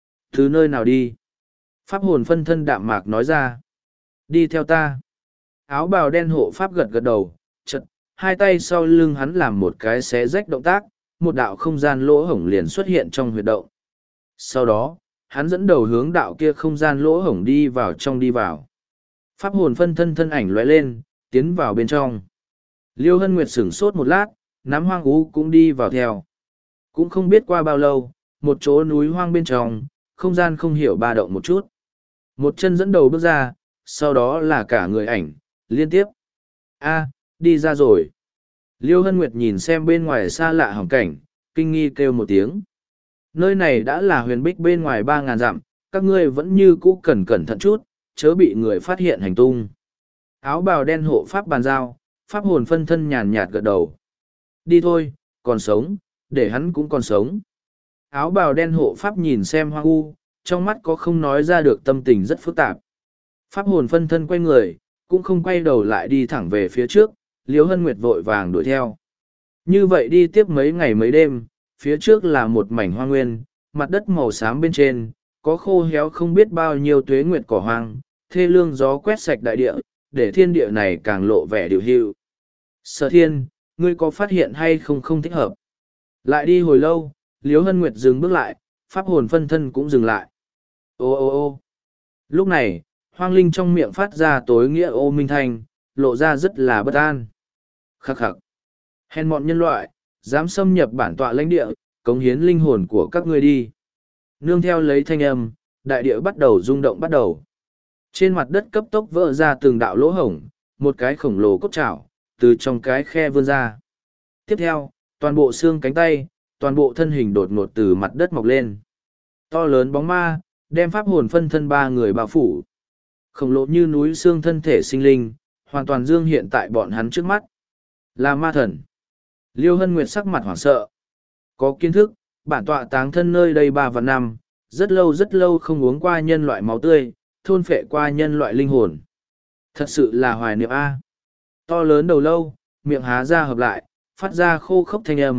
Từ nơi nào đi? Pháp hồn phân thân đạm mạc nói ra. Đi theo ta. Áo bào đen hộ pháp gật gật đầu, chật, hai tay sau lưng hắn làm một cái xé rách động tác, một đạo không gian lỗ hổng liền xuất hiện trong huyệt động. Sau đó, hắn dẫn đầu hướng đạo kia không gian lỗ hổng đi vào trong đi vào. Pháp hồn phân thân thân ảnh lóe lên, tiến vào bên trong. Liêu Hân Nguyệt sửng sốt một lát, nắm hoang ú cũng đi vào theo. Cũng không biết qua bao lâu, một chỗ núi hoang bên trong, không gian không hiểu ba động một chút. Một chân dẫn đầu bước ra, sau đó là cả người ảnh, liên tiếp. A, đi ra rồi. Liêu Hân Nguyệt nhìn xem bên ngoài xa lạ hỏng cảnh, kinh nghi kêu một tiếng. Nơi này đã là huyền bích bên ngoài ba ngàn dặm, các ngươi vẫn như cũ cần cẩn thận chút, chớ bị người phát hiện hành tung. Áo bào đen hộ pháp bàn giao, pháp hồn phân thân nhàn nhạt gật đầu. Đi thôi, còn sống, để hắn cũng còn sống. Áo bào đen hộ pháp nhìn xem hoang u, trong mắt có không nói ra được tâm tình rất phức tạp. Pháp hồn phân thân quay người, cũng không quay đầu lại đi thẳng về phía trước, Liêu Hân Nguyệt vội vàng đuổi theo. Như vậy đi tiếp mấy ngày mấy đêm, phía trước là một mảnh hoang nguyên, mặt đất màu xám bên trên, có khô héo không biết bao nhiêu tuế nguyệt cỏ hoang, thê lương gió quét sạch đại địa, để thiên địa này càng lộ vẻ điều hưu. Sở thiên, ngươi có phát hiện hay không không thích hợp? Lại đi hồi lâu, Liêu Hân Nguyệt dừng bước lại, pháp hồn phân thân cũng dừng lại. Ô ô ô lúc này, hoang linh trong miệng phát ra tối nghĩa ô minh thanh, lộ ra rất là bất an. Khắc khắc. Hèn mọn nhân loại, dám xâm nhập bản tọa lãnh địa, cống hiến linh hồn của các ngươi đi. Nương theo lấy thanh âm, đại địa bắt đầu rung động bắt đầu. Trên mặt đất cấp tốc vỡ ra từng đạo lỗ hổng, một cái khổng lồ cốt chảo, từ trong cái khe vươn ra. Tiếp theo, toàn bộ xương cánh tay, toàn bộ thân hình đột ngột từ mặt đất mọc lên. To lớn bóng ma, đem pháp hồn phân thân ba người bao phủ. Khổng lồ như núi xương thân thể sinh linh, hoàn toàn dương hiện tại bọn hắn trước mắt. Là ma thần. Liêu Hân Nguyệt sắc mặt hoảng sợ. Có kiến thức, bản tọa táng thân nơi đây ba và năm, rất lâu rất lâu không uống qua nhân loại máu tươi, thôn phệ qua nhân loại linh hồn. Thật sự là hoài niệm A. To lớn đầu lâu, miệng há ra hợp lại, phát ra khô khốc thanh âm,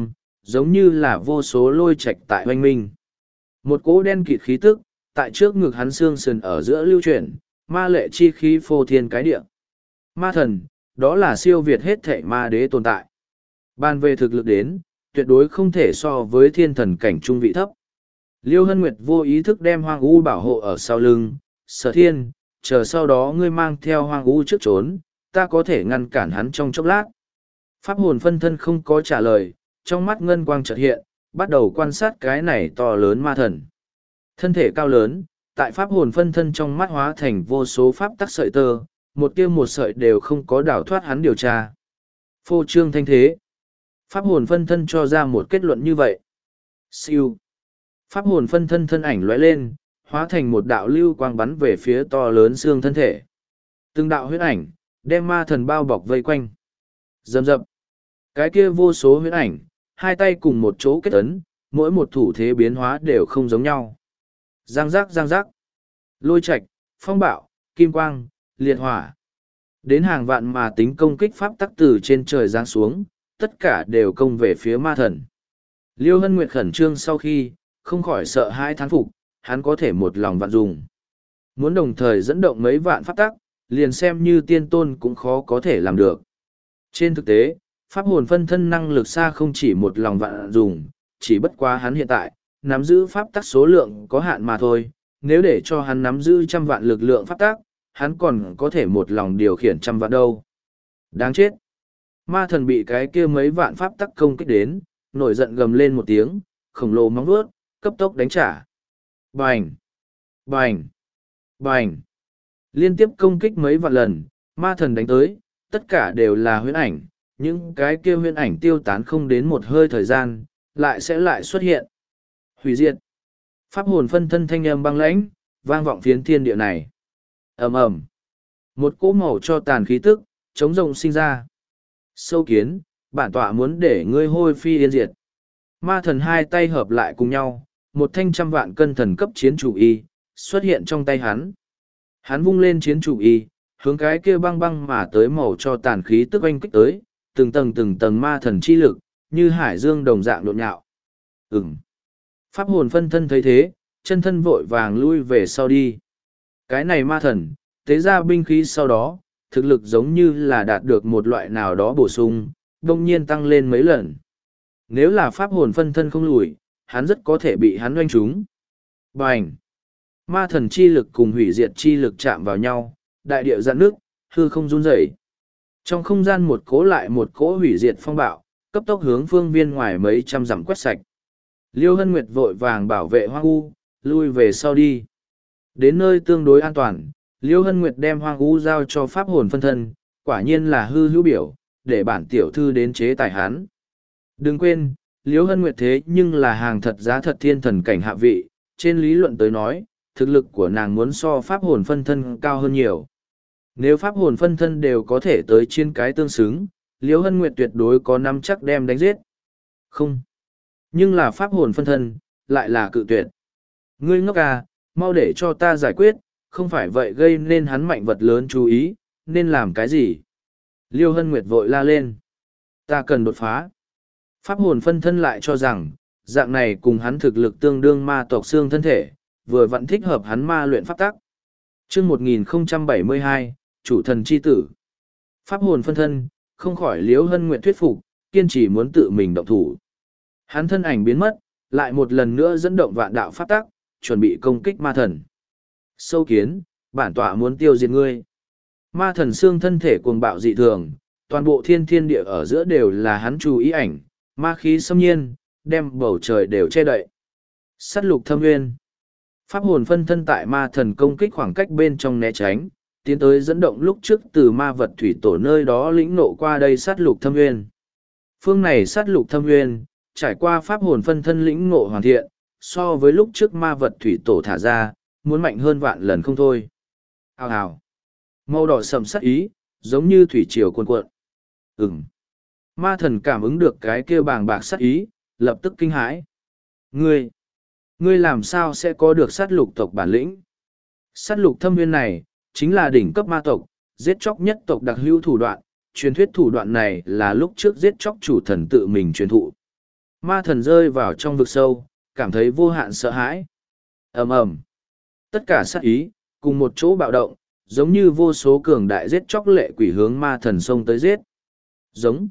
giống như là vô số lôi trạch tại oanh minh. Một cỗ đen kịt khí tức, tại trước ngực hắn xương sườn ở giữa lưu chuyển, ma lệ chi khí phô thiên cái địa. Ma thần, đó là siêu việt hết thảy ma đế tồn tại. Ban về thực lực đến, tuyệt đối không thể so với thiên thần cảnh trung vị thấp. Liêu Hân Nguyệt vô ý thức đem hoang u bảo hộ ở sau lưng, Sở Thiên, chờ sau đó ngươi mang theo hoang u trước trốn, ta có thể ngăn cản hắn trong chốc lát. Pháp hồn phân thân không có trả lời, trong mắt ngân quang chợt hiện, bắt đầu quan sát cái này to lớn ma thần. Thân thể cao lớn, tại pháp hồn phân thân trong mắt hóa thành vô số pháp tắc sợi tơ, một tia một sợi đều không có đảo thoát hắn điều tra. Phô trương thanh thế. Pháp hồn phân thân cho ra một kết luận như vậy. Siêu. Pháp hồn phân thân thân ảnh lóe lên, hóa thành một đạo lưu quang bắn về phía to lớn xương thân thể. Từng đạo huyết ảnh, đem ma thần bao bọc vây quanh. Dầm dập. Cái kia vô số huyết ảnh, hai tay cùng một chỗ kết ấn, mỗi một thủ thế biến hóa đều không giống nhau. Giang giác giang giác. Lôi trạch, phong bạo, kim quang, liệt hỏa. Đến hàng vạn mà tính công kích pháp tắc từ trên trời giáng xuống, tất cả đều công về phía ma thần. Liêu Hân Nguyệt khẩn trương sau khi, không khỏi sợ hãi thán phục, hắn có thể một lòng vạn dùng. Muốn đồng thời dẫn động mấy vạn pháp tắc, liền xem như tiên tôn cũng khó có thể làm được. Trên thực tế, pháp hồn phân thân năng lực xa không chỉ một lòng vạn dùng, chỉ bất quá hắn hiện tại, nắm giữ pháp tắc số lượng có hạn mà thôi. Nếu để cho hắn nắm giữ trăm vạn lực lượng pháp tắc, hắn còn có thể một lòng điều khiển trăm vạn đâu. Đáng chết! Ma thần bị cái kia mấy vạn pháp tắc công kích đến, nổi giận gầm lên một tiếng, khổng lồ móng vuốt, cấp tốc đánh trả. Bành! Bành! Bành! Liên tiếp công kích mấy vạn lần, ma thần đánh tới, tất cả đều là huyễn ảnh, những cái kia huyễn ảnh tiêu tán không đến một hơi thời gian, lại sẽ lại xuất hiện. Hủy diệt! Pháp hồn phân thân thanh âm băng lãnh, vang vọng phiến thiên địa này. Ầm ầm! Một cỗ màu cho tàn khí tức, chống rồng sinh ra. Sâu kiến, bản tọa muốn để ngươi hôi phi yên diệt. Ma thần hai tay hợp lại cùng nhau, một thanh trăm vạn cân thần cấp chiến chủ y, xuất hiện trong tay hắn. Hắn vung lên chiến chủ y, hướng cái kia băng băng mà tới màu cho tàn khí tức oanh kích tới, từng tầng từng tầng ma thần chi lực, như hải dương đồng dạng độn nhạo. Ừm. Pháp hồn phân thân thấy thế, chân thân vội vàng lui về sau đi. Cái này ma thần, tế ra binh khí sau đó, thực lực giống như là đạt được một loại nào đó bổ sung, đông nhiên tăng lên mấy lần. Nếu là pháp hồn phân thân không lùi, hắn rất có thể bị hắn oanh trúng. Bành! Ma thần chi lực cùng hủy diệt chi lực chạm vào nhau, đại điệu dạn nước, hư không run rẩy. Trong không gian một cỗ lại một cỗ hủy diệt phong bạo, cấp tốc hướng phương viên ngoài mấy trăm dặm quét sạch. Liêu Hân Nguyệt vội vàng bảo vệ hoang u, lui về sau đi. Đến nơi tương đối an toàn, Liêu Hân Nguyệt đem hoang u giao cho pháp hồn phân thân, quả nhiên là hư hữu biểu, để bản tiểu thư đến chế tài hắn. Đừng quên, Liêu Hân Nguyệt thế nhưng là hàng thật giá thật thiên thần cảnh hạ vị, trên lý luận tới nói, thực lực của nàng muốn so pháp hồn phân thân cao hơn nhiều. Nếu pháp hồn phân thân đều có thể tới trên cái tương xứng, Liêu Hân Nguyệt tuyệt đối có nắm chắc đem đánh giết. Không. Nhưng là pháp hồn phân thân, lại là cự tuyệt. Ngươi ngốc à, mau để cho ta giải quyết, không phải vậy gây nên hắn mạnh vật lớn chú ý, nên làm cái gì? Liêu Hân Nguyệt vội la lên. Ta cần đột phá. Pháp hồn phân thân lại cho rằng, dạng này cùng hắn thực lực tương đương ma tộc xương thân thể, vừa vẫn thích hợp hắn ma luyện pháp tắc. Chương một nghìn không trăm bảy mươi hai, chủ thần chi tử. Pháp hồn phân thân, không khỏi Liêu Hân Nguyệt thuyết phục, kiên trì muốn tự mình động thủ. Hắn thân ảnh biến mất, lại một lần nữa dẫn động vạn đạo pháp tắc, chuẩn bị công kích ma thần. Sâu kiến, bản tọa muốn tiêu diệt ngươi. Ma thần xương thân thể cuồng bạo dị thường, toàn bộ thiên thiên địa ở giữa đều là hắn chú ý ảnh, ma khí xâm nhiên, đem bầu trời đều che đậy. Sát lục thâm nguyên. Pháp hồn phân thân tại ma thần công kích khoảng cách bên trong né tránh, tiến tới dẫn động lúc trước từ ma vật thủy tổ nơi đó lĩnh nộ qua đây sát lục thâm nguyên. Phương này sát lục thâm nguyên, trải qua pháp hồn phân thân lĩnh ngộ hoàn thiện, so với lúc trước ma vật thủy tổ thả ra, muốn mạnh hơn vạn lần không thôi. Hào hào. Màu đỏ sầm sắc ý, giống như thủy triều cuồn cuộn. Ừm. Ma thần cảm ứng được cái kia bàng bạc sát ý, lập tức kinh hãi. Ngươi, ngươi làm sao sẽ có được sát lục tộc bản lĩnh? Sát lục thâm nguyên này, chính là đỉnh cấp ma tộc, giết chóc nhất tộc đặc hữu thủ đoạn, truyền thuyết thủ đoạn này là lúc trước giết chóc chủ thần tự mình truyền thụ. Ma thần rơi vào trong vực sâu, cảm thấy vô hạn sợ hãi. ầm ầm, tất cả sát ý, cùng một chỗ bạo động, giống như vô số cường đại giết chóc lệ quỷ hướng ma thần xông tới giết. Giống.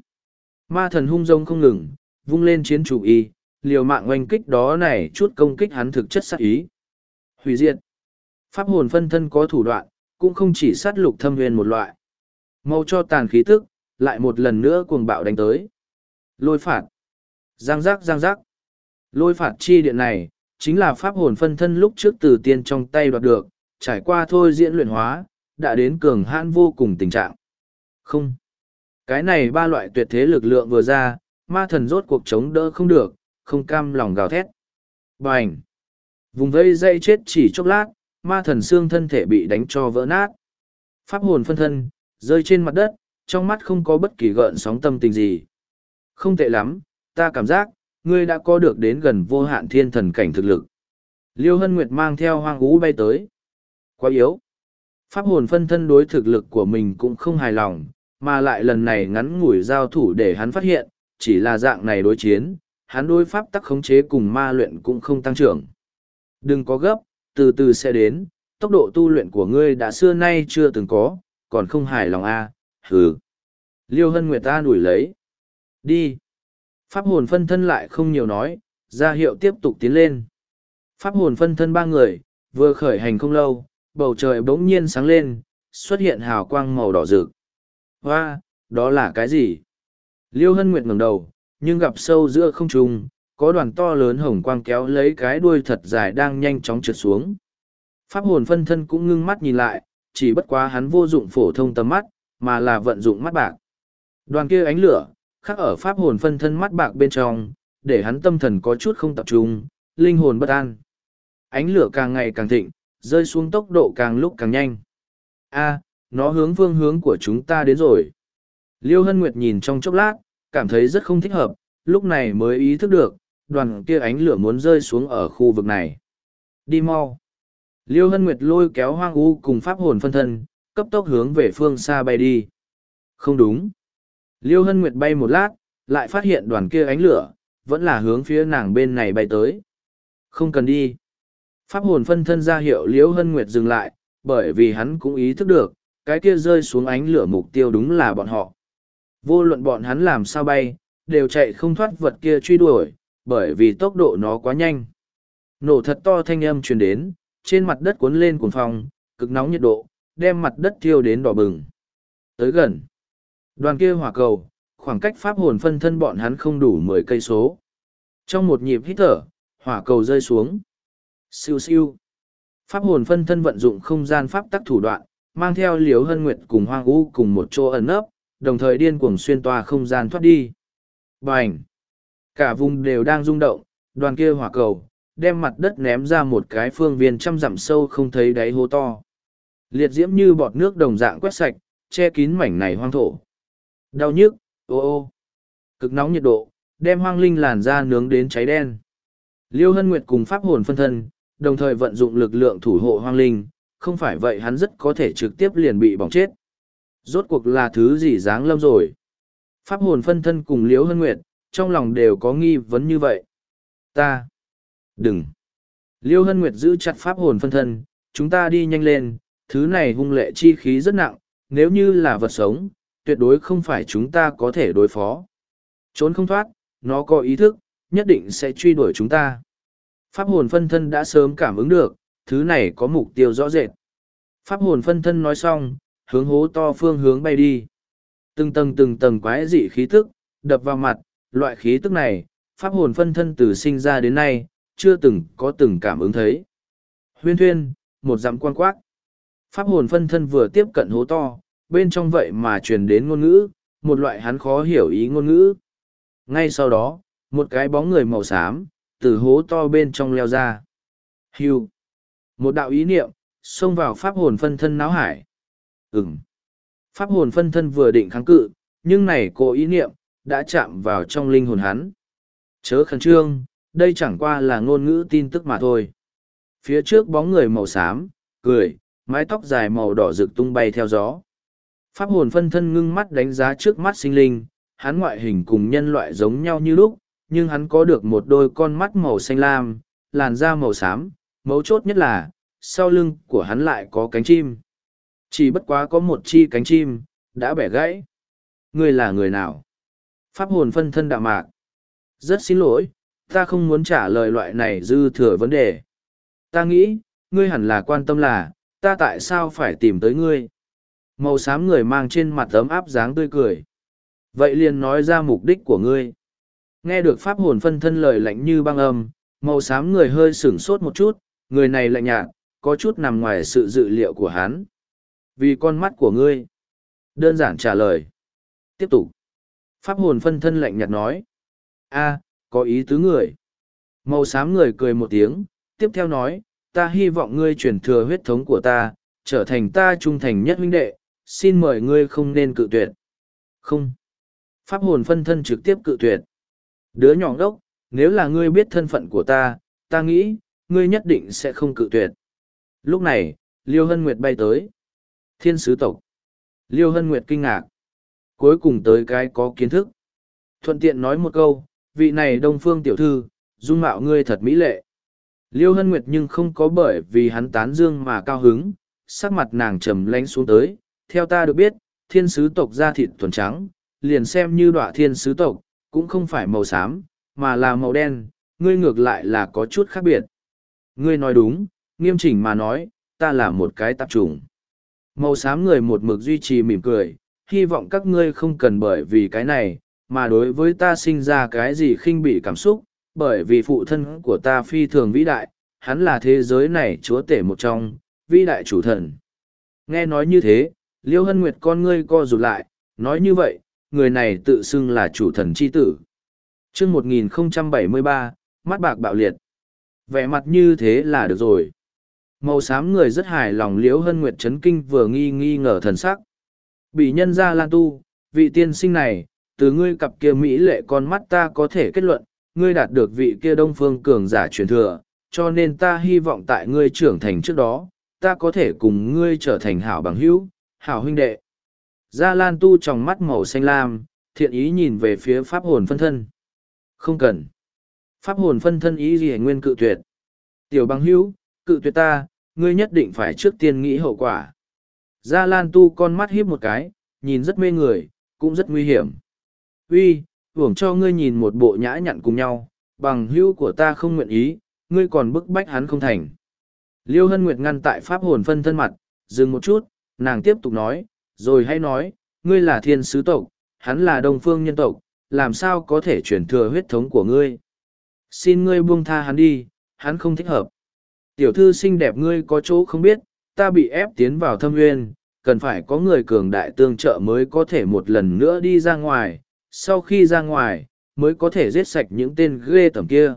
Ma thần hung rông không ngừng, vung lên chiến chủ y, liều mạng oanh kích đó này chút công kích hắn thực chất sát ý. Hủy diệt. Pháp hồn phân thân có thủ đoạn, cũng không chỉ sát lục thâm nguyên một loại. Mau cho tàn khí tức, lại một lần nữa cuồng bạo đánh tới. Lôi phạt. Giang giác giang giác. Lôi phạt chi điện này, chính là pháp hồn phân thân lúc trước từ tiên trong tay đoạt được, trải qua thôi diễn luyện hóa, đã đến cường hãn vô cùng tình trạng. Không. Cái này ba loại tuyệt thế lực lượng vừa ra, ma thần rốt cuộc chống đỡ không được, không cam lòng gào thét. Bành! Vùng vây dây chết chỉ chốc lát, ma thần xương thân thể bị đánh cho vỡ nát. Pháp hồn phân thân, rơi trên mặt đất, trong mắt không có bất kỳ gợn sóng tâm tình gì. Không tệ lắm, ta cảm giác, ngươi đã có được đến gần vô hạn thiên thần cảnh thực lực. Liêu Hân Nguyệt mang theo hoang ú bay tới. Quá yếu. Pháp hồn phân thân đối thực lực của mình cũng không hài lòng, mà lại lần này ngắn ngủi giao thủ để hắn phát hiện, chỉ là dạng này đối chiến, hắn đối pháp tắc khống chế cùng ma luyện cũng không tăng trưởng. Đừng có gấp, từ từ sẽ đến, tốc độ tu luyện của ngươi đã xưa nay chưa từng có, còn không hài lòng a à? Hừ. Liêu Hân Nguyệt ta đuổi lấy. Đi. Pháp hồn phân thân lại không nhiều nói, ra hiệu tiếp tục tiến lên. Pháp hồn phân thân ba người, vừa khởi hành không lâu, bầu trời bỗng nhiên sáng lên, xuất hiện hào quang màu đỏ rực. Hoa, đó là cái gì? Liêu Hân Nguyệt ngẩng đầu, nhưng gặp sâu giữa không trung, có đoàn to lớn hồng quang kéo lấy cái đuôi thật dài đang nhanh chóng trượt xuống. Pháp hồn phân thân cũng ngưng mắt nhìn lại, chỉ bất quá hắn vô dụng phổ thông tầm mắt, mà là vận dụng mắt bạc. Đoàn kia ánh lửa, khắc ở pháp hồn phân thân mắt bạc bên trong, để hắn tâm thần có chút không tập trung, linh hồn bất an. Ánh lửa càng ngày càng thịnh, rơi xuống tốc độ càng lúc càng nhanh. A, nó hướng phương hướng của chúng ta đến rồi. Liêu Hân Nguyệt nhìn trong chốc lát, cảm thấy rất không thích hợp, lúc này mới ý thức được, đoàn kia ánh lửa muốn rơi xuống ở khu vực này. Đi mau. Liêu Hân Nguyệt lôi kéo hoang u cùng pháp hồn phân thân, cấp tốc hướng về phương xa bay đi. Không đúng. Liêu Hân Nguyệt bay một lát, lại phát hiện đoàn kia ánh lửa, vẫn là hướng phía nàng bên này bay tới. Không cần đi. Pháp hồn phân thân ra hiệu Liêu Hân Nguyệt dừng lại, bởi vì hắn cũng ý thức được, cái kia rơi xuống ánh lửa mục tiêu đúng là bọn họ. Vô luận bọn hắn làm sao bay, đều chạy không thoát vật kia truy đuổi, bởi vì tốc độ nó quá nhanh. Nổ thật to thanh âm truyền đến, trên mặt đất cuốn lên cuồng phong, cực nóng nhiệt độ, đem mặt đất thiêu đến đỏ bừng. Tới gần. Đoàn kia hỏa cầu, khoảng cách pháp hồn phân thân bọn hắn không đủ mười cây số. Trong một nhịp hít thở, hỏa cầu rơi xuống. Siêu siêu. Pháp hồn phân thân vận dụng không gian pháp tắc thủ đoạn, mang theo Liễu Hân Nguyệt cùng Hoang U cùng một chỗ ẩn nấp, đồng thời điên cuồng xuyên toa không gian thoát đi. Bành! Cả vùng đều đang rung động, đoàn kia hỏa cầu, đem mặt đất ném ra một cái phương viên trăm dặm sâu không thấy đáy hố to. Liệt diễm như bọt nước đồng dạng quét sạch, che kín mảnh này hoang thổ. Đau nhức, ô ô. Cực nóng nhiệt độ, đem hoang linh làn da nướng đến cháy đen. Liêu Hân Nguyệt cùng pháp hồn phân thân, đồng thời vận dụng lực lượng thủ hộ hoang linh, không phải vậy hắn rất có thể trực tiếp liền bị bỏng chết. Rốt cuộc là thứ gì dáng lâm rồi? Pháp hồn phân thân cùng Liễu Hân Nguyệt, trong lòng đều có nghi vấn như vậy. Ta! Đừng! Liêu Hân Nguyệt giữ chặt pháp hồn phân thân, chúng ta đi nhanh lên, thứ này hung lệ chi khí rất nặng, nếu như là vật sống, tuyệt đối không phải chúng ta có thể đối phó. Trốn không thoát, nó có ý thức, nhất định sẽ truy đuổi chúng ta. Pháp hồn phân thân đã sớm cảm ứng được, thứ này có mục tiêu rõ rệt. Pháp hồn phân thân nói xong, hướng hố to phương hướng bay đi. Từng tầng từng tầng quái dị khí tức, đập vào mặt, loại khí tức này, pháp hồn phân thân từ sinh ra đến nay, chưa từng có từng cảm ứng thấy. Huyên thuyên, một dặm quan quát. Pháp hồn phân thân vừa tiếp cận hố to, bên trong vậy mà truyền đến ngôn ngữ, một loại hắn khó hiểu ý ngôn ngữ. Ngay sau đó, một cái bóng người màu xám, từ hố to bên trong leo ra. Hưu. Một đạo ý niệm, xông vào pháp hồn phân thân náo hải. Ừm. Pháp hồn phân thân vừa định kháng cự, nhưng này cô ý niệm, đã chạm vào trong linh hồn hắn. Chớ khẩn trương, đây chẳng qua là ngôn ngữ tin tức mà thôi. Phía trước bóng người màu xám, cười, mái tóc dài màu đỏ rực tung bay theo gió. Pháp hồn phân thân ngưng mắt đánh giá trước mắt sinh linh, hắn ngoại hình cùng nhân loại giống nhau như lúc, nhưng hắn có được một đôi con mắt màu xanh lam, làn da màu xám, mấu chốt nhất là, sau lưng của hắn lại có cánh chim. Chỉ bất quá có một chi cánh chim, đã bẻ gãy. Ngươi là người nào? Pháp hồn phân thân đạm mạc. Rất xin lỗi, ta không muốn trả lời loại này dư thừa vấn đề. Ta nghĩ, ngươi hẳn là quan tâm là, ta tại sao phải tìm tới ngươi? Màu xám người mang trên mặt ấm áp dáng tươi cười. Vậy liền nói ra mục đích của ngươi. Nghe được pháp hồn phân thân lời lạnh như băng âm, màu xám người hơi sửng sốt một chút, người này lạnh nhạt, có chút nằm ngoài sự dự liệu của hắn. Vì con mắt của ngươi. Đơn giản trả lời. Tiếp tục. Pháp hồn phân thân lạnh nhạt nói. A, có ý tứ người. Màu xám người cười một tiếng, tiếp theo nói, ta hy vọng ngươi truyền thừa huyết thống của ta, trở thành ta trung thành nhất huynh đệ, xin mời ngươi không nên cự tuyệt. Không. Pháp hồn phân thân trực tiếp cự tuyệt. Đứa nhỏ đốc, nếu là ngươi biết thân phận của ta, ta nghĩ, ngươi nhất định sẽ không cự tuyệt. Lúc này, Liêu Hân Nguyệt bay tới. Thiên sứ tộc. Liêu Hân Nguyệt kinh ngạc. Cuối cùng tới cái có kiến thức. Thuận tiện nói một câu, vị này Đông Phương tiểu thư, dung mạo ngươi thật mỹ lệ. Liêu Hân Nguyệt nhưng không có bởi vì hắn tán dương mà cao hứng, sắc mặt nàng trầm lánh xuống tới. Theo ta được biết, thiên sứ tộc da thịt thuần trắng, liền xem như đọa thiên sứ tộc, cũng không phải màu xám, mà là màu đen, ngươi ngược lại là có chút khác biệt. Ngươi nói đúng, nghiêm chỉnh mà nói, ta là một cái tạp chủng. Màu xám người một mực duy trì mỉm cười, hy vọng các ngươi không cần bởi vì cái này, mà đối với ta sinh ra cái gì khinh bỉ cảm xúc, bởi vì phụ thân của ta phi thường vĩ đại, hắn là thế giới này chúa tể một trong, vĩ đại chủ thần. Nghe nói như thế, Liêu Hân Nguyệt con ngươi co rụt lại, nói như vậy, người này tự xưng là chủ thần chi tử. chương một nghìn không trăm bảy mươi ba, mắt bạc bạo liệt. Vẻ mặt như thế là được rồi. Màu xám người rất hài lòng. Liễu Hân Nguyệt chấn kinh vừa nghi nghi ngờ thần sắc. Bị nhân ra Lan Tu, vị tiên sinh này, từ ngươi cặp kia mỹ lệ con mắt ta có thể kết luận, ngươi đạt được vị kia Đông Phương cường giả truyền thừa, cho nên ta hy vọng tại ngươi trưởng thành trước đó, ta có thể cùng ngươi trở thành hảo bằng hữu, hảo huynh đệ. Gia Lan Tu trong mắt màu xanh lam, thiện ý nhìn về phía pháp hồn phân thân. Không cần. Pháp hồn phân thân ý gì nguyên cự tuyệt. Tiểu bằng hữu, cự tuyệt ta, ngươi nhất định phải trước tiên nghĩ hậu quả. Gia Lan Tu con mắt híp một cái, nhìn rất mê người, cũng rất nguy hiểm. Uy, hưởng cho ngươi nhìn một bộ nhã nhặn cùng nhau, bằng hữu của ta không nguyện ý, ngươi còn bức bách hắn không thành. Liêu Hân Nguyệt ngăn tại pháp hồn phân thân mặt, dừng một chút, nàng tiếp tục nói, rồi hay nói, ngươi là thiên sứ tộc, hắn là đông phương nhân tộc, làm sao có thể chuyển thừa huyết thống của ngươi. Xin ngươi buông tha hắn đi, hắn không thích hợp. Tiểu thư xinh đẹp ngươi có chỗ không biết, ta bị ép tiến vào thâm nguyên, cần phải có người cường đại tương trợ mới có thể một lần nữa đi ra ngoài, sau khi ra ngoài, mới có thể giết sạch những tên ghê tởm kia.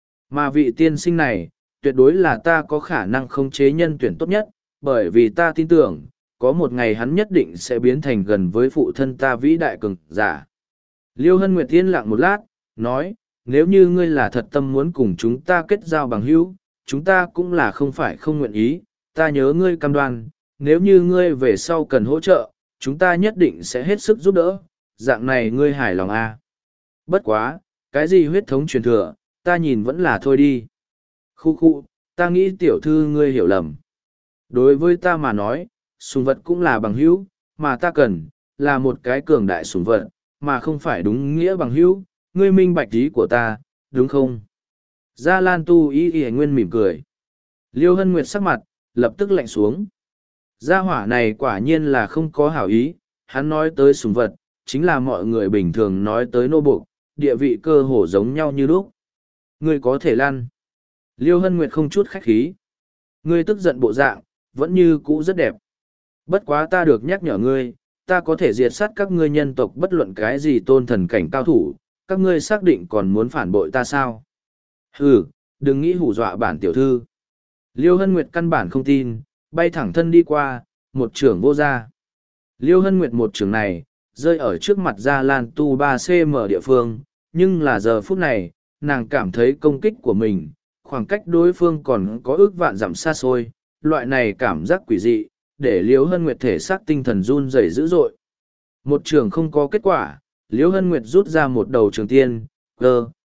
Mà vị tiên sinh này, tuyệt đối là ta có khả năng khống chế nhân tuyển tốt nhất, bởi vì ta tin tưởng, có một ngày hắn nhất định sẽ biến thành gần với phụ thân ta vĩ đại cường giả. Liêu Hân Nguyệt yên lặng một lát, nói, nếu như ngươi là thật tâm muốn cùng chúng ta kết giao bằng hữu, chúng ta cũng là không phải không nguyện ý, ta nhớ ngươi cam đoan, nếu như ngươi về sau cần hỗ trợ, chúng ta nhất định sẽ hết sức giúp đỡ, dạng này ngươi hài lòng à. Bất quá, cái gì huyết thống truyền thừa, ta nhìn vẫn là thôi đi. Khu khu, ta nghĩ tiểu thư ngươi hiểu lầm. Đối với ta mà nói, sùng vật cũng là bằng hữu, mà ta cần, là một cái cường đại sùng vật, mà không phải đúng nghĩa bằng hữu, ngươi minh bạch ý của ta, đúng không? Gia Lan Tu ý ý nguyên mỉm cười. Liêu Hân Nguyệt sắc mặt, lập tức lạnh xuống. Gia hỏa này quả nhiên là không có hảo ý, hắn nói tới sùng vật, chính là mọi người bình thường nói tới nô buộc, địa vị cơ hồ giống nhau như lúc. Ngươi có thể lăn. Liêu Hân Nguyệt không chút khách khí. Ngươi tức giận bộ dạng, vẫn như cũ rất đẹp. Bất quá ta được nhắc nhở ngươi, ta có thể diệt sát các ngươi nhân tộc bất luận cái gì tôn thần cảnh cao thủ, các ngươi xác định còn muốn phản bội ta sao? Hừ, đừng nghĩ hù dọa bản tiểu thư. Liêu Hân Nguyệt căn bản không tin, bay thẳng thân đi qua, một trưởng vô ra. Liêu Hân Nguyệt một trưởng này, rơi ở trước mặt Gia Lan Tu ba xăng địa phương, nhưng là giờ phút này, nàng cảm thấy công kích của mình, khoảng cách đối phương còn có ước vạn dặm xa xôi, loại này cảm giác quỷ dị, để Liêu Hân Nguyệt thể xác tinh thần run rẩy dữ dội. Một trường không có kết quả, Liêu Hân Nguyệt rút ra một đầu trường tiên, gờ,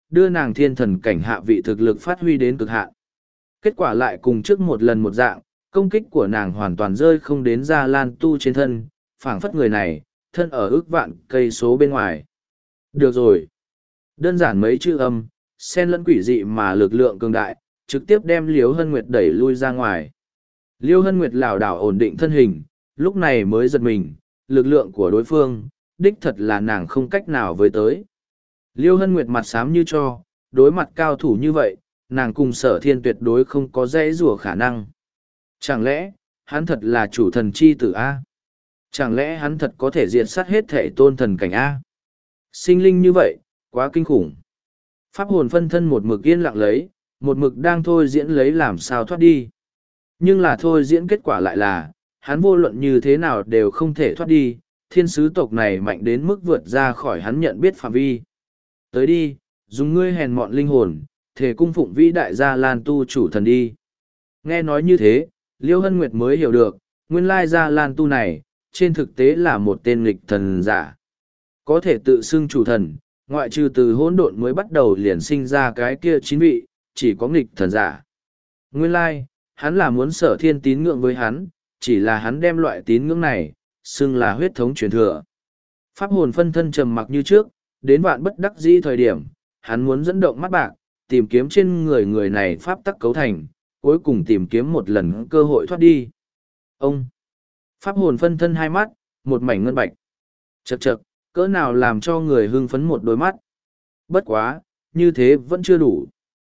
đưa nàng thiên thần cảnh hạ vị thực lực phát huy đến cực hạn. Kết quả lại cùng trước một lần một dạng, công kích của nàng hoàn toàn rơi không đến Gia Lan Tu trên thân, phảng phất người này, thân ở ước vạn cây số bên ngoài. Được rồi. Đơn giản mấy chữ âm, xen lẫn quỷ dị mà lực lượng cường đại, trực tiếp đem Liễu Hân Nguyệt đẩy lui ra ngoài. Liễu Hân Nguyệt lảo đảo ổn định thân hình, lúc này mới giật mình, lực lượng của đối phương, đích thật là nàng không cách nào với tới. Liễu Hân Nguyệt mặt xám như cho, đối mặt cao thủ như vậy, nàng cùng Sở Thiên tuyệt đối không có dễ rủa khả năng. Chẳng lẽ, hắn thật là chủ thần chi tử A? Chẳng lẽ hắn thật có thể diệt sát hết thể tôn thần cảnh A? Sinh linh như vậy, quá kinh khủng. Pháp hồn phân thân một mực yên lặng lấy, một mực đang thôi diễn lấy làm sao thoát đi. Nhưng là thôi diễn kết quả lại là, hắn vô luận như thế nào đều không thể thoát đi, thiên sứ tộc này mạnh đến mức vượt ra khỏi hắn nhận biết phạm vi. Tới đi, dùng ngươi hèn mọn linh hồn, thể cung phụng vĩ đại gia Lan Tu chủ thần đi. Nghe nói như thế, Liễu Hân Nguyệt mới hiểu được, nguyên lai gia Lan Tu này, trên thực tế là một tên nghịch thần giả. Có thể tự xưng chủ thần, ngoại trừ từ hỗn độn mới bắt đầu liền sinh ra cái kia chín vị, chỉ có nghịch thần giả. Nguyên lai, hắn là muốn Sở Thiên tín ngưỡng với hắn, chỉ là hắn đem loại tín ngưỡng này, xưng là huyết thống truyền thừa. Pháp hồn phân thân trầm mặc như trước, đến vạn bất đắc dĩ thời điểm, hắn muốn dẫn động mắt bạc, tìm kiếm trên người người này pháp tắc cấu thành, cuối cùng tìm kiếm một lần cơ hội thoát đi. Ông! Pháp hồn phân thân hai mắt, một mảnh ngân bạch. Chậc chậc, cỡ nào làm cho người hưng phấn một đôi mắt. Bất quá, như thế vẫn chưa đủ.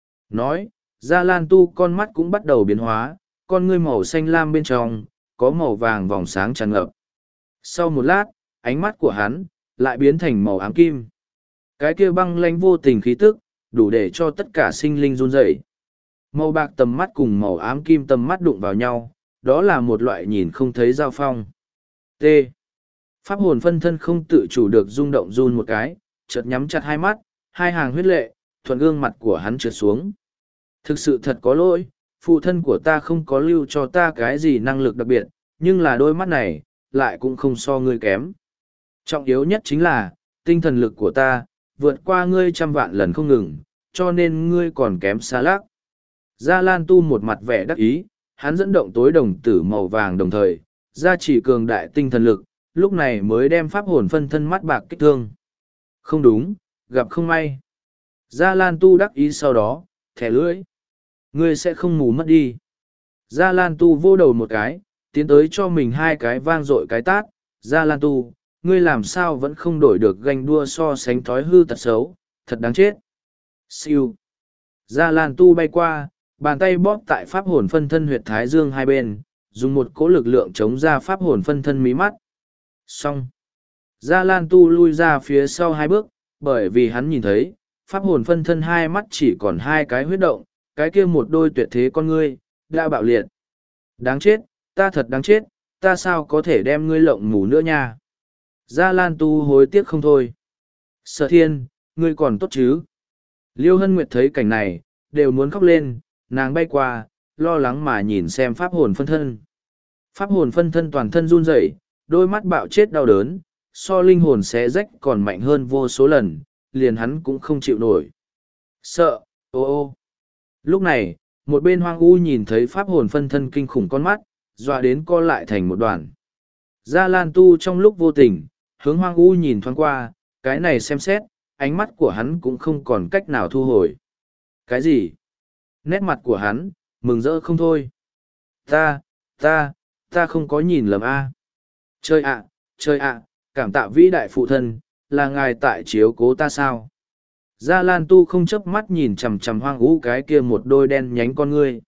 Nói, Gia Lan Tu con mắt cũng bắt đầu biến hóa, con ngươi màu xanh lam bên trong, có màu vàng vòng sáng tràn ngập. Sau một lát, ánh mắt của hắn, lại biến thành màu ám kim. Cái kia băng lanh vô tình khí tức, đủ để cho tất cả sinh linh run rẩy. Màu bạc tầm mắt cùng màu ám kim tầm mắt đụng vào nhau, đó là một loại nhìn không thấy giao phong. T. Pháp hồn phân thân không tự chủ được rung động run một cái, chợt nhắm chặt hai mắt, hai hàng huyết lệ, thuận gương mặt của hắn trượt xuống. Thực sự thật có lỗi, phụ thân của ta không có lưu cho ta cái gì năng lực đặc biệt, nhưng là đôi mắt này, lại cũng không so ngươi kém. Trọng yếu nhất chính là, tinh thần lực của ta, vượt qua ngươi trăm vạn lần không ngừng, cho nên ngươi còn kém xa lác. Gia Lan Tu một mặt vẻ đắc ý, hắn dẫn động tối đồng tử màu vàng đồng thời, gia chỉ cường đại tinh thần lực, lúc này mới đem pháp hồn phân thân mắt bạc kích thương. Không đúng, gặp không may. Gia Lan Tu đắc ý sau đó, thẻ lưỡi. Ngươi sẽ không mù mất đi. Gia Lan Tu vô đầu một cái, tiến tới cho mình hai cái vang dội cái tát. Gia Lan Tu, ngươi làm sao vẫn không đổi được ganh đua so sánh thói hư tật xấu, thật đáng chết. Siêu. Gia Lan Tu bay qua, bàn tay bóp tại pháp hồn phân thân huyệt thái dương hai bên, dùng một cỗ lực lượng chống ra pháp hồn phân thân mí mắt. Xong. Gia Lan Tu lui ra phía sau hai bước, bởi vì hắn nhìn thấy, pháp hồn phân thân hai mắt chỉ còn hai cái huyết động, cái kia một đôi tuyệt thế con ngươi, đã bạo liệt. Đáng chết, ta thật đáng chết, ta sao có thể đem ngươi lộng mù nữa nha. Gia Lan Tu hối tiếc không thôi. Sở Thiên, ngươi còn tốt chứ? Liêu Hân Nguyệt thấy cảnh này, đều muốn khóc lên, nàng bay qua, lo lắng mà nhìn xem pháp hồn phân thân. Pháp hồn phân thân toàn thân run rẩy, đôi mắt bạo chết đau đớn, so linh hồn xé rách còn mạnh hơn vô số lần, liền hắn cũng không chịu nổi. Sợ, ô ô. Lúc này, một bên Hoang U nhìn thấy pháp hồn phân thân kinh khủng con mắt, dọa đến co lại thành một đoàn. Gia Lan Tu trong lúc vô tình, hướng Hoang U nhìn thoáng qua, cái này xem xét, ánh mắt của hắn cũng không còn cách nào thu hồi. Cái gì? Nét mặt của hắn, mừng rỡ không thôi. Ta, ta, ta không có nhìn lầm a. Chơi ạ, chơi ạ, cảm tạ vĩ đại phụ thân, là ngài tại chiếu cố ta sao? Gia Lan Tu không chớp mắt nhìn chằm chằm Hoang U cái kia một đôi đen nhánh con ngươi.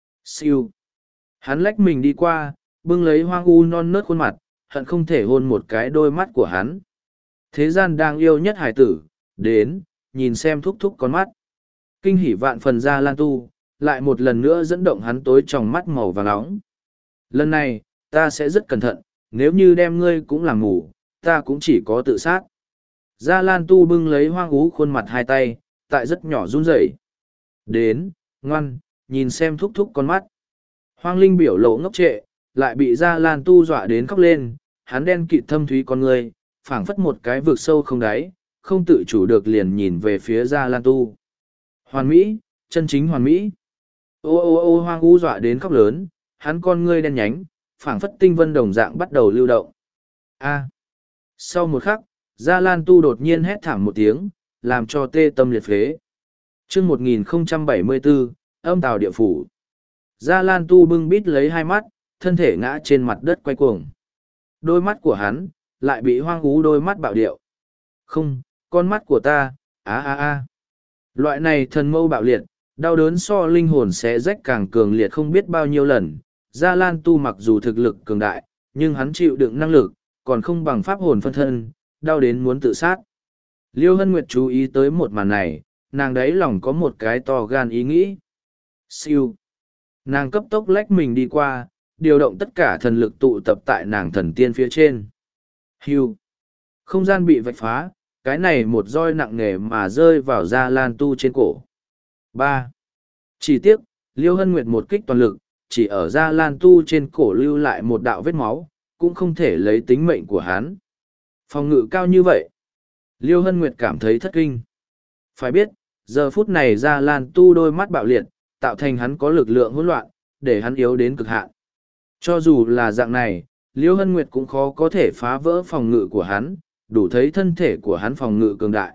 Siêu. Hắn lách mình đi qua, bưng lấy Hoang U non nớt khuôn mặt, hận không thể hôn một cái đôi mắt của hắn. Thế gian đang yêu nhất hải tử, đến, nhìn xem thúc thúc con mắt. Kinh hỉ vạn phần Gia Lan Tu, lại một lần nữa dẫn động hắn tối trong mắt màu vàng nóng. Lần này, ta sẽ rất cẩn thận, nếu như đem ngươi cũng làm ngủ, ta cũng chỉ có tự sát. Gia Lan Tu bưng lấy Hoang Ú khuôn mặt hai tay, tại rất nhỏ run rẩy. Đến, ngoan, nhìn xem thúc thúc con mắt. Hoang Linh biểu lộ ngốc trệ, lại bị Gia Lan Tu dọa đến khóc lên, hắn đen kịt thâm thúy con người, phảng phất một cái vực sâu không đáy, không tự chủ được liền nhìn về phía Gia Lan Tu. Hoàn mỹ, chân chính hoàn mỹ. Ô ô ô Hoang U dọa đến khóc lớn, hắn con ngươi đen nhánh, phảng phất tinh vân đồng dạng bắt đầu lưu động. A. Sau một khắc, Gia Lan Tu đột nhiên hét thảm một tiếng, làm cho tê tâm liệt phế. Chương một nghìn không trăm bảy mươi bốn, âm tào địa phủ. Gia Lan Tu bưng bít lấy hai mắt, thân thể ngã trên mặt đất quay cuồng. Đôi mắt của hắn, lại bị Hoang U đôi mắt bạo điệu. Không, con mắt của ta, á á á. Loại này thần mâu bạo liệt, đau đớn so linh hồn sẽ rách càng cường liệt không biết bao nhiêu lần. Gia Lan Tu mặc dù thực lực cường đại, nhưng hắn chịu đựng năng lực, còn không bằng pháp hồn phân thân, đau đến muốn tự sát. Liêu Hân Nguyệt chú ý tới một màn này, nàng đấy lòng có một cái to gan ý nghĩ. Siêu. Nàng cấp tốc lách mình đi qua, điều động tất cả thần lực tụ tập tại nàng thần tiên phía trên. Hưu. Không gian bị vạch phá, cái này một roi nặng nề mà rơi vào Gia Lan Tu trên cổ. ba. Chỉ tiếc, Liêu Hân Nguyệt một kích toàn lực, chỉ ở Gia Lan Tu trên cổ lưu lại một đạo vết máu, cũng không thể lấy tính mệnh của hắn. Phòng ngự cao như vậy. Liêu Hân Nguyệt cảm thấy thất kinh. Phải biết, giờ phút này Gia Lan Tu đôi mắt bạo liệt, tạo thành hắn có lực lượng hỗn loạn, để hắn yếu đến cực hạn. Cho dù là dạng này, Liêu Hân Nguyệt cũng khó có thể phá vỡ phòng ngự của hắn, đủ thấy thân thể của hắn phòng ngự cường đại.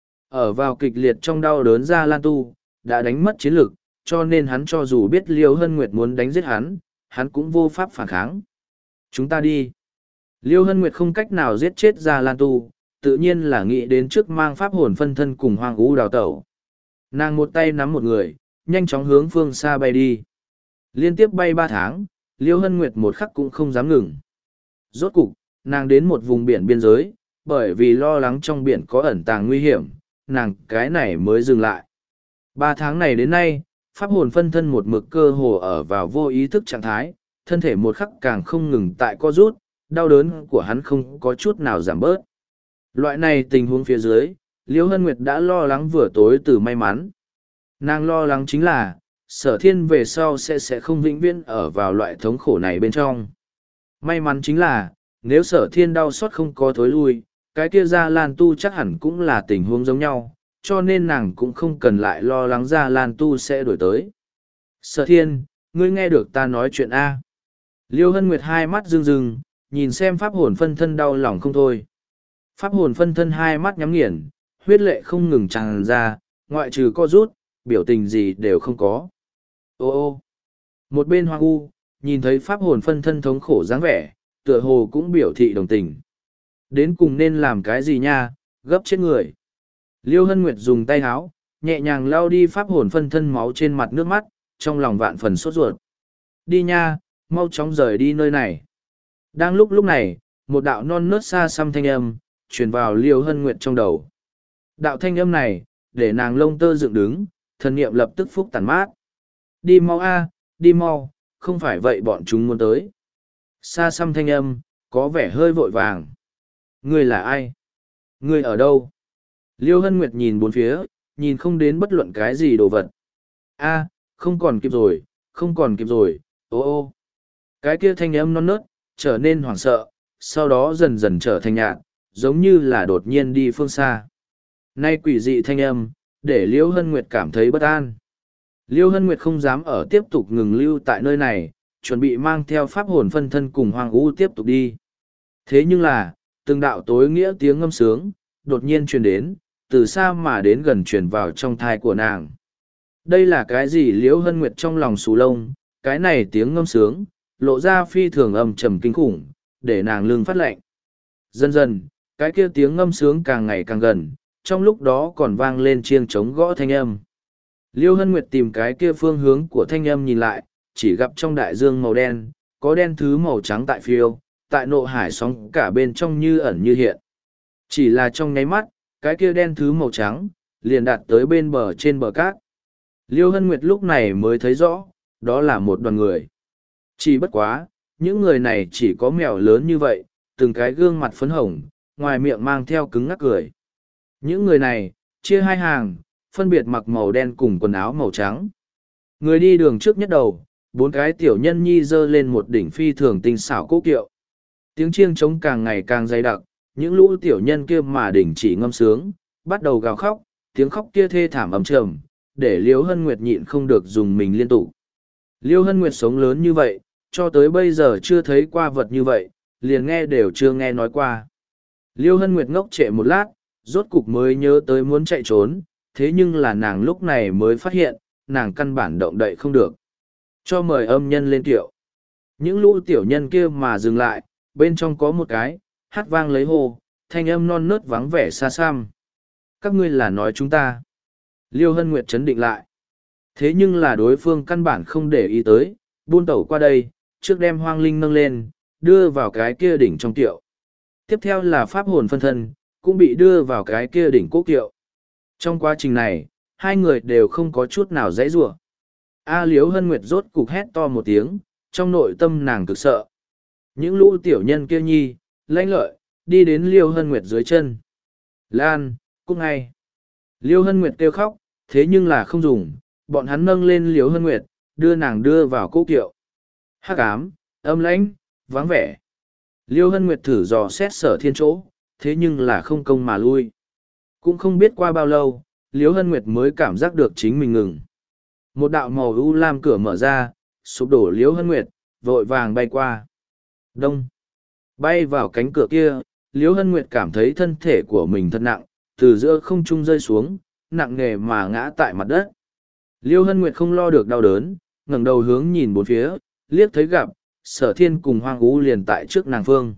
Ở vào kịch liệt trong đau đớn Gia Lan Tu, đã đánh mất chiến lực, cho nên hắn cho dù biết Liêu Hân Nguyệt muốn đánh giết hắn, hắn cũng vô pháp phản kháng. Chúng ta đi. Liêu Hân Nguyệt không cách nào giết chết Gia Lan Tu, tự nhiên là nghĩ đến trước mang pháp hồn phân thân cùng Hoang U đào tẩu. Nàng một tay nắm một người, nhanh chóng hướng phương xa bay đi. Liên tiếp bay ba tháng, Liêu Hân Nguyệt một khắc cũng không dám ngừng. Rốt cục, nàng đến một vùng biển biên giới, bởi vì lo lắng trong biển có ẩn tàng nguy hiểm, nàng cái này mới dừng lại. Ba tháng này đến nay, pháp hồn phân thân một mực cơ hồ ở vào vô ý thức trạng thái, thân thể một khắc càng không ngừng tại co rút, đau đớn của hắn không có chút nào giảm bớt. Loại này tình huống phía dưới, Liêu Hân Nguyệt đã lo lắng vừa tối từ may mắn. Nàng lo lắng chính là, Sở Thiên về sau sẽ sẽ không vĩnh viễn ở vào loại thống khổ này bên trong. May mắn chính là, nếu Sở Thiên đau xót không có thối lui, cái kia Gia Lan Tu chắc hẳn cũng là tình huống giống nhau, cho nên nàng cũng không cần lại lo lắng Gia Lan Tu sẽ đổi tới. Sở Thiên, ngươi nghe được ta nói chuyện A. Liêu Hân Nguyệt hai mắt rưng rưng, nhìn xem pháp hồn phân thân đau lòng không thôi. Pháp hồn phân thân hai mắt nhắm nghiền, huyết lệ không ngừng tràn ra, ngoại trừ co rút, biểu tình gì đều không có. Ô ô, một bên Hoang U, nhìn thấy pháp hồn phân thân thống khổ dáng vẻ, tựa hồ cũng biểu thị đồng tình. Đến cùng nên làm cái gì nha, gấp chết người. Liêu Hân Nguyệt dùng tay háo, nhẹ nhàng lau đi pháp hồn phân thân máu trên mặt nước mắt, trong lòng vạn phần sốt ruột. Đi nha, mau chóng rời đi nơi này. Đang lúc lúc này, một đạo non nớt xa xăm thanh âm, truyền vào Liêu Hân Nguyệt trong đầu. Đạo thanh âm này, để nàng lông tơ dựng đứng, thần niệm lập tức phúc tàn mát. Đi mau a, đi mau, không phải vậy bọn chúng muốn tới. Xa xăm thanh âm, có vẻ hơi vội vàng. Ngươi là ai? Ngươi ở đâu? Liêu Hân Nguyệt nhìn bốn phía, nhìn không đến bất luận cái gì đồ vật. A, không còn kịp rồi, không còn kịp rồi, ô ô. Cái kia thanh âm non nớt, trở nên hoảng sợ, sau đó dần dần trở thành nhạt, giống như là đột nhiên đi phương xa. Nay quỷ dị thanh âm, để Liêu Hân Nguyệt cảm thấy bất an. Liêu Hân Nguyệt không dám ở tiếp tục ngừng lưu tại nơi này, chuẩn bị mang theo pháp hồn phân thân cùng Hoang U tiếp tục đi. Thế nhưng là, từng đạo tối nghĩa tiếng ngâm sướng, đột nhiên truyền đến, từ xa mà đến gần truyền vào trong thai của nàng. Đây là cái gì? Liêu Hân Nguyệt trong lòng xù lông, cái này tiếng ngâm sướng, lộ ra phi thường âm trầm kinh khủng, để nàng lưng phát lạnh. Dần dần, cái kia tiếng ngâm sướng càng ngày càng gần, trong lúc đó còn vang lên chiêng trống gõ thanh âm. Liêu Hân Nguyệt tìm cái kia phương hướng của thanh âm nhìn lại, chỉ gặp trong đại dương màu đen, có đen thứ màu trắng tại phiêu, tại nộ hải sóng cả bên trong như ẩn như hiện. Chỉ là trong nháy mắt, cái kia đen thứ màu trắng, liền đạt tới bên bờ trên bờ cát. Liêu Hân Nguyệt lúc này mới thấy rõ, đó là một đoàn người. Chỉ bất quá, những người này chỉ có mèo lớn như vậy, từng cái gương mặt phấn hồng, ngoài miệng mang theo cứng ngắc cười. Những người này, chia hai hàng, phân biệt mặc màu đen cùng quần áo màu trắng. Người đi đường trước nhất đầu, bốn cái tiểu nhân nhi dơ lên một đỉnh phi thường tinh xảo cố kiệu. Tiếng chiêng trống càng ngày càng dày đặc, những lũ tiểu nhân kia mà đỉnh chỉ ngâm sướng, bắt đầu gào khóc, tiếng khóc kia thê thảm ầm trầm, để Liễu Hân Nguyệt nhịn không được dùng mình liên tục. Liễu Hân Nguyệt sống lớn như vậy, cho tới bây giờ chưa thấy qua vật như vậy, liền nghe đều chưa nghe nói qua. Liễu Hân Nguyệt ngốc trệ một lát, rốt cục mới nhớ tới muốn chạy trốn, thế nhưng là nàng lúc này mới phát hiện, nàng căn bản động đậy không được. Cho mời âm nhân lên kiệu. Những lũ tiểu nhân kia mà dừng lại, bên trong có một cái, hát vang lấy hô, thanh âm non nớt vắng vẻ xa xăm. Các ngươi là nói chúng ta. Liêu Hân Nguyệt chấn định lại. Thế nhưng là đối phương căn bản không để ý tới, buôn tẩu qua đây, trước đem hoang linh nâng lên, đưa vào cái kia đỉnh trong kiệu. Tiếp theo là pháp hồn phân thân, cũng bị đưa vào cái kia đỉnh cố kiệu. Trong quá trình này, hai người đều không có chút nào dãy rủa. A Liếu Hân Nguyệt rốt cục hét to một tiếng, trong nội tâm nàng cực sợ. Những lũ tiểu nhân kia nhi, lãnh lợi, đi đến Liêu Hân Nguyệt dưới chân. Lan, cút ngay. Liêu Hân Nguyệt kêu khóc, thế nhưng là không dùng, bọn hắn nâng lên Liêu Hân Nguyệt, đưa nàng đưa vào cố kiệu. Hắc ám, âm lãnh, vắng vẻ. Liêu Hân Nguyệt thử dò xét Sở Thiên chỗ, thế nhưng là không công mà lui. Cũng không biết qua bao lâu, Liêu Hân Nguyệt mới cảm giác được chính mình ngừng. Một đạo màu u lam cửa mở ra, sụp đổ Liêu Hân Nguyệt, vội vàng bay qua. Đông. Bay vào cánh cửa kia, Liêu Hân Nguyệt cảm thấy thân thể của mình thật nặng, từ giữa không trung rơi xuống, nặng nề mà ngã tại mặt đất. Liêu Hân Nguyệt không lo được đau đớn, ngẩng đầu hướng nhìn bốn phía, liếc thấy gặp, Sở Thiên cùng Hoang U liền tại trước nàng phương.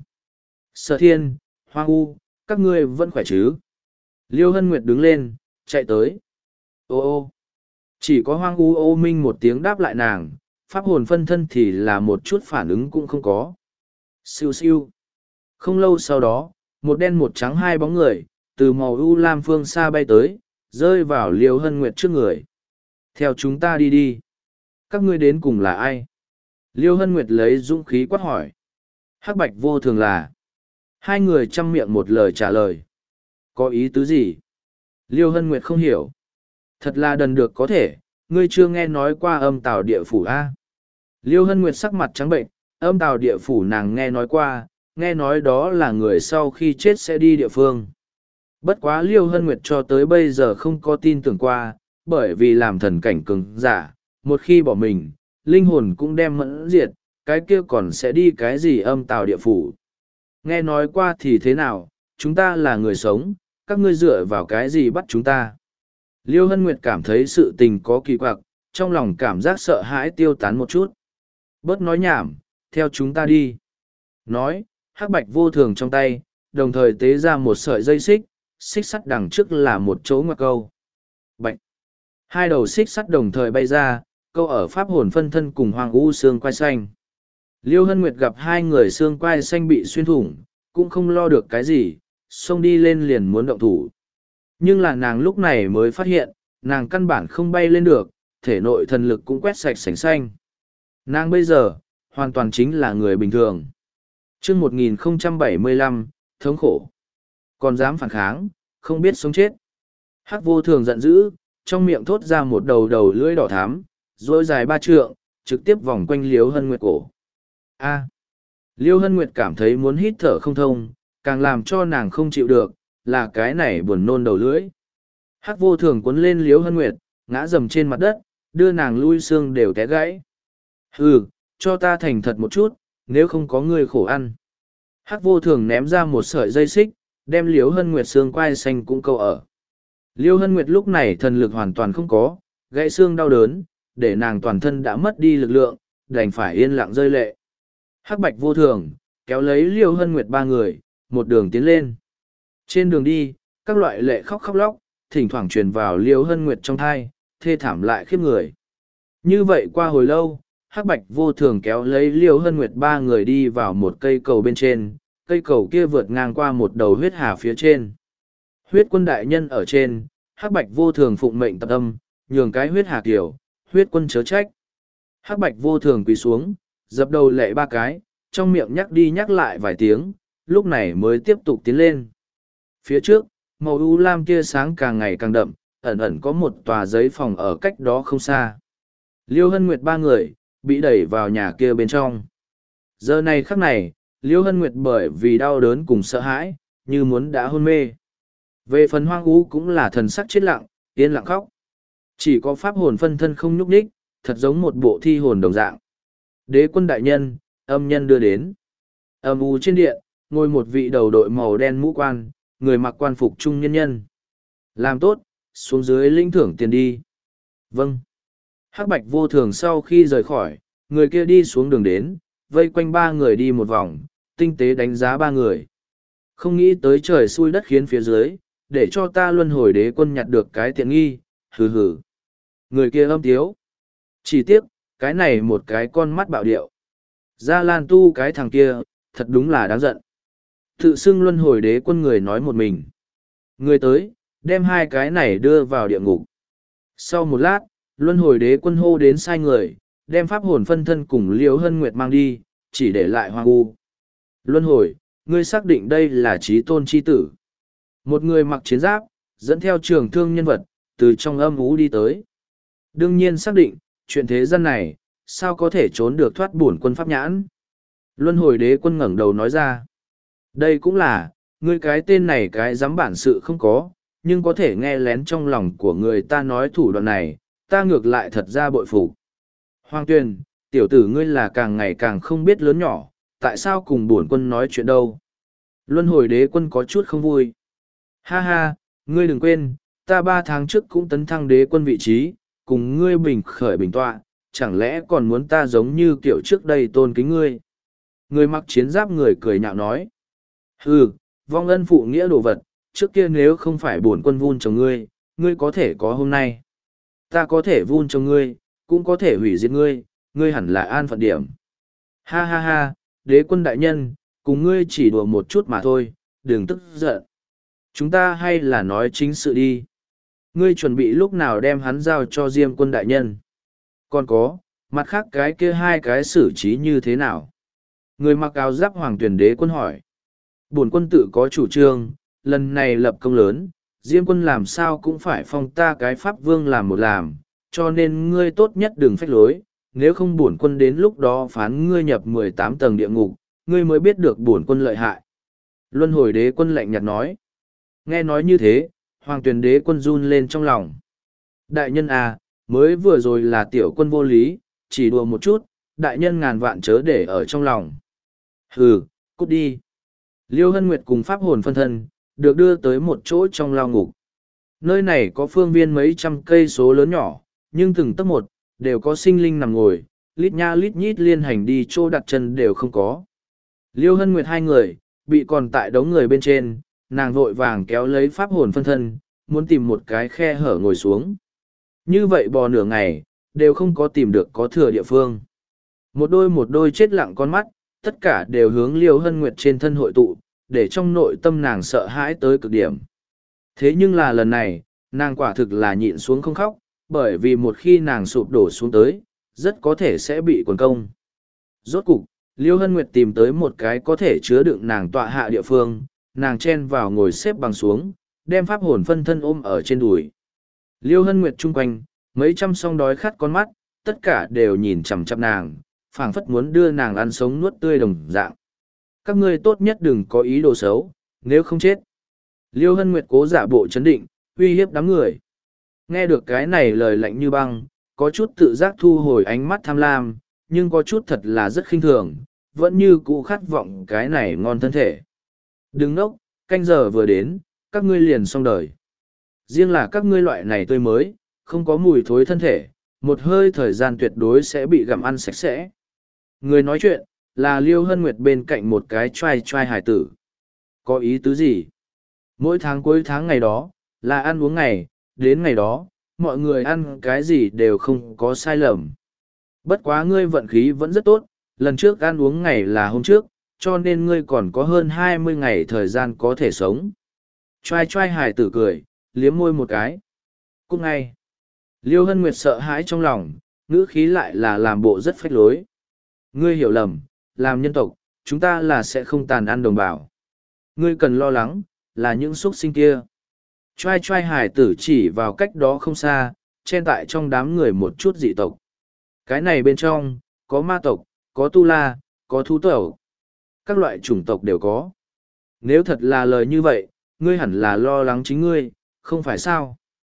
Sở Thiên, Hoang U, các ngươi vẫn khỏe chứ? Liêu Hân Nguyệt đứng lên, chạy tới. Ô ô. Chỉ có Hoang U ô minh một tiếng đáp lại nàng, pháp hồn phân thân thì là một chút phản ứng cũng không có. Siêu siêu. Không lâu sau đó, một đen một trắng hai bóng người, từ màu u lam phương xa bay tới, rơi vào Liêu Hân Nguyệt trước người. Theo chúng ta đi đi. Các ngươi đến cùng là ai? Liêu Hân Nguyệt lấy dũng khí quát hỏi. Hắc Bạch Vô Thường là. Hai người chăm miệng một lời trả lời. Có ý tứ gì? Liêu Hân Nguyệt không hiểu. Thật là đần được có thể, ngươi chưa nghe nói qua âm tào địa phủ a? Liêu Hân Nguyệt sắc mặt trắng bệnh, âm tào địa phủ nàng nghe nói qua, nghe nói đó là người sau khi chết sẽ đi địa phương. Bất quá Liêu Hân Nguyệt cho tới bây giờ không có tin tưởng qua, bởi vì làm thần cảnh cường giả, một khi bỏ mình, linh hồn cũng đem mẫn diệt, cái kia còn sẽ đi cái gì âm tào địa phủ. Nghe nói qua thì thế nào, chúng ta là người sống, các ngươi dựa vào cái gì bắt chúng ta. Liêu Hân Nguyệt cảm thấy sự tình có kỳ quặc, trong lòng cảm giác sợ hãi tiêu tán một chút. Bớt nói nhảm, theo chúng ta đi. Nói, Hắc Bạch Vô Thường trong tay, đồng thời tế ra một sợi dây xích, xích sắt đằng trước là một chỗ ngoặc câu. Bạch. Hai đầu xích sắt đồng thời bay ra, câu ở pháp hồn phân thân cùng Hoàng U xương quai xanh. Liêu Hân Nguyệt gặp hai người xương quai xanh bị xuyên thủng, cũng không lo được cái gì, xông đi lên liền muốn động thủ. Nhưng là nàng lúc này mới phát hiện, nàng căn bản không bay lên được, thể nội thần lực cũng quét sạch sành xanh. Nàng bây giờ, hoàn toàn chính là người bình thường. chương một nghìn không trăm bảy mươi lăm, thống khổ. Còn dám phản kháng, không biết sống chết. Hắc Vô Thường giận dữ, trong miệng thốt ra một đầu đầu lưỡi đỏ thắm, rối dài ba trượng, trực tiếp vòng quanh Liêu Hân Nguyệt cổ. A. Liêu Hân Nguyệt cảm thấy muốn hít thở không thông, càng làm cho nàng không chịu được, là cái này buồn nôn đầu lưỡi. Hắc Vô Thường cuốn lên Liêu Hân Nguyệt, ngã dầm trên mặt đất, đưa nàng lui xương đều té gãy. Hừ, cho ta thành thật một chút, nếu không có người khổ ăn. Hắc Vô Thường ném ra một sợi dây xích, đem Liêu Hân Nguyệt xương quai xanh cũng câu ở. Liêu Hân Nguyệt lúc này thần lực hoàn toàn không có, gãy xương đau đớn, để nàng toàn thân đã mất đi lực lượng, đành phải yên lặng rơi lệ. Hắc Bạch Vô Thường, kéo lấy Liêu Hân Nguyệt ba người, một đường tiến lên. Trên đường đi, các loại lệ khóc khóc lóc, thỉnh thoảng truyền vào Liêu Hân Nguyệt trong thai, thê thảm lại khiếp người. Như vậy qua hồi lâu, Hắc Bạch Vô Thường kéo lấy Liêu Hân Nguyệt ba người đi vào một cây cầu bên trên, cây cầu kia vượt ngang qua một đầu huyết hà phía trên. Huyết Quân đại nhân ở trên, Hắc Bạch Vô Thường phụng mệnh tập âm, nhường cái huyết hà kiểu, Huyết Quân chớ trách. Hắc Bạch Vô Thường quỳ xuống, dập đầu lệ ba cái, trong miệng nhắc đi nhắc lại vài tiếng, lúc này mới tiếp tục tiến lên. Phía trước, màu u lam kia sáng càng ngày càng đậm, ẩn ẩn có một tòa giấy phòng ở cách đó không xa. Liêu Hân Nguyệt ba người, bị đẩy vào nhà kia bên trong. Giờ này khắc này, Liêu Hân Nguyệt bởi vì đau đớn cùng sợ hãi, như muốn đã hôn mê. Về phần Hoang U cũng là thần sắc chết lặng, yên lặng khóc. Chỉ có pháp hồn phân thân không nhúc nhích, thật giống một bộ thi hồn đồng dạng. Đế quân đại nhân, âm nhân đưa đến. Âm u trên điện, ngồi một vị đầu đội màu đen mũ quan, người mặc quan phục trung nhân nhân. Làm tốt, xuống dưới lĩnh thưởng tiền đi. Vâng. Hắc bạch vô thường sau khi rời khỏi, người kia đi xuống đường đến, vây quanh ba người đi một vòng, tinh tế đánh giá ba người. Không nghĩ tới trời xui đất khiến phía dưới, để cho ta luân hồi đế quân nhặt được cái tiện nghi, hừ hừ. Người kia âm tiếu. Chỉ tiếc, cái này một cái con mắt bạo điệu. Gia Lan tu cái thằng kia, thật đúng là đáng giận. Tự xưng luân hồi đế quân người nói một mình. Người tới, đem hai cái này đưa vào địa ngục. Sau một lát, luân hồi đế quân hô đến sai người, đem pháp hồn phân thân cùng Liễu Hân Nguyệt mang đi, chỉ để lại hoang u. Luân hồi, ngươi xác định đây là trí tôn chi tử. Một người mặc chiến giáp, dẫn theo trường thương nhân vật, từ trong âm ú đi tới. Đương nhiên xác định, chuyện thế gian này, sao có thể trốn được thoát bổn quân pháp nhãn. Luân hồi đế quân ngẩng đầu nói ra. Đây cũng là, ngươi cái tên này cái dám bản sự không có, nhưng có thể nghe lén trong lòng của người ta nói thủ đoạn này, ta ngược lại thật ra bội phục. Hoàng Tuyền, tiểu tử ngươi là càng ngày càng không biết lớn nhỏ, tại sao cùng bổn quân nói chuyện đâu. Luân hồi đế quân có chút không vui. Ha ha, ngươi đừng quên, ta ba tháng trước cũng tấn thăng đế quân vị trí, cùng ngươi bình khởi bình tọa, chẳng lẽ còn muốn ta giống như kiểu trước đây tôn kính ngươi. Người mặc chiến giáp người cười nhạo nói. Hừ, vong ân phụ nghĩa đồ vật, trước kia nếu không phải bổn quân vun cho ngươi, ngươi có thể có hôm nay. Ta có thể vun cho ngươi, cũng có thể hủy diệt ngươi, ngươi hẳn là an phận điểm. Ha ha ha, đế quân đại nhân, cùng ngươi chỉ đùa một chút mà thôi, đừng tức giận. Chúng ta hay là nói chính sự đi. Ngươi chuẩn bị lúc nào đem hắn giao cho Diêm quân đại nhân. Còn có, mặt khác cái kia hai cái xử trí như thế nào? Người mặc áo giáp hoàng tuyển đế quân hỏi. Bổn quân tự có chủ trương, lần này lập công lớn, Diêm quân làm sao cũng phải phong ta cái pháp vương làm một làm, cho nên ngươi tốt nhất đừng phách lối, nếu không bổn quân đến lúc đó phán ngươi nhập mười tám tầng địa ngục, ngươi mới biết được bổn quân lợi hại. Luân hồi đế quân lạnh nhạt nói. Nghe nói như thế, hoàng tuyển đế quân run lên trong lòng. Đại nhân à, mới vừa rồi là tiểu quân vô lý, chỉ đùa một chút, đại nhân ngàn vạn chớ để ở trong lòng. Hừ, cút đi. Liêu Hân Nguyệt cùng pháp hồn phân thân, được đưa tới một chỗ trong lao ngục. Nơi này có phương viên mấy trăm cây số lớn nhỏ, nhưng từng tấc một, đều có sinh linh nằm ngồi, lít nha lít nhít liên hành đi chỗ đặt chân đều không có. Liêu Hân Nguyệt hai người, bị còn tại đống người bên trên, nàng vội vàng kéo lấy pháp hồn phân thân, muốn tìm một cái khe hở ngồi xuống. Như vậy bò nửa ngày, đều không có tìm được có thừa địa phương. Một đôi một đôi chết lặng con mắt, tất cả đều hướng Liêu Hân Nguyệt trên thân hội tụ, để trong nội tâm nàng sợ hãi tới cực điểm. Thế nhưng là lần này, nàng quả thực là nhịn xuống không khóc, bởi vì một khi nàng sụp đổ xuống tới, rất có thể sẽ bị quần công. Rốt cục, Liêu Hân Nguyệt tìm tới một cái có thể chứa đựng nàng tọa hạ địa phương, nàng chen vào ngồi xếp bằng xuống, đem pháp hồn phân thân ôm ở trên đùi. Liêu Hân Nguyệt chung quanh, mấy trăm song đói khát con mắt, tất cả đều nhìn chằm chằm nàng, phảng phất muốn đưa nàng ăn sống nuốt tươi đồng dạng. Các ngươi tốt nhất đừng có ý đồ xấu, nếu không chết. Liêu Hân Nguyệt cố giả bộ chấn định, uy hiếp đám người. Nghe được cái này lời lạnh như băng, có chút tự giác thu hồi ánh mắt tham lam, nhưng có chút thật là rất khinh thường, vẫn như cũ khát vọng cái này ngon thân thể. Đừng nốc, canh giờ vừa đến, các ngươi liền xong đời. Riêng là các ngươi loại này tươi mới, không có mùi thối thân thể, một hơi thời gian tuyệt đối sẽ bị gặm ăn sạch sẽ. Người nói chuyện, là Liêu Hân Nguyệt bên cạnh một cái trai trai hải tử. Có ý tứ gì? Mỗi tháng cuối tháng ngày đó, là ăn uống ngày, đến ngày đó, mọi người ăn cái gì đều không có sai lầm. Bất quá ngươi vận khí vẫn rất tốt, lần trước ăn uống ngày là hôm trước, cho nên ngươi còn có hơn hai mươi ngày thời gian có thể sống. Trai trai hải tử cười, liếm môi một cái. Cút ngay. Liêu Hân Nguyệt sợ hãi trong lòng, ngữ khí lại là làm bộ rất phách lối. Ngươi hiểu lầm, làm nhân tộc, chúng ta là sẽ không tàn ăn đồng bào. Ngươi cần lo lắng, là những xuất sinh kia. Trai trai hải tử chỉ vào cách đó không xa, chen tại trong đám người một chút dị tộc. Cái này bên trong, có ma tộc, có tu la, có thú tộc. Các loại chủng tộc đều có. Nếu thật là lời như vậy, ngươi hẳn là lo lắng chính ngươi, không phải sao?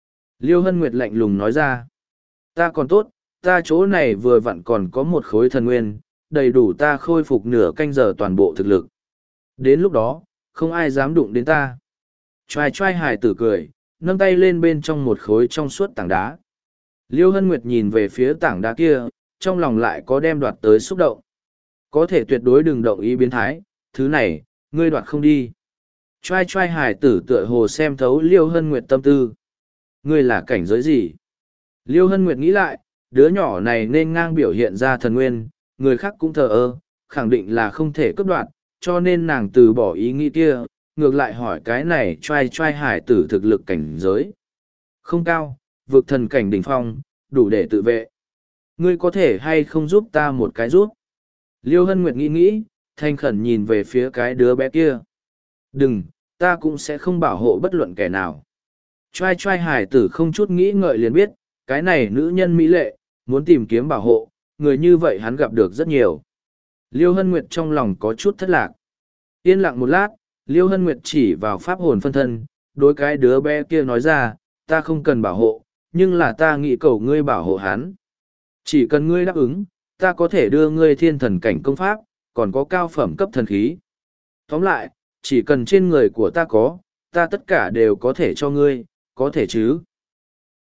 Liêu Hân Nguyệt lạnh lùng nói ra. Ta còn tốt, ta chỗ này vừa vặn còn có một khối thần nguyên, đầy đủ ta khôi phục nửa canh giờ toàn bộ thực lực. Đến lúc đó, không ai dám đụng đến ta. Choai choai hài tử cười, nâng tay lên bên trong một khối trong suốt tảng đá. Liêu Hân Nguyệt nhìn về phía tảng đá kia, trong lòng lại có đem đoạt tới xúc động. Có thể tuyệt đối đừng động ý biến thái, thứ này, ngươi đoạt không đi. Choai choai hài tử tựa hồ xem thấu Liêu Hân Nguyệt tâm tư. Ngươi là cảnh giới gì? Liêu Hân Nguyệt nghĩ lại, đứa nhỏ này nên ngang biểu hiện ra thần nguyên, người khác cũng thờ ơ, khẳng định là không thể cướp đoạt, cho nên nàng từ bỏ ý nghĩ kia, ngược lại hỏi cái này choai choai hải tử thực lực cảnh giới. Không cao, vực thần cảnh đỉnh phong, đủ để tự vệ. Ngươi có thể hay không giúp ta một cái giúp? Liêu Hân Nguyệt nghĩ nghĩ, thanh khẩn nhìn về phía cái đứa bé kia. Đừng, ta cũng sẽ không bảo hộ bất luận kẻ nào. Choai choai hải tử không chút nghĩ ngợi liền biết, cái này nữ nhân mỹ lệ, muốn tìm kiếm bảo hộ, người như vậy hắn gặp được rất nhiều. Liêu Hân Nguyệt trong lòng có chút thất lạc. Yên lặng một lát, Liêu Hân Nguyệt chỉ vào pháp hồn phân thân, đối cái đứa bé kia nói ra, ta không cần bảo hộ, nhưng là ta nghĩ cầu ngươi bảo hộ hắn. Chỉ cần ngươi đáp ứng, ta có thể đưa ngươi thiên thần cảnh công pháp, còn có cao phẩm cấp thần khí. Tóm lại, chỉ cần trên người của ta có, ta tất cả đều có thể cho ngươi, có thể chứ.